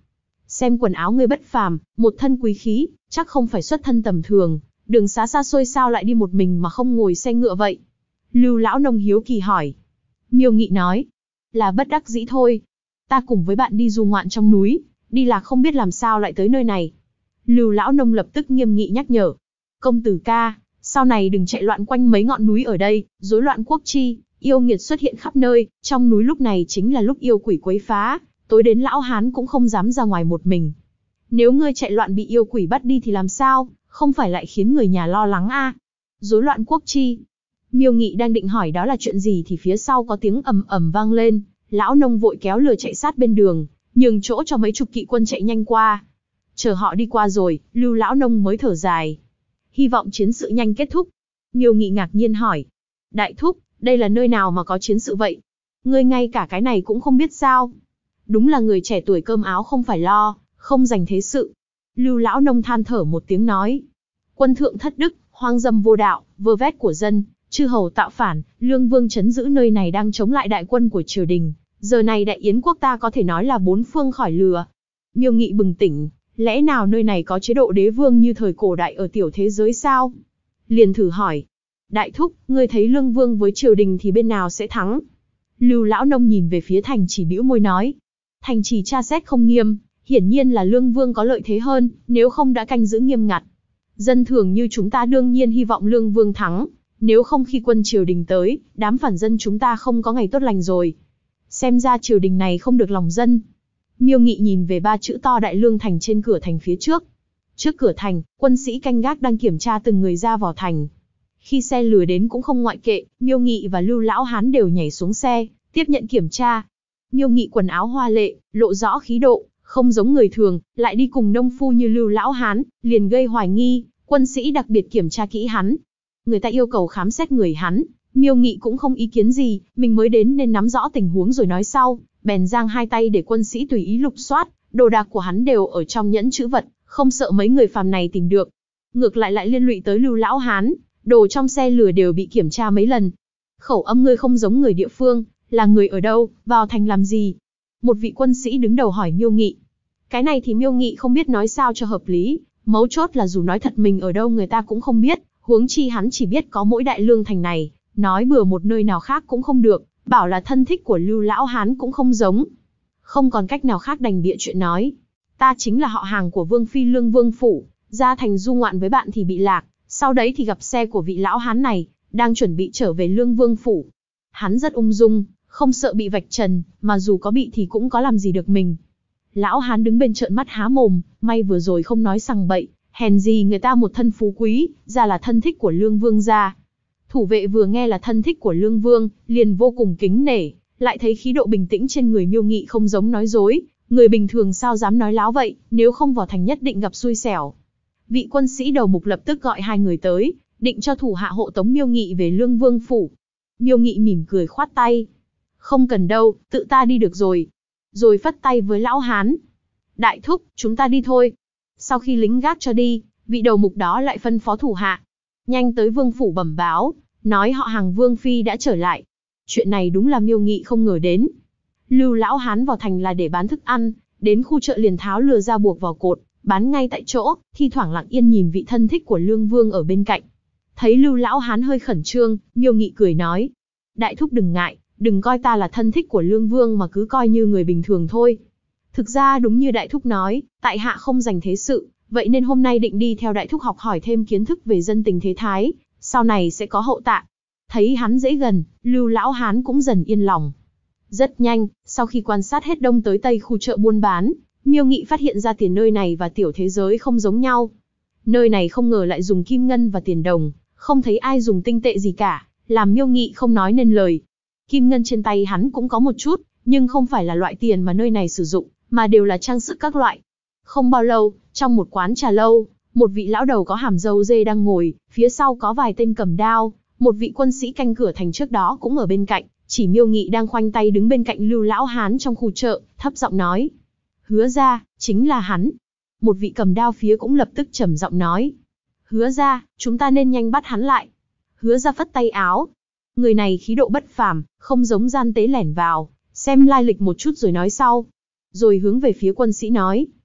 Xem quần áo ngươi bất phàm, một thân quý khí, chắc không phải xuất thân tầm thường, đường xá xa xôi sao lại đi một mình mà không ngồi xe ngựa vậy? Lưu lão nông hiếu kỳ hỏi. Miêu Nghị nói, là bất đắc dĩ thôi. Ta cùng với bạn đi du ngoạn trong núi, đi lạc không biết làm sao lại tới nơi này. Lưu lão nông lập tức nghiêm nghị nhắc nhở. Công tử ca, sau này đừng chạy loạn quanh mấy ngọn núi ở đây, rối loạn quốc chi, yêu nghiệt xuất hiện khắp nơi, trong núi lúc này chính là lúc yêu quỷ quấy phá, tối đến lão hán cũng không dám ra ngoài một mình. Nếu ngươi chạy loạn bị yêu quỷ bắt đi thì làm sao, không phải lại khiến người nhà lo lắng a? Rối loạn quốc chi. Miêu Nghị đang định hỏi đó là chuyện gì thì phía sau có tiếng ầm ầm vang lên, lão nông vội kéo lừa chạy sát bên đường, nhường chỗ cho mấy chục kỵ quân chạy nhanh qua. Chờ họ đi qua rồi, Lưu lão nông mới thở dài. Hy vọng chiến sự nhanh kết thúc. Miêu Nghị ngạc nhiên hỏi. Đại thúc, đây là nơi nào mà có chiến sự vậy? Ngươi ngay cả cái này cũng không biết sao? Đúng là người trẻ tuổi cơm áo không phải lo, không dành thế sự. Lưu lão nông than thở một tiếng nói. Quân thượng thất đức, hoang dâm vô đạo, vơ vét của dân, chư hầu tạo phản, Lương Vương trấn giữ nơi này đang chống lại đại quân của triều đình. Giờ này đại yến quốc ta có thể nói là bốn phương khỏi lừa. Miêu Nghị bừng tỉnh, lẽ nào nơi này có chế độ đế vương như thời cổ đại ở tiểu thế giới sao? Liền thử hỏi. Đại thúc, ngươi thấy Lương Vương với triều đình thì bên nào sẽ thắng? Lưu lão nông nhìn về phía thành trì bĩu môi nói. Thành trì tra xét không nghiêm, hiển nhiên là Lương Vương có lợi thế hơn, nếu không đã canh giữ nghiêm ngặt. Dân thường như chúng ta đương nhiên hy vọng Lương Vương thắng, nếu không khi quân triều đình tới, đám phản dân chúng ta không có ngày tốt lành rồi. Xem ra triều đình này không được lòng dân. Miêu Nghị nhìn về ba chữ to Đại Lương thành trên cửa thành phía trước. Trước cửa thành, quân sĩ canh gác đang kiểm tra từng người ra vào thành. Khi xe lừa đến cũng không ngoại kệ, Miêu Nghị và Lưu lão hán đều nhảy xuống xe, tiếp nhận kiểm tra. Miêu Nghị quần áo hoa lệ, lộ rõ khí độ, không giống người thường, lại đi cùng nông phu như Lưu lão hán, liền gây hoài nghi, quân sĩ đặc biệt kiểm tra kỹ hắn. Người ta yêu cầu khám xét người hắn, Miêu Nghị cũng không ý kiến gì, mình mới đến nên nắm rõ tình huống rồi nói sau, bèn giang hai tay để quân sĩ tùy ý lục soát, đồ đạc của hắn đều ở trong nhẫn trữ vật, không sợ mấy người phàm này tìm được. Ngược lại liên lụy tới Lưu lão hán, đồ trong xe lừa đều bị kiểm tra mấy lần. Khẩu âm ngươi không giống người địa phương, là người ở đâu, vào thành làm gì? Một vị quân sĩ đứng đầu hỏi Miêu Nghị. Cái này thì Miêu Nghị không biết nói sao cho hợp lý, mấu chốt là dù nói thật mình ở đâu người ta cũng không biết, huống chi hắn chỉ biết có mỗi Đại Lương thành này, nói bừa một nơi nào khác cũng không được, bảo là thân thích của Lưu lão hán cũng không giống. Không còn cách nào khác đành bịa chuyện nói. Ta chính là họ hàng của Vương Phi Lương Vương Phủ, ra thành du ngoạn với bạn thì bị lạc, sau đấy thì gặp xe của vị lão hán này, đang chuẩn bị trở về Lương Vương Phủ. Hắn rất ung dung, không sợ bị vạch trần, mà dù có bị thì cũng có làm gì được mình. Lão hán đứng bên trợn mắt há mồm, may vừa rồi không nói sằng bậy, hèn gì người ta một thân phú quý, ra là thân thích của Lương Vương gia. Thủ vệ vừa nghe là thân thích của Lương Vương, liền vô cùng kính nể, lại thấy khí độ bình tĩnh trên người Miêu Nghị không giống nói dối, người bình thường sao dám nói láo vậy, nếu không vào thành nhất định gặp xui xẻo. Vị quân sĩ đầu mục lập tức gọi hai người tới, định cho thủ hạ hộ tống Miêu Nghị về Lương Vương Phủ. Miêu Nghị mỉm cười khoát tay. Không cần đâu, tự ta đi được rồi. Rồi phất tay với lão hán. Đại thúc, chúng ta đi thôi. Sau khi lính gác cho đi, vị đầu mục đó lại phân phó thủ hạ. Nhanh tới Vương Phủ bẩm báo, nói họ hàng Vương Phi đã trở lại. Chuyện này đúng là Miêu Nghị không ngờ đến. Lưu lão hán vào thành là để bán thức ăn, đến khu chợ liền tháo lừa ra buộc vào cột, bán ngay tại chỗ, thi thoảng lặng yên nhìn vị thân thích của Lương Vương ở bên cạnh. Thấy Lưu lão hán hơi khẩn trương, Miêu Nghị cười nói. Đại thúc đừng ngại, đừng coi ta là thân thích của Lương Vương mà cứ coi như người bình thường thôi. Thực ra đúng như đại thúc nói, tại hạ không dành thế sự, vậy nên hôm nay định đi theo đại thúc học hỏi thêm kiến thức về dân tình thế thái, sau này sẽ có hậu tạ. Thấy hắn dễ gần, Lưu lão hán cũng dần yên lòng. Rất nhanh, sau khi quan sát hết đông tới tây khu chợ buôn bán, Miêu Nghị phát hiện ra tiền nơi này và tiểu thế giới không giống nhau. Nơi này không ngờ lại dùng kim ngân và tiền đồng, không thấy ai dùng tinh tệ gì cả, làm Miêu Nghị không nói nên lời. Kim ngân trên tay hắn cũng có một chút, nhưng không phải là loại tiền mà nơi này sử dụng, mà đều là trang sức các loại. Không bao lâu, trong một quán trà lâu, một vị lão đầu có hàm râu dê đang ngồi, phía sau có vài tên cầm đao, một vị quân sĩ canh cửa thành trước đó cũng ở bên cạnh, chỉ Miêu Nghị đang khoanh tay đứng bên cạnh Lưu lão hán trong khu chợ, thấp giọng nói. Hứa ra, chính là hắn. Một vị cầm đao phía cũng lập tức trầm giọng nói. Hứa ra, chúng ta nên nhanh bắt hắn lại. Hứa ra phất tay áo. Người này khí độ bất phàm, không giống gian tế lẻn vào, xem lai lịch một chút rồi nói sau. Rồi hướng về phía quân sĩ nói.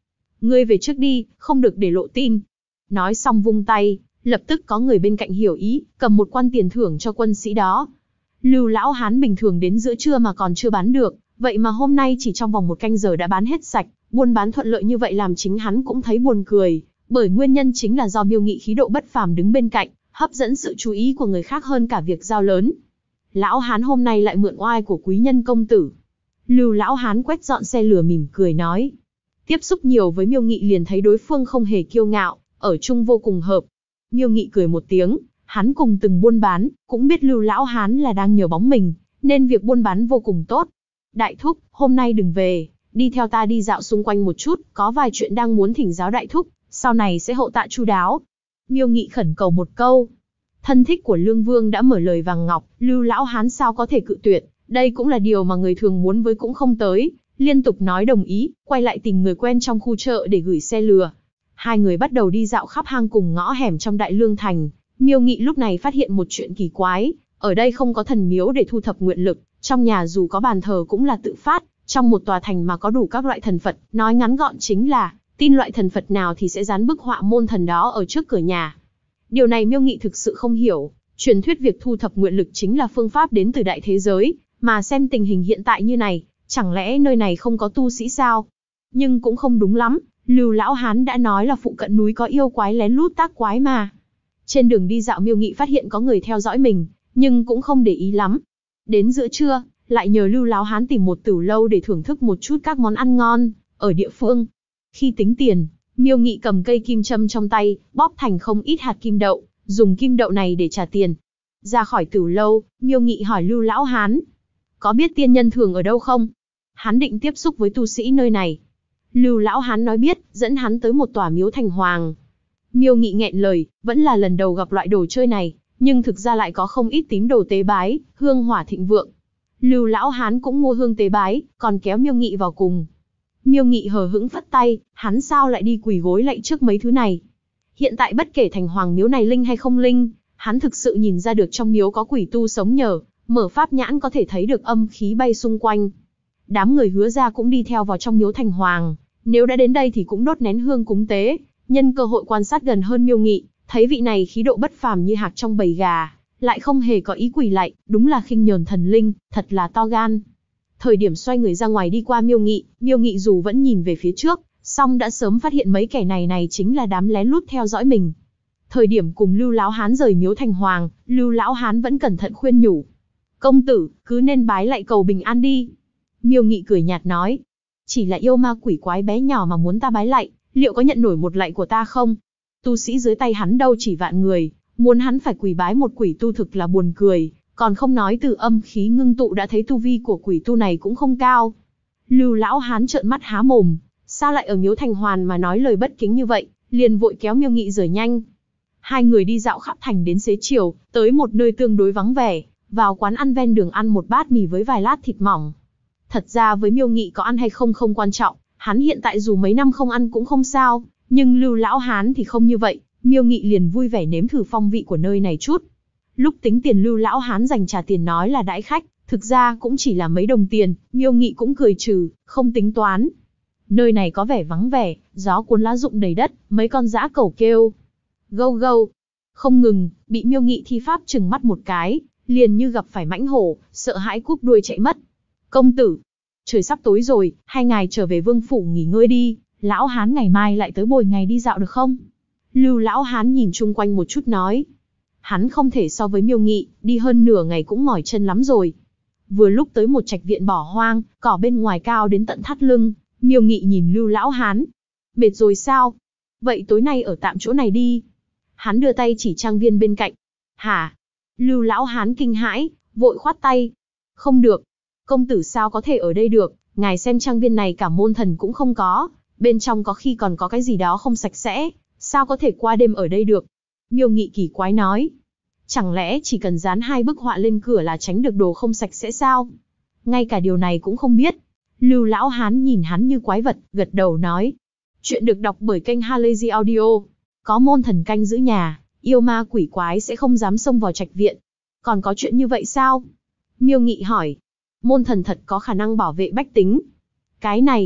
Ngươi về trước đi, không được để lộ tin. Nói xong vung tay, lập tức có người bên cạnh hiểu ý, cầm một quan tiền thưởng cho quân sĩ đó. Lưu lão hán bình thường đến giữa trưa mà còn chưa bán được, vậy mà hôm nay chỉ trong vòng 1 canh giờ đã bán hết sạch, buôn bán thuận lợi như vậy làm chính hắn cũng thấy buồn cười, bởi nguyên nhân chính là do Miêu Nghị khí độ bất phàm đứng bên cạnh, hấp dẫn sự chú ý của người khác hơn cả việc giao lớn. Lão hán hôm nay lại mượn oai của quý nhân công tử. Lưu lão hán quét dọn xe lửa mỉm cười nói. Tiếp xúc nhiều với Miêu Nghị liền thấy đối phương không hề kiêu ngạo, ở chung vô cùng hợp. Miêu Nghị cười một tiếng, hắn cùng từng buôn bán, cũng biết Lưu lão hán là đang nhờ bóng mình, nên việc buôn bán vô cùng tốt. Đại thúc, hôm nay đừng về, đi theo ta đi dạo xung quanh một chút, có vài chuyện đang muốn thỉnh giáo đại thúc, sau này sẽ hậu tạ chu đáo. Miêu Nghị khẩn cầu một câu. Thân thích của Lương Vương đã mở lời vàng ngọc, Lưu lão hán sao có thể cự tuyệt, đây cũng là điều mà người thường muốn với cũng không tới, liên tục nói đồng ý, quay lại tìm người quen trong khu chợ để gửi xe lừa. Hai người bắt đầu đi dạo khắp hang cùng ngõ hẻm trong Đại Lương thành. Miêu Nghị lúc này phát hiện một chuyện kỳ quái, ở đây không có thần miếu để thu thập nguyện lực, trong nhà dù có bàn thờ cũng là tự phát, trong một tòa thành mà có đủ các loại thần Phật, nói ngắn gọn chính là, tin loại thần Phật nào thì sẽ dán bức họa môn thần đó ở trước cửa nhà. Điều này Miêu Nghị thực sự không hiểu, truyền thuyết việc thu thập nguyện lực chính là phương pháp đến từ đại thế giới, mà xem tình hình hiện tại như này, chẳng lẽ nơi này không có tu sĩ sao? Nhưng cũng không đúng lắm, Lưu lão hán đã nói là phụ cận núi có yêu quái lén lút tác quái mà. Trên đường đi dạo Miêu Nghị phát hiện có người theo dõi mình, nhưng cũng không để ý lắm. Đến giữa trưa, lại nhờ Lưu lão hán tìm một tửu lâu để thưởng thức một chút các món ăn ngon ở địa phương. Khi tính tiền, Miêu Nghị cầm cây kim châm trong tay, bóp thành không ít hạt kim đậu, dùng kim đậu này để trả tiền. Ra khỏi tửu lâu, Miêu Nghị hỏi Lưu lão hán, có biết tiên nhân thường ở đâu không? Hắn định tiếp xúc với tu sĩ nơi này. Lưu lão hán nói biết, dẫn hắn tới một tòa miếu thành hoàng. Miêu Nghị nghẹn lời, vẫn là lần đầu gặp loại đồ chơi này, nhưng thực ra lại có không ít tín đồ tế bái, hương hỏa thịnh vượng. Lưu lão hán cũng mua hương tế bái, còn kéo Miêu Nghị vào cùng. Miêu Nghị hờ hững phất tay, hắn sao lại đi quỳ gối lạy trước mấy thứ này? Hiện tại bất kể thành hoàng miếu này linh hay không linh, hắn thực sự nhìn ra được trong miếu có quỷ tu sống nhờ, mở pháp nhãn có thể thấy được âm khí bay xung quanh. Đám người Hứa ra cũng đi theo vào trong miếu thành hoàng, nếu đã đến đây thì cũng đốt nén hương cúng tế, nhân cơ hội quan sát gần hơn Miêu Nghị, thấy vị này khí độ bất phàm như hạc trong bầy gà, lại không hề có ý quỳ lạy, đúng là khinh nhờn thần linh, thật là to gan. Thời điểm xoay người ra ngoài đi qua Miêu Nghị dù vẫn nhìn về phía trước, song đã sớm phát hiện mấy kẻ này chính là đám lén lút theo dõi mình. Thời điểm cùng Lưu lão hán rời miếu thành hoàng, Lưu lão hán vẫn cẩn thận khuyên nhủ. Công tử, cứ nên bái lạy cầu bình an đi. Miêu Nghị cười nhạt nói. Chỉ là yêu ma quỷ quái bé nhỏ mà muốn ta bái lạy, liệu có nhận nổi một lạy của ta không? Tu sĩ dưới tay hắn đâu chỉ vạn người, muốn hắn phải quỳ bái một quỷ tu thực là buồn cười, còn không nói từ âm khí ngưng tụ đã thấy tu vi của quỷ tu này cũng không cao. Lưu lão hán trợn mắt há mồm, sao lại ở miếu thành hoàn mà nói lời bất kính như vậy, liền vội kéo Miêu Nghị rời nhanh. Hai người đi dạo khắp thành đến xế chiều, tới một nơi tương đối vắng vẻ, vào quán ăn ven đường ăn một bát mì với vài lát thịt mỏng. Thật ra với Miêu Nghị có ăn hay không không quan trọng, hắn hiện tại dù mấy năm không ăn cũng không sao, nhưng Lưu lão hán thì không như vậy, Miêu Nghị liền vui vẻ nếm thử phong vị của nơi này chút. Lúc tính tiền Lưu lão hán dành trả tiền nói là đãi khách, thực ra cũng chỉ là mấy đồng tiền, Miêu Nghị cũng cười trừ, không tính toán. Nơi này có vẻ vắng vẻ, gió cuốn lá rụng đầy đất, mấy con dã cẩu kêu gâu gâu không ngừng, bị Miêu Nghị thi pháp trừng mắt một cái, liền như gặp phải mãnh hổ, sợ hãi cúp đuôi chạy mất. Công tử, trời sắp tối rồi, hai ngài trở về vương phủ nghỉ ngơi đi, lão hán ngày mai lại tới bồi ngày đi dạo được không? Lưu lão hán nhìn chung quanh một chút nói. Hắn không thể so với Miêu Nghị, đi hơn nửa ngày cũng mỏi chân lắm rồi. Vừa lúc tới một trạch viện bỏ hoang, cỏ bên ngoài cao đến tận thắt lưng, Miêu Nghị nhìn Lưu lão hán. Mệt rồi sao? Vậy tối nay ở tạm chỗ này đi. Hắn đưa tay chỉ trang viên bên cạnh. Hả? Lưu lão hán kinh hãi, vội khoát tay. Không được. Công tử sao có thể ở đây được, ngài xem trang viên này cả môn thần cũng không có, bên trong có khi còn có cái gì đó không sạch sẽ, sao có thể qua đêm ở đây được? Miêu Nghị kỳ quái nói. Chẳng lẽ chỉ cần dán 2 bức họa lên cửa là tránh được đồ không sạch sẽ sao? Ngay cả điều này cũng không biết. Lưu lão hán nhìn hắn như quái vật, gật đầu nói. Chuyện được đọc bởi kênh Halazy Audio. Có môn thần canh giữ nhà, yêu ma quỷ quái sẽ không dám xông vào trạch viện. Còn có chuyện như vậy sao? Miêu Nghị hỏi. Môn thần thật có khả năng bảo vệ bách tính. Cái này,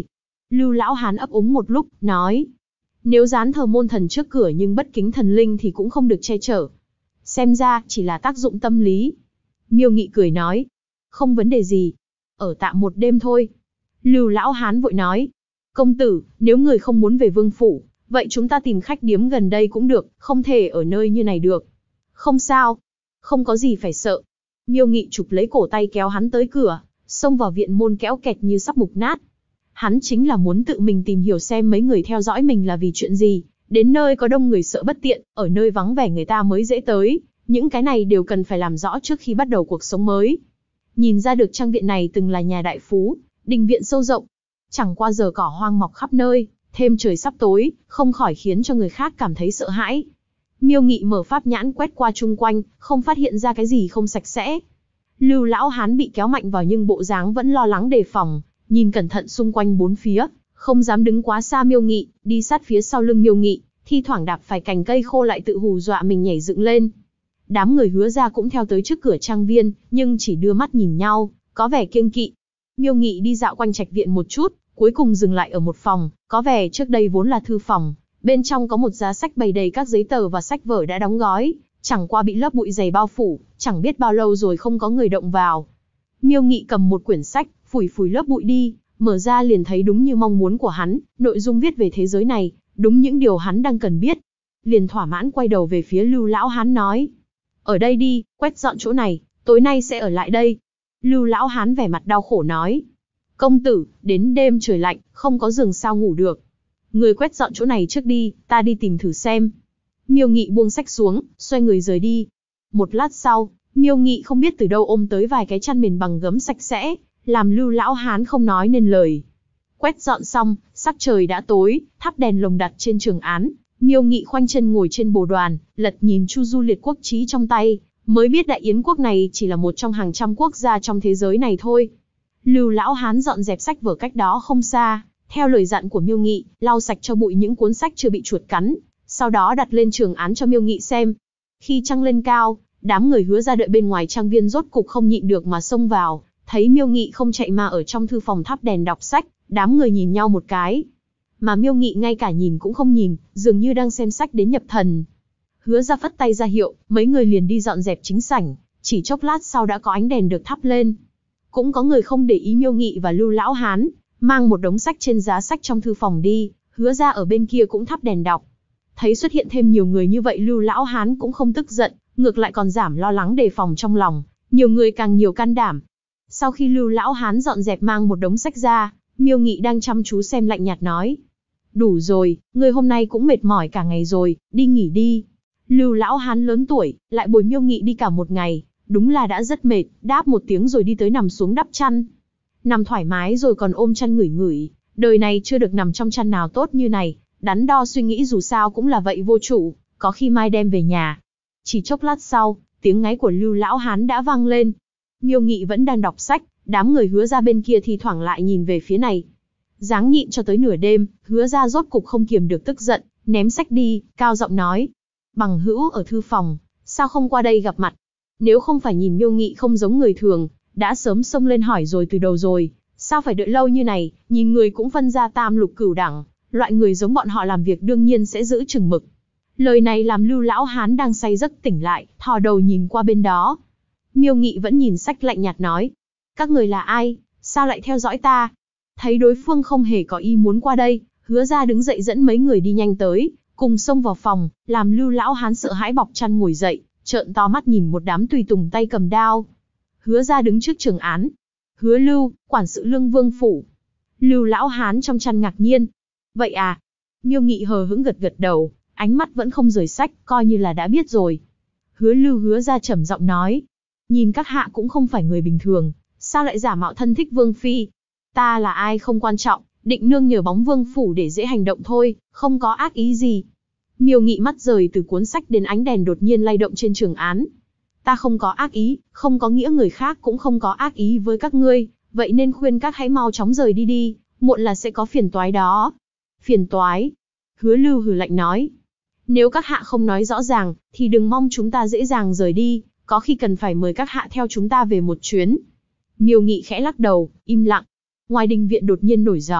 Lưu Lão Hán ấp úng một lúc, nói. Nếu dán thờ môn thần trước cửa nhưng bất kính thần linh thì cũng không được che chở. Xem ra, chỉ là tác dụng tâm lý. Miêu Nghị cười nói. Không vấn đề gì. Ở tạm một đêm thôi. Lưu Lão Hán vội nói. Công tử, nếu người không muốn về vương phủ, vậy chúng ta tìm khách điếm gần đây cũng được, không thể ở nơi như này được. Không sao. Không có gì phải sợ. Miêu Nghị chụp lấy cổ tay kéo hắn tới cửa, xông vào viện môn kéo kẹt như sắp mục nát. Hắn chính là muốn tự mình tìm hiểu xem mấy người theo dõi mình là vì chuyện gì, đến nơi có đông người sợ bất tiện, ở nơi vắng vẻ người ta mới dễ tới, những cái này đều cần phải làm rõ trước khi bắt đầu cuộc sống mới. Nhìn ra được trang viện này từng là nhà đại phú, đình viện sâu rộng, chẳng qua giờ cỏ hoang mọc khắp nơi, thêm trời sắp tối, không khỏi khiến cho người khác cảm thấy sợ hãi. Miêu Nghị mở pháp nhãn quét qua chung quanh, không phát hiện ra cái gì không sạch sẽ. Lưu Lão Hán bị kéo mạnh vào nhưng bộ dáng vẫn lo lắng đề phòng, nhìn cẩn thận xung quanh bốn phía, không dám đứng quá xa Miêu Nghị, đi sát phía sau lưng Miêu Nghị, thi thoảng đạp phải cành cây khô lại tự hù dọa mình nhảy dựng lên. Đám người Hứa gia cũng theo tới trước cửa trang viên, nhưng chỉ đưa mắt nhìn nhau, có vẻ kiêng kỵ. Miêu Nghị đi dạo quanh trạch viện một chút, cuối cùng dừng lại ở một phòng, có vẻ trước đây vốn là thư phòng, bên trong có một giá sách bày đầy các giấy tờ và sách vở đã đóng gói, chẳng qua bị lớp bụi dày bao phủ, chẳng biết bao lâu rồi không có người động vào. Miêu Nghị cầm một quyển sách, phủi phủi lớp bụi đi, mở ra liền thấy đúng như mong muốn của hắn, nội dung viết về thế giới này, đúng những điều hắn đang cần biết. Liền thỏa mãn quay đầu về phía Lưu Lão Hán nói. Ở đây đi, quét dọn chỗ này, tối nay sẽ ở lại đây. Lưu Lão Hán vẻ mặt đau khổ nói. Công tử, đến đêm trời lạnh, không có giường sao ngủ được. Người quét dọn chỗ này trước đi, ta đi tìm thử xem. Miêu Nghị buông sách xuống, xoay người rời đi. Một lát sau, Miêu Nghị không biết từ đâu ôm tới vài cái chăn mền bằng gấm sạch sẽ, làm Lưu Lão Hán không nói nên lời. Quét dọn xong, sắc trời đã tối, thắp đèn lồng đặt trên trường án. Miêu Nghị khoanh chân ngồi trên bồ đoàn, lật nhìn Chu Du Liệt Quốc chí trong tay, mới biết Đại Yến quốc này chỉ là một trong hàng trăm quốc gia trong thế giới này thôi. Lưu Lão Hán dọn dẹp sách vở cách đó không xa, theo lời dặn của Miêu Nghị, lau sạch cho bụi những cuốn sách chưa bị chuột cắn, sau đó đặt lên trường án cho Miêu Nghị xem. Khi trăng lên cao, đám người Hứa ra đợi bên ngoài trang viên rốt cục không nhịn được mà xông vào, thấy Miêu Nghị không chạy mà ở trong thư phòng thắp đèn đọc sách, đám người nhìn nhau một cái. Mà Miêu Nghị ngay cả nhìn cũng không nhìn, dường như đang xem sách đến nhập thần. Hứa ra phất tay ra hiệu, mấy người liền đi dọn dẹp chính sảnh, chỉ chốc lát sau đã có ánh đèn được thắp lên. Cũng có người không để ý Miêu Nghị và Lưu Lão Hán, mang một đống sách trên giá sách trong thư phòng đi, Hứa ra ở bên kia cũng thắp đèn đọc. Thấy xuất hiện thêm nhiều người như vậy Lưu Lão Hán cũng không tức giận, ngược lại còn giảm lo lắng đề phòng trong lòng, nhiều người càng nhiều can đảm. Sau khi Lưu Lão Hán dọn dẹp mang một đống sách ra, Miêu Nghị đang chăm chú xem lạnh nhạt nói. Đủ rồi, người hôm nay cũng mệt mỏi cả ngày rồi, đi nghỉ đi. Lưu Lão Hán lớn tuổi, lại bồi Miêu Nghị đi cả một ngày, đúng là đã rất mệt, đáp một tiếng rồi đi tới nằm xuống đắp chăn. Nằm thoải mái rồi còn ôm chăn ngửi ngửi, đời này chưa được nằm trong chăn nào tốt như này, đắn đo suy nghĩ dù sao cũng là vậy vô chủ, có khi mai đem về nhà. Chỉ chốc lát sau, tiếng ngáy của Lưu Lão Hán đã vang lên. Miêu Nghị vẫn đang đọc sách, đám người Hứa ra bên kia thì thoảng lại nhìn về phía này. Dáng nhịn cho tới nửa đêm, Hứa ra rốt cục không kiềm được tức giận, ném sách đi, cao giọng nói. Bằng hữu ở thư phòng, sao không qua đây gặp mặt? Nếu không phải nhìn Miêu Nghị không giống người thường, đã sớm xông lên hỏi rồi từ đầu rồi, sao phải đợi lâu như này, nhìn người cũng phân ra tam lục cửu đẳng, loại người giống bọn họ làm việc đương nhiên sẽ giữ chừng mực. Lời này làm Lưu Lão Hán đang say giấc tỉnh lại, thò đầu nhìn qua bên đó. Miêu Nghị vẫn nhìn sách lạnh nhạt nói. Các người là ai, sao lại theo dõi ta? Thấy đối phương không hề có ý muốn qua đây, Hứa ra đứng dậy dẫn mấy người đi nhanh tới, cùng xông vào phòng, làm Lưu Lão Hán sợ hãi bọc chăn ngồi dậy, trợn to mắt nhìn một đám tùy tùng tay cầm đao. Hứa ra đứng trước trường án. Hứa Lưu, quản sự Lương Vương phủ. Lưu Lão Hán trong chăn ngạc nhiên. Vậy à? Miêu Nghị hờ hững gật gật đầu, ánh mắt vẫn không rời sách, coi như là đã biết rồi. Hứa Lưu Hứa ra trầm giọng nói. Nhìn các hạ cũng không phải người bình thường, sao lại giả mạo thân thích Vương phi? Ta là ai không quan trọng, định nương nhờ bóng Vương phủ để dễ hành động thôi, không có ác ý gì. Miêu Nghị mắt rời từ cuốn sách đến ánh đèn đột nhiên lay động trên trường án. Ta không có ác ý, không có nghĩa người khác cũng không có ác ý với các ngươi, vậy nên khuyên các hãy mau chóng rời đi đi, muộn là sẽ có phiền toái đó. Phiền toái? Hứa Lưu hừ lạnh nói. Nếu các hạ không nói rõ ràng, thì đừng mong chúng ta dễ dàng rời đi, có khi cần phải mời các hạ theo chúng ta về một chuyến. Miêu Nghị khẽ lắc đầu, im lặng. Ngoài đình viện đột nhiên nổi gió,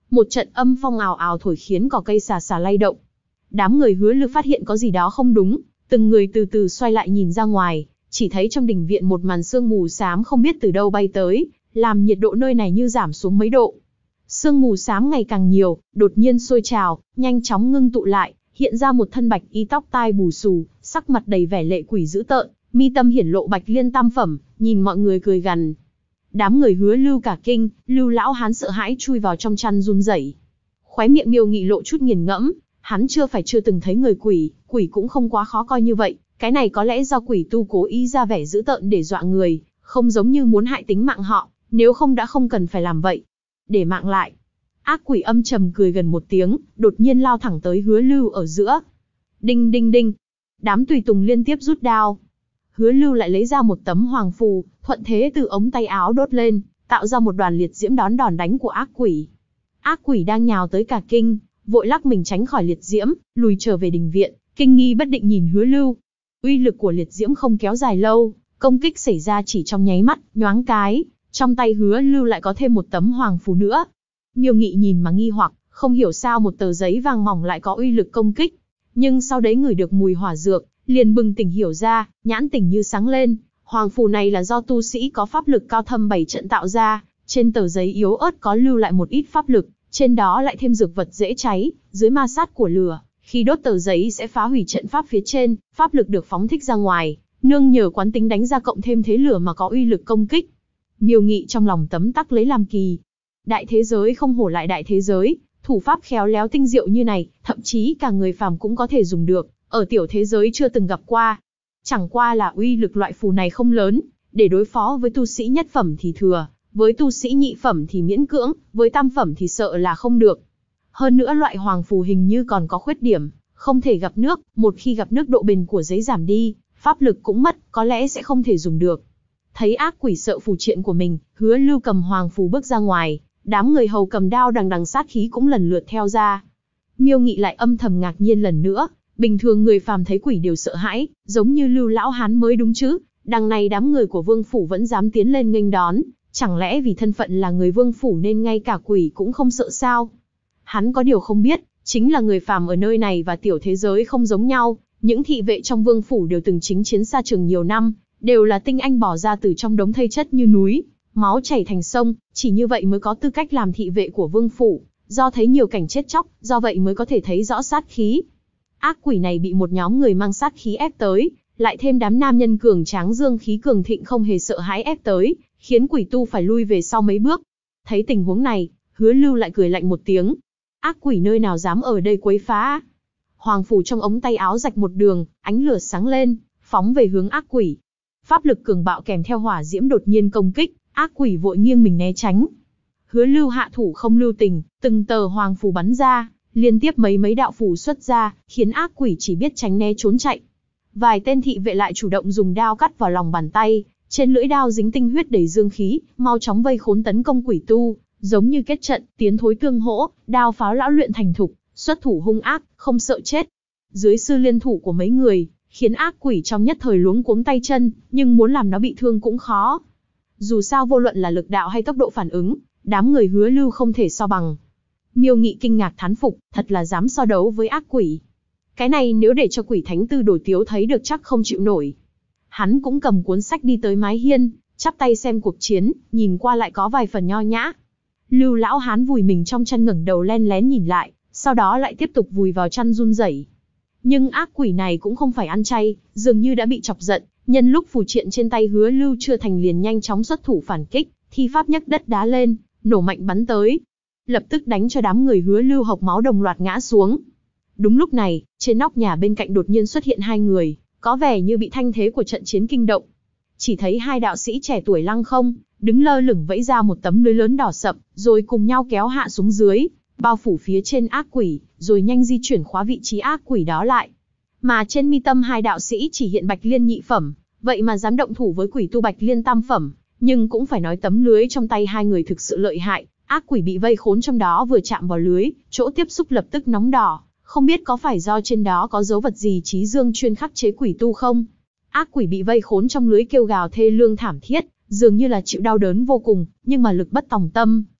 Một trận âm phong ào ào thổi khiến cỏ cây xà xà lay động. Đám người Hứa Lư phát hiện có gì đó không đúng, từng người từ từ xoay lại nhìn ra ngoài, chỉ thấy trong đình viện một màn sương mù xám không biết từ đâu bay tới, làm nhiệt độ nơi này như giảm xuống mấy độ. Sương mù xám ngày càng nhiều, đột nhiên sôi trào, nhanh chóng ngưng tụ lại, hiện ra một thân bạch y tóc tai bù xù, sắc mặt đầy vẻ lệ quỷ dữ tợn, mi tâm hiển lộ bạch liên tam phẩm, nhìn mọi người cười gằn. Đám người Hứa Lưu cả kinh, Lưu lão hán sợ hãi chui vào trong chăn run rẩy. Khóe miệng Miêu Nghị lộ chút nghiền ngẫm, hắn chưa từng thấy người quỷ, quỷ cũng không quá khó coi như vậy, cái này có lẽ do quỷ tu cố ý ra vẻ dữ tợn để dọa người, không giống như muốn hại tính mạng họ, nếu không đã không cần phải làm vậy. Để mạng lại. Ác quỷ âm trầm cười gần một tiếng, đột nhiên lao thẳng tới Hứa Lưu ở giữa. Đinh đinh đinh. Đám tùy tùng liên tiếp rút đao. Hứa Lưu lại lấy ra một tấm hoàng phù, thuận thế từ ống tay áo đốt lên, tạo ra một đoàn liệt diễm đón đòn đánh của ác quỷ. Ác quỷ đang nhào tới cả kinh, vội lắc mình tránh khỏi liệt diễm, lùi trở về đình viện, kinh nghi bất định nhìn Hứa Lưu. Uy lực của liệt diễm không kéo dài lâu, công kích xảy ra chỉ trong nháy mắt, nhoáng cái, trong tay Hứa Lưu lại có thêm một tấm hoàng phù nữa. Miêu Nghị nhìn mà nghi hoặc, không hiểu sao một tờ giấy vàng mỏng lại có uy lực công kích. Nhưng sau đấy ngửi được mùi hỏa dược, liền bừng tỉnh hiểu ra, nhãn tỉnh như sáng lên. Hoàng phù này là do tu sĩ có pháp lực cao thâm bảy trận tạo ra, trên tờ giấy yếu ớt có lưu lại một ít pháp lực, trên đó lại thêm dược vật dễ cháy, dưới ma sát của lửa. Khi đốt tờ giấy sẽ phá hủy trận pháp phía trên, pháp lực được phóng thích ra ngoài, nương nhờ quán tính đánh ra cộng thêm thế lửa mà có uy lực công kích. Miêu Nghị trong lòng tấm tắc lấy làm kỳ. Đại thế giới không hổ lại đại thế giới, thủ pháp khéo léo tinh diệu như này, thậm chí cả người phàm cũng có thể dùng được, ở tiểu thế giới chưa từng gặp qua. Chẳng qua là uy lực loại phù này không lớn, để đối phó với tu sĩ nhất phẩm thì thừa, với tu sĩ nhị phẩm thì miễn cưỡng, với tam phẩm thì sợ là không được. Hơn nữa loại hoàng phù hình như còn có khuyết điểm, không thể gặp nước, một khi gặp nước độ bền của giấy giảm đi, pháp lực cũng mất, có lẽ sẽ không thể dùng được. Thấy ác quỷ sợ phù triện của mình, Hứa Lưu cầm hoàng phù bước ra ngoài, đám người hầu cầm đao đằng đằng sát khí cũng lần lượt theo ra. Miêu Nghị lại âm thầm ngạc nhiên lần nữa, bình thường người phàm thấy quỷ đều sợ hãi, giống như Lưu lão hán mới đúng chứ, đằng này đám người của Vương phủ vẫn dám tiến lên nghênh đón, chẳng lẽ vì thân phận là người Vương phủ nên ngay cả quỷ cũng không sợ sao? Hắn có điều không biết, chính là người phàm ở nơi này và tiểu thế giới không giống nhau, những thị vệ trong Vương phủ đều từng chinh chiến xa trường nhiều năm, đều là tinh anh bỏ ra từ trong đống thây chất như núi, máu chảy thành sông, chỉ như vậy mới có tư cách làm thị vệ của Vương phủ, do thấy nhiều cảnh chết chóc, do vậy mới có thể thấy rõ sát khí. Ác quỷ này bị một nhóm người mang sát khí ép tới, lại thêm đám nam nhân cường tráng dương khí cường thịnh không hề sợ hãi ép tới, khiến quỷ tu phải lui về sau mấy bước. Thấy tình huống này, Hứa Lưu lại cười lạnh một tiếng. Ác quỷ nơi nào dám ở đây quấy phá. Hoàng phủ trong ống tay áo rạch một đường, ánh lửa sáng lên, phóng về hướng ác quỷ. Pháp lực cường bạo kèm theo hỏa diễm đột nhiên công kích, ác quỷ vội nghiêng mình né tránh. Hứa Lưu hạ thủ không lưu tình, từng tờ hoàng phù bắn ra, liên tiếp mấy đạo phù xuất ra, khiến ác quỷ chỉ biết tránh né trốn chạy. Vài tên thị vệ lại chủ động dùng đao cắt vào lòng bàn tay, trên lưỡi đao dính tinh huyết đầy dương khí, mau chóng vây khốn tấn công quỷ tu, giống như kết trận, tiến thối tương hỗ, đao pháo lão luyện thành thục, xuất thủ hung ác, không sợ chết. Dưới sự liên thủ của mấy người, khiến ác quỷ trong nhất thời luống cuống tay chân, nhưng muốn làm nó bị thương cũng khó. Dù sao vô luận là lực đạo hay tốc độ phản ứng, đám người Hứa Lưu không thể so bằng. Miêu Nghị kinh ngạc thán phục, thật là dám so đấu với ác quỷ. Cái này nếu để cho quỷ thánh Tư Đồ Tiếu thấy được chắc không chịu nổi. Hắn cũng cầm cuốn sách đi tới mái hiên, chắp tay xem cuộc chiến, nhìn qua lại có vài phần nho nhã. Lưu lão hán vùi mình trong chăn ngẩng đầu len lén nhìn lại, sau đó lại tiếp tục vùi vào chăn run rẩy. Nhưng ác quỷ này cũng không phải ăn chay, dường như đã bị chọc giận, nhân lúc phù triện trên tay Hứa Lưu chưa thành liền nhanh chóng xuất thủ phản kích, thi pháp nhấc đất đá lên, nổ mạnh bắn tới. Lập tức đánh cho đám người Hứa Lưu hộc máu đồng loạt ngã xuống. Đúng lúc này, trên nóc nhà bên cạnh đột nhiên xuất hiện hai người, có vẻ như bị thanh thế của trận chiến kinh động. Chỉ thấy hai đạo sĩ trẻ tuổi lăng không, đứng lơ lửng vẫy ra một tấm lưới lớn đỏ sậm, rồi cùng nhau kéo hạ xuống dưới, bao phủ phía trên ác quỷ, rồi nhanh di chuyển khóa vị trí ác quỷ đó lại. Mà trên mi tâm hai đạo sĩ chỉ hiện Bạch Liên nhị phẩm, vậy mà dám động thủ với quỷ tu Bạch Liên tam phẩm, nhưng cũng phải nói tấm lưới trong tay hai người thực sự lợi hại, ác quỷ bị vây khốn trong đó vừa chạm vào lưới, chỗ tiếp xúc lập tức nóng đỏ, không biết có phải do trên đó có dấu vật gì trí dương chuyên khắc chế quỷ tu không? Ác quỷ bị vây khốn trong lưới kêu gào thê lương thảm thiết, dường như là chịu đau đớn vô cùng, nhưng mà lực bất tòng tâm,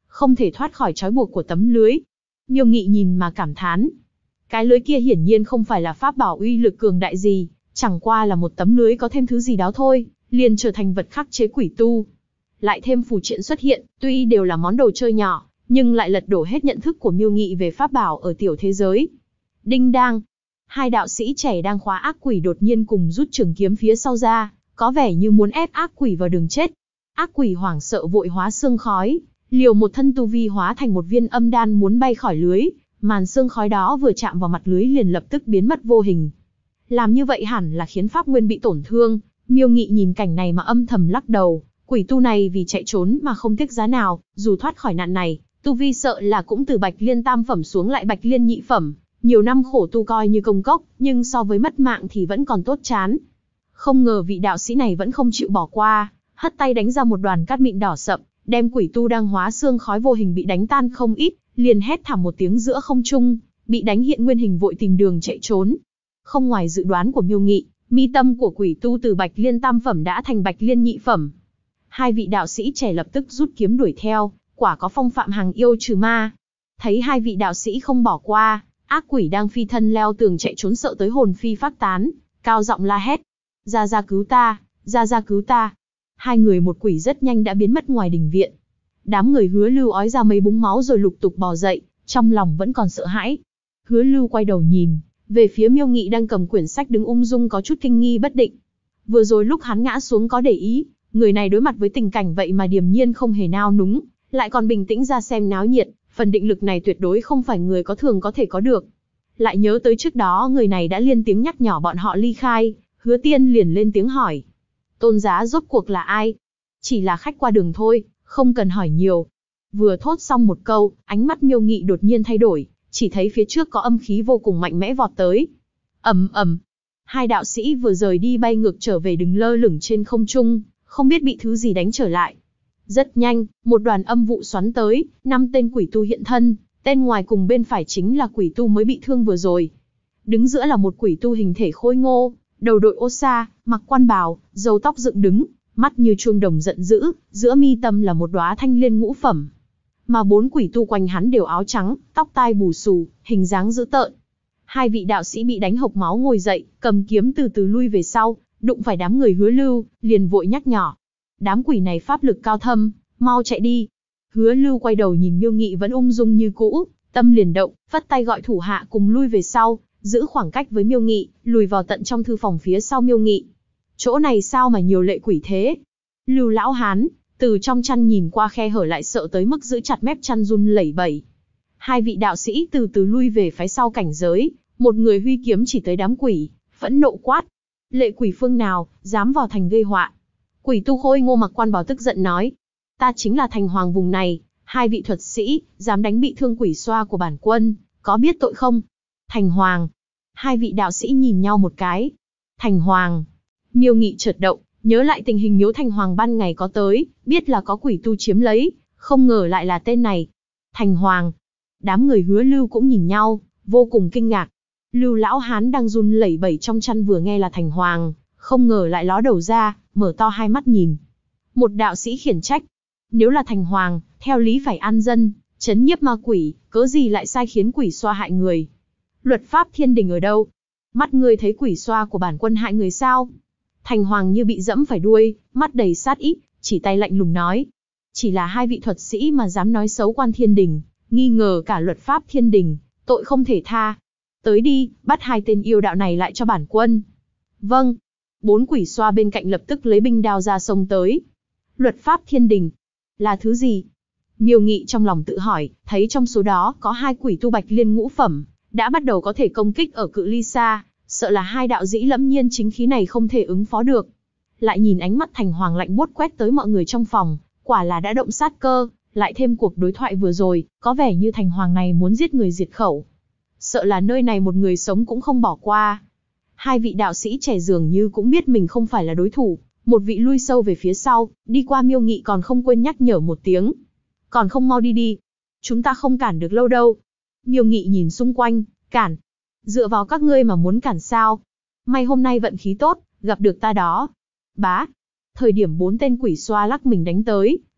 không thể thoát khỏi trói buộc của tấm lưới. Miêu Nghị nhìn mà cảm thán. Cái lưới kia hiển nhiên không phải là pháp bảo uy lực cường đại gì, chẳng qua là một tấm lưới có thêm thứ gì đó thôi, liền trở thành vật khắc chế quỷ tu. Lại thêm phù triện xuất hiện, tuy đều là món đồ chơi nhỏ, nhưng lại lật đổ hết nhận thức của Miêu Nghị về pháp bảo ở tiểu thế giới. Đinh đang, hai đạo sĩ trẻ đang khóa ác quỷ đột nhiên cùng rút trường kiếm phía sau ra, có vẻ như muốn ép ác quỷ vào đường chết. Ác quỷ hoảng sợ vội hóa xương khói, liều một thân tu vi hóa thành một viên âm đan muốn bay khỏi lưới, màn xương khói đó vừa chạm vào mặt lưới liền lập tức biến mất vô hình. Làm như vậy hẳn là khiến pháp nguyên bị tổn thương. Miêu Nghị nhìn cảnh này mà âm thầm lắc đầu, quỷ tu này vì chạy trốn mà không tiếc giá nào, dù thoát khỏi nạn này, tu vi sợ là cũng từ Bạch Liên tam phẩm xuống lại Bạch Liên nhị phẩm, nhiều năm khổ tu coi như công cốc, nhưng so với mất mạng thì vẫn còn tốt chán. Không ngờ vị đạo sĩ này vẫn không chịu bỏ qua, hất tay đánh ra một đoàn cát mịn đỏ sậm, đem quỷ tu đang hóa xương khói vô hình bị đánh tan không ít, liền hét thảm một tiếng giữa không trung, bị đánh hiện nguyên hình vội tìm đường chạy trốn. Không ngoài dự đoán của Miêu Nghị, mi tâm của quỷ tu từ Bạch Liên tam phẩm đã thành Bạch Liên nhị phẩm. Hai vị đạo sĩ trẻ lập tức rút kiếm đuổi theo, quả có phong phạm hàng yêu trừ ma. Thấy hai vị đạo sĩ không bỏ qua, ác quỷ đang phi thân leo tường chạy trốn sợ tới hồn phi phách tán, cao giọng la hét: "Ra ra cứu ta, ra ra cứu ta!" Hai người một quỷ rất nhanh đã biến mất ngoài đình viện. Đám người Hứa Lưu ói ra mấy búng máu rồi lục tục bò dậy, trong lòng vẫn còn sợ hãi. Hứa Lưu quay đầu nhìn về phía Miêu Nghị đang cầm quyển sách đứng ung dung có chút kinh nghi bất định. Vừa rồi lúc hắn ngã xuống có để ý, người này đối mặt với tình cảnh vậy mà điềm nhiên không hề nao núng, lại còn bình tĩnh ra xem náo nhiệt, phần định lực này tuyệt đối không phải người có thường có thể có được. Lại nhớ tới trước đó người này đã liên tiếng nhắc nhở bọn họ ly khai, Hứa Tiên liền lên tiếng hỏi: "Tôn giá rốt cuộc là ai?" "Chỉ là khách qua đường thôi, không cần hỏi nhiều." Vừa thốt xong một câu, ánh mắt Miêu Nghị đột nhiên thay đổi, chỉ thấy phía trước có âm khí vô cùng mạnh mẽ vọt tới. Ầm ầm, hai đạo sĩ vừa rời đi bay ngược trở về đứng lơ lửng trên không trung, không biết bị thứ gì đánh trở lại. Rất nhanh, một đoàn âm vụ xoắn tới, 5 tên quỷ tu hiện thân, tên ngoài cùng bên phải chính là quỷ tu mới bị thương vừa rồi. Đứng giữa là một quỷ tu hình thể khôi ngô, đầu đội ô sa, mặc quan bào, râu tóc dựng đứng, mắt như chuông đồng giận dữ, giữa mi tâm là một đóa thanh liên ngũ phẩm. Mà 4 quỷ tu quanh hắn đều áo trắng, tóc tai bù xù, hình dáng dữ tợn. Hai vị đạo sĩ bị đánh hộc máu ngồi dậy, cầm kiếm từ từ lui về sau, đụng phải đám người Hứa Lưu, liền vội nhắc nhở: "Đám quỷ này pháp lực cao thâm, mau chạy đi." Hứa Lưu quay đầu nhìn Miêu Nghị vẫn ung dung như cũ, tâm liền động, vất tay gọi thủ hạ cùng lui về sau, giữ khoảng cách với Miêu Nghị, lùi vào tận trong thư phòng phía sau Miêu Nghị. Chỗ này sao mà nhiều lệ quỷ thế? Lưu lão hán từ trong chăn nhìn qua khe hở lại sợ tới mức giữ chặt mép chăn run lẩy bẩy. Hai vị đạo sĩ từ từ lui về phía sau cảnh giới, một người huy kiếm chỉ tới đám quỷ, phẫn nộ quát: "Lệ quỷ phương nào, dám vào thành gây họa?" Quỷ tu khôi ngô mặc quan bào tức giận nói: "Ta chính là thành hoàng vùng này, hai vị thuật sĩ, dám đánh bị thương quỷ xoa của bản quân, có biết tội không?" Thành hoàng. Hai vị đạo sĩ nhìn nhau một cái. Thành hoàng. Miêu Nghị chợt động, nhớ lại tình hình miếu Thành Hoàng ban ngày có tới, biết là có quỷ tu chiếm lấy, không ngờ lại là tên này. Thành Hoàng. Đám người Hứa Lưu cũng nhìn nhau, vô cùng kinh ngạc. Lưu lão hán đang run lẩy bẩy trong chăn vừa nghe là Thành Hoàng, không ngờ lại ló đầu ra, mở to hai mắt nhìn. Một đạo sĩ khiển trách: "Nếu là Thành Hoàng, theo lý phải an dân, trấn nhiếp ma quỷ, cớ gì lại sai khiến quỷ xoa hại người? Luật pháp thiên đình ở đâu? Mắt ngươi thấy quỷ xoa của bản quân hại người sao?" Thành Hoàng như bị dẫm phải đuôi, mắt đầy sát ý, chỉ tay lạnh lùng nói: "Chỉ là hai vị thuật sĩ mà dám nói xấu quan thiên đình, nghi ngờ cả luật pháp thiên đình, tội không thể tha. Tới đi, bắt hai tên yêu đạo này lại cho bản quân." "Vâng." 4 quỷ xoa bên cạnh lập tức lấy binh đao ra xông tới. Luật pháp thiên đình là thứ gì? Miêu Nghị trong lòng tự hỏi, thấy trong số đó có 2 quỷ tu Bạch Liên ngũ phẩm, đã bắt đầu có thể công kích ở cự ly xa, sợ là hai đạo dĩ lẫm nhiên chính khí này không thể ứng phó được. Lại nhìn ánh mắt Thành Hoàng lạnh buốt quét tới mọi người trong phòng, quả là đã động sát cơ, lại thêm cuộc đối thoại vừa rồi, có vẻ như Thành Hoàng này muốn giết người diệt khẩu. Sợ là nơi này một người sống cũng không bỏ qua. Hai vị đạo sĩ trẻ dường như cũng biết mình không phải là đối thủ, một vị lui sâu về phía sau, đi qua Miêu Nghị còn không quên nhắc nhở một tiếng: "Còn không mau đi đi, chúng ta không cản được lâu đâu." Miêu Nghị nhìn xung quanh, cản? Dựa vào các ngươi mà muốn cản sao? May hôm nay vận khí tốt, gặp được ta đó. Bá. Thời điểm 4 tên quỷ xoa lắc mình đánh tới,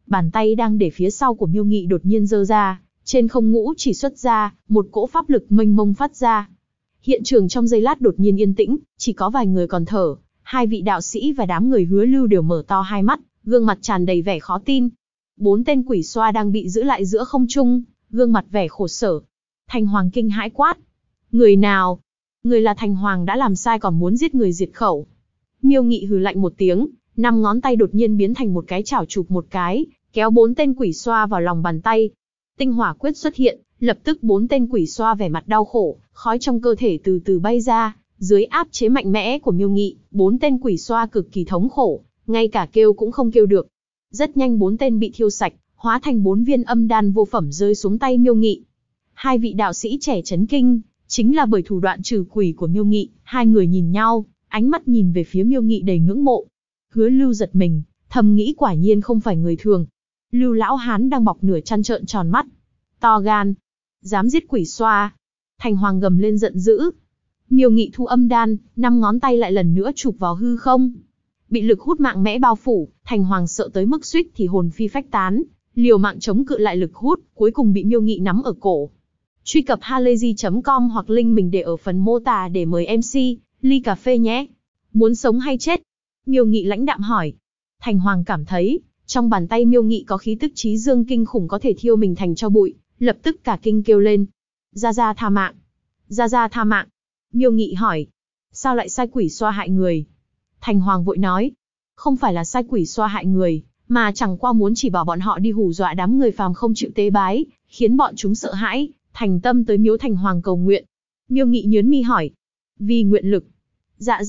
Bàn tay đang để phía sau của Miêu Nghị đột nhiên giơ ra, trên không ngũ chỉ xuất ra, một cỗ pháp lực mênh mông phát ra. Hiện trường trong giây lát đột nhiên yên tĩnh, chỉ có vài người còn thở, hai vị đạo sĩ và đám người Hứa Lưu đều mở to hai mắt, gương mặt tràn đầy vẻ khó tin. 4 tên quỷ xoa đang bị giữ lại giữa không trung, gương mặt vẻ khổ sở. Thành Hoàng kinh hãi quát: "Người nào? Người là Thành Hoàng đã làm sai còn muốn giết người diệt khẩu." Miêu Nghị hừ lạnh một tiếng, 5 ngón tay đột nhiên biến thành một cái chảo chụp một cái, kéo 4 tên quỷ xoa vào lòng bàn tay. Tinh hỏa quyết xuất hiện, lập tức 4 tên quỷ xoa vẻ mặt đau khổ, khói trong cơ thể từ từ bay ra, dưới áp chế mạnh mẽ của Miêu Nghị, 4 tên quỷ xoa cực kỳ thống khổ, ngay cả kêu cũng không kêu được. Rất nhanh 4 tên bị thiêu sạch, hóa thành 4 viên âm đan vô phẩm rơi xuống tay Miêu Nghị. Hai vị đạo sĩ trẻ chấn kinh, chính là bởi thủ đoạn trừ quỷ của Miêu Nghị, hai người nhìn nhau, ánh mắt nhìn về phía Miêu Nghị đầy ngưỡng mộ. Hứa Lưu giật mình, thầm nghĩ quả nhiên không phải người thường. Lưu lão hán đang bọc nửa chăn trợn tròn mắt. To gan, dám giết quỷ xoa. Thành Hoàng gầm lên giận dữ. Miêu Nghị thu âm đan, 5 ngón tay lại lần nữa chụp vào hư không. Bị lực hút mạnh mẽ bao phủ, Thành Hoàng sợ tới mức suýt thì hồn phi phách tán, liều mạng chống cự lại lực hút, cuối cùng bị Miêu Nghị nắm ở cổ. Truy cập halayzi.com hoặc link mình để ở phần mô tả để mời MC ly cà phê nhé. Muốn sống hay chết? Miêu Nghị lãnh đạm hỏi. Thành Hoàng cảm thấy, trong bàn tay Miêu Nghị có khí tức chí dương kinh khủng có thể thiêu mình thành tro bụi, lập tức cả kinh kêu lên. Gia Gia tha mạng. Gia Gia tha mạng. Miêu Nghị hỏi. Sao lại sai quỷ xoa hại người? Thành Hoàng vội nói. Không phải là sai quỷ xoa hại người, mà chẳng qua muốn chỉ bảo bọn họ đi hù dọa đám người phàm không chịu tế bái, khiến bọn chúng sợ hãi, thành tâm tới miếu Thành Hoàng cầu nguyện. Miêu Nghị nhớn mi hỏi. Vì nguyện lực. Dạ.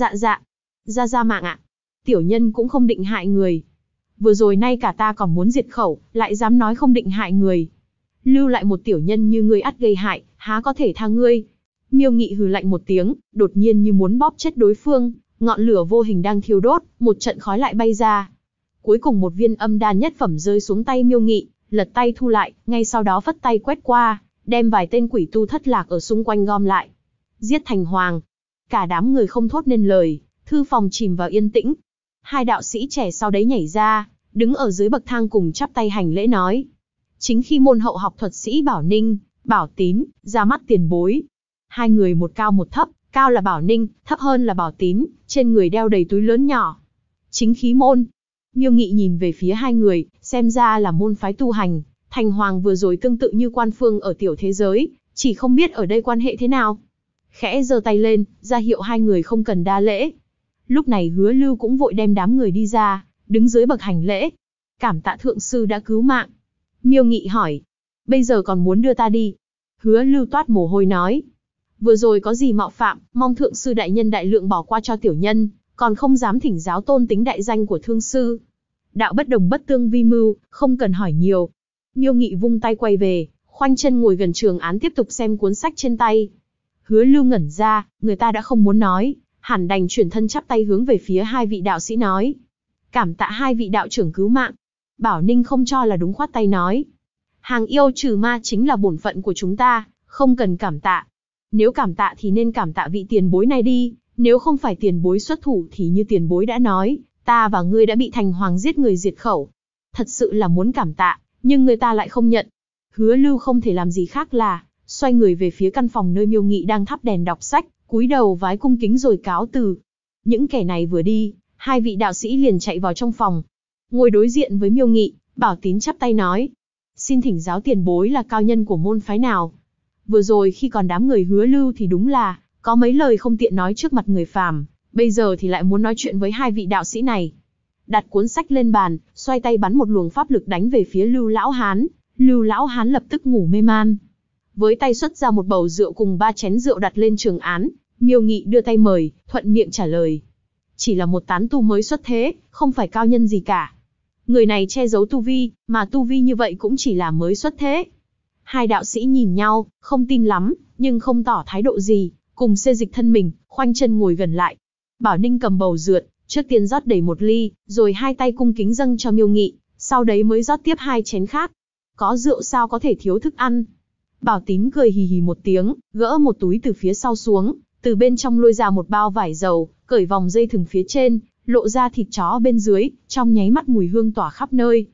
Gia Gia mạng ạ. Tiểu nhân cũng không định hại người. Vừa rồi nay cả ta còn muốn diệt khẩu, lại dám nói không định hại người. Lưu lại một tiểu nhân như ngươi ắt gây hại, há có thể tha ngươi. Miêu Nghị hừ lạnh một tiếng, đột nhiên như muốn bóp chết đối phương, ngọn lửa vô hình đang thiêu đốt, một trận khói lại bay ra. Cuối cùng một viên âm đan nhất phẩm rơi xuống tay Miêu Nghị, lật tay thu lại, ngay sau đó phất tay quét qua, đem vài tên quỷ tu thất lạc ở xung quanh gom lại. Giết Thành Hoàng. Cả đám người không thốt nên lời, thư phòng chìm vào yên tĩnh. Hai đạo sĩ trẻ sau đấy nhảy ra, đứng ở dưới bậc thang cùng chắp tay hành lễ nói. Chính khi môn hậu học thuật sĩ Bảo Ninh, Bảo Tín, ra mắt tiền bối. Hai người một cao một thấp, cao là Bảo Ninh, thấp hơn là Bảo Tín, trên người đeo đầy túi lớn nhỏ. Chính khí môn. Miêu Nghị nhìn về phía hai người, xem ra là môn phái tu hành. Thành Hoàng vừa rồi tương tự như quan phương ở tiểu thế giới, chỉ không biết ở đây quan hệ thế nào. Khẽ giơ tay lên, ra hiệu hai người không cần đa lễ. Lúc này Hứa Lưu cũng vội đem đám người đi ra, đứng dưới bậc hành lễ. Cảm tạ thượng sư đã cứu mạng. Miêu Nghị hỏi. Bây giờ còn muốn đưa ta đi? Hứa Lưu toát mồ hôi nói. Vừa rồi có gì mạo phạm, mong thượng sư đại nhân đại lượng bỏ qua cho tiểu nhân, còn không dám thỉnh giáo tôn tính đại danh của thương sư. Đạo bất đồng bất tương vi mưu, không cần hỏi nhiều. Miêu Nghị vung tay quay về, khoanh chân ngồi gần trường án tiếp tục xem cuốn sách trên tay. Hứa Lưu ngẩn ra, người ta đã không muốn nói, hẳn đành chuyển thân chắp tay hướng về phía hai vị đạo sĩ nói. Cảm tạ hai vị đạo trưởng cứu mạng. Bảo Ninh không cho là đúng khoát tay nói. Hàng yêu trừ ma chính là bổn phận của chúng ta, không cần cảm tạ. Nếu cảm tạ thì nên cảm tạ vị tiền bối này đi, nếu không phải tiền bối xuất thủ thì như tiền bối đã nói, ta và ngươi đã bị Thành Hoàng giết người diệt khẩu. Thật sự là muốn cảm tạ, nhưng người ta lại không nhận. Hứa Lưu không thể làm gì khác là xoay người về phía căn phòng nơi Miêu Nghị đang thắp đèn đọc sách, cúi đầu vái cung kính rồi cáo từ. Những kẻ này vừa đi, hai vị đạo sĩ liền chạy vào trong phòng. Ngồi đối diện với Miêu Nghị, Bảo Tín chắp tay nói. Xin thỉnh giáo tiền bối là cao nhân của môn phái nào. Vừa rồi khi còn đám người Hứa Lưu thì đúng là có mấy lời không tiện nói trước mặt người phàm, bây giờ thì lại muốn nói chuyện với hai vị đạo sĩ này. Đặt cuốn sách lên bàn, xoay tay bắn một luồng pháp lực đánh về phía Lưu Lão Hán. Lưu Lão Hán lập tức ngủ mê man. Với tay xuất ra một bầu rượu cùng 3 chén rượu đặt lên trường án, Miêu Nghị đưa tay mời, thuận miệng trả lời. Chỉ là một tán tu mới xuất thế, không phải cao nhân gì cả. Người này che giấu tu vi, mà tu vi như vậy cũng chỉ là mới xuất thế. Hai đạo sĩ nhìn nhau, không tin lắm, nhưng không tỏ thái độ gì, cùng xê dịch thân mình, khoanh chân ngồi gần lại. Bảo Ninh cầm bầu rượu, trước tiên rót đầy một ly, rồi hai tay cung kính dâng cho Miêu Nghị, sau đấy mới rót tiếp 2 chén khác. Có rượu sao có thể thiếu thức ăn. Bảo Tín cười hì hì một tiếng, gỡ một túi từ phía sau xuống, từ bên trong lôi ra một bao vải dầu, cởi vòng dây thừng phía trên, lộ ra thịt chó bên dưới, trong nháy mắt mùi hương tỏa khắp nơi.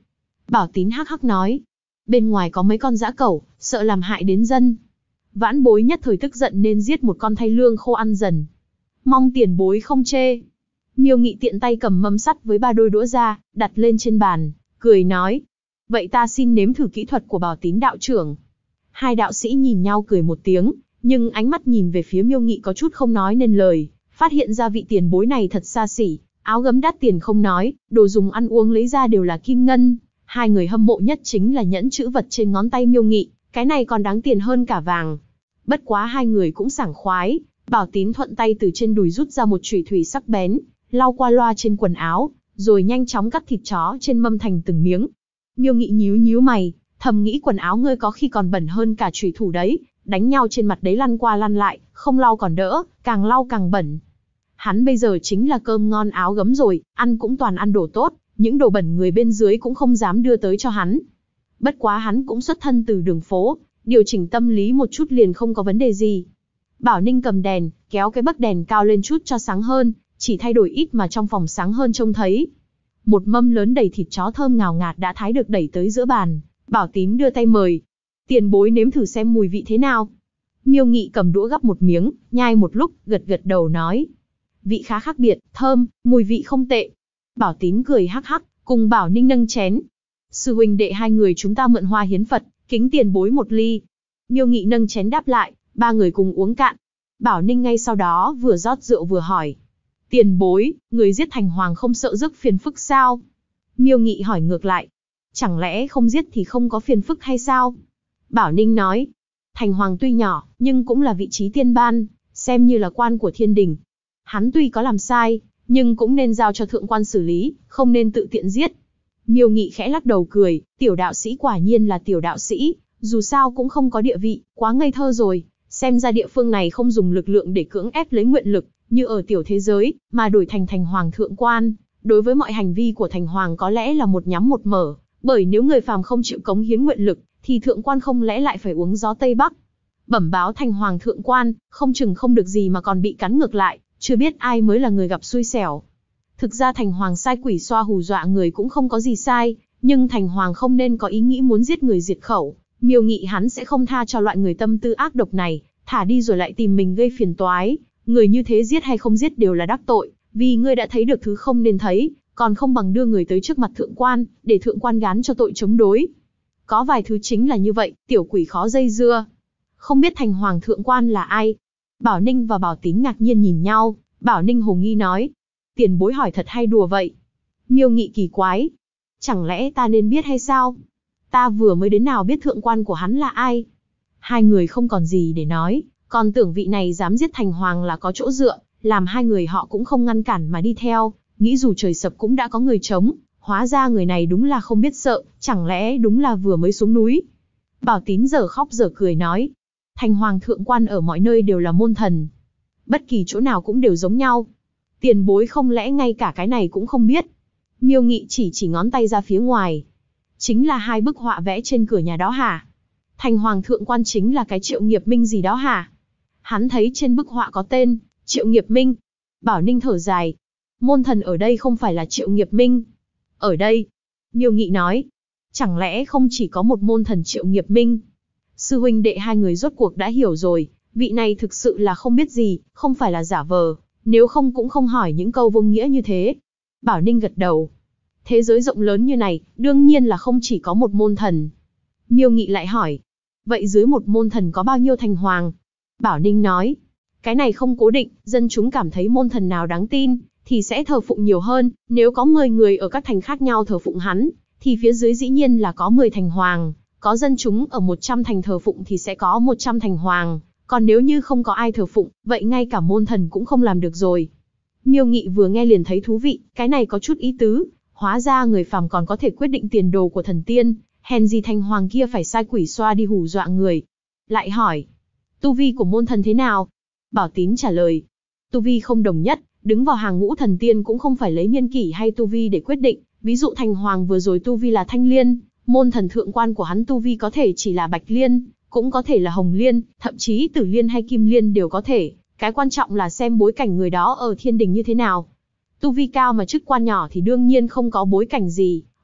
Bảo Tín hắc hắc nói. Bên ngoài có mấy con dã cẩu, sợ làm hại đến dân. Vãn bối nhất thời tức giận nên giết một con thay lương khô ăn dần. Mong tiền bối không chê. Miêu Nghị tiện tay cầm mâm sắt với 3 đôi đũa ra, đặt lên trên bàn, cười nói. Vậy ta xin nếm thử kỹ thuật của Bảo Tín đạo trưởng. Hai đạo sĩ nhìn nhau cười một tiếng, nhưng ánh mắt nhìn về phía Miêu Nghị có chút không nói nên lời, phát hiện ra vị tiền bối này thật xa xỉ, áo gấm đắt tiền không nói, đồ dùng ăn uống lấy ra đều là kim ngân. Hai người hâm mộ nhất chính là nhẫn chữ vật trên ngón tay Miêu Nghị, cái này còn đáng tiền hơn cả vàng. Bất quá hai người cũng sảng khoái, Bảo Tín thuận tay từ trên đùi rút ra một chùy thủy sắc bén, lau qua loa trên quần áo, rồi nhanh chóng cắt thịt chó trên mâm thành từng miếng. Miêu Nghị nhíu nhíu mày, thầm nghĩ quần áo ngươi có khi còn bẩn hơn cả chùy thủ đấy, đánh nhau trên mặt đấy lăn qua lăn lại, không lau còn đỡ, càng lau càng bẩn. Hắn bây giờ chính là cơm ngon áo gấm rồi, ăn cũng toàn ăn đồ tốt, những đồ bẩn người bên dưới cũng không dám đưa tới cho hắn. Bất quá hắn cũng xuất thân từ đường phố, điều chỉnh tâm lý một chút liền không có vấn đề gì. Bảo Ninh cầm đèn, kéo cái bấc đèn cao lên chút cho sáng hơn, chỉ thay đổi ít mà trong phòng sáng hơn trông thấy. Một mâm lớn đầy thịt chó thơm ngào ngạt đã thái được đẩy tới giữa bàn, Bảo Tín đưa tay mời. Tiền bối nếm thử xem mùi vị thế nào. Miêu Nghị cầm đũa gắp một miếng, nhai một lúc, gật gật đầu nói. Vị khá khác biệt, thơm, mùi vị không tệ. Bảo Tín cười hắc hắc, cùng Bảo Ninh nâng chén. Sư huynh đệ hai người chúng ta mượn hoa hiến Phật, kính tiền bối một ly. Miêu Nghị nâng chén đáp lại, ba người cùng uống cạn. Bảo Ninh ngay sau đó vừa rót rượu vừa hỏi. Tiền bối, người giết thành hoàng không sợ rước phiền phức sao? Miêu Nghị hỏi ngược lại. Chẳng lẽ không giết thì không có phiền phức hay sao? Bảo Ninh nói. Thành hoàng tuy nhỏ, nhưng cũng là vị trí tiên ban, xem như là quan của thiên đình. Hắn tuy có làm sai, nhưng cũng nên giao cho thượng quan xử lý, không nên tự tiện giết. Miêu Nghị khẽ lắc đầu cười, tiểu đạo sĩ quả nhiên là tiểu đạo sĩ, dù sao cũng không có địa vị, quá ngây thơ rồi. Xem ra địa phương này không dùng lực lượng để cưỡng ép lấy nguyện lực, như ở tiểu thế giới, mà đổi thành thành hoàng thượng quan. Đối với mọi hành vi của thành hoàng có lẽ là một nhắm một mở, bởi nếu người phàm không chịu cống hiến nguyện lực, thì thượng quan không lẽ lại phải uống gió Tây Bắc. Bẩm báo thành hoàng thượng quan, không chừng không được gì mà còn bị cắn ngược lại, chưa biết ai mới là người gặp xui xẻo. Thực ra thành hoàng sai quỷ xoa hù dọa người cũng không có gì sai, nhưng thành hoàng không nên có ý nghĩ muốn giết người diệt khẩu. Miêu Nghị hắn sẽ không tha cho loại người tâm tư ác độc này, thả đi rồi lại tìm mình gây phiền toái. Người như thế giết hay không giết đều là đắc tội, vì ngươi đã thấy được thứ không nên thấy, còn không bằng đưa người tới trước mặt thượng quan, để thượng quan gán cho tội chống đối. Có vài thứ chính là như vậy, tiểu quỷ khó dây dưa. Không biết thành hoàng thượng quan là ai? Bảo Ninh và Bảo Tín ngạc nhiên nhìn nhau, Bảo Ninh hồ nghi nói. Tiền bối hỏi thật hay đùa vậy? Miêu Nghị kỳ quái. Chẳng lẽ ta nên biết hay sao? Ta vừa mới đến nào biết thượng quan của hắn là ai? Hai người không còn gì để nói, còn tưởng vị này dám giết thành hoàng là có chỗ dựa, làm hai người họ cũng không ngăn cản mà đi theo, nghĩ dù trời sập cũng đã có người chống. Hóa ra người này đúng là không biết sợ, chẳng lẽ đúng là vừa mới xuống núi. Bảo Tín giờ khóc giờ cười nói. Thành hoàng thượng quan ở mọi nơi đều là môn thần. Bất kỳ chỗ nào cũng đều giống nhau. Tiền bối không lẽ ngay cả cái này cũng không biết. Miêu Nghị chỉ ngón tay ra phía ngoài. Chính là hai bức họa vẽ trên cửa nhà đó hả? Thành hoàng thượng quan chính là cái Triệu Nghiệp Minh gì đó hả? Hắn thấy trên bức họa có tên, Triệu Nghiệp Minh. Bảo Ninh thở dài. Môn thần ở đây không phải là Triệu Nghiệp Minh. Ở đây, Miêu Nghị nói, chẳng lẽ không chỉ có một môn thần Triệu Nghiệp Minh? Sư huynh đệ hai người rốt cuộc đã hiểu rồi, vị này thực sự là không biết gì, không phải là giả vờ, nếu không cũng không hỏi những câu vô nghĩa như thế. Bảo Ninh gật đầu. Thế giới rộng lớn như này, đương nhiên là không chỉ có một môn thần. Miêu Nghị lại hỏi, vậy dưới một môn thần có bao nhiêu thành hoàng? Bảo Ninh nói, cái này không cố định, dân chúng cảm thấy môn thần nào đáng tin, thì sẽ thờ phụng nhiều hơn, nếu có 10 người ở các thành khác nhau thờ phụng hắn, thì phía dưới dĩ nhiên là có 10 thành hoàng, có dân chúng ở 100 thành thờ phụng thì sẽ có 100 thành hoàng, còn nếu như không có ai thờ phụng, vậy ngay cả môn thần cũng không làm được rồi. Miêu Nghị vừa nghe liền thấy thú vị, cái này có chút ý tứ, hóa ra người phàm còn có thể quyết định tiền đồ của thần tiên, hèn gì thành hoàng kia phải sai quỷ xoa đi hù dọa người. Lại hỏi, tu vi của môn thần thế nào? Bảo Tín trả lời, tu vi không đồng nhất, đứng vào hàng ngũ thần tiên cũng không phải lấy niên kỷ hay tu vi để quyết định, ví dụ thành hoàng vừa rồi tu vi là thanh liên, môn thần thượng quan của hắn tu vi có thể chỉ là bạch liên, cũng có thể là hồng liên, thậm chí tử liên hay kim liên đều có thể, cái quan trọng là xem bối cảnh người đó ở thiên đình như thế nào. Tu vi cao mà chức quan nhỏ thì đương nhiên không có bối cảnh gì,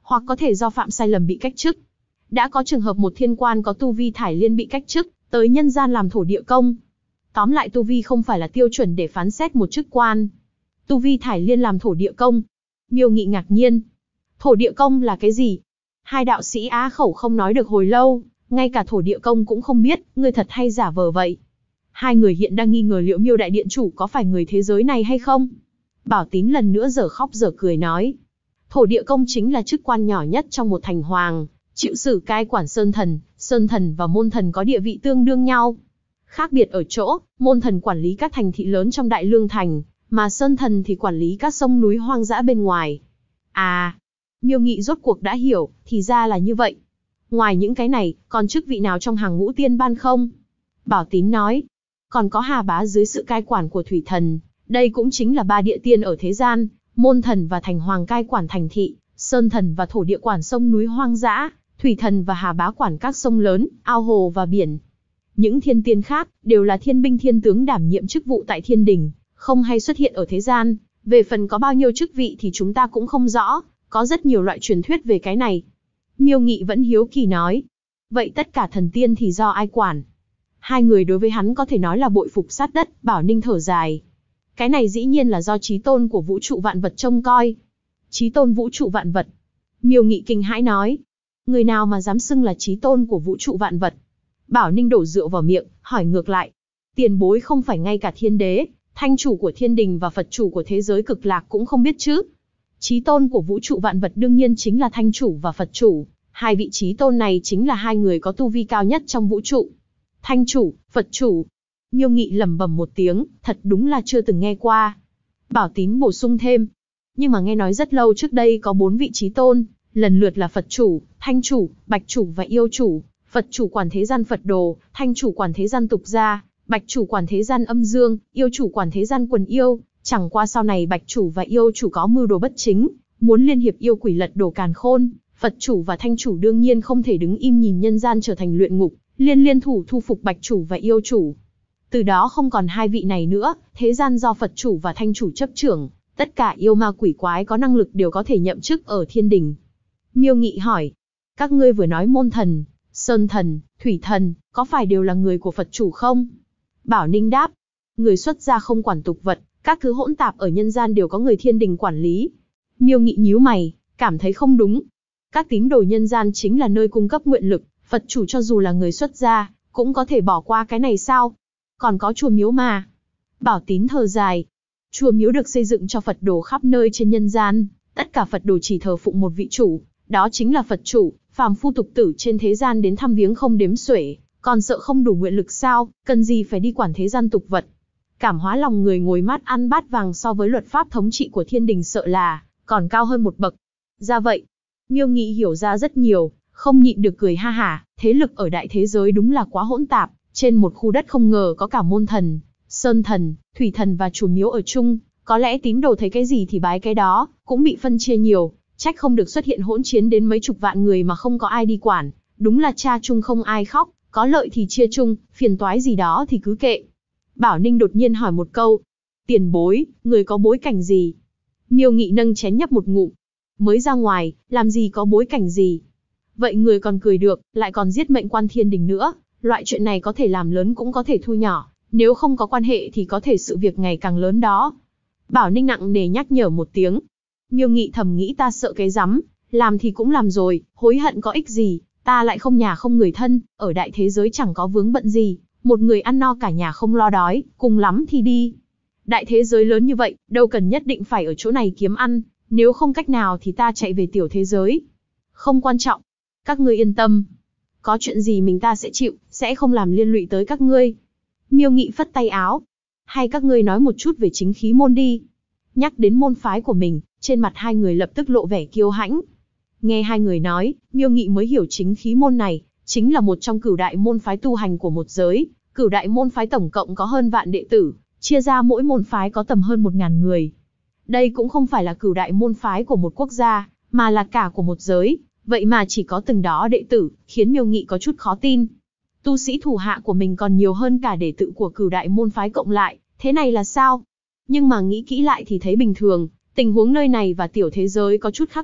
hoặc có thể do phạm sai lầm bị cách chức. Đã có trường hợp một thiên quan có tu vi thải liên bị cách chức, tới nhân gian làm thổ địa công. Tóm lại tu vi không phải là tiêu chuẩn để phán xét một chức quan. Tu vi thải liên làm thổ địa công. Miêu Nghị ngạc nhiên. Thổ địa công là cái gì? Hai đạo sĩ á khẩu không nói được hồi lâu, ngay cả thổ địa công cũng không biết, ngươi thật hay giả vờ vậy. Hai người hiện đang nghi ngờ liệu Miêu đại điện chủ có phải người thế giới này hay không. Bảo Tín lần nữa dở khóc dở cười nói. Thổ địa công chính là chức quan nhỏ nhất trong một thành hoàng, chịu xử cai quản sơn thần và môn thần có địa vị tương đương nhau. Khác biệt ở chỗ, môn thần quản lý các thành thị lớn trong Đại Lương Thành, mà sơn thần thì quản lý các sông núi hoang dã bên ngoài. À, Miêu Nghị rốt cuộc đã hiểu, thì ra là như vậy. Ngoài những cái này, còn chức vị nào trong hàng ngũ tiên ban không? Bảo Tín nói, còn có Hà Bá dưới sự cai quản của thủy thần, đây cũng chính là ba địa tiên ở thế gian, môn thần và thành hoàng cai quản thành thị, sơn thần và thổ địa quản sông núi hoang dã, thủy thần và Hà Bá quản các sông lớn, ao hồ và biển. Những thiên tiên khác, đều là thiên binh thiên tướng đảm nhiệm chức vụ tại thiên đình, không hay xuất hiện ở thế gian. Về phần có bao nhiêu chức vị thì chúng ta cũng không rõ, có rất nhiều loại truyền thuyết về cái này. Miêu Nghị vẫn hiếu kỳ nói. Vậy tất cả thần tiên thì do ai quản? Hai người đối với hắn có thể nói là bội phục sát đất, Bảo Ninh thở dài. Cái này dĩ nhiên là do chí tôn của vũ trụ vạn vật trông coi. Chí tôn vũ trụ vạn vật. Miêu Nghị kinh hãi nói. Người nào mà dám xưng là chí tôn của vũ trụ vạn vật? Bảo Ninh đổ rượu vào miệng, hỏi ngược lại. Tiền bối không phải ngay cả thiên đế, thanh chủ của thiên đình và Phật chủ của thế giới cực lạc cũng không biết chứ? Chí tôn của vũ trụ vạn vật đương nhiên chính là thanh chủ và Phật chủ. Hai vị chí tôn này chính là hai người có tu vi cao nhất trong vũ trụ. Thanh chủ, Phật chủ. Miêu Nghị lẩm bẩm một tiếng, thật đúng là chưa từng nghe qua. Bảo Tín bổ sung thêm. Nhưng mà nghe nói rất lâu trước đây có 4 vị chí tôn, lần lượt là Phật chủ, Thanh chủ, Bạch chủ và Yêu chủ. Phật chủ quản thế gian Phật đồ, Thanh chủ quản thế gian tục gia, Bạch chủ quản thế gian âm dương, Yêu chủ quản thế gian quần yêu. Chẳng qua sau này Bạch chủ và Yêu chủ có mưu đồ bất chính, muốn liên hiệp yêu quỷ lật đổ càn khôn. Phật chủ và Thanh chủ đương nhiên không thể đứng im nhìn nhân gian trở thành luyện ngục, liên thủ thu phục Bạch chủ và Yêu chủ. Từ đó không còn hai vị này nữa, thế gian do Phật chủ và Thanh chủ chấp trưởng, tất cả yêu ma quỷ quái có năng lực đều có thể nhậm chức ở thiên đình. Miêu Nghị hỏi, các ngươi vừa nói môn thần, sơn thần, thủy thần, có phải đều là người của Phật chủ không? Bảo Ninh đáp, người xuất gia không quản tục vật, các thứ hỗn tạp ở nhân gian đều có người thiên đình quản lý. Miêu Nghị nhíu mày, cảm thấy không đúng. Các tín đồ nhân gian chính là nơi cung cấp nguyện lực, Phật chủ cho dù là người xuất gia, cũng có thể bỏ qua cái này sao? Còn có chùa miếu mà. Bảo Tín thở dài. Chùa miếu được xây dựng cho Phật đồ khắp nơi trên nhân gian, tất cả Phật đồ chỉ thờ phụng một vị chủ, đó chính là Phật chủ, phàm phu tục tử trên thế gian đến thăm viếng không đếm xuể, còn sợ không đủ nguyện lực sao, cần gì phải đi quản thế gian tục vật. Cảm hóa lòng người ngồi mát ăn bát vàng so với luật pháp thống trị của thiên đình sợ là còn cao hơn một bậc. Ra vậy, Miêu Nghị hiểu ra rất nhiều, không nhịn được cười ha hả, thế lực ở đại thế giới đúng là quá hỗn tạp, trên một khu đất không ngờ có cả môn thần, sơn thần, thủy thần và chùa miếu ở chung, có lẽ tín đồ thấy cái gì thì bái cái đó, cũng bị phân chia nhiều, trách không được xuất hiện hỗn chiến đến mấy chục vạn người mà không có ai đi quản, đúng là cha chung không ai khóc, có lợi thì chia chung, phiền toái gì đó thì cứ kệ. Bảo Ninh đột nhiên hỏi một câu, tiền bối, người có bối cảnh gì? Miêu Nghị nâng chén nhấp một ngụm, mới ra ngoài, làm gì có bối cảnh gì? Vậy người còn cười được, lại còn giết mệnh quan thiên đình nữa, loại chuyện này có thể làm lớn cũng có thể thu nhỏ, nếu không có quan hệ thì có thể sự việc ngày càng lớn đó. Bảo Ninh nặng nề nhắc nhở một tiếng. Miêu Nghị thầm nghĩ ta sợ cái rắm, làm thì cũng làm rồi, hối hận có ích gì, ta lại không nhà không người thân, ở đại thế giới chẳng có vướng bận gì, một người ăn no cả nhà không lo đói, cùng lắm thì đi. Đại thế giới lớn như vậy, đâu cần nhất định phải ở chỗ này kiếm ăn, nếu không cách nào thì ta chạy về tiểu thế giới. Không quan trọng, các ngươi yên tâm. Có chuyện gì mình ta sẽ chịu, sẽ không làm liên lụy tới các ngươi. Miêu Nghị phất tay áo. Hay các ngươi nói một chút về chính khí môn đi. Nhắc đến môn phái của mình, trên mặt hai người lập tức lộ vẻ kiêu hãnh. Nghe hai người nói, Miêu Nghị mới hiểu chính khí môn này, chính là một trong cửu đại môn phái tu hành của một giới. Cửu đại môn phái tổng cộng có hơn vạn đệ tử, chia ra mỗi môn phái có tầm hơn 1000 người. Đây cũng không phải là cửu đại môn phái của một quốc gia, mà là cả của một giới. Vậy mà chỉ có từng đó đệ tử, khiến Miêu Nghị có chút khó tin. Tu sĩ thủ hạ của mình còn nhiều hơn cả đệ tử của cửu đại môn phái cộng lại, thế này là sao? Nhưng mà nghĩ kỹ lại thì thấy bình thường, tình huống nơi này và tiểu thế giới có chút khác biệt,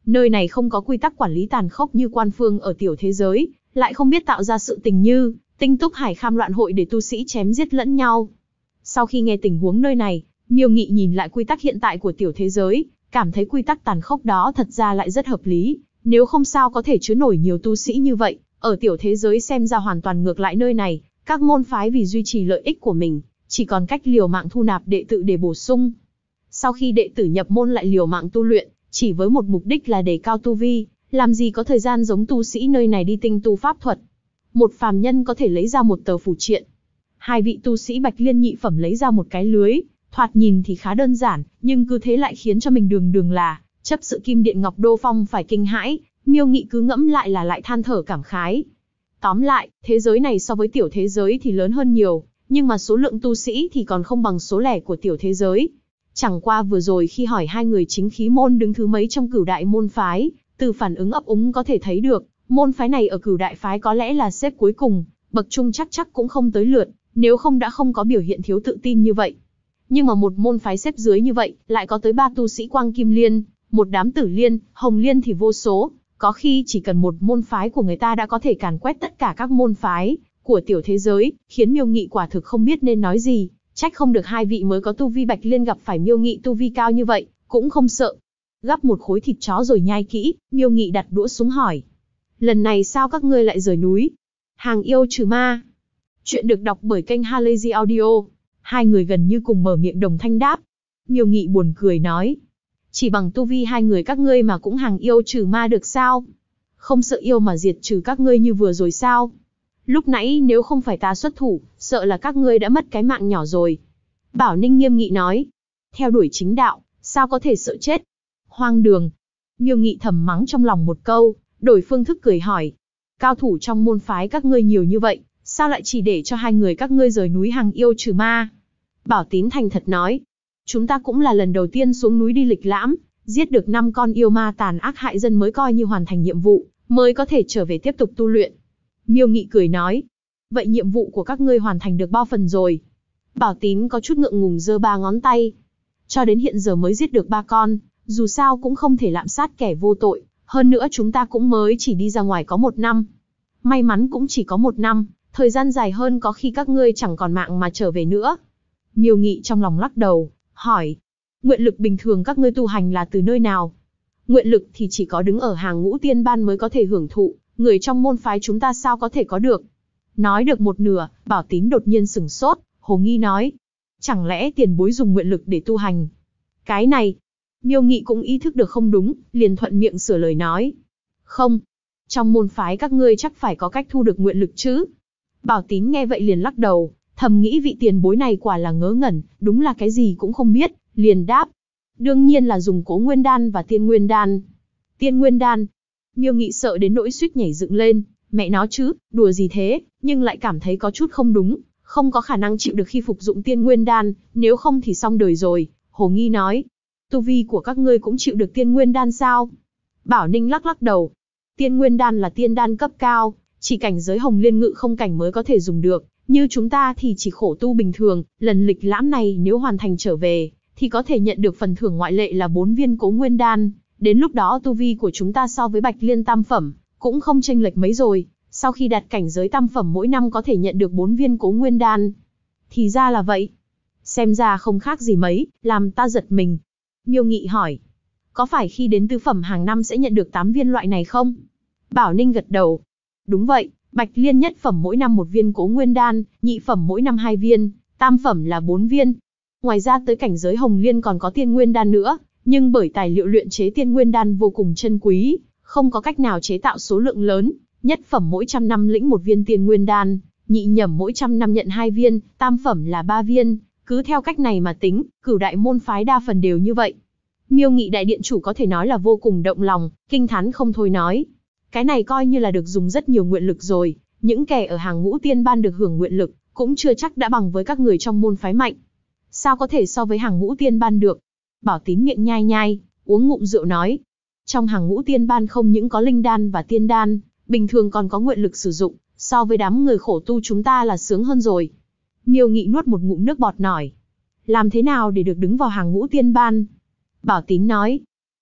Nơi này không có quy tắc quản lý tàn khốc như quan phương ở tiểu thế giới, lại không biết tạo ra sự tình như Tinh Túc Hải Kham loạn hội để tu sĩ chém giết lẫn nhau. Sau khi nghe tình huống nơi này, Miêu Nghị nhìn lại quy tắc hiện tại của tiểu thế giới, cảm thấy quy tắc tàn khốc đó thật ra lại rất hợp lý, nếu không sao có thể chứa nổi nhiều tu sĩ như vậy, ở tiểu thế giới xem ra hoàn toàn ngược lại nơi này, các môn phái vì duy trì lợi ích của mình, chỉ còn cách liều mạng thu nạp đệ tử để bổ sung. Sau khi đệ tử nhập môn lại liều mạng tu luyện, chỉ với một mục đích là đề cao tu vi, làm gì có thời gian giống tu sĩ nơi này đi tinh tu pháp thuật. Một phàm nhân có thể lấy ra một tờ phù triện. Hai vị tu sĩ Bạch Liên nhị phẩm lấy ra một cái lưới, thoạt nhìn thì khá đơn giản, nhưng cứ thế lại khiến cho mình đường đường là chấp sự Kim Điện Ngọc Đô Phong phải kinh hãi, Miêu Nghị cứ ngẫm lại là lại than thở cảm khái. Tóm lại, thế giới này so với tiểu thế giới thì lớn hơn nhiều, nhưng mà số lượng tu sĩ thì còn không bằng số lẻ của tiểu thế giới. Chẳng qua vừa rồi khi hỏi hai người chính khí môn đứng thứ mấy trong Cửu Đại môn phái, từ phản ứng ấp úng có thể thấy được, môn phái này ở Cửu Đại phái có lẽ là xếp cuối cùng, bậc trung chắc cũng không tới lượt, nếu không đã không có biểu hiện thiếu tự tin như vậy. Nhưng mà một môn phái xếp dưới như vậy, lại có tới 3 tu sĩ Quang Kim Liên, một đám Tử Liên, Hồng Liên thì vô số, có khi chỉ cần một môn phái của người ta đã có thể càn quét tất cả các môn phái của tiểu thế giới, khiến Miêu Nghị quả thực không biết nên nói gì, trách không được hai vị mới có tu vi Bạch Liên gặp phải Miêu Nghị tu vi cao như vậy, cũng không sợ. Gắp một khối thịt chó rồi nhai kỹ, Miêu Nghị đặt đũa xuống hỏi. Lần này sao các ngươi lại rời núi? Hàng yêu trừ ma. Chuyện được đọc bởi kênh Halazy Audio. Hai người gần như cùng mở miệng đồng thanh đáp. Miêu Nghị buồn cười nói. Chỉ bằng tu vi hai người các ngươi mà cũng hàng yêu trừ ma được sao? Không sợ yêu mà diệt trừ các ngươi như vừa rồi sao? Lúc nãy nếu không phải ta xuất thủ, sợ là các ngươi đã mất cái mạng nhỏ rồi. Bảo Ninh nghiêm nghị nói. Theo đuổi chính đạo, sao có thể sợ chết? Hoang đường. Miêu Nghị thầm mắng trong lòng một câu, đổi phương thức cười hỏi. Cao thủ trong môn phái các ngươi nhiều như vậy, sao lại chỉ để cho hai người các ngươi rời núi hàng yêu trừ ma? Bảo Tín thành thật nói. Chúng ta cũng là lần đầu tiên xuống núi đi lịch lãm, giết được 5 con yêu ma tàn ác hại dân mới coi như hoàn thành nhiệm vụ, mới có thể trở về tiếp tục tu luyện. Miêu Nghị cười nói. Vậy nhiệm vụ của các ngươi hoàn thành được bao phần rồi? Bảo Tín có chút ngượng ngùng giơ 3 ngón tay. Cho đến hiện giờ mới giết được 3 con, dù sao cũng không thể lạm sát kẻ vô tội, hơn nữa chúng ta cũng mới chỉ đi ra ngoài có 1 năm. May mắn cũng chỉ có 1 năm, thời gian dài hơn có khi các ngươi chẳng còn mạng mà trở về nữa. Miêu Nghị trong lòng lắc đầu, hỏi. Nguyện lực bình thường các ngươi tu hành là từ nơi nào? Nguyện lực thì chỉ có đứng ở hàng ngũ tiên ban mới có thể hưởng thụ, người trong môn phái chúng ta sao có thể có được? Nói được một nửa, Bảo Tín đột nhiên sửng sốt, hồ nghi nói. Chẳng lẽ tiền bối dùng nguyện lực để tu hành? Cái này, Miêu Nghị cũng ý thức được không đúng, liền thuận miệng sửa lời nói. Không, trong môn phái các ngươi chắc phải có cách thu được nguyện lực chứ? Bảo Tín nghe vậy liền lắc đầu, thầm nghĩ vị tiền bối này quả là ngớ ngẩn, đúng là cái gì cũng không biết, liền đáp. Đương nhiên là dùng Cố Nguyên Đan và Tiên Nguyên Đan. Tiên Nguyên Đan. Miêu Nghị sợ đến nỗi suýt nhảy dựng lên, mẹ nó chứ, đùa gì thế, nhưng lại cảm thấy có chút không đúng, không có khả năng chịu được khi phục dụng Tiên Nguyên Đan, nếu không thì xong đời rồi. Hồ nghi nói. Tu vi của các ngươi cũng chịu được Tiên Nguyên Đan sao? Bảo Ninh lắc đầu. Tiên Nguyên Đan là tiên đan cấp cao, chỉ cảnh giới Hồng Liên Ngự không cảnh mới có thể dùng được, như chúng ta thì chỉ khổ tu bình thường, lần lịch lãm này nếu hoàn thành trở về, thì có thể nhận được phần thưởng ngoại lệ là 4 viên Cố Nguyên Đan, đến lúc đó tu vi của chúng ta so với Bạch Liên tam phẩm, cũng không chênh lệch mấy rồi, sau khi đạt cảnh giới tam phẩm mỗi năm có thể nhận được 4 viên Cố Nguyên Đan. Thì ra là vậy. Xem ra không khác gì mấy, làm ta giật mình. Miêu Nghị hỏi. Có phải khi đến tứ phẩm hàng năm sẽ nhận được 8 viên loại này không? Bảo Ninh gật đầu. Đúng vậy, Bạch Liên nhất phẩm mỗi năm 1 viên Cố Nguyên Đan, nhị phẩm mỗi năm 2 viên, tam phẩm là 4 viên. Ngoài ra tới cảnh giới Hồng Liên còn có Tiên Nguyên Đan nữa, nhưng bởi tài liệu luyện chế Tiên Nguyên Đan vô cùng chân quý, không có cách nào chế tạo số lượng lớn, nhất phẩm mỗi 100 năm lĩnh 1 viên Tiên Nguyên Đan, nhị nhẩm mỗi 100 năm nhận 2 viên, tam phẩm là 3 viên, cứ theo cách này mà tính, Cửu Đại môn phái đa phần đều như vậy. Miêu Nghị đại điện chủ có thể nói là vô cùng động lòng, kinh thán không thôi nói. Cái này coi như là được dùng rất nhiều nguyện lực rồi, những kẻ ở hàng ngũ tiên ban được hưởng nguyện lực, cũng chưa chắc đã bằng với các người trong môn phái mạnh. Sao có thể so với hàng ngũ tiên ban được? Bảo Tín miệng nhai nhai, uống ngụm rượu nói. Trong hàng ngũ tiên ban không những có linh đan và tiên đan, bình thường còn có nguyện lực sử dụng, so với đám người khổ tu chúng ta là sướng hơn rồi. Miêu Nghị nuốt một ngụm nước bọt nói. Làm thế nào để được đứng vào hàng ngũ tiên ban? Bảo Tín nói.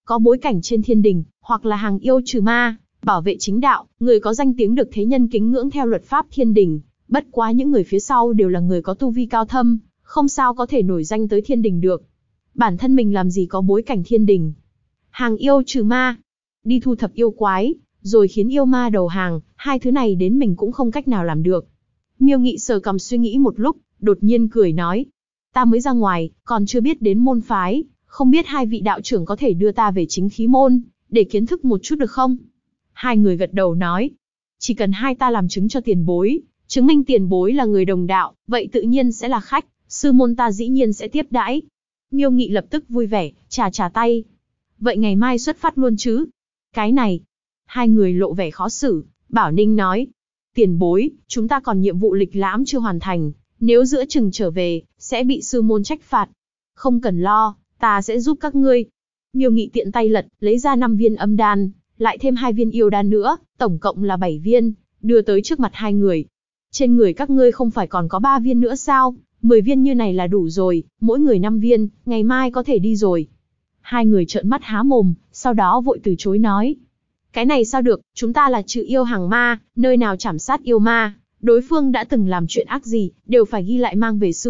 có bối cảnh trên thiên đình, hoặc là hàng yêu trừ ma, bảo vệ chính đạo, người có danh tiếng được thế nhân kính ngưỡng theo luật pháp thiên đình. Bất quá những người phía sau đều là người có tu vi cao thâm, không sao có thể nổi danh tới thiên đình được. Bản thân mình làm gì có bối cảnh thiên đình. Hàng yêu trừ ma, đi thu thập yêu quái, rồi khiến yêu ma đầu hàng, hai thứ này đến mình cũng không cách nào làm được. Miêu Nghị sờ cằm suy nghĩ một lúc, đột nhiên cười nói. Ta mới ra ngoài, còn chưa biết đến môn phái, không biết hai vị đạo trưởng có thể đưa ta về chính khí môn, để kiến thức một chút được không? Hai người gật đầu nói. Chỉ cần hai ta làm chứng cho tiền bối, chứng minh tiền bối là người đồng đạo, vậy tự nhiên sẽ là khách, sư môn ta dĩ nhiên sẽ tiếp đãi. Miêu Nghị lập tức vui vẻ, chà tay. Vậy ngày mai xuất phát luôn chứ? Cái này. Hai người lộ vẻ khó xử, Bảo Ninh nói. Tiền bối, chúng ta còn nhiệm vụ lịch lãm chưa hoàn thành, nếu giữa chừng trở về, sẽ bị sư môn trách phạt. Không cần lo, ta sẽ giúp các ngươi. Miêu Nghị tiện tay lật, lấy ra 5 viên âm đan, lại thêm 2 viên yêu đan nữa, tổng cộng là 7 viên, đưa tới trước mặt hai người. Trên người các ngươi không phải còn có 3 viên nữa sao? 10 viên như này là đủ rồi, mỗi người 5 viên, ngày mai có thể đi rồi. Hai người trợn mắt há mồm, sau đó vội từ chối nói. Cái này sao được, chúng ta là trừ yêu hàng ma, nơi nào trảm sát yêu ma, đối phương đã từng làm chuyện ác gì, đều phải ghi lại mang về sư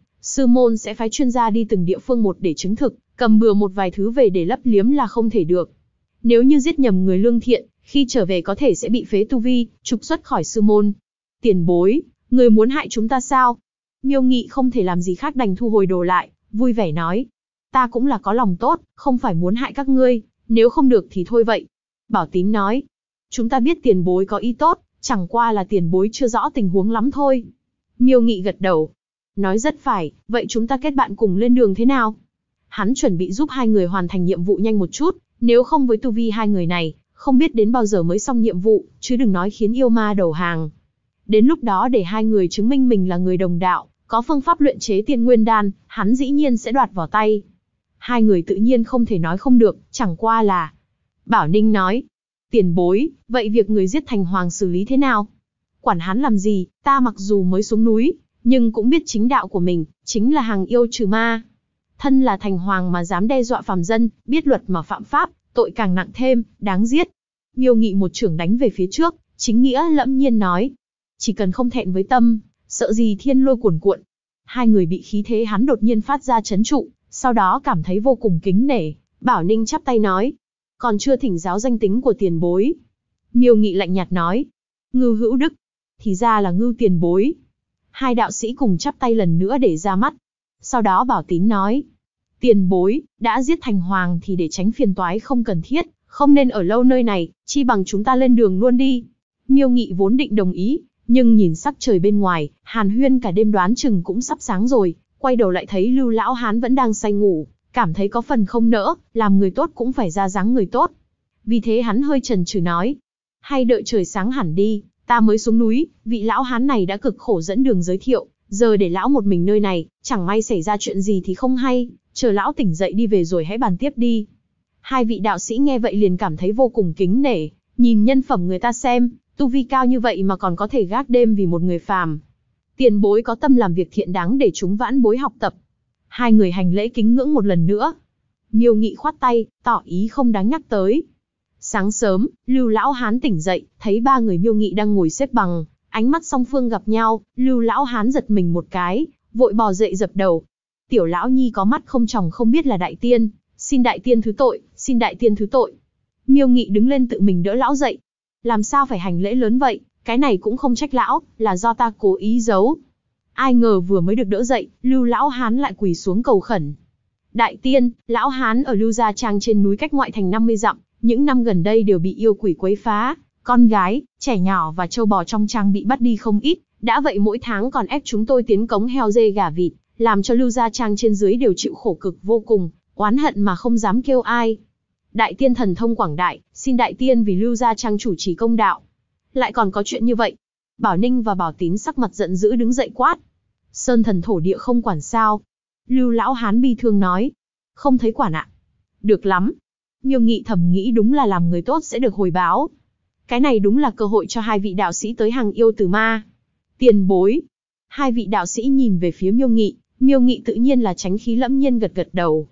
môn sẽ phái chuyên gia đi từng địa phương một để chứng thực, cầm bừa một vài thứ về để lấp liếm là không thể được. Nếu như giết nhầm người lương thiện, khi trở về có thể sẽ bị phế tu vi, trục xuất khỏi sư môn. Tiền bối, người muốn hại chúng ta sao? Miêu Nghị không thể làm gì khác đành thu hồi đồ lại, vui vẻ nói. Ta cũng là có lòng tốt, không phải muốn hại các ngươi, nếu không được thì thôi vậy. Bảo Tín nói. Chúng ta biết tiền bối có ý tốt, chẳng qua là tiền bối chưa rõ tình huống lắm thôi. Miêu Nghị gật đầu. Nói rất phải, vậy chúng ta kết bạn cùng lên đường thế nào? Hắn chuẩn bị giúp hai người hoàn thành nhiệm vụ nhanh một chút, nếu không với tu vi hai người này, không biết đến bao giờ mới xong nhiệm vụ, chứ đừng nói khiến yêu ma đầu hàng. Đến lúc đó để hai người chứng minh mình là người đồng đạo, có phương pháp luyện chế tiên nguyên đan, hắn dĩ nhiên sẽ đoạt vào tay. Hai người tự nhiên không thể nói không được, chẳng qua là... Bảo Ninh nói, tiền bối, vậy việc người giết thành hoàng xử lý thế nào? Quản hắn làm gì, ta mặc dù mới xuống núi, nhưng cũng biết chính đạo của mình, chính là hàng yêu trừ ma. Thân là thành hoàng mà dám đe dọa phàm dân, biết luật mà phạm pháp, tội càng nặng thêm, đáng giết. Miêu Nghị một chưởng đánh về phía trước, chính nghĩa lẫm nhiên nói. Chỉ cần không thẹn với tâm, sợ gì thiên lôi cuồn cuộn. Hai người bị khí thế hắn đột nhiên phát ra trấn trụ, sau đó cảm thấy vô cùng kính nể. Bảo Ninh chắp tay nói. Còn chưa thỉnh giáo danh tính của tiền bối. Miêu Nghị lạnh nhạt nói. Ngưu Hữu Đức. Thì ra là Ngưu tiền bối. Hai đạo sĩ cùng chắp tay lần nữa để ra mắt. Sau đó Bảo Tín nói. Tiền bối, đã giết thành hoàng thì để tránh phiền toái không cần thiết, không nên ở lâu nơi này, chi bằng chúng ta lên đường luôn đi. Miêu Nghị vốn định đồng ý, nhưng nhìn sắc trời bên ngoài, hàn huyên cả đêm đoán chừng cũng sắp sáng rồi, quay đầu lại thấy Lưu Lão Hán vẫn đang say ngủ, cảm thấy có phần không nỡ, làm người tốt cũng phải ra dáng người tốt. Vì thế hắn hơi chần chừ nói, hay đợi trời sáng hẳn đi, ta mới xuống núi, vị Lão Hán này đã cực khổ dẫn đường giới thiệu, giờ để lão một mình nơi này, chẳng may xảy ra chuyện gì thì không hay, chờ lão tỉnh dậy đi về rồi hãy bàn tiếp đi. Hai vị đạo sĩ nghe vậy liền cảm thấy vô cùng kính nể, nhìn nhân phẩm người ta xem, tu vi cao như vậy mà còn có thể gác đêm vì một người phàm. Tiền bối có tâm làm việc thiện đáng để chúng vãn bối học tập. Hai người hành lễ kính ngưỡng một lần nữa. Miêu Nghị khoát tay, tỏ ý không đáng nhắc tới. Sáng sớm, Lưu Lão Hán tỉnh dậy, thấy ba người Miêu Nghị đang ngồi xếp bằng, ánh mắt song phương gặp nhau, Lưu Lão Hán giật mình một cái, vội bò dậy dập đầu. Tiểu lão nhi có mắt không tròng không biết là đại tiên, xin đại tiên thứ tội, xin đại tiên thứ tội. Miêu Nghị đứng lên tự mình đỡ lão dậy. Làm sao phải hành lễ lớn vậy, cái này cũng không trách lão, là do ta cố ý giấu. Ai ngờ vừa mới được đỡ dậy, Lưu Lão Hán lại quỳ xuống cầu khẩn. Đại tiên, Lão Hán ở Lưu Gia Trang trên núi cách ngoại thành 50 dặm, những năm gần đây đều bị yêu quỷ quấy phá, con gái, trẻ nhỏ và trâu bò trong trang bị bắt đi không ít, đã vậy mỗi tháng còn ép chúng tôi tiến cống heo dê gà vịt, làm cho Lưu Gia Trang trên dưới đều chịu khổ cực vô cùng, oán hận mà không dám kêu ai. Đại tiên thần thông quảng đại, xin đại tiên vì Lưu Gia Trang chủ trì công đạo. Lại còn có chuyện như vậy. Bảo Ninh và Bảo Tín sắc mặt giận dữ đứng dậy quát. Sơn thần thổ địa không quản sao? Lưu Lão Hán bi thương nói. Không thấy quản ạ. Được lắm. Miêu Nghị thầm nghĩ đúng là làm người tốt sẽ được hồi báo. Cái này đúng là cơ hội cho hai vị đạo sĩ tới hàng yêu từ ma. Tiền bối. Hai vị đạo sĩ nhìn về phía Miêu Nghị tự nhiên là tránh khí lẫm nhiên gật gật đầu.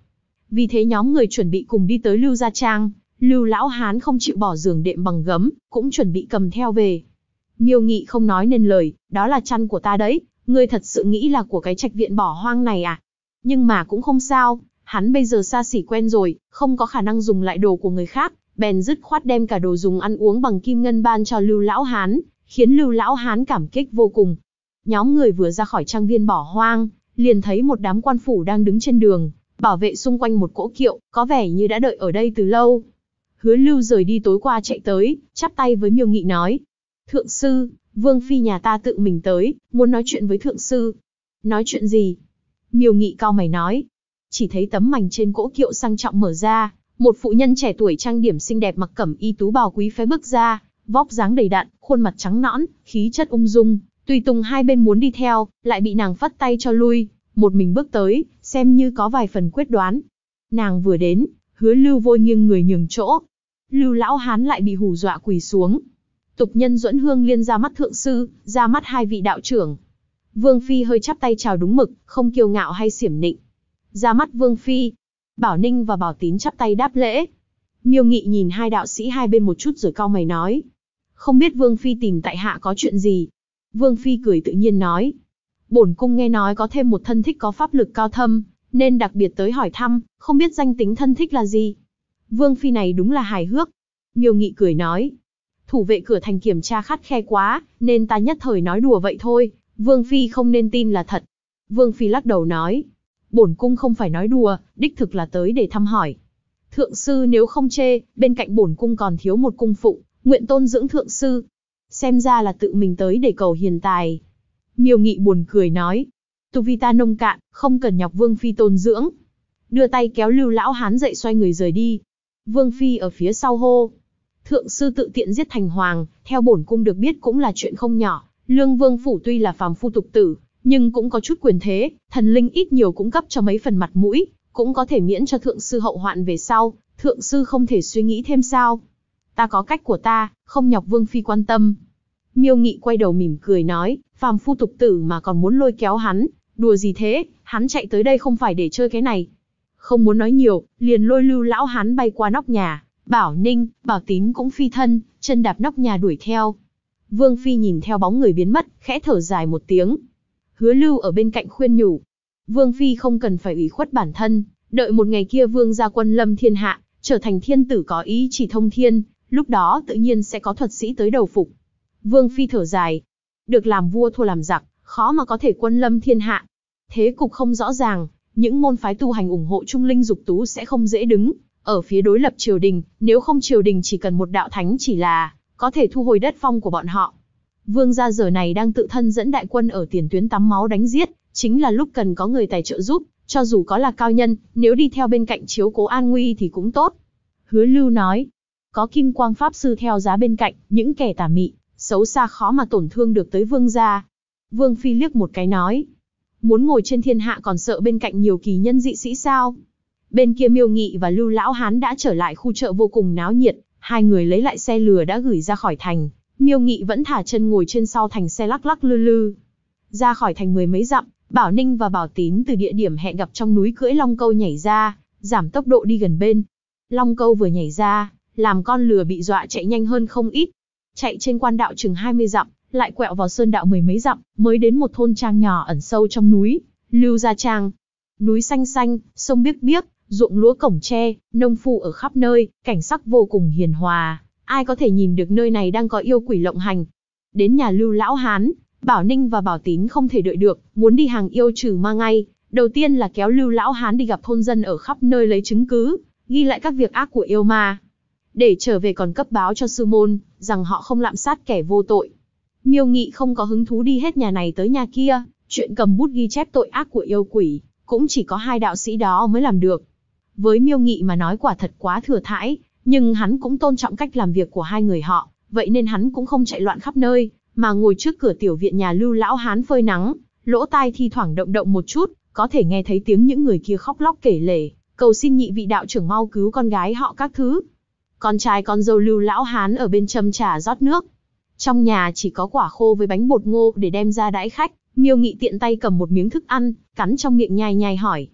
Vì thế nhóm người chuẩn bị cùng đi tới Lưu Gia Trang, Lưu lão hán không chịu bỏ giường đệm bằng gấm, cũng chuẩn bị cầm theo về. Miêu Nghị không nói nên lời, đó là chăn của ta đấy, ngươi thật sự nghĩ là của cái trạch viện bỏ hoang này à? Nhưng mà cũng không sao, hắn bây giờ xa xỉ quen rồi, không có khả năng dùng lại đồ của người khác, bèn dứt khoát đem cả đồ dùng ăn uống bằng kim ngân ban cho Lưu lão hán, khiến Lưu lão hán cảm kích vô cùng. Nhóm người vừa ra khỏi trang viên bỏ hoang, liền thấy một đám quan phủ đang đứng trên đường, bảo vệ xung quanh một cỗ kiệu, có vẻ như đã đợi ở đây từ lâu. Hứa Lưu rời đi tối qua chạy tới, chắp tay với Miêu Nghị nói: "Thượng sư, Vương phi nhà ta tự mình tới, muốn nói chuyện với thượng sư." "Nói chuyện gì?" Miêu Nghị cau mày nói. Chỉ thấy tấm mành trên cỗ kiệu sang trọng mở ra, một phụ nhân trẻ tuổi trang điểm xinh đẹp mặc cẩm y tú bào quý phái bước ra, vóc dáng đầy đặn, khuôn mặt trắng nõn, khí chất ung dung, tùy tùng hai bên muốn đi theo, lại bị nàng phất tay cho lui, một mình bước tới, xem như có vài phần quyết đoán. Nàng vừa đến, Hứa Lưu vội nghiêng người nhường chỗ. Lưu lão hán lại bị hù dọa quỳ xuống. Tục nhân Duẫn Hương Liên ra mắt thượng sư, ra mắt hai vị đạo trưởng. Vương phi hơi chắp tay chào đúng mực, không kiêu ngạo hay xiểm nịnh. Ra mắt Vương phi. Bảo Ninh và Bảo Tín chắp tay đáp lễ. Miêu Nghị nhìn hai đạo sĩ hai bên một chút rồi cau mày nói: "Không biết Vương phi tìm tại hạ có chuyện gì?" Vương phi cười tự nhiên nói: "Bổn cung nghe nói có thêm một thân thích có pháp lực cao thâm, nên đặc biệt tới hỏi thăm, không biết danh tính thân thích là gì." Vương phi này đúng là hài hước. Miêu Nghị cười nói: "Thủ vệ cửa thành kiểm tra khắt khe quá, nên ta nhất thời nói đùa vậy thôi, Vương phi không nên tin là thật." Vương phi lắc đầu nói: "Bổn cung không phải nói đùa, đích thực là tới để thăm hỏi. Thượng sư nếu không chê, bên cạnh bổn cung còn thiếu một cung phụng, nguyện tôn dưỡng thượng sư." Xem ra là tự mình tới để cầu hiền tài. Miêu Nghị buồn cười nói: "Tu vi ta nông cạn, không cần nhọc Vương phi tôn dưỡng." Đưa tay kéo Lưu lão hán dậy xoay người rời đi. Vương phi ở phía sau hô: "Thượng sư tự tiện giết thành hoàng, theo bổn cung được biết cũng là chuyện không nhỏ. Lương Vương phủ tuy là phàm phu tục tử, nhưng cũng có chút quyền thế, thần linh ít nhiều cũng cấp cho mấy phần mặt mũi, cũng có thể miễn cho thượng sư hậu hoạn về sau, thượng sư không thể suy nghĩ thêm sao? Ta có cách của ta, không nhọc Vương phi quan tâm." Miêu Nghị quay đầu mỉm cười nói: "Phàm phu tục tử mà còn muốn lôi kéo hắn, đùa gì thế, hắn chạy tới đây không phải để chơi cái này." Không muốn nói nhiều, liền lôi Lưu lão hán bay qua nóc nhà, Bảo Ninh, Bảo Tín cũng phi thân, chân đạp nóc nhà đuổi theo. Vương phi nhìn theo bóng người biến mất, khẽ thở dài một tiếng. Hứa Lưu ở bên cạnh khuyên nhủ: "Vương phi không cần phải ủy khuất bản thân, đợi một ngày kia vương gia quân lâm thiên hạ, trở thành thiên tử có ý chỉ thông thiên, lúc đó tự nhiên sẽ có thuật sĩ tới đầu phục." Vương phi thở dài: "Được làm vua thua làm giặc, khó mà có thể quân lâm thiên hạ. Thế cục không rõ ràng, những môn phái tu hành ủng hộ trung linh dục tú sẽ không dễ đứng ở phía đối lập triều đình, nếu không triều đình chỉ cần một đạo thánh chỉ là có thể thu hồi đất phong của bọn họ. Vương gia giờ này đang tự thân dẫn đại quân ở tiền tuyến tắm máu đánh giết, chính là lúc cần có người tài trợ giúp, cho dù có là cao nhân, nếu đi theo bên cạnh chiếu cố an nguy thì cũng tốt." Hứa Lưu nói: "Có Kim Quang pháp sư theo giá bên cạnh, những kẻ tà mị, xấu xa khó mà tổn thương được tới vương gia." Vương phi liếc một cái nói: "Muốn ngồi trên thiên hạ còn sợ bên cạnh nhiều kỳ nhân dị sĩ sao?" Bên kia Miêu Nghị và Lưu lão hán đã trở lại khu chợ vô cùng náo nhiệt, hai người lấy lại xe lừa đã gửi ra khỏi thành. Miêu Nghị vẫn thả chân ngồi trên sau thành xe lắc lắc lư lư. Ra khỏi thành mười mấy dặm, Bảo Ninh và Bảo Tín từ địa điểm hẹn gặp trong núi cưỡi long câu nhảy ra, giảm tốc độ đi gần bên. Long câu vừa nhảy ra, làm con lừa bị dọa chạy nhanh hơn không ít. Chạy trên quan đạo chừng 20 dặm, lại quẹo vào sơn đạo mười mấy dặm, mới đến một thôn trang nhỏ ẩn sâu trong núi, Lưu Gia Trang. Núi xanh xanh, sông biếc biếc, ruộng lúa cổng tre, nông phu ở khắp nơi, cảnh sắc vô cùng hiền hòa. Ai có thể nhìn được nơi này đang có yêu quỷ lộng hành. Đến nhà Lưu lão hán, Bảo Ninh và Bảo Tín không thể đợi được, muốn đi hàng yêu trừ ma ngay. Đầu tiên là kéo Lưu lão hán đi gặp thôn dân ở khắp nơi lấy chứng cứ, ghi lại các việc ác của yêu ma. Để trở về còn cấp báo cho sư môn, rằng họ không lạm sát kẻ vô tội. Miêu Nghị không có hứng thú đi hết nhà này tới nhà kia, chuyện cầm bút ghi chép tội ác của yêu quỷ, cũng chỉ có hai đạo sĩ đó mới làm được. Với Miêu Nghị mà nói quả thật quá thừa thãi, nhưng hắn cũng tôn trọng cách làm việc của hai người họ, vậy nên hắn cũng không chạy loạn khắp nơi, mà ngồi trước cửa tiểu viện nhà Lưu lão hán phơi nắng, lỗ tai thi thoảng động động một chút, có thể nghe thấy tiếng những người kia khóc lóc kể lể, cầu xin nhị vị đạo trưởng mau cứu con gái họ các thứ. Con trai con dâu Lưu lão hán ở bên châm trà rót nước. Trong nhà chỉ có quả khô với bánh bột ngô để đem ra đãi khách. Miêu Nghị tiện tay cầm một miếng thức ăn, cắn trong miệng nhai nhai hỏi: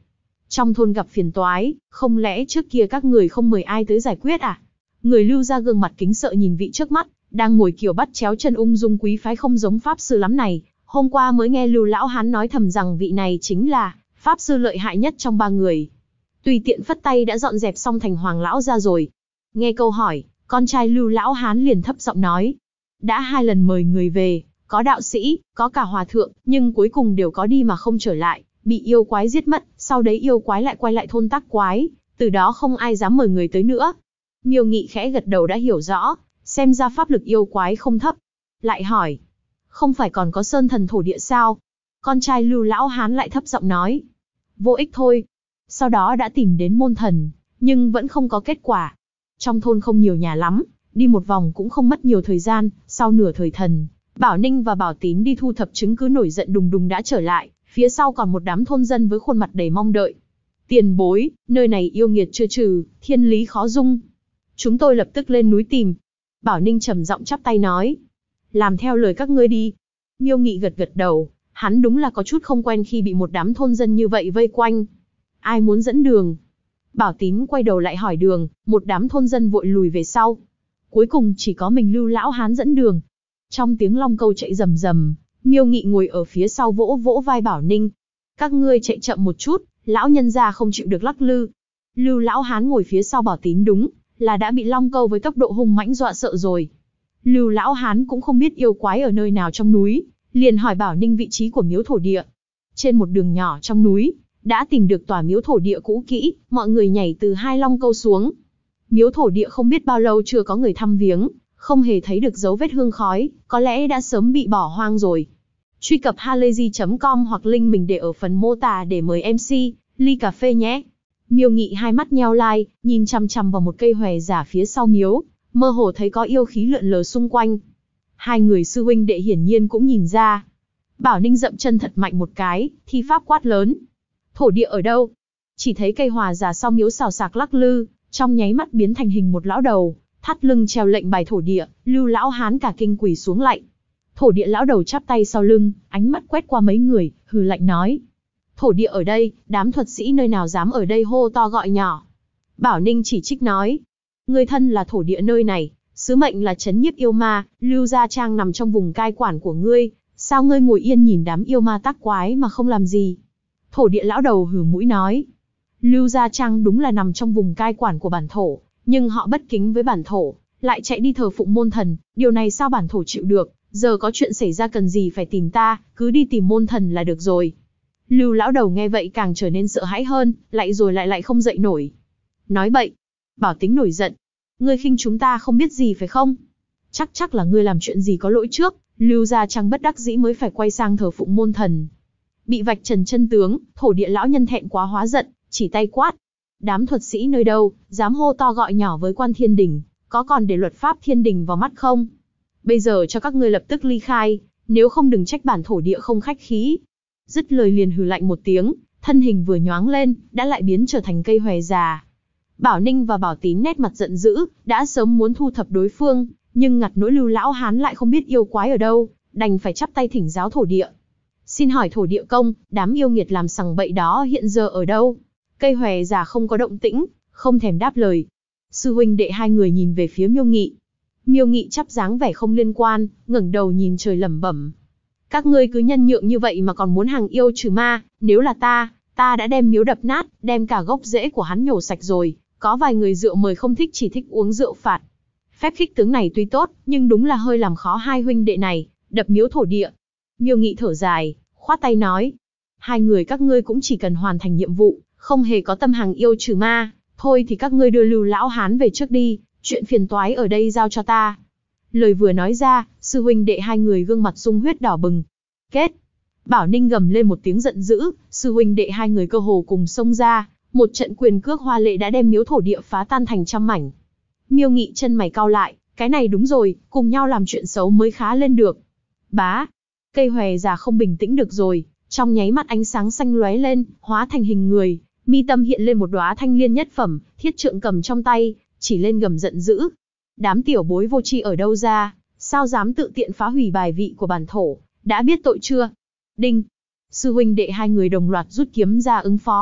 Trong thôn gặp phiền toái, không lẽ trước kia các người không mời ai tới giải quyết à? Người Lưu ra gương mặt kính sợ nhìn vị trước mắt, đang ngồi kiểu bắt chéo chân ung dung quý phái không giống pháp sư lắm này. Hôm qua mới nghe Lưu lão hán nói thầm rằng vị này chính là pháp sư lợi hại nhất trong ba người. Tùy tiện phất tay đã dọn dẹp xong thành hoàng lão ra rồi. Nghe câu hỏi, con trai Lưu lão hán liền thấp giọng nói. Đã 2 lần mời người về, có đạo sĩ, có cả hòa thượng, nhưng cuối cùng đều có đi mà không trở lại, bị yêu quái giết mất, sau đấy yêu quái lại quay lại thôn tác quái, từ đó không ai dám mời người tới nữa. Miêu Nghị khẽ gật đầu đã hiểu rõ, xem ra pháp lực yêu quái không thấp. Lại hỏi, không phải còn có sơn thần thổ địa sao? Con trai Lưu lão hán lại thấp giọng nói, vô ích thôi. Sau đó đã tìm đến môn thần, nhưng vẫn không có kết quả. Trong thôn không nhiều nhà lắm, đi một vòng cũng không mất nhiều thời gian, sau nửa thời thần, Bảo Ninh và Bảo Tín đi thu thập chứng cứ nổi giận đùng đùng đã trở lại, phía sau còn một đám thôn dân với khuôn mặt đầy mong đợi. Tiền bối, nơi này yêu nghiệt chưa trừ, thiên lý khó dung. Chúng tôi lập tức lên núi tìm. Bảo Ninh trầm giọng chắp tay nói. Làm theo lời các ngươi đi. Miêu Nghị gật gật đầu, hắn đúng là có chút không quen khi bị một đám thôn dân như vậy vây quanh. Ai muốn dẫn đường? Bảo Tín quay đầu lại hỏi đường, một đám thôn dân vội lùi về sau. Cuối cùng chỉ có mình Lưu lão hán dẫn đường. Trong tiếng long câu chạy rầm rầm, Miêu Nghị ngồi ở phía sau vỗ vỗ vai Bảo Ninh. Các ngươi chạy chậm một chút, lão nhân gia không chịu được lắc lư. Lưu lão hán ngồi phía sau Bảo Tín đúng là đã bị long câu với tốc độ hung mãnh dọa sợ rồi. Lưu lão hán cũng không biết yêu quái ở nơi nào trong núi, liền hỏi Bảo Ninh vị trí của miếu thổ địa. Trên một đường nhỏ trong núi, đã tìm được tòa miếu thổ địa cũ kỹ, mọi người nhảy từ 2 long câu xuống. Miếu thổ địa không biết bao lâu chưa có người thăm viếng, không hề thấy được dấu vết hương khói, có lẽ đã sớm bị bỏ hoang rồi. Truy cập halayzi.com hoặc link mình để ở phần mô tả để mời MC, ly cà phê nhé. Miêu Nghị hai mắt nheo lai, nhìn chằm chằm vào một cây hòe giả phía sau miếu, mơ hồ thấy có yêu khí lượn lờ xung quanh. Hai người sư huynh đệ hiển nhiên cũng nhìn ra. Bảo Ninh dậm chân thật mạnh một cái, thi pháp quát lớn. Thổ địa ở đâu? Chỉ thấy cây hòa giả sau miếu xào xạc lắc lư, trong nháy mắt biến thành hình một lão đầu, thắt lưng treo lệnh bài thổ địa. Lưu lão hán cả kinh quỳ xuống lạy. Thổ địa lão đầu chắp tay sau lưng, ánh mắt quét qua mấy người, hừ lạnh nói. Thổ địa ở đây, đám thuật sĩ nơi nào dám ở đây hô to gọi nhỏ. Bảo Ninh chỉ trích nói. Ngươi thân là thổ địa nơi này, sứ mệnh là trấn nhiếp yêu ma, Lưu gia trang nằm trong vùng cai quản của ngươi, sao ngươi ngồi yên nhìn đám yêu ma tác quái mà không làm gì? Thổ địa lão đầu hừ mũi nói. Lưu gia trang đúng là nằm trong vùng cai quản của bản thổ, nhưng họ bất kính với bản thổ, lại chạy đi thờ phụng môn thần, điều này sao bản thổ chịu được? Giờ có chuyện xảy ra cần gì phải tìm ta, cứ đi tìm môn thần là được rồi. Lưu lão đầu nghe vậy càng trở nên sợ hãi hơn, lại rồi lại không dậy nổi. Nói bậy. Bảo Tính nổi giận. Ngươi khinh chúng ta không biết gì phải không? Chắc là ngươi làm chuyện gì có lỗi trước, Lưu gia trang bất đắc dĩ mới phải quay sang thờ phụng môn thần. Bị vạch trần chân tướng, thổ địa lão nhân thẹn quá hóa giận, chỉ tay quát. Đám thuật sĩ nơi đâu, dám hô to gọi nhỏ với quan thiên đình, có còn để luật pháp thiên đình vào mắt không? Bây giờ cho các ngươi lập tức ly khai, nếu không đừng trách bản thổ địa không khách khí. Dứt lời liền hừ lạnh một tiếng, thân hình vừa nhoáng lên, đã lại biến trở thành cây hòe già. Bảo Ninh và Bảo Tín nét mặt giận dữ, đã sớm muốn thu thập đối phương, nhưng ngặt nỗi Lưu lão hán lại không biết yêu quái ở đâu, đành phải chắp tay thỉnh giáo thổ địa. Xin hỏi thổ địa công, đám yêu nghiệt làm sằng bậy đó hiện giờ ở đâu? Cây hòe già không có động tĩnh, không thèm đáp lời. Sư huynh đệ hai người nhìn về phía Miêu Nghị. Miêu Nghị chắp dáng vẻ không liên quan, ngẩng đầu nhìn trời lẩm bẩm. Các ngươi cứ nhân nhượng như vậy mà còn muốn hàng yêu trừ ma, nếu là ta đã đem miếu đập nát, đem cả gốc rễ của hắn nhổ sạch rồi, có vài người rượu mời không thích chỉ thích uống rượu phạt. Phép khích tướng này tuy tốt, nhưng đúng là hơi làm khó hai huynh đệ này, đập miếu thổ địa. Miêu Nghị thở dài, khoát tay nói. Hai người các ngươi cũng chỉ cần hoàn thành nhiệm vụ, không hề có tâm hàng yêu trừ ma, thôi thì các ngươi đưa Lưu lão hán về trước đi, chuyện phiền toái ở đây giao cho ta. Lời vừa nói ra, sư huynh đệ hai người gương mặt sung huyết đỏ bừng. Kết. Bảo Ninh gầm lên một tiếng giận dữ, sư huynh đệ hai người cơ hồ cùng xông ra, một trận quyền cước hoa lệ đã đem miếu thổ địa phá tan thành trăm mảnh. Miêu Nghị chân mày cau lại, cái này đúng rồi, cùng nhau làm chuyện xấu mới khá lên được. Bá. Cây hòe già không bình tĩnh được rồi, trong nháy mắt ánh sáng xanh lóe lên, hóa thành hình người, mi tâm hiện lên một đóa thanh liên nhất phẩm, thiết trượng cầm trong tay, chỉ lên gầm giận dữ. Đám tiểu bối vô tri ở đâu ra, sao dám tự tiện phá hủy bài vị của bản thổ, đã biết tội chưa? Đinh. Sư huynh đệ hai người đồng loạt rút kiếm ra ứng phó,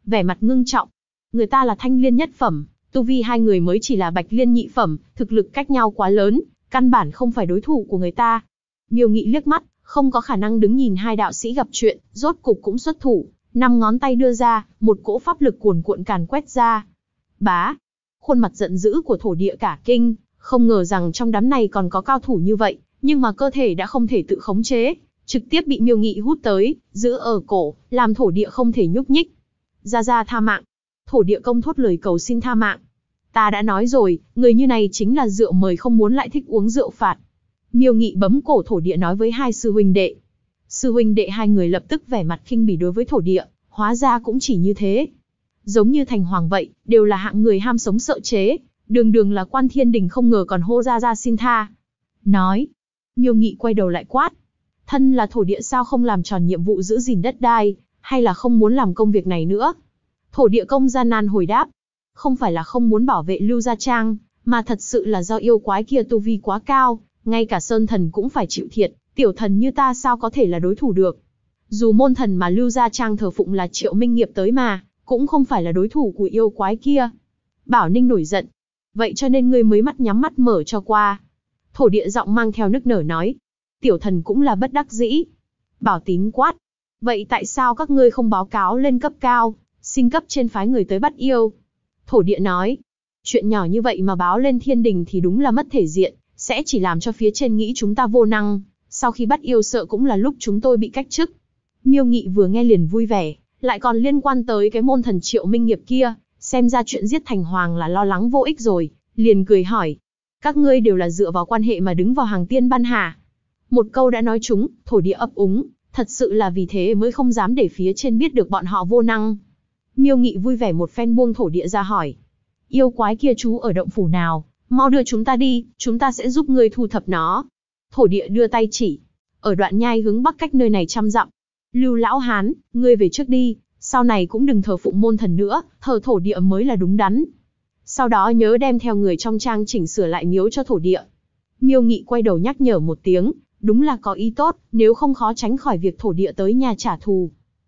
vẻ mặt ngưng trọng. Người ta là thanh liên nhất phẩm, tu vi hai người mới chỉ là bạch liên nhị phẩm, thực lực cách nhau quá lớn, căn bản không phải đối thủ của người ta. Miêu Nghị liếc mắt, không có khả năng đứng nhìn hai đạo sĩ gặp chuyện, rốt cục cũng xuất thủ, 5 ngón tay đưa ra, một cỗ pháp lực cuồn cuộn càn quét ra. Bá! Khuôn mặt giận dữ của thổ địa cả kinh, không ngờ rằng trong đám này còn có cao thủ như vậy, nhưng mà cơ thể đã không thể tự khống chế, trực tiếp bị Miêu Nghị hút tới, giữ ở cổ, làm thổ địa không thể nhúc nhích. Ra tha mạng. Thổ địa công thốt lời cầu xin tha mạng. Ta đã nói rồi, người như này chính là rượu mời không muốn lại thích uống rượu phạt. Miêu Nghị bấm cổ thổ địa nói với hai sư huynh đệ. Sư huynh đệ hai người lập tức vẻ mặt khinh bỉ đối với thổ địa, hóa ra cũng chỉ như thế. Giống như Thành Hoàng vậy, đều là hạng người ham sống sợ chế, đường đường là quan thiên đình không ngờ còn hô ra xin tha. Nói. Miêu Nghị quay đầu lại quát. Thân là thổ địa sao không làm tròn nhiệm vụ giữ gìn đất đai, hay là không muốn làm công việc này nữa? Thổ địa công gian nan hồi đáp. Không phải là không muốn bảo vệ Lưu Gia Trang, mà thật sự là do yêu quái kia tu vi quá cao, ngay cả sơn thần cũng phải chịu thiệt, tiểu thần như ta sao có thể là đối thủ được. Dù môn thần mà Lưu Gia Trang thờ phụng là Triệu Minh Nghiệp tới mà, cũng không phải là đối thủ của yêu quái kia. Bảo Ninh nổi giận. Vậy cho nên ngươi mới mắt nhắm mắt mở cho qua. Thổ địa giọng mang theo nức nở nói. Tiểu thần cũng là bất đắc dĩ. Bảo Tín quát. Vậy tại sao các ngươi không báo cáo lên cấp cao, xin cấp trên phái người tới bắt yêu? Thổ địa nói. Chuyện nhỏ như vậy mà báo lên thiên đình thì đúng là mất thể diện, sẽ chỉ làm cho phía trên nghĩ chúng ta vô năng, sau khi bắt yêu sợ cũng là lúc chúng tôi bị cách chức. Miêu Nghị vừa nghe liền vui vẻ, lại còn liên quan tới cái môn thần Triệu Minh Nghiệp kia, xem ra chuyện giết Thành Hoàng là lo lắng vô ích rồi, liền cười hỏi. Các ngươi đều là dựa vào quan hệ mà đứng vào hàng tiên ban hà. Một câu đã nói trúng, thổ địa ấp úng, thật sự là vì thế mới không dám để phía trên biết được bọn họ vô năng. Miêu Nghị vui vẻ một phen buông thổ địa ra hỏi. Yêu quái kia trú ở động phủ nào, mau đưa chúng ta đi, chúng ta sẽ giúp ngươi thu thập nó. Thổ địa đưa tay chỉ, ở đoạn nhai hướng bắc cách nơi này 100 dặm. Lưu lão hán, ngươi về trước đi, sau này cũng đừng thờ phụng môn thần nữa, thờ thổ địa mới là đúng đắn. Sau đó nhớ đem theo người trong trang chỉnh sửa lại miếu cho thổ địa. Miêu Nghị quay đầu nhắc nhở một tiếng, đúng là có ý tốt, nếu không khó tránh khỏi việc thổ địa tới nhà trả thù.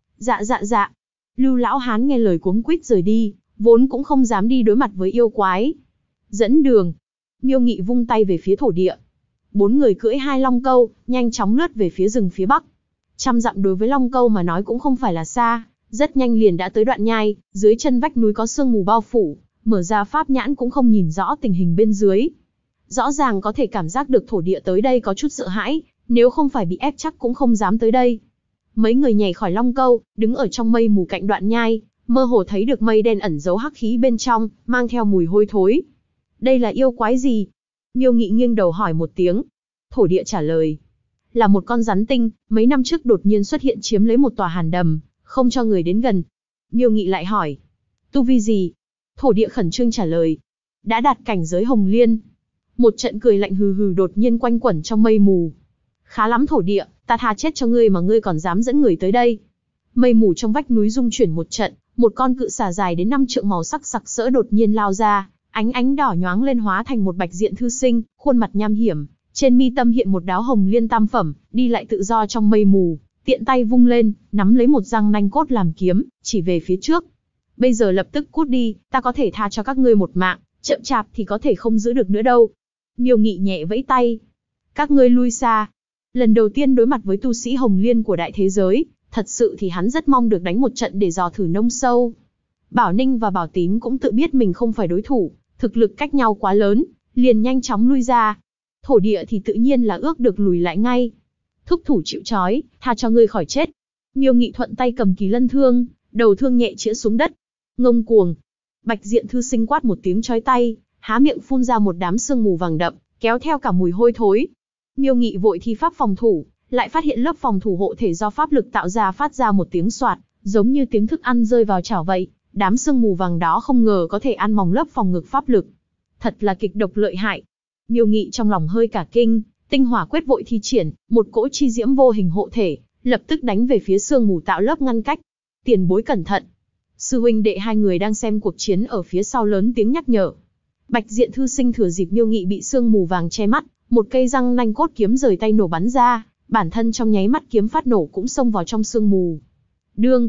Dạ. Lưu lão hán nghe lời cuống quýt rời đi, vốn cũng không dám đi đối mặt với yêu quái. Dẫn đường. Miêu Nghị vung tay về phía thổ địa. 4 người cưỡi 2 long câu, nhanh chóng lướt về phía rừng phía bắc. 100 dặm đối với long câu mà nói cũng không phải là xa, rất nhanh liền đã tới đoạn nhai, dưới chân vách núi có sương mù bao phủ, mở ra pháp nhãn cũng không nhìn rõ tình hình bên dưới. Rõ ràng có thể cảm giác được thổ địa tới đây có chút sợ hãi, nếu không phải bị ép chắc cũng không dám tới đây. Mấy người nhảy khỏi long câu, đứng ở trong mây mù cạnh đoạn nhai, mơ hồ thấy được mây đen ẩn giấu hắc khí bên trong, mang theo mùi hôi thối. Đây là yêu quái gì? Miêu Nghị nghiêng đầu hỏi một tiếng. Thổ địa trả lời. Là một con rắn tinh, mấy năm trước đột nhiên xuất hiện chiếm lấy một tòa hàn đầm, không cho người đến gần. Miêu Nghị lại hỏi. Tu vi gì? Thổ địa khẩn trương trả lời. Đã đạt cảnh giới hồng liên. Một trận cười lạnh hừ hừ đột nhiên quanh quẩn trong mây mù. Khá lắm thổ địa, ta tha chết cho ngươi mà ngươi còn dám dẫn người tới đây. Mây mù trong vách núi rung chuyển một trận, một con cự xà dài đến 5 trượng màu sắc sặc sỡ đột nhiên lao ra, ánh đỏ nhoáng lên hóa thành một bạch diện thư sinh, khuôn mặt nham hiểm, trên mi tâm hiện một đáo hồng liên tam phẩm, đi lại tự do trong mây mù, tiện tay vung lên, nắm lấy một răng nanh cốt làm kiếm, chỉ về phía trước. Bây giờ lập tức cút đi, ta có thể tha cho các ngươi một mạng, chậm chạp thì có thể không giữ được nữa đâu. Miêu Nghị nhẹ vẫy tay. Các ngươi lui xa. Lần đầu tiên đối mặt với tu sĩ hồng liên của đại thế giới, thật sự thì hắn rất mong được đánh một trận để dò thử nông sâu. Bảo Ninh và Bảo Tín cũng tự biết mình không phải đối thủ, thực lực cách nhau quá lớn, liền nhanh chóng lui ra. Thổ địa thì tự nhiên là ước được lùi lại ngay. Thúc thủ chịu trói, tha cho ngươi khỏi chết. Miêu Nghị thuận tay cầm kỳ lân thương, đầu thương nhẹ chĩa xuống đất. Ngông cuồng. Bạch diện thư sinh quát một tiếng chói tay, há miệng phun ra một đám sương mù vàng đậm, kéo theo cả mùi hôi thối. Miêu Nghị vội thi pháp phòng thủ, lại phát hiện lớp phòng thủ hộ thể do pháp lực tạo ra phát ra một tiếng xoạt, giống như tiếng thức ăn rơi vào chảo vậy. Đám sương mù vàng đó không ngờ có thể ăn mòn lớp phòng ngực pháp lực. Thật là kịch độc lợi hại. Miêu Nghị trong lòng hơi cả kinh, tinh hỏa quyết vội thi triển, một cỗ chi diễm vô hình hộ thể, lập tức đánh về phía sương mù tạo lớp ngăn cách. Tiền bối cẩn thận. Sư huynh đệ hai người đang xem cuộc chiến ở phía sau lớn tiếng nhắc nhở. Bạch diện thư sinh thừa dịp Miêu Nghị bị sương mù vàng che mắt, một cây răng nanh cốt kiếm rời tay nổ bắn ra, bản thân trong nháy mắt kiếm phát nổ cũng xông vào trong sương mù. Đương,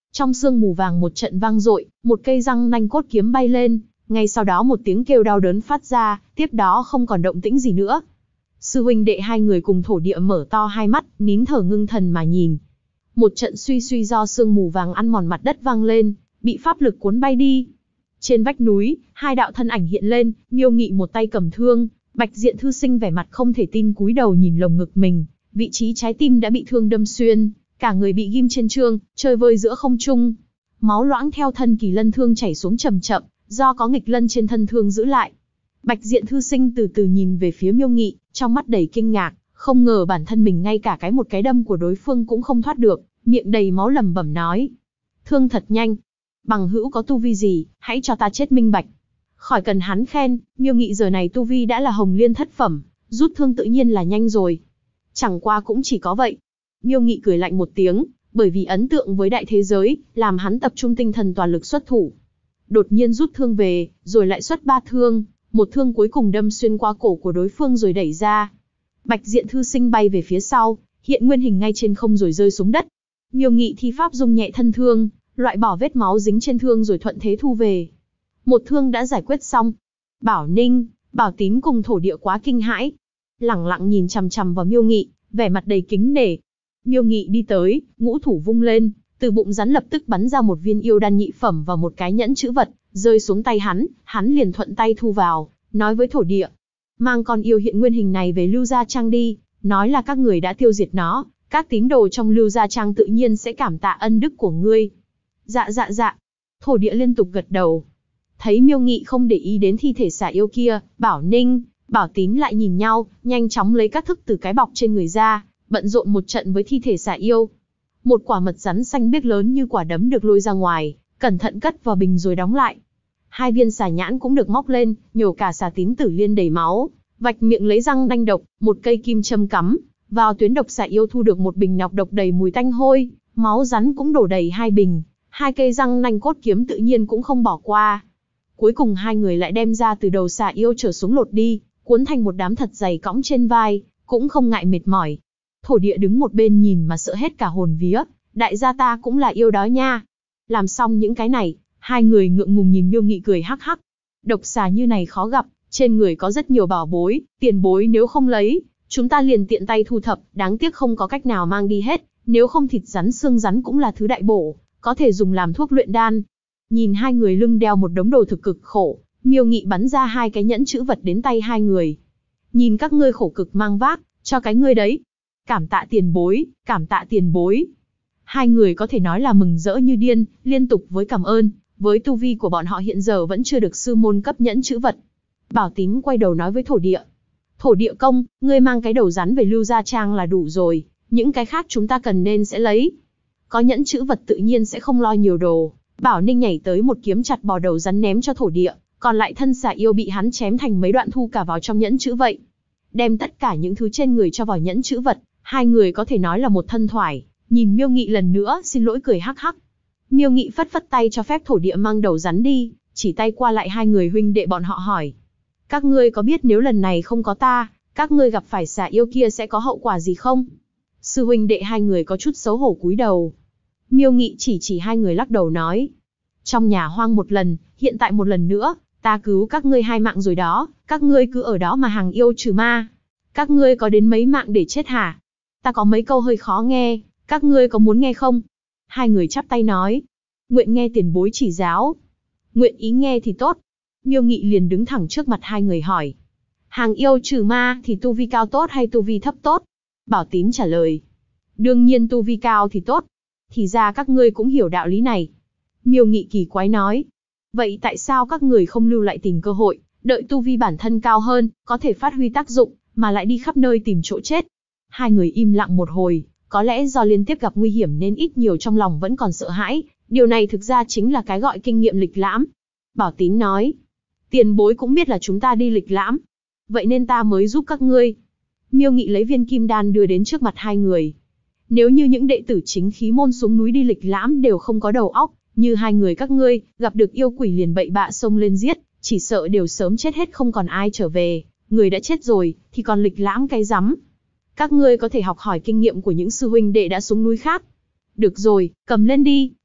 Trong sương mù vàng một trận vang dội, một cây răng nanh cốt kiếm bay lên, ngay sau đó một tiếng kêu đau đớn phát ra, tiếp đó không còn động tĩnh gì nữa. Sư huynh đệ hai người cùng thổ địa mở to hai mắt, nín thở ngưng thần mà nhìn. Một trận suy suy do sương mù vàng ăn mòn mặt đất vang lên, bị pháp lực cuốn bay đi. Trên vách núi, hai đạo thân ảnh hiện lên, Miêu Nghị một tay cầm thương, Bạch Diện thư sinh vẻ mặt không thể tin cúi đầu nhìn lồng ngực mình, vị trí trái tim đã bị thương đâm xuyên, cả người bị ghim trên trương, chơi vơi giữa không trung. Máu loãng theo thân kỳ lân thương chảy xuống chậm chậm, do có nghịch lân trên thân thương giữ lại. Bạch Diện thư sinh từ từ nhìn về phía Miêu Nghị, trong mắt đầy kinh ngạc, không ngờ bản thân mình ngay cả một cái đâm của đối phương cũng không thoát được, miệng đầy máu lẩm bẩm nói: thương thật nhanh, bằng hữu có tu vi gì, hãy cho ta chết minh bạch. Khỏi cần hắn khen, Miêu Nghị giờ này tu vi đã là hồng liên thất phẩm, rút thương tự nhiên là nhanh rồi. Chẳng qua cũng chỉ có vậy. Miêu Nghị cười lạnh một tiếng, bởi vì ấn tượng với đại thế giới, làm hắn tập trung tinh thần toàn lực xuất thủ. Đột nhiên rút thương về, rồi lại xuất 3 thương, một thương cuối cùng đâm xuyên qua cổ của đối phương rồi đẩy ra. Bạch Diện thư sinh bay về phía sau, hiện nguyên hình ngay trên không rồi rơi xuống đất. Miêu Nghị thi pháp dung nhẹ thân thương, loại bỏ vết máu dính trên thương rồi thuận thế thu về. Một thương đã giải quyết xong. Bảo Ninh, Bảo Tín cùng thổ địa quá kinh hãi, lẳng lặng nhìn chằm chằm vào Miêu Nghị, vẻ mặt đầy kính nể. Miêu Nghị đi tới, ngũ thủ vung lên, từ bụng rắn lập tức bắn ra một viên yêu đan nhị phẩm và một cái nhẫn chữ vật, rơi xuống tay hắn liền thuận tay thu vào, nói với thổ địa: mang con yêu hiện nguyên hình này về Lưu Gia Trang đi, nói là các người đã tiêu diệt nó, các tín đồ trong Lưu Gia Trang tự nhiên sẽ cảm tạ ân đức của ngươi. Dạ dạ dạ. Thổ địa liên tục gật đầu. Thấy Miêu Nghị không để ý đến thi thể xà yêu kia, Bảo Ninh, Bảo Tín lại nhìn nhau, nhanh chóng lấy các thức từ cái bọc trên người ra, bận rộn một trận với thi thể xà yêu. Một quả mật rắn xanh biếc lớn như quả đấm được lôi ra ngoài, cẩn thận cất vào bình rồi đóng lại. 2 viên xà nhãn cũng được móc lên, nhổ cả xà tín tử liên đầy máu, vạch miệng lấy răng nanh độc, một cây kim châm cắm vào tuyến độc xà yêu, thu được một bình nọc độc đầy mùi tanh hôi, máu rắn cũng đổ đầy 2 bình, 2 cây răng nanh cốt kiếm tự nhiên cũng không bỏ qua. Cuối cùng hai người lại đem ra từ đầu xà yêu trở xuống lột đi, cuốn thành một đám thật dày cõng trên vai, cũng không ngại mệt mỏi. Thổ địa đứng một bên nhìn mà sợ hết cả hồn vía, đại gia ta cũng là yêu đó nha. Làm xong những cái này, hai người ngượng ngùng nhìn Miêu Nghị cười hắc hắc. Độc xà như này khó gặp, trên người có rất nhiều bảo bối, tiền bối nếu không lấy, chúng ta liền tiện tay thu thập, đáng tiếc không có cách nào mang đi hết, nếu không thịt rắn xương rắn cũng là thứ đại bổ, có thể dùng làm thuốc luyện đan. Nhìn hai người lưng đeo một đống đồ thực cực khổ, Miêu Nghị bắn ra 2 cái nhẫn chữ vật đến tay hai người. Nhìn các ngươi khổ cực mang vác, cho cái ngươi đấy. Cảm tạ tiền bối, cảm tạ tiền bối. Hai người có thể nói là mừng rỡ như điên, liên tục với cảm ơn, với tu vi của bọn họ hiện giờ vẫn chưa được sư môn cấp nhẫn chữ vật. Bảo Tín quay đầu nói với thổ địa: thổ địa công, ngươi mang cái đầu rắn về Lưu Gia Trang là đủ rồi, những cái khác chúng ta cần nên sẽ lấy. Có nhẫn chữ vật tự nhiên sẽ không lo nhiều đồ. Bảo Ninh nhảy tới một kiếm chặt bò đầu rắn ném cho thổ địa, còn lại thân xà yêu bị hắn chém thành mấy đoạn thu cả vào trong nhẫn chữ vậy. Đem tất cả những thứ trên người cho vào nhẫn chữ vật, hai người có thể nói là một thân thoải. Nhìn Miêu Nghị lần nữa xin lỗi cười hắc hắc. Miêu Nghị phất phất tay cho phép thổ địa mang đầu rắn đi, chỉ tay qua lại hai người huynh đệ bọn họ hỏi: các ngươi có biết nếu lần này không có ta, các ngươi gặp phải xà yêu kia sẽ có hậu quả gì không? Sư huynh đệ hai người có chút xấu hổ cúi đầu. Miêu Nghị chỉ hai người lắc đầu nói: trong nhà hoang một lần, hiện tại một lần nữa, ta cứu các ngươi 2 mạng rồi đó, các ngươi cứ ở đó mà hàng yêu trừ ma. Các ngươi có đến mấy mạng để chết hả? Ta có mấy câu hơi khó nghe, các ngươi có muốn nghe không? Hai người chắp tay nói: nguyện nghe tiền bối chỉ giáo. Nguyện ý nghe thì tốt. Miêu Nghị liền đứng thẳng trước mặt hai người hỏi: hàng yêu trừ ma thì tu vi cao tốt hay tu vi thấp tốt? Bảo Tín trả lời: đương nhiên tu vi cao thì tốt. Thì ra các ngươi cũng hiểu đạo lý này. Miêu Nghị kỳ quái nói: vậy tại sao các người không lưu lại tìm cơ hội, đợi tu vi bản thân cao hơn, có thể phát huy tác dụng, mà lại đi khắp nơi tìm chỗ chết? Hai người im lặng một hồi, có lẽ do liên tiếp gặp nguy hiểm nên ít nhiều trong lòng vẫn còn sợ hãi, điều này thực ra chính là cái gọi kinh nghiệm lịch lãm. Bảo Tín nói: tiền bối cũng biết là chúng ta đi lịch lãm, vậy nên ta mới giúp các ngươi. Miêu Nghị lấy viên kim đan đưa đến trước mặt hai người. Nếu như những đệ tử chính khí môn xuống núi đi lịch lãm đều không có đầu óc, như hai người các ngươi, gặp được yêu quỷ liền bậy bạ xông lên giết, chỉ sợ đều sớm chết hết không còn ai trở về, người đã chết rồi, thì còn lịch lãm cái rắm. Các ngươi có thể học hỏi kinh nghiệm của những sư huynh đệ đã xuống núi khác. Được rồi, cầm lên đi,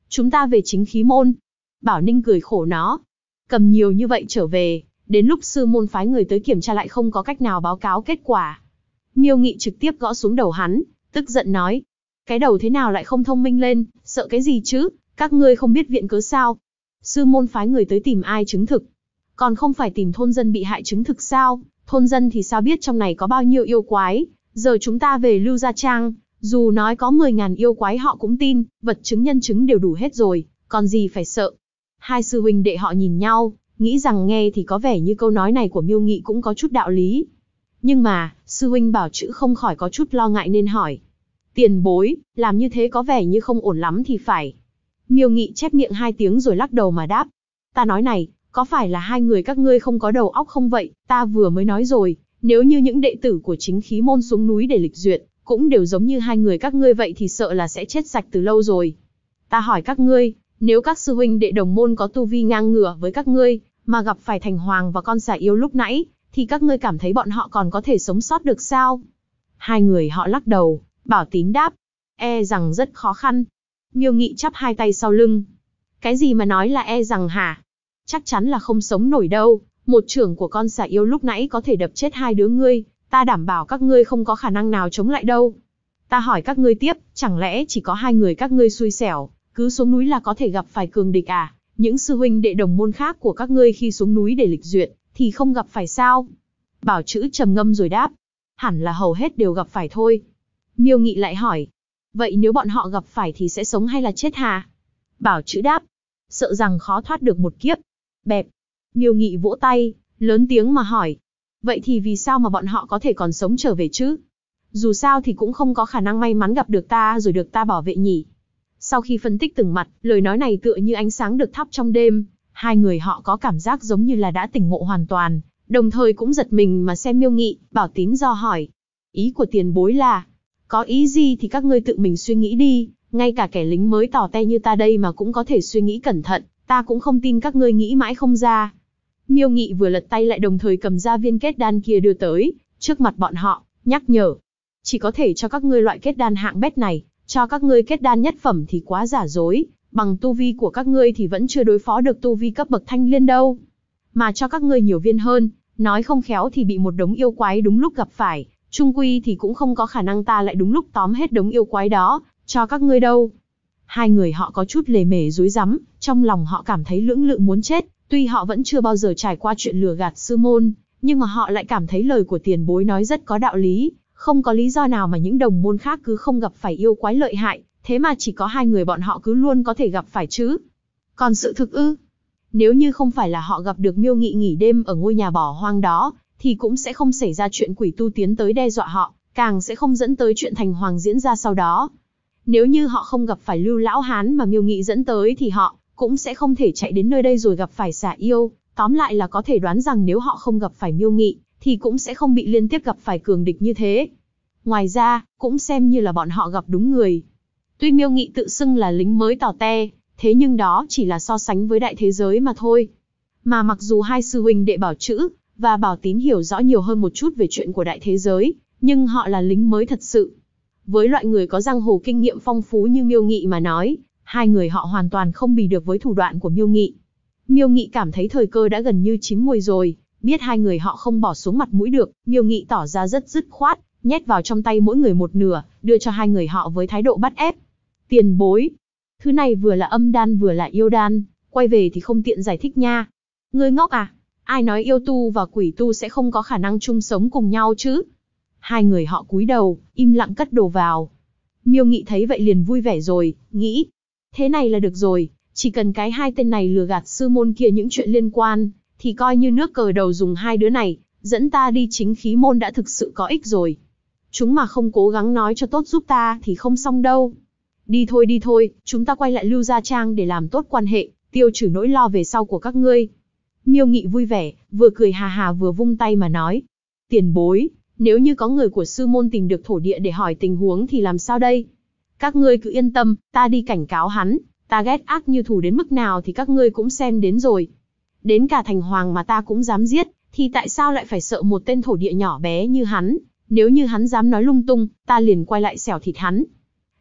Chúng ta về chính khí môn. Bảo Ninh cười khổ nó. Cầm nhiều như vậy trở về, đến lúc sư môn phái người tới kiểm tra lại không có cách nào báo cáo kết quả. Miêu Nghị trực tiếp gõ xuống đầu hắn, tức giận nói. Cái đầu thế nào lại không thông minh lên, sợ cái gì chứ, các ngươi không biết viện cớ sao? Sư môn phái người tới tìm ai chứng thực? Còn không phải tìm thôn dân bị hại chứng thực sao? Thôn dân thì sao biết trong này có bao nhiêu yêu quái? Giờ chúng ta về Lưu Gia Trang, dù nói có 10.000 yêu quái họ cũng tin, vật chứng nhân chứng đều đủ hết rồi, còn gì phải sợ? Hai sư huynh đệ họ nhìn nhau, nghĩ rằng nghe thì có vẻ như câu nói này của Miêu Nghị cũng có chút đạo lý. Nhưng mà, sư huynh Bảo Chữ không khỏi có chút lo ngại nên hỏi. Tiền bối, làm như thế có vẻ như không ổn lắm thì phải. Miêu Nghị chép miệng 2 tiếng rồi lắc đầu mà đáp. Ta nói này, có phải là hai người các ngươi không có đầu óc không vậy? Ta vừa mới nói rồi, nếu như những đệ tử của chính khí môn xuống núi để lịch duyệt, cũng đều giống như hai người các ngươi vậy thì sợ là sẽ chết sạch từ lâu rồi. Ta hỏi các ngươi, nếu các sư huynh đệ đồng môn có tu vi ngang ngửa với các ngươi, mà gặp phải Thành Hoàng và con xà yêu lúc nãy, thì các ngươi cảm thấy bọn họ còn có thể sống sót được sao? Hai người họ lắc đầu, Bảo Tín đáp, e rằng rất khó khăn. Miêu Nghị chắp 2 tay sau lưng. Cái gì mà nói là e rằng hả? Chắc chắn là không sống nổi đâu, một chưởng của con xà yêu lúc nãy có thể đập chết 2 đứa ngươi, ta đảm bảo các ngươi không có khả năng nào chống lại đâu. Ta hỏi các ngươi tiếp, chẳng lẽ chỉ có 2 người các ngươi xui xẻo, cứ xuống núi là có thể gặp phải cường địch à? Những sư huynh đệ đồng môn khác của các ngươi khi xuống núi để lịch duyệt, thì không gặp phải sao? Bảo Chữ trầm ngâm rồi đáp, hẳn là hầu hết đều gặp phải thôi. Miêu Nghị lại hỏi, vậy nếu bọn họ gặp phải thì sẽ sống hay là chết hả? Bảo Chữ đáp, sợ rằng khó thoát được một kiếp. Bẹp. Miêu Nghị vỗ tay, lớn tiếng mà hỏi, vậy thì vì sao mà bọn họ có thể còn sống trở về chứ? Dù sao thì cũng không có khả năng may mắn gặp được ta rồi được ta bảo vệ nhỉ. Sau khi phân tích từng mặt, lời nói này tựa như ánh sáng được thắp trong đêm, hai người họ có cảm giác giống như là đã tỉnh ngộ hoàn toàn, đồng thời cũng giật mình mà xem Miêu Nghị. Bảo Tín do hỏi, ý của tiền bối là, có ý gì thì các ngươi tự mình suy nghĩ đi, ngay cả kẻ lính mới tỏ te như ta đây mà cũng có thể suy nghĩ cẩn thận, ta cũng không tin các ngươi nghĩ mãi không ra. Miêu Nghị vừa lật tay lại đồng thời cầm ra viên kết đan kia đưa tới, trước mặt bọn họ, nhắc nhở. Chỉ có thể cho các ngươi loại kết đan hạng bét này, cho các ngươi kết đan nhất phẩm thì quá giả dối, bằng tu vi của các ngươi thì vẫn chưa đối phó được tu vi cấp bậc thanh liên đâu. Mà cho các ngươi nhiều viên hơn, nói không khéo thì bị một đống yêu quái đúng lúc gặp phải, chung quy thì cũng không có khả năng ta lại đúng lúc tóm hết đống yêu quái đó, cho các ngươi đâu. Hai người họ có chút lề mề rối rắm, trong lòng họ cảm thấy lưỡng lự muốn chết, tuy họ vẫn chưa bao giờ trải qua chuyện lừa gạt sư môn, nhưng mà họ lại cảm thấy lời của tiền bối nói rất có đạo lý, không có lý do nào mà những đồng môn khác cứ không gặp phải yêu quái lợi hại, thế mà chỉ có hai người bọn họ cứ luôn có thể gặp phải chứ. Còn sự thực ư? Nếu như không phải là họ gặp được Miêu Nghị nghỉ đêm ở ngôi nhà bỏ hoang đó, thì cũng sẽ không xảy ra chuyện quỷ tu tiến tới đe dọa họ, càng sẽ không dẫn tới chuyện Thành Hoàng diễn ra sau đó. Nếu như họ không gặp phải Lưu Lão Hán mà Miêu Nghị dẫn tới thì họ cũng sẽ không thể chạy đến nơi đây rồi gặp phải xà yêu. Tóm lại là có thể đoán rằng nếu họ không gặp phải Miêu Nghị, thì cũng sẽ không bị liên tiếp gặp phải cường địch như thế. Ngoài ra, cũng xem như là bọn họ gặp đúng người. Tuy Miêu Nghị tự xưng là lính mới tỏ te, thế nhưng đó chỉ là so sánh với đại thế giới mà thôi. Mà mặc dù hai sư huynh đệ Bảo Chữ và Bảo Tín hiểu rõ nhiều hơn một chút về chuyện của đại thế giới, nhưng họ là lính mới thật sự. Với loại người có giang hồ kinh nghiệm phong phú như Miêu Nghị mà nói, hai người họ hoàn toàn không bì được với thủ đoạn của Miêu Nghị. Miêu Nghị cảm thấy thời cơ đã gần như chín muồi rồi, biết hai người họ không bỏ xuống mặt mũi được, Miêu Nghị tỏ ra rất dứt khoát, nhét vào trong tay mỗi người một nửa, đưa cho hai người họ với thái độ bắt ép. Tiền bối, thứ này vừa là âm đan vừa là yêu đan, quay về thì không tiện giải thích nha. Ngươi ngốc à? Ai nói yêu tu và quỷ tu sẽ không có khả năng chung sống cùng nhau chứ? Hai người họ cúi đầu, im lặng cất đồ vào. Miêu Nghị thấy vậy liền vui vẻ rồi, nghĩ, thế này là được rồi, chỉ cần cái hai tên này lừa gạt sư môn kia những chuyện liên quan, thì coi như nước cờ đầu dùng hai đứa này, dẫn ta đi chính khí môn đã thực sự có ích rồi. Chúng mà không cố gắng nói cho tốt giúp ta thì không xong đâu. Đi thôi, chúng ta quay lại Lưu Gia Trang để làm tốt quan hệ, tiêu trừ nỗi lo về sau của các ngươi. Miêu Nghị vui vẻ, vừa cười hà hà vừa vung tay mà nói. Tiền bối, nếu như có người của sư môn tìm được thổ địa để hỏi tình huống thì làm sao đây? Các ngươi cứ yên tâm, ta đi cảnh cáo hắn, ta ghét ác như thù đến mức nào thì các ngươi cũng xem đến rồi. Đến cả Thành Hoàng mà ta cũng dám giết, thì tại sao lại phải sợ một tên thổ địa nhỏ bé như hắn? Nếu như hắn dám nói lung tung, ta liền quay lại xẻo thịt hắn.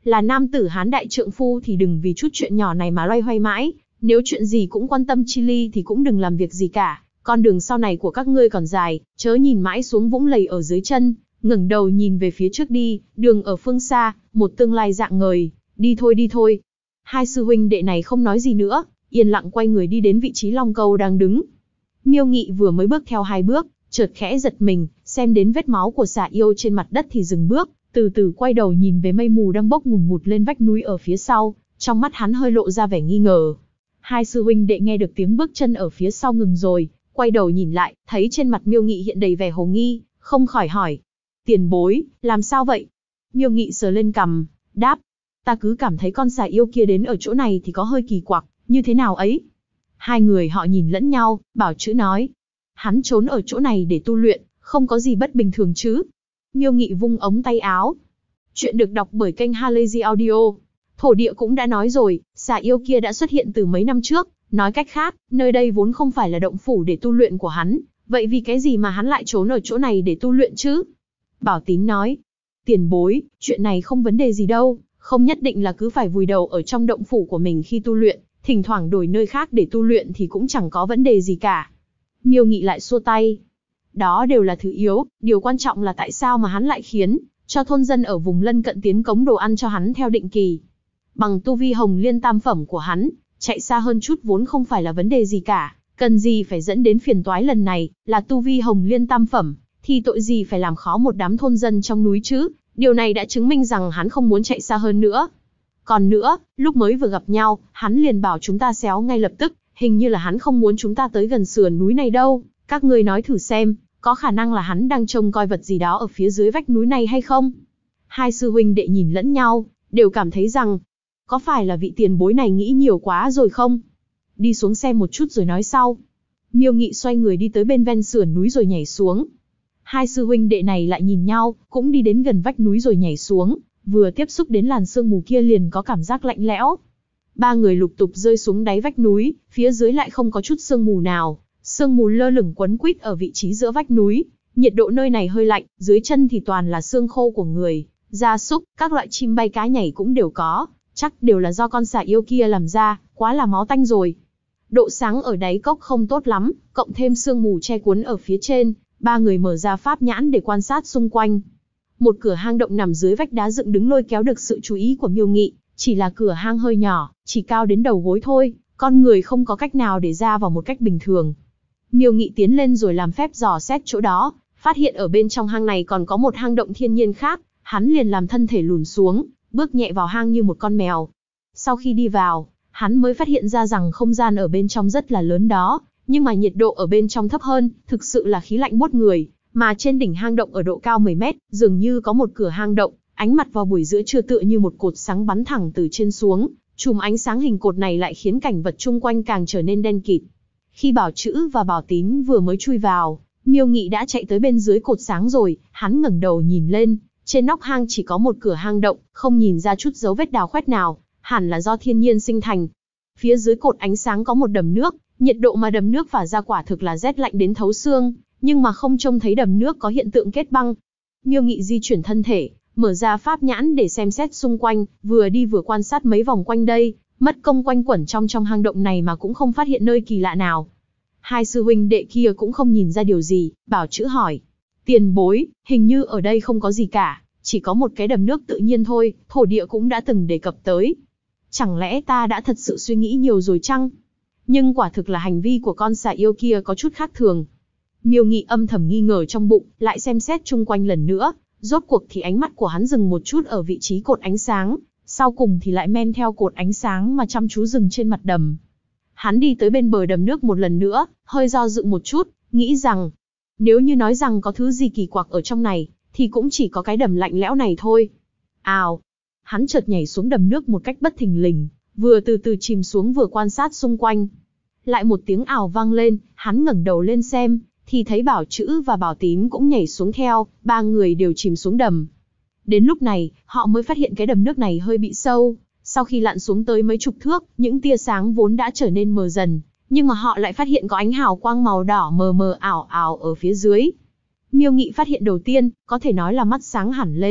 Là nam tử Hán đại trượng phu thì đừng vì chút chuyện nhỏ này mà loay hoay mãi, nếu chuyện gì cũng quan tâm chi ly thì cũng đừng làm việc gì cả. Con đường sau này của các ngươi còn dài, chớ nhìn mãi xuống vũng lầy ở dưới chân, ngẩng đầu nhìn về phía trước đi, đường ở phương xa, một tương lai rạng ngời, đi thôi đi thôi. Hai sư huynh đệ này không nói gì nữa, yên lặng quay người đi đến vị trí Long Câu đang đứng. Miêu Nghị vừa mới bước theo 2 bước, chợt khẽ giật mình, xem đến vết máu của xà yêu trên mặt đất thì dừng bước, từ từ quay đầu nhìn về mây mù đang bốc ngùn ngụt lên vách núi ở phía sau, trong mắt hắn hơi lộ ra vẻ nghi ngờ. Hai sư huynh đệ nghe được tiếng bước chân ở phía sau ngừng rồi, quay đầu nhìn lại, thấy trên mặt Miêu Nghị hiện đầy vẻ hồ nghi, không khỏi hỏi: "Tiền bối, làm sao vậy?" Miêu Nghị sờ lên cằm, đáp: "Ta cứ cảm thấy con xà yêu kia đến ở chỗ này thì có hơi kỳ quặc, như thế nào ấy?" Hai người họ nhìn lẫn nhau, Bảo Chữ nói: "Hắn trốn ở chỗ này để tu luyện, không có gì bất bình thường chứ?" Miêu Nghị vung ống tay áo. Chuyện được đọc bởi kênh Halazy Audio. Thổ địa cũng đã nói rồi, xà yêu kia đã xuất hiện từ mấy năm trước, nói cách khác, nơi đây vốn không phải là động phủ để tu luyện của hắn, vậy vì cái gì mà hắn lại trốn ở chỗ này để tu luyện chứ? Bảo Tín nói: "Tiền bối, chuyện này không vấn đề gì đâu, không nhất định là cứ phải vùi đầu ở trong động phủ của mình khi tu luyện, thỉnh thoảng đổi nơi khác để tu luyện thì cũng chẳng có vấn đề gì cả." Miêu Nghị lại xua tay: "Đó đều là thứ yếu, điều quan trọng là tại sao mà hắn lại khiến cho thôn dân ở vùng lân cận tiến cống đồ ăn cho hắn theo định kỳ. Bằng tu vi Hồng Liên tam phẩm của hắn, chạy xa hơn chút vốn không phải là vấn đề gì cả, cần gì phải dẫn đến phiền toái lần này, là tu vi Hồng Liên tam phẩm, thì tội gì phải làm khó một đám thôn dân trong núi chứ, điều này đã chứng minh rằng hắn không muốn chạy xa hơn nữa. Còn nữa, lúc mới vừa gặp nhau, hắn liền bảo chúng ta xéo ngay lập tức, hình như là hắn không muốn chúng ta tới gần sườn núi này đâu, các ngươi nói thử xem, có khả năng là hắn đang trông coi vật gì đó ở phía dưới vách núi này hay không?" Hai sư huynh đệ nhìn lẫn nhau, đều cảm thấy rằng, có phải là vị tiền bối này nghĩ nhiều quá rồi không? Đi xuống xem một chút rồi nói sau. Miêu Nghị xoay người đi tới bên ven sườn núi rồi nhảy xuống. Hai sư huynh đệ này lại nhìn nhau, cũng đi đến gần vách núi rồi nhảy xuống, vừa tiếp xúc đến làn sương mù kia liền có cảm giác lạnh lẽo. Ba người lục tục rơi xuống đáy vách núi, phía dưới lại không có chút sương mù nào, sương mù lơ lửng quấn quýt ở vị trí giữa vách núi, nhiệt độ nơi này hơi lạnh, dưới chân thì toàn là xương khô của người, gia súc, các loại chim bay cá nhảy cũng đều có, chắc đều là do con xà yêu kia làm ra, quá là máu tanh rồi. Độ sáng ở đáy cốc không tốt lắm, cộng thêm sương mù che cuốn ở phía trên, ba người mở ra pháp nhãn để quan sát xung quanh. Một cửa hang động nằm dưới vách đá dựng đứng lôi kéo được sự chú ý của Miêu Nghị, chỉ là cửa hang hơi nhỏ, chỉ cao đến đầu gối thôi, con người không có cách nào để ra vào một cách bình thường. Miêu Nghị tiến lên rồi làm phép dò xét chỗ đó, phát hiện ở bên trong hang này còn có một hang động thiên nhiên khác, hắn liền làm thân thể lùn xuống, bước nhẹ vào hang như một con mèo. Sau khi đi vào, hắn mới phát hiện ra rằng không gian ở bên trong rất là lớn đó, nhưng mà nhiệt độ ở bên trong thấp hơn, thực sự là khí lạnh buốt người, mà trên đỉnh hang động ở độ cao 10 mét, dường như có một cửa hang động, ánh mặt vào buổi giữa trưa tựa như một cột sáng bắn thẳng từ trên xuống, chùm ánh sáng hình cột này lại khiến cảnh vật chung quanh càng trở nên đen kịt. Khi Bảo Chữ và Bảo Tín vừa mới chui vào, Miêu Nghị đã chạy tới bên dưới cột sáng rồi, hắn ngẩng đầu nhìn lên, trên nóc hang chỉ có một cửa hang động, không nhìn ra chút dấu vết đào khoét nào, hẳn là do thiên nhiên sinh thành. Phía dưới cột ánh sáng có một đầm nước, nhiệt độ mà đầm nước phả ra quả thực là rét lạnh đến thấu xương, nhưng mà không trông thấy đầm nước có hiện tượng kết băng. Miêu Nghị di chuyển thân thể, mở ra pháp nhãn để xem xét xung quanh, vừa đi vừa quan sát mấy vòng quanh đây, mất công quanh quẩn trong hang động này mà cũng không phát hiện nơi kỳ lạ nào. Hai sư huynh đệ kia cũng không nhìn ra điều gì, Bảo Chữ hỏi: "Tiền bối, hình như ở đây không có gì cả, chỉ có một cái đầm nước tự nhiên thôi, thổ địa cũng đã từng đề cập tới. Chẳng lẽ ta đã thật sự suy nghĩ nhiều rồi chăng?" Nhưng quả thực là hành vi của con xà yêu kia có chút khác thường. Miêu Nghị âm thầm nghi ngờ trong bụng, lại xem xét chung quanh lần nữa, rốt cuộc thì ánh mắt của hắn dừng một chút ở vị trí cột ánh sáng, sau cùng thì lại men theo cột ánh sáng mà chăm chú dừng trên mặt đầm. Hắn đi tới bên bờ đầm nước một lần nữa, hơi do dự một chút, nghĩ rằng, nếu như nói rằng có thứ gì kỳ quặc ở trong này, thì cũng chỉ có cái đầm lạnh lẽo này thôi. Ào! Hắn chợt nhảy xuống đầm nước một cách bất thình lình, vừa từ từ chìm xuống vừa quan sát xung quanh. Lại một tiếng ào vang lên, hắn ngẩng đầu lên xem, thì thấy Bảo Chữ và Bảo Tín cũng nhảy xuống theo, ba người đều chìm xuống đầm. Đến lúc này, họ mới phát hiện cái đầm nước này hơi bị sâu. Sau khi lặn xuống tới mấy chục thước, những tia sáng vốn đã trở nên mờ dần, nhưng mà họ lại phát hiện có ánh hào quang màu đỏ mờ mờ ảo ảo ở phía dưới. Miêu Nghị phát hiện đầu tiên, có thể nói là mắt sáng hẳn lên,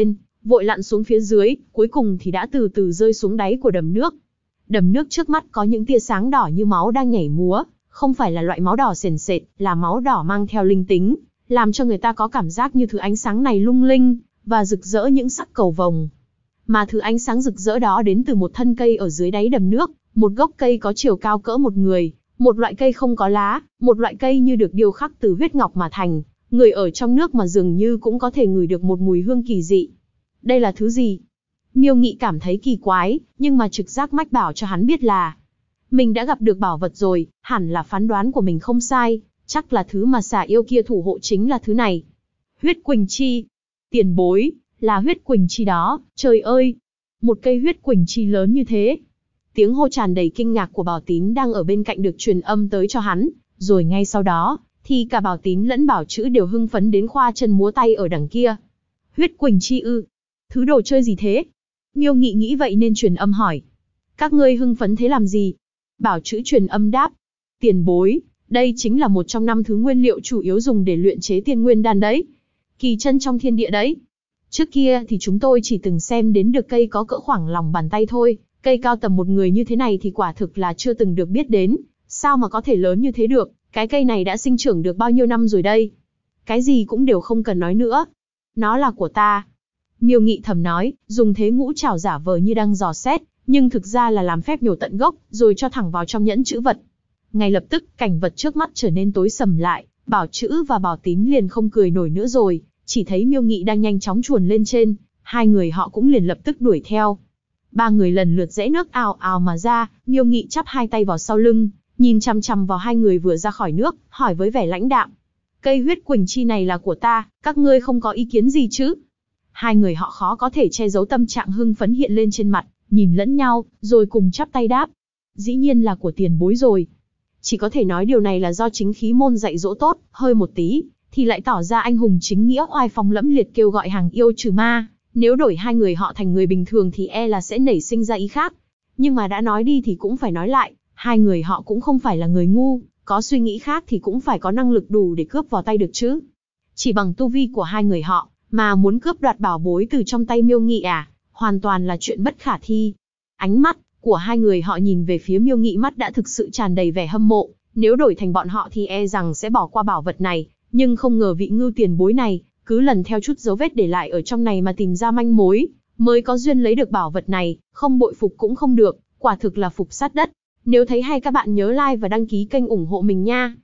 vội lặn xuống phía dưới, cuối cùng thì đã từ từ rơi xuống đáy của đầm nước. Đầm nước trước mắt có những tia sáng đỏ như máu đang nhảy múa, không phải là loại máu đỏ sền sệt, là máu đỏ mang theo linh tính, làm cho người ta có cảm giác như thứ ánh sáng này lung linh và rực rỡ những sắc cầu vồng. Mà thứ ánh sáng rực rỡ đó đến từ một thân cây ở dưới đáy đầm nước, một gốc cây có chiều cao cỡ một người, một loại cây không có lá, một loại cây như được điêu khắc từ huyết ngọc mà thành, người ở trong nước mà dường như cũng có thể ngửi được một mùi hương kỳ dị. Đây là thứ gì? Miêu Nghị cảm thấy kỳ quái, nhưng mà trực giác mách bảo cho hắn biết là mình đã gặp được bảo vật rồi, hẳn là phán đoán của mình không sai, chắc là thứ mà xà yêu kia thủ hộ chính là thứ này. Huyết Quỳnh Chi. Tiền bối, là huyết quỳnh chi đó, trời ơi! Một cây huyết quỳnh chi lớn như thế. Tiếng hô tràn đầy kinh ngạc của Bảo Tín đang ở bên cạnh được truyền âm tới cho hắn, rồi ngay sau đó, thì cả Bảo Tín lẫn Bảo Trữ đều hưng phấn đến khoa chân múa tay ở đằng kia. Huyết quỳnh chi ư? Thứ đồ chơi gì thế? Miêu Nghị nghĩ vậy nên truyền âm hỏi. Các ngươi hưng phấn thế làm gì? Bảo Trữ truyền âm đáp. Tiền bối, đây chính là một trong 5 thứ nguyên liệu chủ yếu dùng để luyện chế tiên nguyên đan đấy. Kỳ chân trong thiên địa đấy. Trước kia thì chúng tôi chỉ từng xem đến được cây có cỡ khoảng lòng bàn tay thôi, cây cao tầm một người như thế này thì quả thực là chưa từng được biết đến, sao mà có thể lớn như thế được, cái cây này đã sinh trưởng được bao nhiêu năm rồi đây? Cái gì cũng đều không cần nói nữa. Nó là của ta. Miêu Nghị thầm nói, dùng thế ngũ trảo giả vờ như đang dò xét, nhưng thực ra là làm phép nhổ tận gốc, rồi cho thẳng vào trong nhẫn trữ vật. Ngay lập tức, cảnh vật trước mắt trở nên tối sầm lại, Bảo Trữ và Bảo Tín liền không cười nổi nữa rồi, chỉ thấy Miêu Nghị đang nhanh chóng chuồn lên trên, hai người họ cũng liền lập tức đuổi theo. Ba người lần lượt rẽ nước ào ào mà ra, Miêu Nghị chắp hai tay vào sau lưng, nhìn chằm chằm vào hai người vừa ra khỏi nước, hỏi với vẻ lãnh đạm. Cây huyết quỳnh chi này là của ta, các ngươi không có ý kiến gì chứ? Hai người họ khó có thể che giấu tâm trạng hưng phấn hiện lên trên mặt, nhìn lẫn nhau, rồi cùng chắp tay đáp. Dĩ nhiên là của tiền bối rồi. Chỉ có thể nói điều này là do chính khí môn dạy dỗ tốt, hơi một tí, thì lại tỏ ra anh hùng chính nghĩa oai phong lẫm liệt kêu gọi hàng yêu trừ ma. Nếu đổi hai người họ thành người bình thường thì e là sẽ nảy sinh ra ý khác. Nhưng mà đã nói đi thì cũng phải nói lại, hai người họ cũng không phải là người ngu, có suy nghĩ khác thì cũng phải có năng lực đủ để cướp vào tay được chứ. Chỉ bằng tu vi của hai người họ, mà muốn cướp đoạt bảo bối từ trong tay Miêu Nghị à, hoàn toàn là chuyện bất khả thi. Ánh mắt của hai người họ nhìn về phía Miêu Nghị mắt đã thực sự tràn đầy vẻ hâm mộ, nếu đổi thành bọn họ thì e rằng sẽ bỏ qua bảo vật này, nhưng không ngờ vị ngưu tiền bối này, cứ lần theo chút dấu vết để lại ở trong này mà tìm ra manh mối, mới có duyên lấy được bảo vật này, không bội phục cũng không được, quả thực là phục sát đất. Nếu thấy hay các bạn nhớ like và đăng ký kênh ủng hộ mình nha.